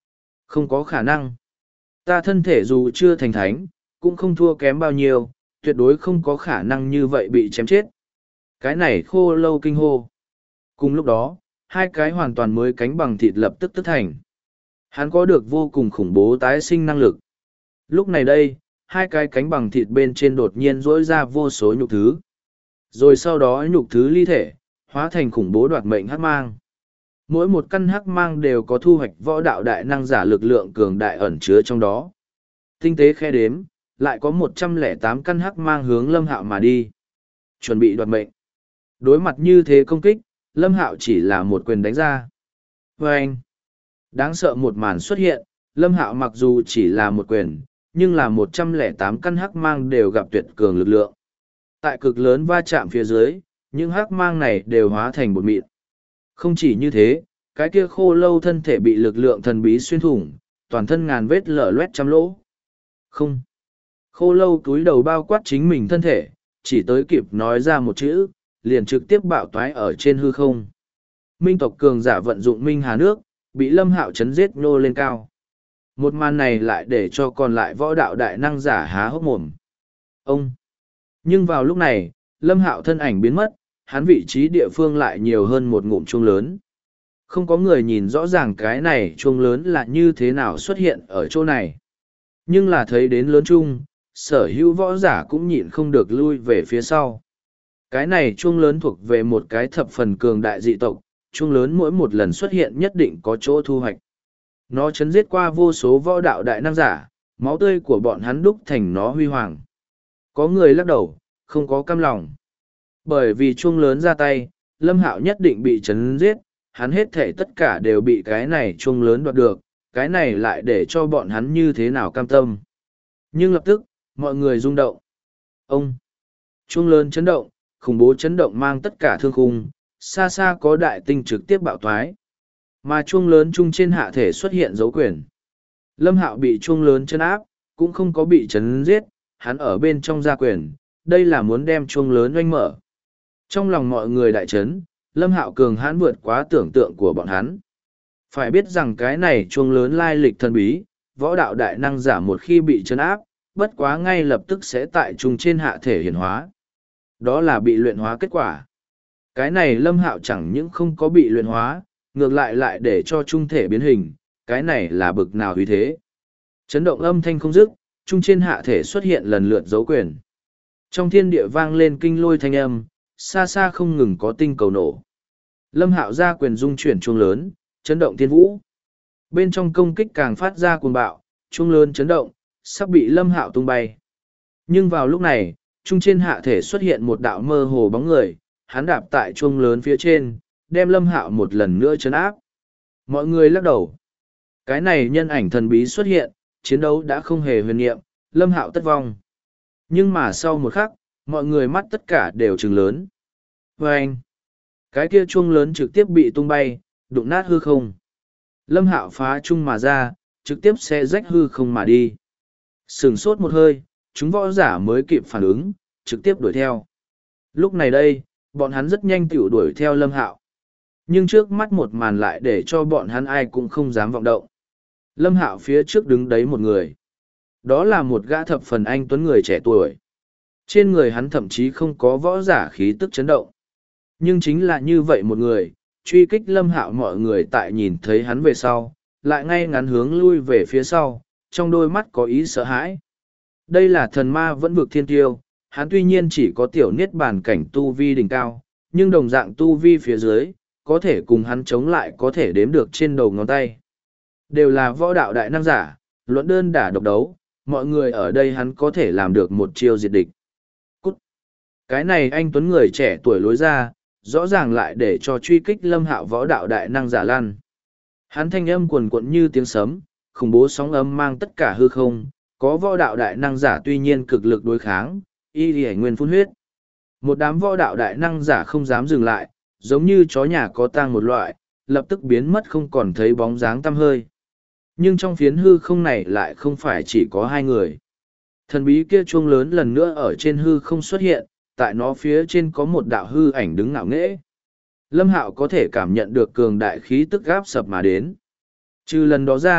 Không có khả năng. Ta thân thể dù chưa thành thánh, cũng không thua kém bao nhiêu, tuyệt đối không có khả năng như vậy bị chém chết. Cái này khô lâu kinh hô. Cùng lúc đó, hai cái hoàn toàn mới cánh bằng thịt lập tức thành. Hắn có được vô cùng khủng bố tái sinh năng lực. Lúc này đây, hai cái cánh bằng thịt bên trên đột nhiên rỗi ra vô số nhục thứ. Rồi sau đó nhục thứ ly thể, hóa thành khủng bố đoạt mệnh hắc mang. Mỗi một căn hắc mang đều có thu hoạch võ đạo đại năng giả lực lượng cường đại ẩn chứa trong đó. Tinh tế khe đếm, lại có 108 căn hắc mang hướng Lâm Hạo mà đi. Chuẩn bị đoạt mệnh. Đối mặt như thế công kích, Lâm Hạo chỉ là một quyền đánh ra. Và anh, đáng sợ một màn xuất hiện, Lâm Hạo mặc dù chỉ là một quyền, nhưng là 108 căn hắc mang đều gặp tuyệt cường lực lượng. Tại cực lớn va chạm phía dưới, những hắc mang này đều hóa thành bột mịn. Không chỉ như thế, cái kia khô lâu thân thể bị lực lượng thần bí xuyên thủng, toàn thân ngàn vết lở loét trăm lỗ. Không. Khô lâu túi đầu bao quát chính mình thân thể, chỉ tới kịp nói ra một chữ, liền trực tiếp bạo toái ở trên hư không. Minh tộc cường giả vận dụng Minh Hà nước, bị Lâm Hạo chấn giết nhô lên cao. Một màn này lại để cho còn lại võ đạo đại năng giả há hốc mồm. Ông! Nhưng vào lúc này, Lâm Hạo thân ảnh biến mất, hắn vị trí địa phương lại nhiều hơn một ngụm chuông lớn. Không có người nhìn rõ ràng cái này chuông lớn là như thế nào xuất hiện ở chỗ này. Nhưng là thấy đến lớn chuông, sở hữu võ giả cũng nhịn không được lui về phía sau. Cái này chuông lớn thuộc về một cái thập phần cường đại dị tộc, chuông lớn mỗi một lần xuất hiện nhất định có chỗ thu hoạch. Nó chấn giết qua vô số võ đạo đại năng giả, máu tươi của bọn hắn đúc thành nó huy hoàng. Có người lắc đầu, không có cam lòng. Bởi vì chuông lớn ra tay, Lâm Hạo nhất định bị chấn giết, hắn hết thể tất cả đều bị cái này chuông lớn đoạt được, cái này lại để cho bọn hắn như thế nào cam tâm. Nhưng lập tức, mọi người rung động. Ông! Chuông lớn chấn động, khủng bố chấn động mang tất cả thương khung, xa xa có đại tinh trực tiếp bạo thoái. Mà chuông lớn chung trên hạ thể xuất hiện dấu quyền. Lâm Hạo bị chuông lớn chấn áp, cũng không có bị chấn giết, hắn ở bên trong gia quyền, đây là muốn đem chuông lớn oanh mở. Trong lòng mọi người đại chấn, Lâm Hạo cường hãn vượt quá tưởng tượng của bọn hắn. Phải biết rằng cái này chuông lớn lai lịch thần bí, võ đạo đại năng giả một khi bị chấn áp, bất quá ngay lập tức sẽ tại trung trên hạ thể hiển hóa. Đó là bị luyện hóa kết quả. Cái này Lâm Hạo chẳng những không có bị luyện hóa, ngược lại lại để cho trung thể biến hình, cái này là bực nào uy thế. Chấn động âm thanh không dứt, trung trên hạ thể xuất hiện lần lượt dấu quyền. Trong thiên địa vang lên kinh lôi thanh âm, xa xa không ngừng có tinh cầu nổ. Lâm Hạo ra quyền dung chuyển chuông lớn, chấn động thiên vũ. Bên trong công kích càng phát ra cuồng bạo, chuông lớn chấn động, sắp bị Lâm Hạo tung bay. Nhưng vào lúc này, trung trên hạ thể xuất hiện một đạo mơ hồ bóng người, hắn đạp tại chuông lớn phía trên, đem Lâm Hạo một lần nữa chấn áp. Mọi người lắc đầu. Cái này nhân ảnh thần bí xuất hiện, chiến đấu đã không hề huyền nhiệm, Lâm Hạo tất vong. Nhưng mà sau một khắc, mọi người mắt tất cả đều trừng lớn. Và anh, cái kia chuông lớn trực tiếp bị tung bay, đụng nát hư không. Lâm Hạo phá chung mà ra, trực tiếp xe rách hư không mà đi. Sửng sốt một hơi, chúng võ giả mới kịp phản ứng, trực tiếp đuổi theo. Lúc này đây, bọn hắn rất nhanh tiểu đuổi theo Lâm Hạo. Nhưng trước mắt một màn lại để cho bọn hắn ai cũng không dám vọng động. Lâm Hạo phía trước đứng đấy một người. Đó là một gã thập phần anh tuấn người trẻ tuổi. Trên người hắn thậm chí không có võ giả khí tức chấn động. Nhưng chính là như vậy một người, truy kích Lâm Hạo mọi người tại nhìn thấy hắn về sau, lại ngay ngắn hướng lui về phía sau, trong đôi mắt có ý sợ hãi. Đây là thần ma vẫn vực thiên tiêu, hắn tuy nhiên chỉ có tiểu niết bàn cảnh tu vi đỉnh cao, nhưng đồng dạng tu vi phía dưới, có thể cùng hắn chống lại có thể đếm được trên đầu ngón tay. Đều là võ đạo đại năng giả, luận đơn đả độc đấu, mọi người ở đây hắn có thể làm được một chiêu diệt địch. Cút! Cái này anh tuấn người trẻ tuổi lối ra, rõ ràng lại để cho truy kích Lâm Hạo võ đạo đại năng giả lăn. Hắn thanh âm quần quận như tiếng sấm, khủng bố sóng âm mang tất cả hư không, có võ đạo đại năng giả tuy nhiên cực lực đối kháng, y lì nguyên phun huyết. Một đám võ đạo đại năng giả không dám dừng lại, giống như chó nhà có tang một loại, lập tức biến mất không còn thấy bóng dáng tăm hơi. Nhưng trong phiến hư không này lại không phải chỉ có hai người. Thần bí kia chuông lớn lần nữa ở trên hư không xuất hiện, tại nó phía trên có một đạo hư ảnh đứng ngạo nghễ. Lâm Hạo có thể cảm nhận được cường đại khí tức gáp sập mà đến. Trừ lần đó ra,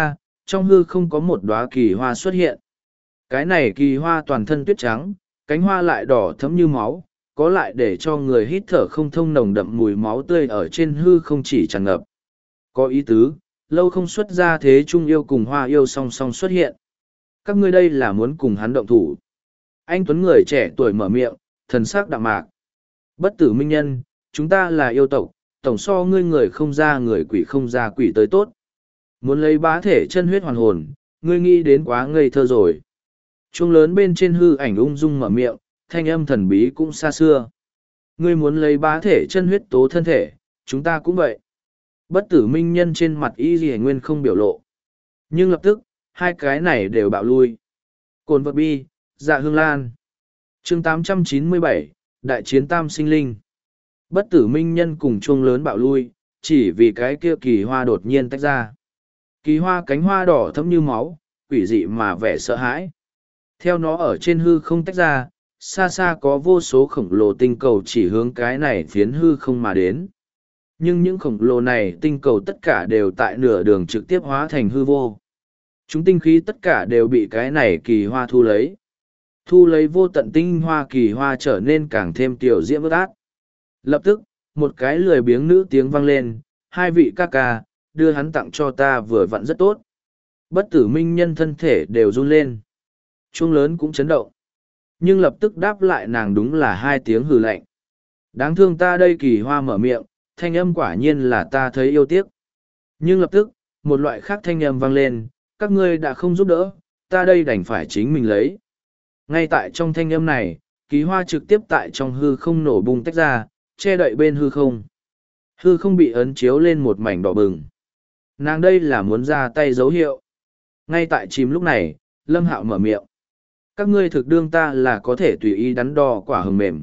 trong hư không có một đóa kỳ hoa xuất hiện. Cái này kỳ hoa toàn thân tuyết trắng, cánh hoa lại đỏ thẫm như máu, có lại để cho người hít thở không thông nồng đậm mùi máu tươi ở trên hư không chỉ tràn ngập. Có ý tứ, lâu không xuất ra thế trung yêu cùng hoa yêu song song xuất hiện. Các ngươi đây là muốn cùng hắn động thủ. Anh Tuấn người trẻ tuổi mở miệng, thần sắc đạm mạc. Bất tử minh nhân, chúng ta là yêu tộc, tổng so ngươi người không ra người quỷ không ra quỷ tới tốt. Muốn lấy bá thể chân huyết hoàn hồn, ngươi nghĩ đến quá ngây thơ rồi. Chuông lớn bên trên hư ảnh ung dung mở miệng, thanh âm thần bí cũng xa xưa. Ngươi muốn lấy bá thể chân huyết tố thân thể, chúng ta cũng vậy. Bất tử minh nhân trên mặt y dì nguyên không biểu lộ. Nhưng lập tức, hai cái này đều bạo lui. Cồn vật bi, dạ hương lan. chương 897, đại chiến tam sinh linh. Bất tử minh nhân cùng chuông lớn bạo lui, chỉ vì cái kia kỳ hoa đột nhiên tách ra. Kỳ hoa cánh hoa đỏ thẫm như máu, quỷ dị mà vẻ sợ hãi. Theo nó ở trên hư không tách ra, xa xa có vô số khổng lồ tinh cầu chỉ hướng cái này phiến hư không mà đến. Nhưng những khổng lồ này tinh cầu tất cả đều tại nửa đường trực tiếp hóa thành hư vô. Chúng tinh khí tất cả đều bị cái này kỳ hoa thu lấy. Thu lấy vô tận tinh hoa kỳ hoa trở nên càng thêm tiểu diễm ướt át. Lập tức, một cái lười biếng nữ tiếng vang lên, hai vị ca ca, đưa hắn tặng cho ta vừa vặn rất tốt. Bất tử minh nhân thân thể đều run lên. Chuông lớn cũng chấn động. Nhưng lập tức đáp lại nàng đúng là hai tiếng hừ lạnh. Đáng thương ta đây kỳ hoa mở miệng, thanh âm quả nhiên là ta thấy yêu tiếc. Nhưng lập tức, một loại khác thanh âm vang lên, các ngươi đã không giúp đỡ, ta đây đành phải chính mình lấy. Ngay tại trong thanh âm này, kỳ hoa trực tiếp tại trong hư không nổ bung tách ra, che đậy bên hư không. Hư không bị ấn chiếu lên một mảnh đỏ bừng. Nàng đây là muốn ra tay dấu hiệu. Ngay tại chìm lúc này, Lâm Hạo mở miệng. Các ngươi thực đương ta là có thể tùy ý đắn đo quả hừng mềm.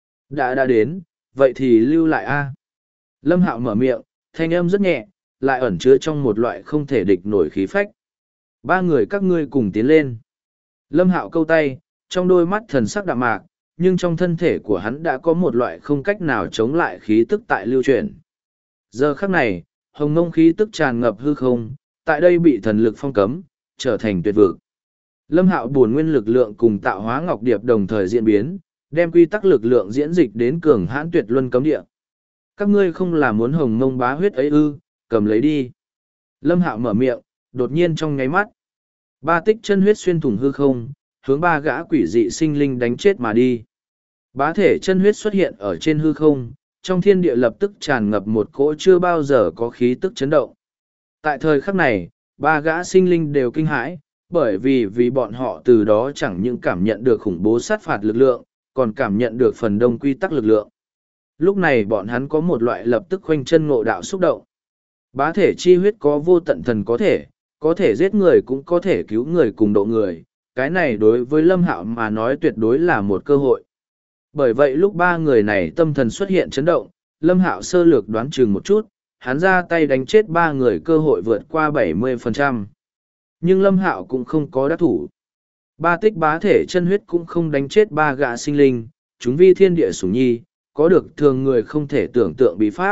Đã đến, vậy thì lưu lại a. Lâm Hạo mở miệng, thanh âm rất nhẹ, lại ẩn chứa trong một loại không thể địch nổi khí phách. Ba người các ngươi cùng tiến lên. Lâm Hạo câu tay, trong đôi mắt thần sắc đạm mạc, nhưng trong thân thể của hắn đã có một loại không cách nào chống lại khí tức tại lưu chuyển. Giờ khắc này, hồng ngông khí tức tràn ngập hư không, tại đây bị thần lực phong cấm, trở thành tuyệt vực. Lâm Hạo bổn nguyên lực lượng cùng tạo hóa ngọc điệp đồng thời diễn biến, đem quy tắc lực lượng diễn dịch đến cường hãn tuyệt luân cấm địa. Các ngươi không là muốn hồng ngông bá huyết ấy ư, cầm lấy đi. Lâm Hạo mở miệng, đột nhiên trong nháy mắt. Ba tích chân huyết xuyên thủng hư không, hướng ba gã quỷ dị sinh linh đánh chết mà đi. Bá thể chân huyết xuất hiện ở trên hư không, trong thiên địa lập tức tràn ngập một cỗ chưa bao giờ có khí tức chấn động. Tại thời khắc này, ba gã sinh linh đều kinh hãi, bởi vì bọn họ từ đó chẳng những cảm nhận được khủng bố sát phạt lực lượng, còn cảm nhận được phần đông quy tắc lực lượng. Lúc này bọn hắn có một loại lập tức khoanh chân ngộ đạo xúc động. Bá thể chi huyết có vô tận thần có thể giết người cũng có thể cứu người cùng độ người, cái này đối với Lâm Hạo mà nói tuyệt đối là một cơ hội. Bởi vậy lúc ba người này tâm thần xuất hiện chấn động, Lâm Hạo sơ lược đoán chừng một chút, hắn ra tay đánh chết ba người cơ hội vượt qua 70%. Nhưng Lâm Hạo cũng không có đắc thủ. Ba tích bá thể chân huyết cũng không đánh chết ba gã sinh linh, chúng vi thiên địa sủng nhi, có được thường người không thể tưởng tượng bí pháp.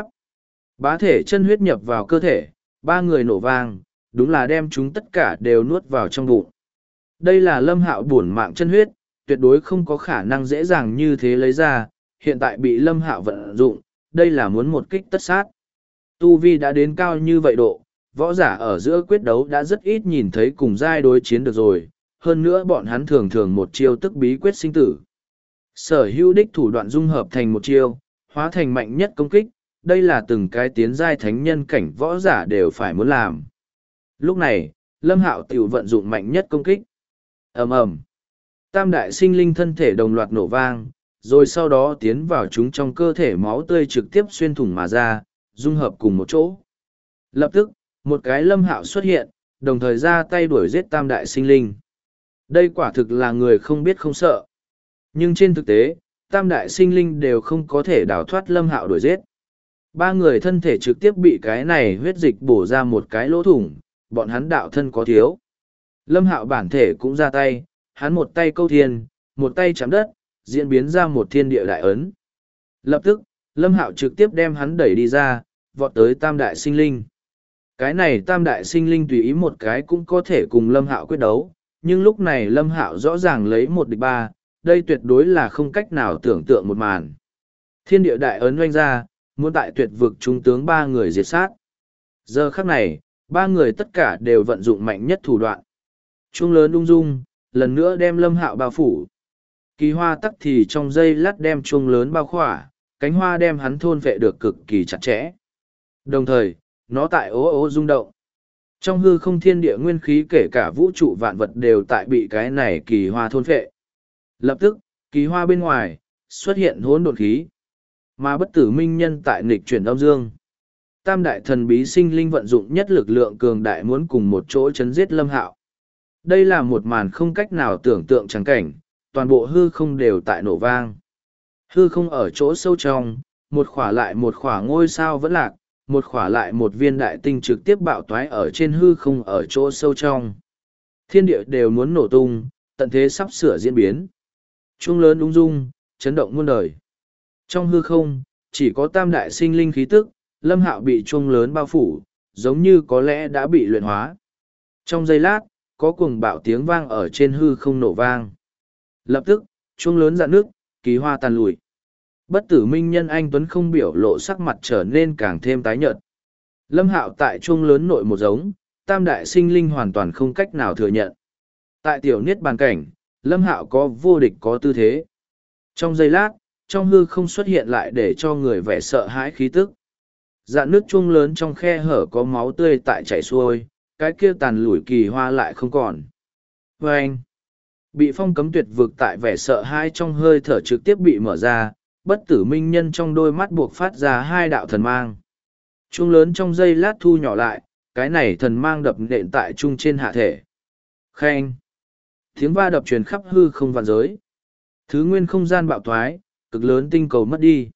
Bá thể chân huyết nhập vào cơ thể, ba người nổ vang, đúng là đem chúng tất cả đều nuốt vào trong bụng. Đây là Lâm Hạo bổn mạng chân huyết, tuyệt đối không có khả năng dễ dàng như thế lấy ra, hiện tại bị Lâm Hạo vận dụng, đây là muốn một kích tất sát. Tu vi đã đến cao như vậy độ, võ giả ở giữa quyết đấu đã rất ít nhìn thấy cùng giai đối chiến được rồi, hơn nữa bọn hắn thường thường một chiêu tức bí quyết sinh tử. Sở hữu đích thủ đoạn dung hợp thành một chiêu, hóa thành mạnh nhất công kích, đây là từng cái tiến giai thánh nhân cảnh võ giả đều phải muốn làm. Lúc này, Lâm Hạo tiểu vận dụng mạnh nhất công kích. Ầm ầm. Tam đại sinh linh thân thể đồng loạt nổ vang, rồi sau đó tiến vào chúng trong cơ thể máu tươi trực tiếp xuyên thủng mà ra, dung hợp cùng một chỗ. Lập tức, một cái Lâm Hạo xuất hiện, đồng thời ra tay đuổi giết tam đại sinh linh. Đây quả thực là người không biết không sợ. Nhưng trên thực tế, tam đại sinh linh đều không có thể đào thoát Lâm Hạo đuổi giết. Ba người thân thể trực tiếp bị cái này huyết dịch bổ ra một cái lỗ thủng, bọn hắn đạo thân có thiếu. Lâm Hạo bản thể cũng ra tay, hắn một tay câu thiên, một tay chạm đất, diễn biến ra một thiên địa đại ấn. Lập tức, Lâm Hạo trực tiếp đem hắn đẩy đi ra, vọt tới tam đại sinh linh. Cái này tam đại sinh linh tùy ý một cái cũng có thể cùng Lâm Hạo quyết đấu, nhưng lúc này Lâm Hạo rõ ràng lấy 1 địch 3, đây tuyệt đối là không cách nào tưởng tượng một màn. Thiên địa đại ấn oanh ra, muốn tại tuyệt vực trung tướng 3 người diệt sát. Giờ khắc này, 3 người tất cả đều vận dụng mạnh nhất thủ đoạn. Chuông lớn ung dung, lần nữa đem Lâm Hạo bao phủ. Kỳ hoa tắc thì trong giây lát đem chuông lớn bao khỏa, cánh hoa đem hắn thôn vệ được cực kỳ chặt chẽ. Đồng thời, nó tại ố ố rung động. Trong hư không thiên địa nguyên khí kể cả vũ trụ vạn vật đều tại bị cái này kỳ hoa thôn vệ. Lập tức, kỳ hoa bên ngoài, xuất hiện hỗn độn khí. Mà bất tử minh nhân tại nghịch chuyển âm dương. Tam đại thần bí sinh linh vận dụng nhất lực lượng cường đại muốn cùng một chỗ chấn giết Lâm Hạo. Đây là một màn không cách nào tưởng tượng trắng cảnh, toàn bộ hư không đều tại nổ vang. Hư không ở chỗ sâu trong, một khỏa lại một khỏa ngôi sao vẫn lạc, một khỏa lại một viên đại tinh trực tiếp bạo toái ở trên hư không ở chỗ sâu trong. Thiên địa đều muốn nổ tung, tận thế sắp sửa diễn biến. Chuông lớn ung dung, chấn động muôn đời. Trong hư không, chỉ có tam đại sinh linh khí tức, Lâm Hạo bị chuông lớn bao phủ, giống như có lẽ đã bị luyện hóa. Trong giây lát, có cuồng bạo tiếng vang ở trên hư không nổ vang. Lập tức, chuông lớn rạn nước, kỳ hoa tàn lùi. Bất tử minh nhân anh Tuấn không biểu lộ sắc mặt trở nên càng thêm tái nhợt. Lâm Hạo tại chuông lớn nội một giống, tam đại sinh linh hoàn toàn không cách nào thừa nhận. Tại tiểu niết bàn cảnh, Lâm Hạo có vô địch có tư thế. Trong giây lát, trong hư không xuất hiện lại để cho người vẻ sợ hãi khí tức. Dạn nước chuông lớn trong khe hở có máu tươi tại chảy xuôi, cái kia tàn lủi kỳ hoa lại không còn. Và anh, bị phong cấm tuyệt vực tại vẻ sợ hãi trong hơi thở trực tiếp bị mở ra, bất tử minh nhân trong đôi mắt buộc phát ra 2 đạo thần mang. Chuông lớn trong giây lát thu nhỏ lại, cái này thần mang đập nện tại trung trên hạ thể. Khen! Tiếng va đập truyền khắp hư không vạn giới. Thứ nguyên không gian bạo thoái, cực lớn tinh cầu mất đi.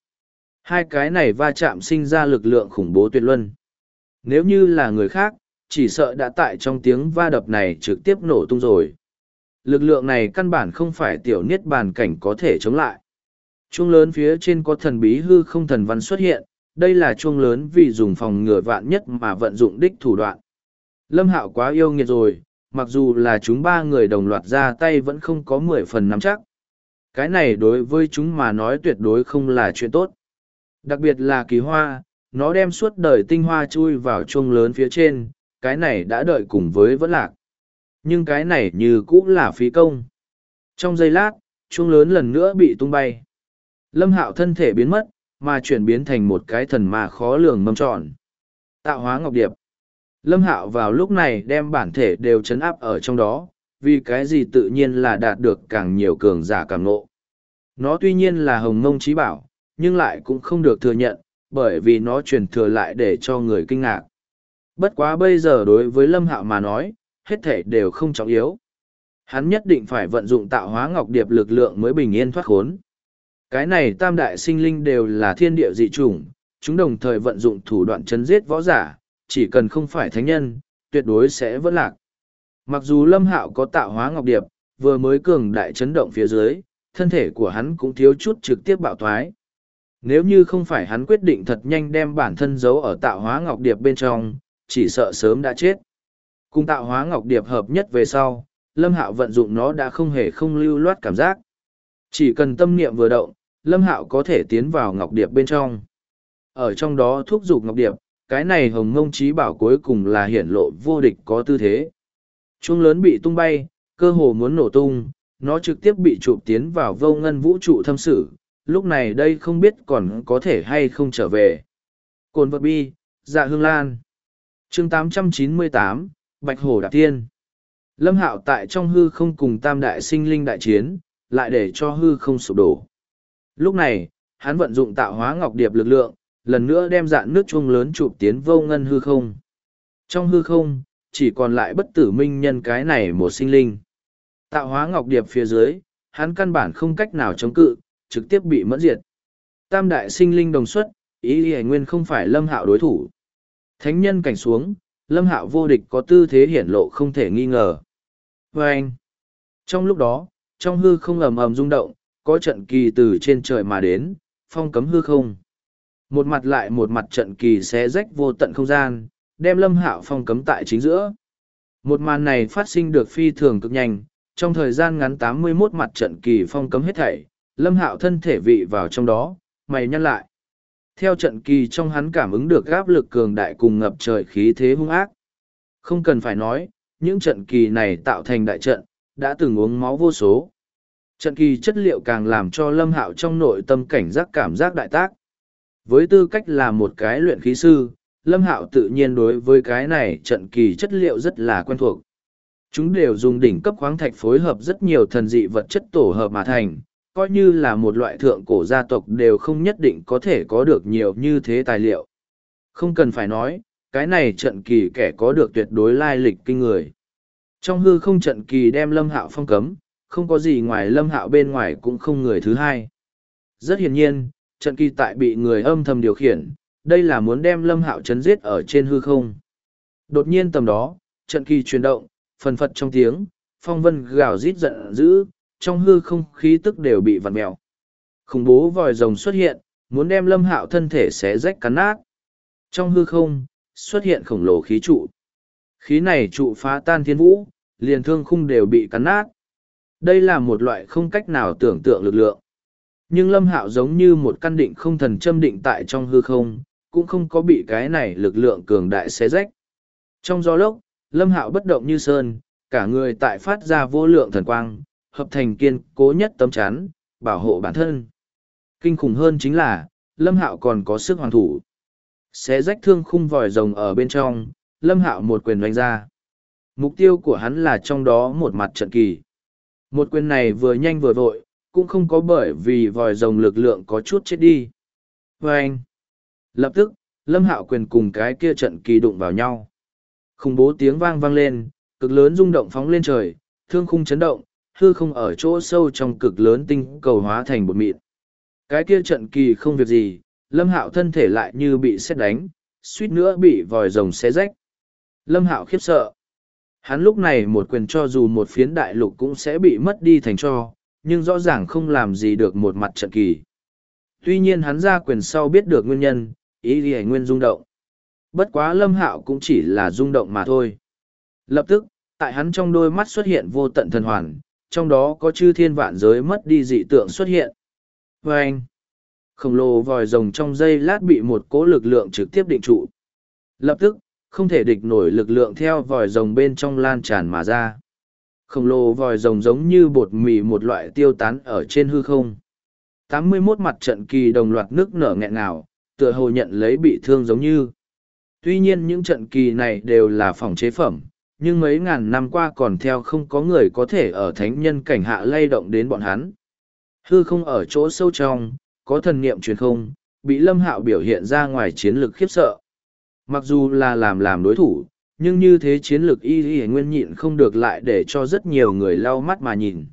2 cái này va chạm sinh ra lực lượng khủng bố tuyệt luân. Nếu như là người khác, chỉ sợ đã tại trong tiếng va đập này trực tiếp nổ tung rồi. Lực lượng này căn bản không phải tiểu niết bàn cảnh có thể chống lại. Chuông lớn phía trên có thần bí hư không thần văn xuất hiện, đây là chuông lớn vì dùng phòng ngừa vạn nhất mà vận dụng đích thủ đoạn. Lâm Hạo quá yêu nghiệt rồi, mặc dù là chúng 3 người đồng loạt ra tay vẫn không có 10 phần nắm chắc. Cái này đối với chúng mà nói tuyệt đối không là chuyện tốt. Đặc biệt là kỳ hoa, nó đem suốt đời tinh hoa chui vào chuông lớn phía trên, cái này đã đợi cùng với vẫn lạc. Nhưng cái này như cũng là phí công. Trong giây lát, chuông lớn lần nữa bị tung bay. Lâm Hạo thân thể biến mất, mà chuyển biến thành một cái thần mà khó lường mâm tròn. Tạo hóa ngọc điệp. Lâm Hạo vào lúc này đem bản thể đều chấn áp ở trong đó, vì cái gì tự nhiên là đạt được càng nhiều cường giả càng ngộ. Nó tuy nhiên là hồng mông trí bảo, nhưng lại cũng không được thừa nhận, bởi vì nó truyền thừa lại để cho người kinh ngạc. Bất quá bây giờ đối với Lâm Hạo mà nói, hết thể đều không trọng yếu. Hắn nhất định phải vận dụng tạo hóa ngọc điệp lực lượng mới bình yên thoát khốn. Cái này tam đại sinh linh đều là thiên địa dị chủng, chúng đồng thời vận dụng thủ đoạn chấn giết võ giả, chỉ cần không phải thánh nhân, tuyệt đối sẽ vẫn lạc. Mặc dù Lâm Hạo có tạo hóa ngọc điệp, vừa mới cường đại chấn động phía dưới, thân thể của hắn cũng thiếu chút trực tiếp bạo thoái. Nếu như không phải hắn quyết định thật nhanh đem bản thân giấu ở tạo hóa ngọc điệp bên trong, chỉ sợ sớm đã chết. Cùng tạo hóa ngọc điệp hợp nhất về sau, Lâm Hạo vận dụng nó đã không hề không lưu loát cảm giác. Chỉ cần tâm niệm vừa động, Lâm Hạo có thể tiến vào ngọc điệp bên trong. Ở trong đó thúc giục ngọc điệp, cái này hồng mông trí bảo cuối cùng là hiển lộ vô địch có tư thế. Chuông lớn bị tung bay, cơ hồ muốn nổ tung, nó trực tiếp bị chụp tiến vào vô ngân vũ trụ thâm sử, lúc này đây không biết còn có thể hay không trở về. Cồn vật bi, dạ hương lan. Chương 898, Bạch Hổ Đạp Thiên. Lâm Hạo tại trong hư không cùng tam đại sinh linh đại chiến, lại để cho hư không sụp đổ. Lúc này, hắn vận dụng tạo hóa ngọc điệp lực lượng, lần nữa đem dạn nước chuông lớn chụp tiến vô ngân hư không. Trong hư không, chỉ còn lại bất tử minh nhân cái này một sinh linh. Tạo hóa ngọc điệp phía dưới, hắn căn bản không cách nào chống cự, trực tiếp bị mẫn diệt. Tam đại sinh linh đồng xuất, ý hề nguyên không phải Lâm Hạo đối thủ. Thánh nhân cảnh xuống, Lâm Hạo vô địch có tư thế hiển lộ không thể nghi ngờ. Và anh, trong lúc đó, trong hư không ầm ầm rung động, có trận kỳ từ trên trời mà đến, phong cấm hư không. Một mặt lại một mặt trận kỳ xé rách vô tận không gian, đem Lâm Hạo phong cấm tại chính giữa. Một màn này phát sinh được phi thường cực nhanh, trong thời gian ngắn 81 mặt trận kỳ phong cấm hết thảy, Lâm Hạo thân thể vị vào trong đó, mày nhăn lại. Theo trận kỳ trong hắn cảm ứng được áp lực cường đại cùng ngập trời khí thế hung ác. Không cần phải nói, những trận kỳ này tạo thành đại trận, đã từng uống máu vô số. Trận kỳ chất liệu càng làm cho Lâm Hạo trong nội tâm cảnh giác cảm giác đại tác. Với tư cách là một cái luyện khí sư, Lâm Hạo tự nhiên đối với cái này trận kỳ chất liệu rất là quen thuộc. Chúng đều dùng đỉnh cấp khoáng thạch phối hợp rất nhiều thần dị vật chất tổ hợp mà thành, coi như là một loại thượng cổ gia tộc đều không nhất định có thể có được nhiều như thế tài liệu. Không cần phải nói, cái này trận kỳ kẻ có được tuyệt đối lai lịch kinh người. Trong hư không trận kỳ đem Lâm Hạo phong cấm, không có gì ngoài Lâm Hạo bên ngoài cũng không người thứ hai. Rất hiển nhiên, trận kỳ tại bị người âm thầm điều khiển, đây là muốn đem Lâm Hạo chấn giết ở trên hư không. Đột nhiên tầm đó, trận kỳ chuyển động, phần phật trong tiếng, phong vân gào rít giận dữ, trong hư không khí tức đều bị vặn mèo. Khủng bố vòi rồng xuất hiện, muốn đem Lâm Hạo thân thể xé rách cắn nát. Trong hư không, xuất hiện khổng lồ khí trụ. Khí này trụ phá tan thiên vũ, liền thương khung đều bị cắn nát. Đây là một loại không cách nào tưởng tượng lực lượng. Nhưng Lâm Hạo giống như một căn định không thần châm định tại trong hư không, cũng không có bị cái này lực lượng cường đại xé rách. Trong gió lốc, Lâm Hạo bất động như sơn, cả người tại phát ra vô lượng thần quang, hợp thành kiên cố nhất tấm chắn, bảo hộ bản thân. Kinh khủng hơn chính là, Lâm Hạo còn có sức hoàn thủ. Xé rách thương khung vòi rồng ở bên trong, Lâm Hạo một quyền đánh ra. Mục tiêu của hắn là trong đó một mặt trận kỳ. Một quyền này vừa nhanh vừa vội, cũng không có bởi vì vòi rồng lực lượng có chút chết đi. Và anh, lập tức, Lâm Hạo quyền cùng cái kia trận kỳ đụng vào nhau. Khủng bố tiếng vang vang lên, cực lớn rung động phóng lên trời, thương khung chấn động, hư không ở chỗ sâu trong cực lớn tinh cầu hóa thành bột mịn. Cái kia trận kỳ không việc gì, Lâm Hạo thân thể lại như bị sét đánh, suýt nữa bị vòi rồng xé rách. Lâm Hạo khiếp sợ. Hắn lúc này một quyền cho dù một phiến đại lục cũng sẽ bị mất đi thành tro, nhưng rõ ràng không làm gì được một mặt trận kỳ. Tuy nhiên hắn ra quyền sau biết được nguyên nhân, ý ghi nguyên rung động. Bất quá Lâm Hạo cũng chỉ là rung động mà thôi. Lập tức, tại hắn trong đôi mắt xuất hiện vô tận thần hoàn, trong đó có chư thiên vạn giới mất đi dị tượng xuất hiện. Và anh, khổng lồ vòi rồng trong giây lát bị một cỗ lực lượng trực tiếp định trụ. Lập tức, không thể địch nổi lực lượng theo vòi rồng bên trong lan tràn mà ra. Khổng lồ vòi rồng giống như bột mì một loại tiêu tán ở trên hư không. 81 mặt trận kỳ đồng loạt nước nở nghẹn ngào, tựa hồ nhận lấy bị thương giống như. Tuy nhiên những trận kỳ này đều là phòng chế phẩm, nhưng mấy ngàn năm qua còn theo không có người có thể ở thánh nhân cảnh hạ lay động đến bọn hắn. Hư không ở chỗ sâu trong, có thần niệm truyền không, bị Lâm Hạo biểu hiện ra ngoài chiến lược khiếp sợ. Mặc dù là làm đối thủ, nhưng như thế chiến lược y nguyên nhịn không được lại để cho rất nhiều người lau mắt mà nhìn.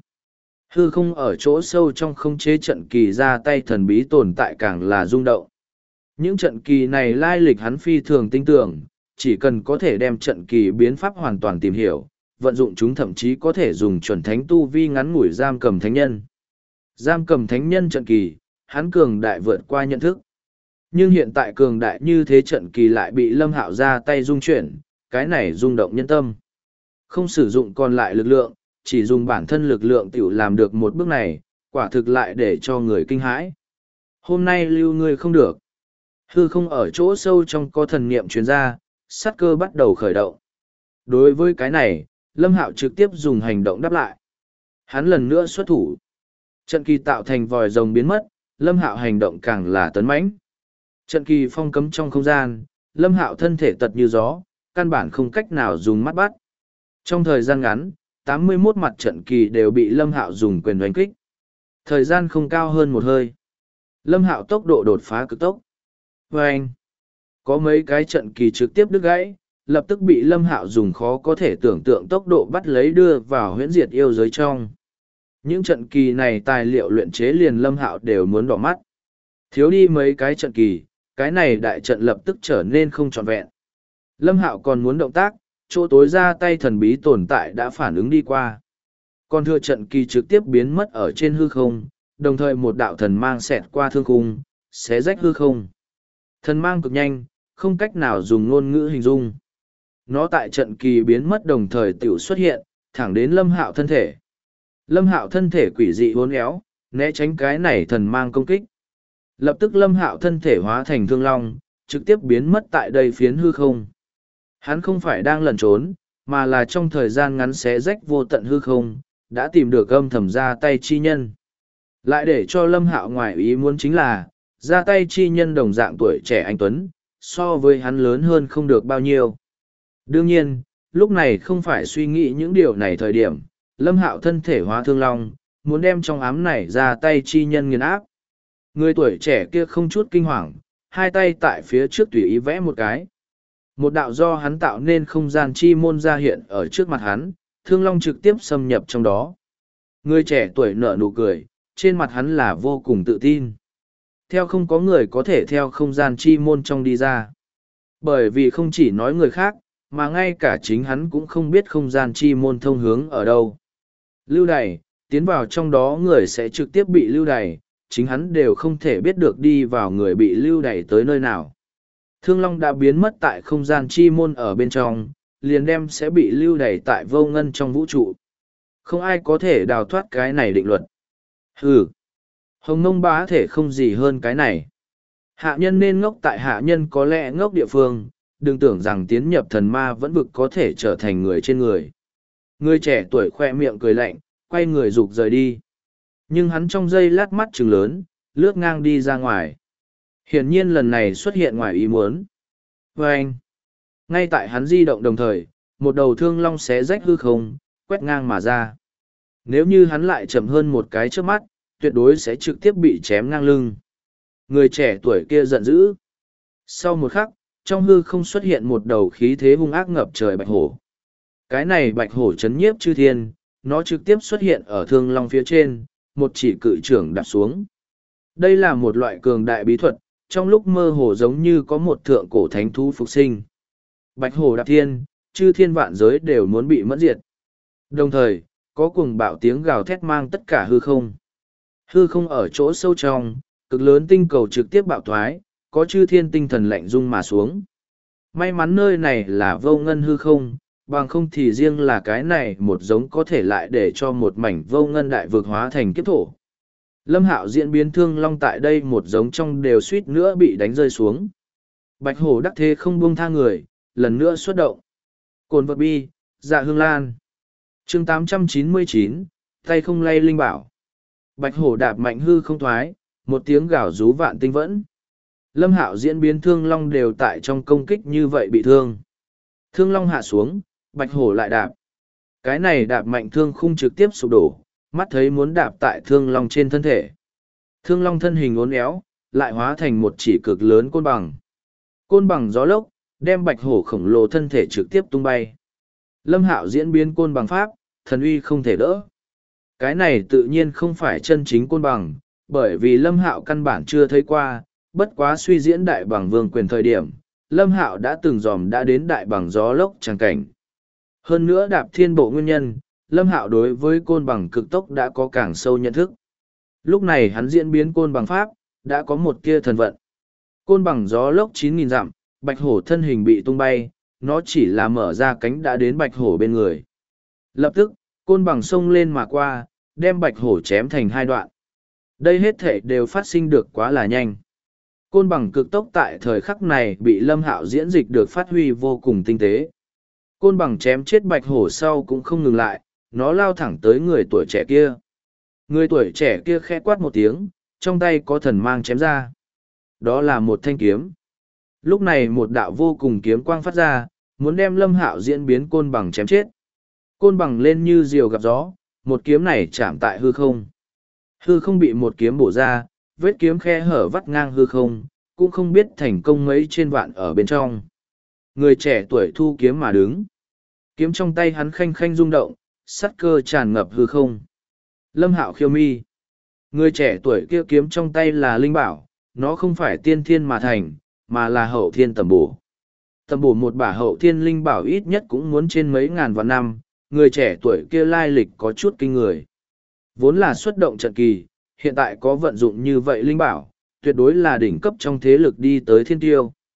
Hư không ở chỗ sâu trong không chế trận kỳ ra tay thần bí tồn tại càng là rung động. Những trận kỳ này lai lịch hắn phi thường tinh tưởng, chỉ cần có thể đem trận kỳ biến pháp hoàn toàn tìm hiểu, vận dụng chúng thậm chí có thể dùng chuẩn thánh tu vi ngắn ngủi giam cầm thánh nhân. Giam cầm thánh nhân trận kỳ, hắn cường đại vượt qua nhận thức. Nhưng hiện tại cường đại như thế trận kỳ lại bị Lâm Hạo ra tay dung chuyển, cái này rung động nhân tâm. Không sử dụng còn lại lực lượng, chỉ dùng bản thân lực lượng tiểu làm được một bước này, quả thực lại để cho người kinh hãi. Hôm nay lưu ngươi không được. Hư không ở chỗ sâu trong có thần niệm truyền ra, sát cơ bắt đầu khởi động. Đối với cái này, Lâm Hạo trực tiếp dùng hành động đáp lại. Hắn lần nữa xuất thủ. Trận kỳ tạo thành vòi rồng biến mất, Lâm Hạo hành động càng là tấn mãnh. Trận kỳ phong cấm trong không gian, Lâm Hạo thân thể tật như gió, căn bản không cách nào dùng mắt bắt. Trong thời gian ngắn, 81 mặt trận kỳ đều bị Lâm Hạo dùng quyền đánh kích. Thời gian không cao hơn một hơi. Lâm Hạo tốc độ đột phá cực tốc. Và anh, có mấy cái trận kỳ trực tiếp đứt gãy, lập tức bị Lâm Hạo dùng khó có thể tưởng tượng tốc độ bắt lấy đưa vào huyễn diệt yêu giới trong. Những trận kỳ này tài liệu luyện chế liền Lâm Hạo đều muốn đỏ mắt. Thiếu đi mấy cái trận kỳ, cái này đại trận lập tức trở nên không trọn vẹn. Lâm Hạo còn muốn động tác, chỗ tối ra tay thần bí tồn tại đã phản ứng đi qua. Còn thừa trận kỳ trực tiếp biến mất ở trên hư không, đồng thời một đạo thần mang xẹt qua thương khung, xé rách hư không. Thần mang cực nhanh, không cách nào dùng ngôn ngữ hình dung. Nó tại trận kỳ biến mất đồng thời tiểu xuất hiện, thẳng đến Lâm Hạo thân thể. Lâm Hạo thân thể quỷ dị uốn éo, né tránh cái này thần mang công kích. Lập tức Lâm Hạo thân thể hóa thành thương long, trực tiếp biến mất tại đây phiến hư không. Hắn không phải đang lẩn trốn, mà là trong thời gian ngắn xé rách vô tận hư không, đã tìm được âm thầm ra tay chi nhân. Lại để cho Lâm Hạo ngoài ý muốn chính là, ra tay chi nhân đồng dạng tuổi trẻ anh Tuấn, so với hắn lớn hơn không được bao nhiêu. Đương nhiên, lúc này không phải suy nghĩ những điều này thời điểm, Lâm Hạo thân thể hóa thương long, muốn đem trong ám này ra tay chi nhân nghiền áp. Người tuổi trẻ kia không chút kinh hoàng, hai tay tại phía trước tùy ý vẽ một cái. Một đạo do hắn tạo nên không gian chi môn ra hiện ở trước mặt hắn, thương long trực tiếp xâm nhập trong đó. Người trẻ tuổi nở nụ cười, trên mặt hắn là vô cùng tự tin. Theo không có người có thể theo không gian chi môn trong đi ra. Bởi vì không chỉ nói người khác, mà ngay cả chính hắn cũng không biết không gian chi môn thông hướng ở đâu. Lưu đày, tiến vào trong đó người sẽ trực tiếp bị lưu đày, chính hắn đều không thể biết được đi vào người bị lưu đày tới nơi nào. Thương Long đã biến mất tại không gian chi môn ở bên trong, liền đem sẽ bị lưu đày tại vô ngân trong vũ trụ. Không ai có thể đào thoát cái này định luật. Hừ, Hồng Nông bá thể không gì hơn cái này. Hạ nhân nên ngốc tại hạ nhân có lẽ ngốc địa phương, đừng tưởng rằng tiến nhập thần ma vẫn vực có thể trở thành người trên người. Người trẻ tuổi khoe miệng cười lạnh, quay người rục rời đi. Nhưng hắn trong giây lát mắt trừng lớn, lướt ngang đi ra ngoài. Hiển nhiên lần này xuất hiện ngoài ý muốn. Và anh, ngay tại hắn di động đồng thời, một đầu thương long xé rách hư không, quét ngang mà ra. Nếu như hắn lại chậm hơn một cái trước mắt, tuyệt đối sẽ trực tiếp bị chém ngang lưng. Người trẻ tuổi kia giận dữ. Sau một khắc, trong hư không xuất hiện một đầu khí thế hung ác ngập trời bạch hổ. Cái này bạch hổ chấn nhiếp chư thiên, nó trực tiếp xuất hiện ở thương long phía trên, một chỉ cự trưởng đạp xuống. Đây là một loại cường đại bí thuật, trong lúc mơ hồ giống như có một thượng cổ thánh thú phục sinh. Bạch hổ đạp thiên, chư thiên vạn giới đều muốn bị mẫn diệt. Đồng thời, có cuồng bạo tiếng gào thét mang tất cả hư không. Hư không ở chỗ sâu trong, cực lớn tinh cầu trực tiếp bạo thoái, có chư thiên tinh thần lạnh rung mà xuống. May mắn nơi này là vô ngân hư không, bằng không thì riêng là cái này một giống có thể lại để cho một mảnh vô ngân đại vực hóa thành kiếp thổ. Lâm Hạo diễn biến thương long tại đây một giống trong đều suýt nữa bị đánh rơi xuống. Bạch hổ đắc thế không buông tha người, lần nữa xuất động. Cồn vật bi, dạ hương lan. Chương 899, tay không lay linh bảo. Bạch hổ đạp mạnh hư không thoái, một tiếng gào rú vạn tinh vẫn. Lâm Hạo diễn biến thương long đều tại trong công kích như vậy bị thương. Thương long hạ xuống, bạch hổ lại đạp. Cái này đạp mạnh thương khung trực tiếp sụp đổ, mắt thấy muốn đạp tại thương long trên thân thể. Thương long thân hình uốn éo, lại hóa thành một chỉ cực lớn côn bằng. Côn bằng gió lốc, đem bạch hổ khổng lồ thân thể trực tiếp tung bay. Lâm Hạo diễn biến côn bằng pháp, thần uy không thể đỡ. Cái này tự nhiên không phải chân chính côn bằng, bởi vì Lâm Hạo căn bản chưa thấy qua, bất quá suy diễn đại bằng vương quyền thời điểm, Lâm Hạo đã từng dòm đã đến đại bằng gió lốc tràng cảnh. Hơn nữa đạp thiên bộ nguyên nhân, Lâm Hạo đối với côn bằng cực tốc đã có càng sâu nhận thức. Lúc này hắn diễn biến côn bằng pháp, đã có một tia thần vận. Côn bằng gió lốc 9.000 dặm, bạch hổ thân hình bị tung bay, nó chỉ là mở ra cánh đã đến bạch hổ bên người. Lập tức, côn bằng xông lên mà qua, đem bạch hổ chém thành hai đoạn. Đây hết thể đều phát sinh được quá là nhanh. Côn bằng cực tốc tại thời khắc này bị Lâm Hạo diễn dịch được phát huy vô cùng tinh tế. Côn bằng chém chết bạch hổ sau cũng không ngừng lại, nó lao thẳng tới người tuổi trẻ kia. Người tuổi trẻ kia khẽ quát một tiếng, trong tay có thần mang chém ra. Đó là một thanh kiếm. Lúc này một đạo vô cùng kiếm quang phát ra, muốn đem Lâm Hạo diễn biến côn bằng chém chết. Côn bằng lên như diều gặp gió, một kiếm này chạm tại hư không. Hư không bị một kiếm bổ ra, vết kiếm khe hở vắt ngang hư không, cũng không biết thành công mấy trên vạn ở bên trong. Người trẻ tuổi thu kiếm mà đứng. Kiếm trong tay hắn khanh khanh rung động, sắt cơ tràn ngập hư không. Lâm Hạo khiêu mi. Người trẻ tuổi kia kiếm trong tay là linh bảo, nó không phải tiên thiên mà thành, mà là hậu thiên tầm bổ. Tầm bổ một bả hậu thiên linh bảo ít nhất cũng muốn trên mấy ngàn vạn năm, người trẻ tuổi kia lai lịch có chút kinh người. Vốn là xuất động trận kỳ, hiện tại có vận dụng như vậy linh bảo, tuyệt đối là đỉnh cấp trong thế lực đi tới thiên tiêu.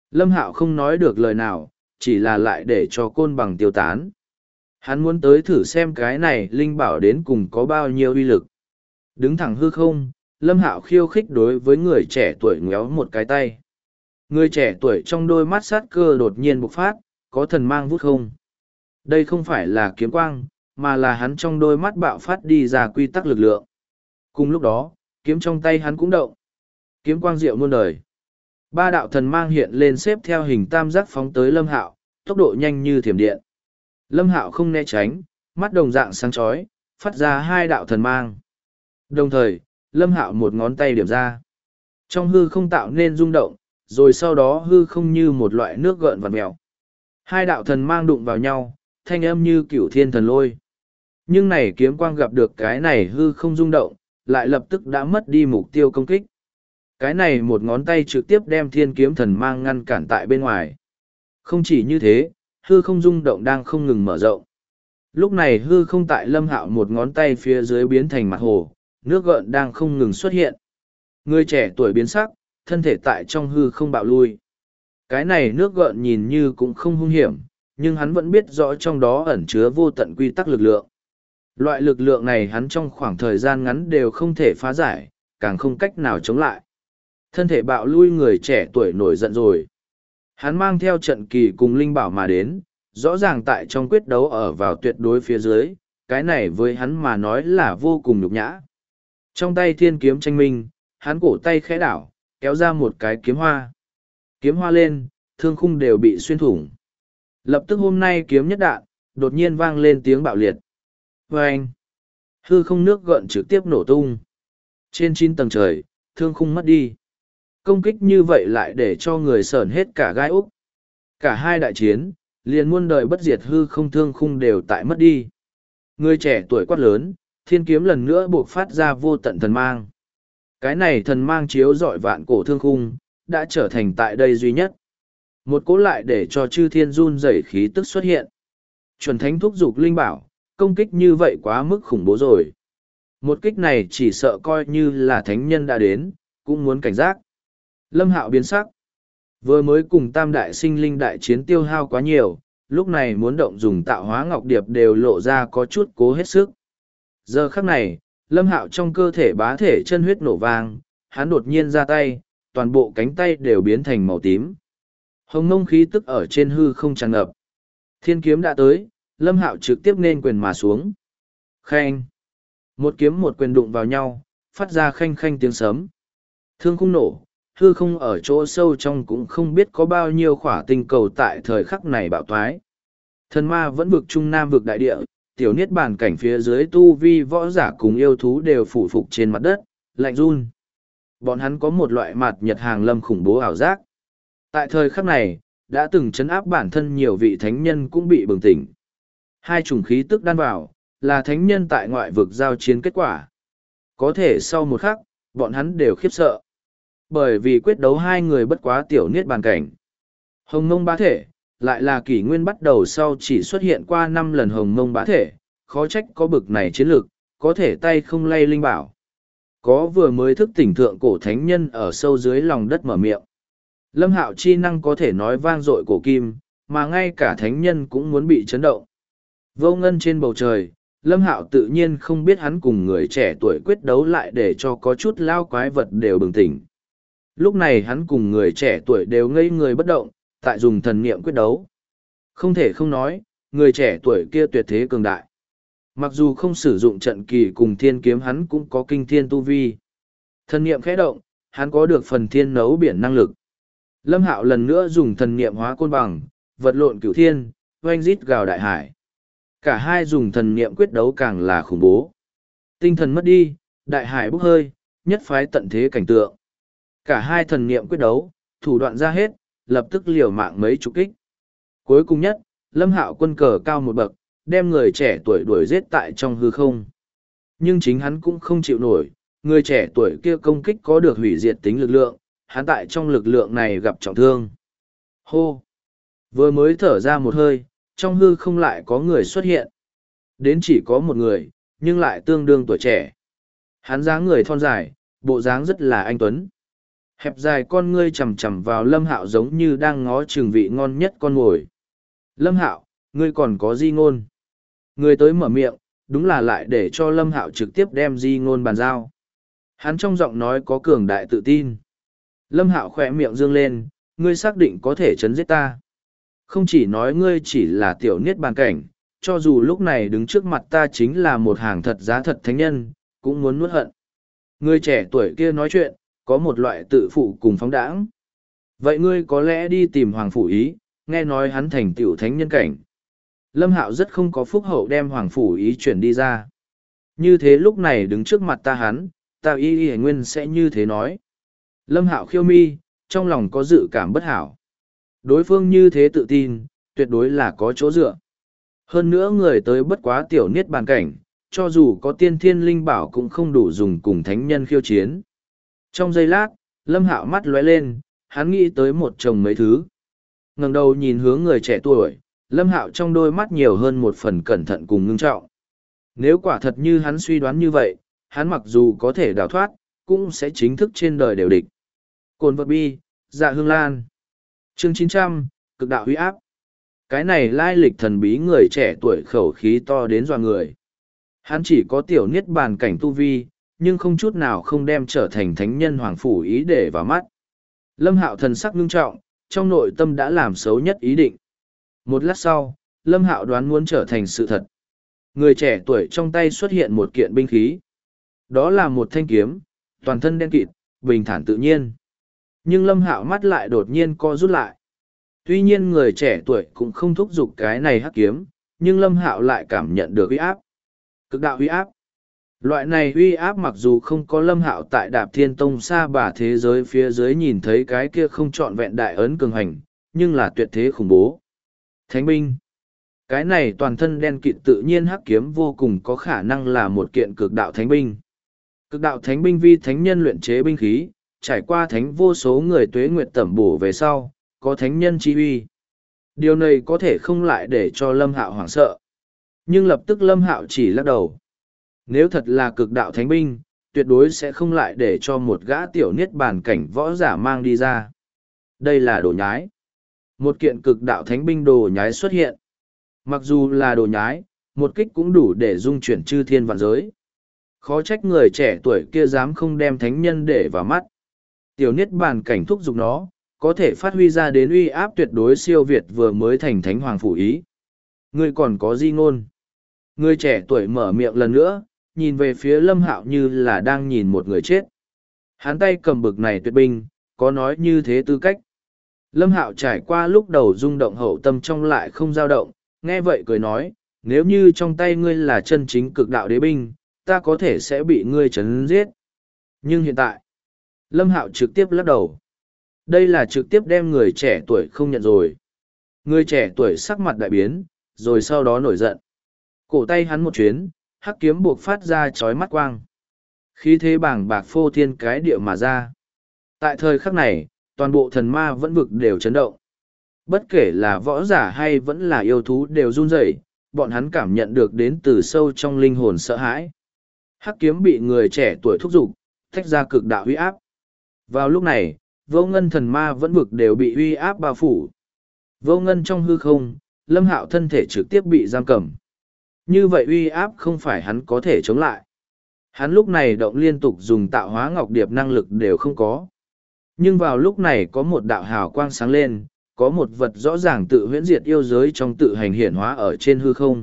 Lâm Hạo không nói được lời nào, chỉ là lại để cho côn bằng tiêu tán. Hắn muốn tới thử xem cái này linh bảo đến cùng có bao nhiêu uy lực. Đứng thẳng hư không, Lâm Hạo khiêu khích đối với người trẻ tuổi ngéo một cái tay. Người trẻ tuổi trong đôi mắt sát cơ đột nhiên bộc phát, có thần mang vút không. Đây không phải là kiếm quang, mà là hắn trong đôi mắt bạo phát đi ra quy tắc lực lượng. Cùng lúc đó, kiếm trong tay hắn cũng động. Kiếm quang diệu muôn đời. Ba đạo thần mang hiện lên xếp theo hình tam giác phóng tới Lâm Hạo, tốc độ nhanh như thiểm điện. Lâm Hạo không né tránh, mắt đồng dạng sáng chói, phát ra hai đạo thần mang. Đồng thời, Lâm Hạo một ngón tay điểm ra. Trong hư không tạo nên rung động, rồi sau đó hư không như một loại nước gợn vặn mèo. Hai đạo thần mang đụng vào nhau, thanh âm như cửu thiên thần lôi. Nhưng này kiếm quang gặp được cái này hư không rung động, lại lập tức đã mất đi mục tiêu công kích. Cái này một ngón tay trực tiếp đem thiên kiếm thần mang ngăn cản tại bên ngoài. Không chỉ như thế, hư không rung động đang không ngừng mở rộng. Lúc này hư không tại Lâm Hạo một ngón tay phía dưới biến thành mặt hồ, nước gợn đang không ngừng xuất hiện. Người trẻ tuổi biến sắc, thân thể tại trong hư không bạo lui. Cái này nước gợn nhìn như cũng không hung hiểm, nhưng hắn vẫn biết rõ trong đó ẩn chứa vô tận quy tắc lực lượng. Loại lực lượng này hắn trong khoảng thời gian ngắn đều không thể phá giải, càng không cách nào chống lại. Thân thể bạo lui người trẻ tuổi nổi giận rồi. Hắn mang theo trận kỳ cùng linh bảo mà đến, rõ ràng tại trong quyết đấu ở vào tuyệt đối phía dưới, cái này với hắn mà nói là vô cùng nhục nhã. Trong tay thiên kiếm tranh minh, hắn cổ tay khẽ đảo, kéo ra một cái kiếm hoa. Kiếm hoa lên, thương khung đều bị xuyên thủng. Lập tức hôm nay kiếm nhất đạn, đột nhiên vang lên tiếng bạo liệt. Vâng! Hư không nước gợn trực tiếp nổ tung. Trên 9 tầng trời, thương khung mất đi. Công kích như vậy lại để cho người sởn hết cả gai úc. Cả hai đại chiến, liền muôn đời bất diệt hư không thương khung đều tại mất đi. Người trẻ tuổi quát lớn, thiên kiếm lần nữa buộc phát ra vô tận thần mang. Cái này thần mang chiếu rọi vạn cổ thương khung, đã trở thành tại đây duy nhất. Một cỗ lại để cho chư thiên run rẩy khí tức xuất hiện. Chuẩn thánh thúc giục linh bảo, công kích như vậy quá mức khủng bố rồi. Một kích này chỉ sợ coi như là thánh nhân đã đến, cũng muốn cảnh giác. Lâm Hạo biến sắc. Vừa mới cùng tam đại sinh linh đại chiến tiêu hao quá nhiều, lúc này muốn động dùng tạo hóa ngọc điệp đều lộ ra có chút cố hết sức. Giờ khắc này, Lâm Hạo trong cơ thể bá thể chân huyết nổ vang, hắn đột nhiên ra tay, toàn bộ cánh tay đều biến thành màu tím. Hồng mông khí tức ở trên hư không tràn ngập. Thiên kiếm đã tới, Lâm Hạo trực tiếp nên quyền mà xuống. Khanh! Một kiếm một quyền đụng vào nhau, phát ra khanh khanh tiếng sấm. Thương khung nổ, hư không ở chỗ sâu trong cũng không biết có bao nhiêu khỏa tinh cầu tại thời khắc này bạo thoái. Thần ma vẫn vực trung nam vực đại địa, tiểu niết bàn cảnh phía dưới tu vi võ giả cùng yêu thú đều phủ phục trên mặt đất, lạnh run. Bọn hắn có một loại mặt nhật hàng lâm khủng bố ảo giác. Tại thời khắc này, đã từng chấn áp bản thân nhiều vị thánh nhân cũng bị bừng tỉnh. Hai chủng khí tức đan vào, là thánh nhân tại ngoại vực giao chiến kết quả. Có thể sau một khắc, bọn hắn đều khiếp sợ. Bởi vì quyết đấu hai người bất quá tiểu niết bàn cảnh. Hồng mông bá thể, lại là kỷ nguyên bắt đầu sau chỉ xuất hiện qua 5 lần hồng mông bá thể, khó trách có bực này chiến lược, có thể tay không lay linh bảo. Có vừa mới thức tỉnh thượng cổ thánh nhân ở sâu dưới lòng đất mở miệng. Lâm Hạo chi năng có thể nói vang dội cổ kim, mà ngay cả thánh nhân cũng muốn bị chấn động. Vô ngân trên bầu trời, Lâm Hạo tự nhiên không biết hắn cùng người trẻ tuổi quyết đấu lại để cho có chút lao quái vật đều bừng tỉnh. Lúc này hắn cùng người trẻ tuổi đều ngây người bất động, tại dùng thần niệm quyết đấu. Không thể không nói, người trẻ tuổi kia tuyệt thế cường đại. Mặc dù không sử dụng trận kỳ cùng thiên kiếm hắn cũng có kinh thiên tu vi. Thần niệm khẽ động, hắn có được phần thiên nấu biển năng lực. Lâm Hạo lần nữa dùng thần niệm hóa côn bằng, vật lộn cửu thiên, oanh rít gào đại hải. Cả hai dùng thần niệm quyết đấu càng là khủng bố. Tinh thần mất đi, đại hải bốc hơi, nhất phái tận thế cảnh tượng. Cả hai thần niệm quyết đấu, thủ đoạn ra hết, lập tức liều mạng mấy chục kích. Cuối cùng nhất, Lâm Hạo quân cờ cao một bậc, đem người trẻ tuổi đuổi giết tại trong hư không. Nhưng chính hắn cũng không chịu nổi, người trẻ tuổi kia công kích có được hủy diệt tính lực lượng, hắn tại trong lực lượng này gặp trọng thương. Hô! Vừa mới thở ra một hơi, trong hư không lại có người xuất hiện. Đến chỉ có một người, nhưng lại tương đương tuổi trẻ. Hắn dáng người thon dài, bộ dáng rất là anh tuấn. Hẹp dài con ngươi chằm chằm vào Lâm Hạo giống như đang ngó chừng vị ngon nhất con mồi. Lâm Hạo, ngươi còn có di ngôn? Người tới mở miệng, đúng là lại để cho Lâm Hạo trực tiếp đem di ngôn bàn giao. Hắn trong giọng nói có cường đại tự tin. Lâm Hạo khỏe miệng dương lên, ngươi xác định có thể chấn giết ta. Không chỉ nói ngươi chỉ là tiểu niết bàn cảnh, cho dù lúc này đứng trước mặt ta chính là một hàng thật giá thật thánh nhân, cũng muốn nuốt hận. Người trẻ tuổi kia nói chuyện, có một loại tự phụ cùng phóng đãng. Vậy ngươi có lẽ đi tìm Hoàng Phủ Ý, nghe nói hắn thành tiểu thánh nhân cảnh. Lâm Hạo rất không có phúc hậu đem Hoàng Phủ Ý chuyển đi ra. Như thế lúc này đứng trước mặt ta hắn, ta y nguyên sẽ như thế nói. Lâm Hạo khiêu mi, trong lòng có dự cảm bất hảo. Đối phương như thế tự tin, tuyệt đối là có chỗ dựa. Hơn nữa người tới bất quá tiểu niết bàn cảnh, cho dù có tiên thiên linh bảo cũng không đủ dùng cùng thánh nhân khiêu chiến. Trong giây lát, Lâm Hạo mắt lóe lên, hắn nghĩ tới một chồng mấy thứ. Ngẩng đầu nhìn hướng người trẻ tuổi, Lâm Hạo trong đôi mắt nhiều hơn một phần cẩn thận cùng ngưng trọng. Nếu quả thật như hắn suy đoán như vậy, hắn mặc dù có thể đào thoát, cũng sẽ chính thức trên đời đều địch. Cồn vật bi, dạ hương lan. Chương 900, cực đạo huy áp. Cái này lai lịch thần bí người trẻ tuổi khẩu khí to đến dọa người. Hắn chỉ có tiểu niết bàn cảnh tu vi, nhưng không chút nào không đem trở thành thánh nhân Hoàng Phủ Ý để vào mắt. Lâm Hạo thần sắc ngưng trọng, trong nội tâm đã làm xấu nhất ý định. Một lát sau, Lâm Hạo đoán muốn trở thành sự thật. Người trẻ tuổi trong tay xuất hiện một kiện binh khí. Đó là một thanh kiếm, toàn thân đen kịt, bình thản tự nhiên. Nhưng Lâm Hạo mắt lại đột nhiên co rút lại. Tuy nhiên người trẻ tuổi cũng không thúc giục cái này hắc kiếm, nhưng Lâm Hạo lại cảm nhận được uy áp. Cực đạo uy áp. Loại này uy áp mặc dù không có Lâm Hạo tại Đạp Thiên Tông xa bà thế giới phía dưới nhìn thấy cái kia không trọn vẹn đại ấn cường hành, nhưng là tuyệt thế khủng bố. Thánh binh. Cái này toàn thân đen kịt tự nhiên hắc kiếm vô cùng có khả năng là một kiện cực đạo thánh binh. Cực đạo thánh binh vi thánh nhân luyện chế binh khí, trải qua thánh vô số người tuế nguyệt tẩm bổ về sau, có thánh nhân chi uy. Điều này có thể không lại để cho Lâm Hạo hoảng sợ. Nhưng lập tức Lâm Hạo chỉ lắc đầu. Nếu thật là cực đạo thánh binh, tuyệt đối sẽ không lại để cho một gã tiểu niết bàn cảnh võ giả mang đi ra. Đây là đồ nhái. Một kiện cực đạo thánh binh đồ nhái xuất hiện. Mặc dù là đồ nhái, một kích cũng đủ để dung chuyển chư thiên vạn giới. Khó trách người trẻ tuổi kia dám không đem thánh nhân để vào mắt. Tiểu niết bàn cảnh thúc giục nó, có thể phát huy ra đến uy áp tuyệt đối siêu việt vừa mới thành thánh Hoàng Phủ Ý. Ngươi còn có di ngôn. Người trẻ tuổi mở miệng lần nữa, nhìn về phía Lâm Hạo như là đang nhìn một người chết. Hắn tay cầm bực này tuyệt binh, có nói như thế tư cách. Lâm Hạo trải qua lúc đầu rung động hậu tâm trong lại không dao động, nghe vậy cười nói, nếu như trong tay ngươi là chân chính cực đạo đế binh, ta có thể sẽ bị ngươi chấn giết. Nhưng hiện tại, Lâm Hạo trực tiếp lắc đầu. Đây là trực tiếp đem người trẻ tuổi không nhận rồi. Người trẻ tuổi sắc mặt đại biến, rồi sau đó nổi giận. Cổ tay hắn một chuyến, hắc kiếm buộc phát ra chói mắt quang. Khí thế bàng bạc phô thiên cái địa mà ra. Tại thời khắc này, toàn bộ thần ma vẫn vực đều chấn động. Bất kể là võ giả hay vẫn là yêu thú đều run rẩy, bọn hắn cảm nhận được đến từ sâu trong linh hồn sợ hãi. Hắc kiếm bị người trẻ tuổi thúc giục, tách ra cực đạo uy áp. Vào lúc này, vô ngân thần ma vẫn vực đều bị uy áp bao phủ. Vô ngân trong hư không, Lâm Hạo thân thể trực tiếp bị giam cầm. Như vậy uy áp không phải hắn có thể chống lại. Hắn lúc này động liên tục dùng tạo hóa ngọc điệp năng lực đều không có. Nhưng vào lúc này có một đạo hào quang sáng lên, có một vật rõ ràng tự huyễn diệt yêu giới trong tự hành hiển hóa ở trên hư không.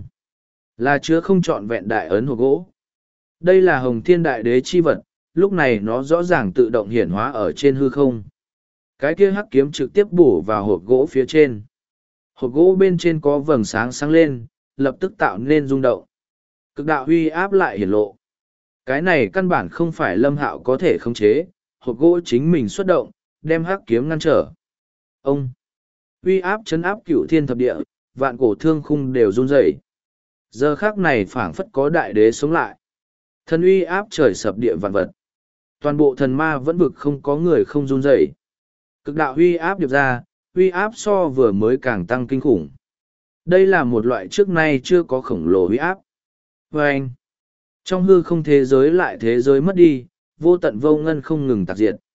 Là chứa không trọn vẹn đại ấn hộp gỗ. Đây là Hồng Thiên Đại Đế chi vật, lúc này nó rõ ràng tự động hiển hóa ở trên hư không. Cái kia hắc kiếm trực tiếp bổ vào hộp gỗ phía trên. Hộp gỗ bên trên có vầng sáng sáng lên, lập tức tạo nên rung động. Cực đạo huy áp lại hiển lộ. Cái này căn bản không phải Lâm Hạo có thể khống chế, hộp gỗ chính mình xuất động, đem hắc kiếm ngăn trở. Ông! Huy áp chấn áp cửu thiên thập địa, vạn cổ thương khung đều run rẩy. Giờ khắc này phảng phất có đại đế sống lại. Thần uy áp trời sập địa vạn vật. Toàn bộ thần ma vẫn vực không có người không run rẩy. Cực đạo huy áp điệp ra, huy áp so vừa mới càng tăng kinh khủng. Đây là một loại trước nay chưa có khổng lồ huy áp. Vâng! Trong hư không thế giới lại thế giới mất đi, vô tận vô ngân không ngừng tạc diệt.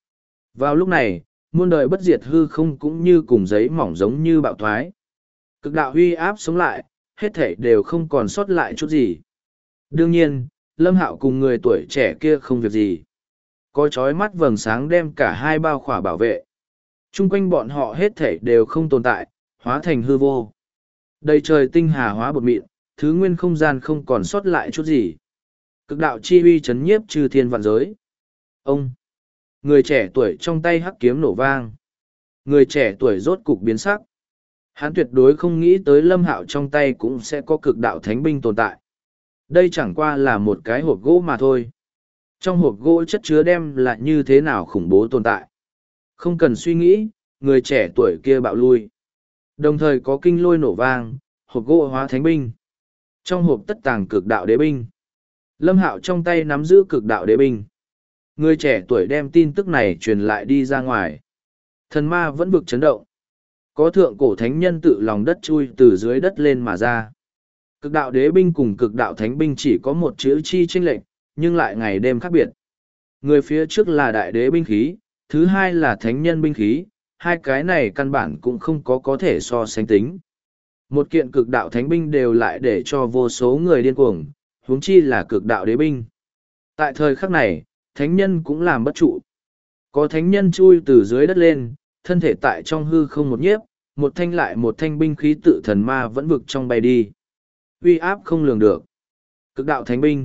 Vào lúc này, muôn đời bất diệt hư không cũng như cùng giấy mỏng giống như bạo thoái. Cực đạo huy áp sống lại, hết thảy đều không còn sót lại chút gì. Đương nhiên, Lâm Hạo cùng người tuổi trẻ kia không việc gì. Có chói mắt vầng sáng đem cả hai bao khỏa bảo vệ. Trung quanh bọn họ hết thảy đều không tồn tại, hóa thành hư vô. Đầy trời tinh hà hóa bột mịn, thứ nguyên không gian không còn sót lại chút gì. Cực đạo chi uy chấn nhiếp chư thiên vạn giới. Ông! Người trẻ tuổi trong tay hắc kiếm nổ vang. Người trẻ tuổi rốt cục biến sắc. Hắn tuyệt đối không nghĩ tới Lâm Hạo trong tay cũng sẽ có cực đạo thánh binh tồn tại. Đây chẳng qua là một cái hộp gỗ mà thôi. Trong hộp gỗ chất chứa đem lại như thế nào khủng bố tồn tại. Không cần suy nghĩ, người trẻ tuổi kia bạo lui. Đồng thời có kinh lôi nổ vang, hộp gỗ hóa thánh binh. Trong hộp tất tàng cực đạo đế binh. Lâm Hạo trong tay nắm giữ cực đạo đế binh. Người trẻ tuổi đem tin tức này truyền lại đi ra ngoài. Thần ma vẫn vực chấn động. Có thượng cổ thánh nhân tự lòng đất chui từ dưới đất lên mà ra. Cực đạo đế binh cùng cực đạo thánh binh chỉ có một chữ chi chênh lệch, nhưng lại ngày đêm khác biệt. Người phía trước là đại đế binh khí, thứ hai là thánh nhân binh khí, hai cái này căn bản cũng không có thể so sánh tính. Một kiện cực đạo thánh binh đều lại để cho vô số người điên cuồng, huống chi là cực đạo đế binh. Tại thời khắc này, thánh nhân cũng làm bất trụ. Có thánh nhân chui từ dưới đất lên, thân thể tại trong hư không một nhiếp, một thanh lại một thanh binh khí tự thần ma vẫn vực trong bay đi. Uy áp không lường được. Cực đạo thánh binh.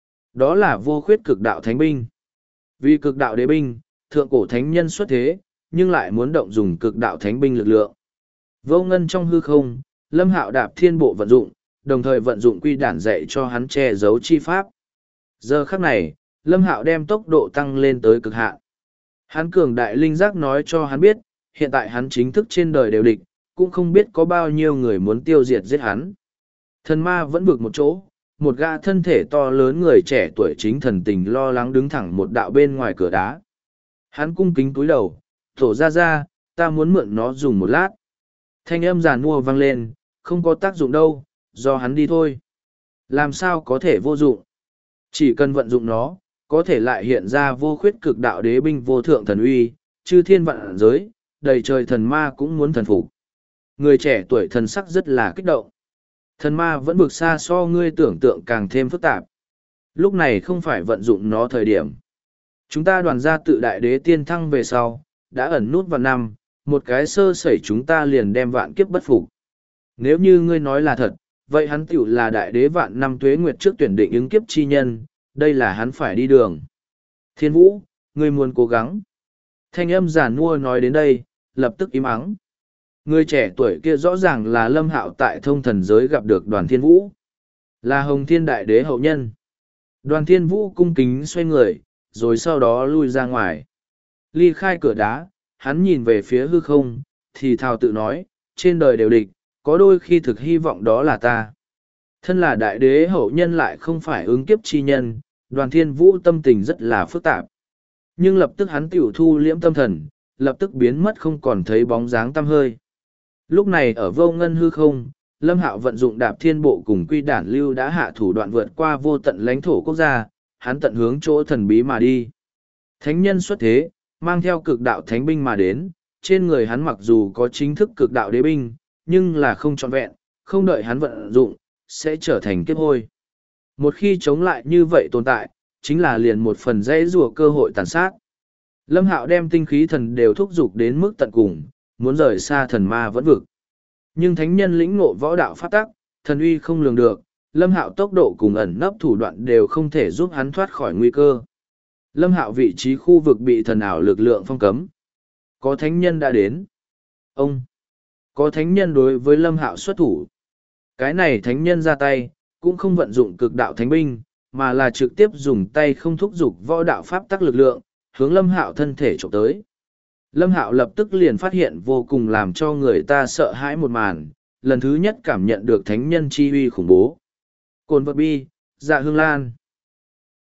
Đó là vô khuyết cực đạo thánh binh. Vì cực đạo đế binh, thượng cổ thánh nhân xuất thế, nhưng lại muốn động dùng cực đạo thánh binh lực lượng. Vô ngân trong hư không, Lâm Hạo đạp thiên bộ vận dụng, đồng thời vận dụng quy đản dạy cho hắn che giấu chi pháp. Giờ khắc này, Lâm Hạo đem tốc độ tăng lên tới cực hạn. Hắn cường đại linh giác nói cho hắn biết, hiện tại hắn chính thức trên đời đều địch, cũng không biết có bao nhiêu người muốn tiêu diệt giết hắn. Thần ma vẫn vực một chỗ, một gã thân thể to lớn người trẻ tuổi chính thần tình lo lắng đứng thẳng một đạo bên ngoài cửa đá. Hắn cung kính cúi đầu, thổ ra, ta muốn mượn nó dùng một lát. Thanh âm giàn mua vang lên, không có tác dụng đâu, do hắn đi thôi. Làm sao có thể vô dụng? Chỉ cần vận dụng nó, có thể lại hiện ra vô khuyết cực đạo đế binh vô thượng thần uy, chư thiên vạn giới, đầy trời thần ma cũng muốn thần phục. Người trẻ tuổi thần sắc rất là kích động. Thần ma vẫn vực xa so ngươi tưởng tượng càng thêm phức tạp. Lúc này không phải vận dụng nó thời điểm. Chúng ta đoàn ra tự đại đế tiên thăng về sau, đã ẩn nút vào năm, một cái sơ sẩy chúng ta liền đem vạn kiếp bất phục. Nếu như ngươi nói là thật, vậy hắn tiểu là đại đế vạn năm tuế nguyệt trước tuyển định ứng kiếp chi nhân, đây là hắn phải đi đường. Thiên Vũ, ngươi muốn cố gắng. Thanh âm giản mua nói đến đây, lập tức im ắng. Người trẻ tuổi kia rõ ràng là Lâm Hạo tại thông thần giới gặp được Đoàn Thiên Vũ. Là Hồng Thiên Đại Đế hậu nhân. Đoàn Thiên Vũ cung kính xoay người, rồi sau đó lui ra ngoài. Ly khai cửa đá, hắn nhìn về phía hư không, thì thào tự nói, trên đời đều địch, có đôi khi thực hy vọng đó là ta. Thân là Đại Đế hậu nhân lại không phải ứng kiếp chi nhân, Đoàn Thiên Vũ tâm tình rất là phức tạp. Nhưng lập tức hắn tiểu thu liễm tâm thần, lập tức biến mất không còn thấy bóng dáng tăm hơi. Lúc này ở vô ngân hư không, Lâm Hạo vận dụng đạp thiên bộ cùng quy đản lưu đã hạ thủ đoạn vượt qua vô tận lãnh thổ quốc gia, hắn tận hướng chỗ thần bí mà đi. Thánh nhân xuất thế, mang theo cực đạo thánh binh mà đến, trên người hắn mặc dù có chính thức cực đạo đế binh, nhưng là không trọn vẹn, không đợi hắn vận dụng, sẽ trở thành kiếp hôi. Một khi chống lại như vậy tồn tại, chính là liền một phần dãy rùa cơ hội tàn sát. Lâm Hạo đem tinh khí thần đều thúc giục đến mức tận cùng, muốn rời xa thần ma vẫn vực. Nhưng thánh nhân lĩnh ngộ võ đạo pháp tắc, thần uy không lường được, Lâm Hạo tốc độ cùng ẩn nấp thủ đoạn đều không thể giúp hắn thoát khỏi nguy cơ. Lâm Hạo vị trí khu vực bị thần ảo lực lượng phong cấm. Có thánh nhân đã đến. Ông! Có thánh nhân đối với Lâm Hạo xuất thủ. Cái này thánh nhân ra tay, cũng không vận dụng cực đạo thánh binh, mà là trực tiếp dùng tay không thúc giục võ đạo pháp tắc lực lượng, hướng Lâm Hạo thân thể trộm tới. Lâm Hạo lập tức liền phát hiện vô cùng làm cho người ta sợ hãi một màn, lần thứ nhất cảm nhận được thánh nhân chi uy khủng bố. Cồn vật bi, dạ hương lan.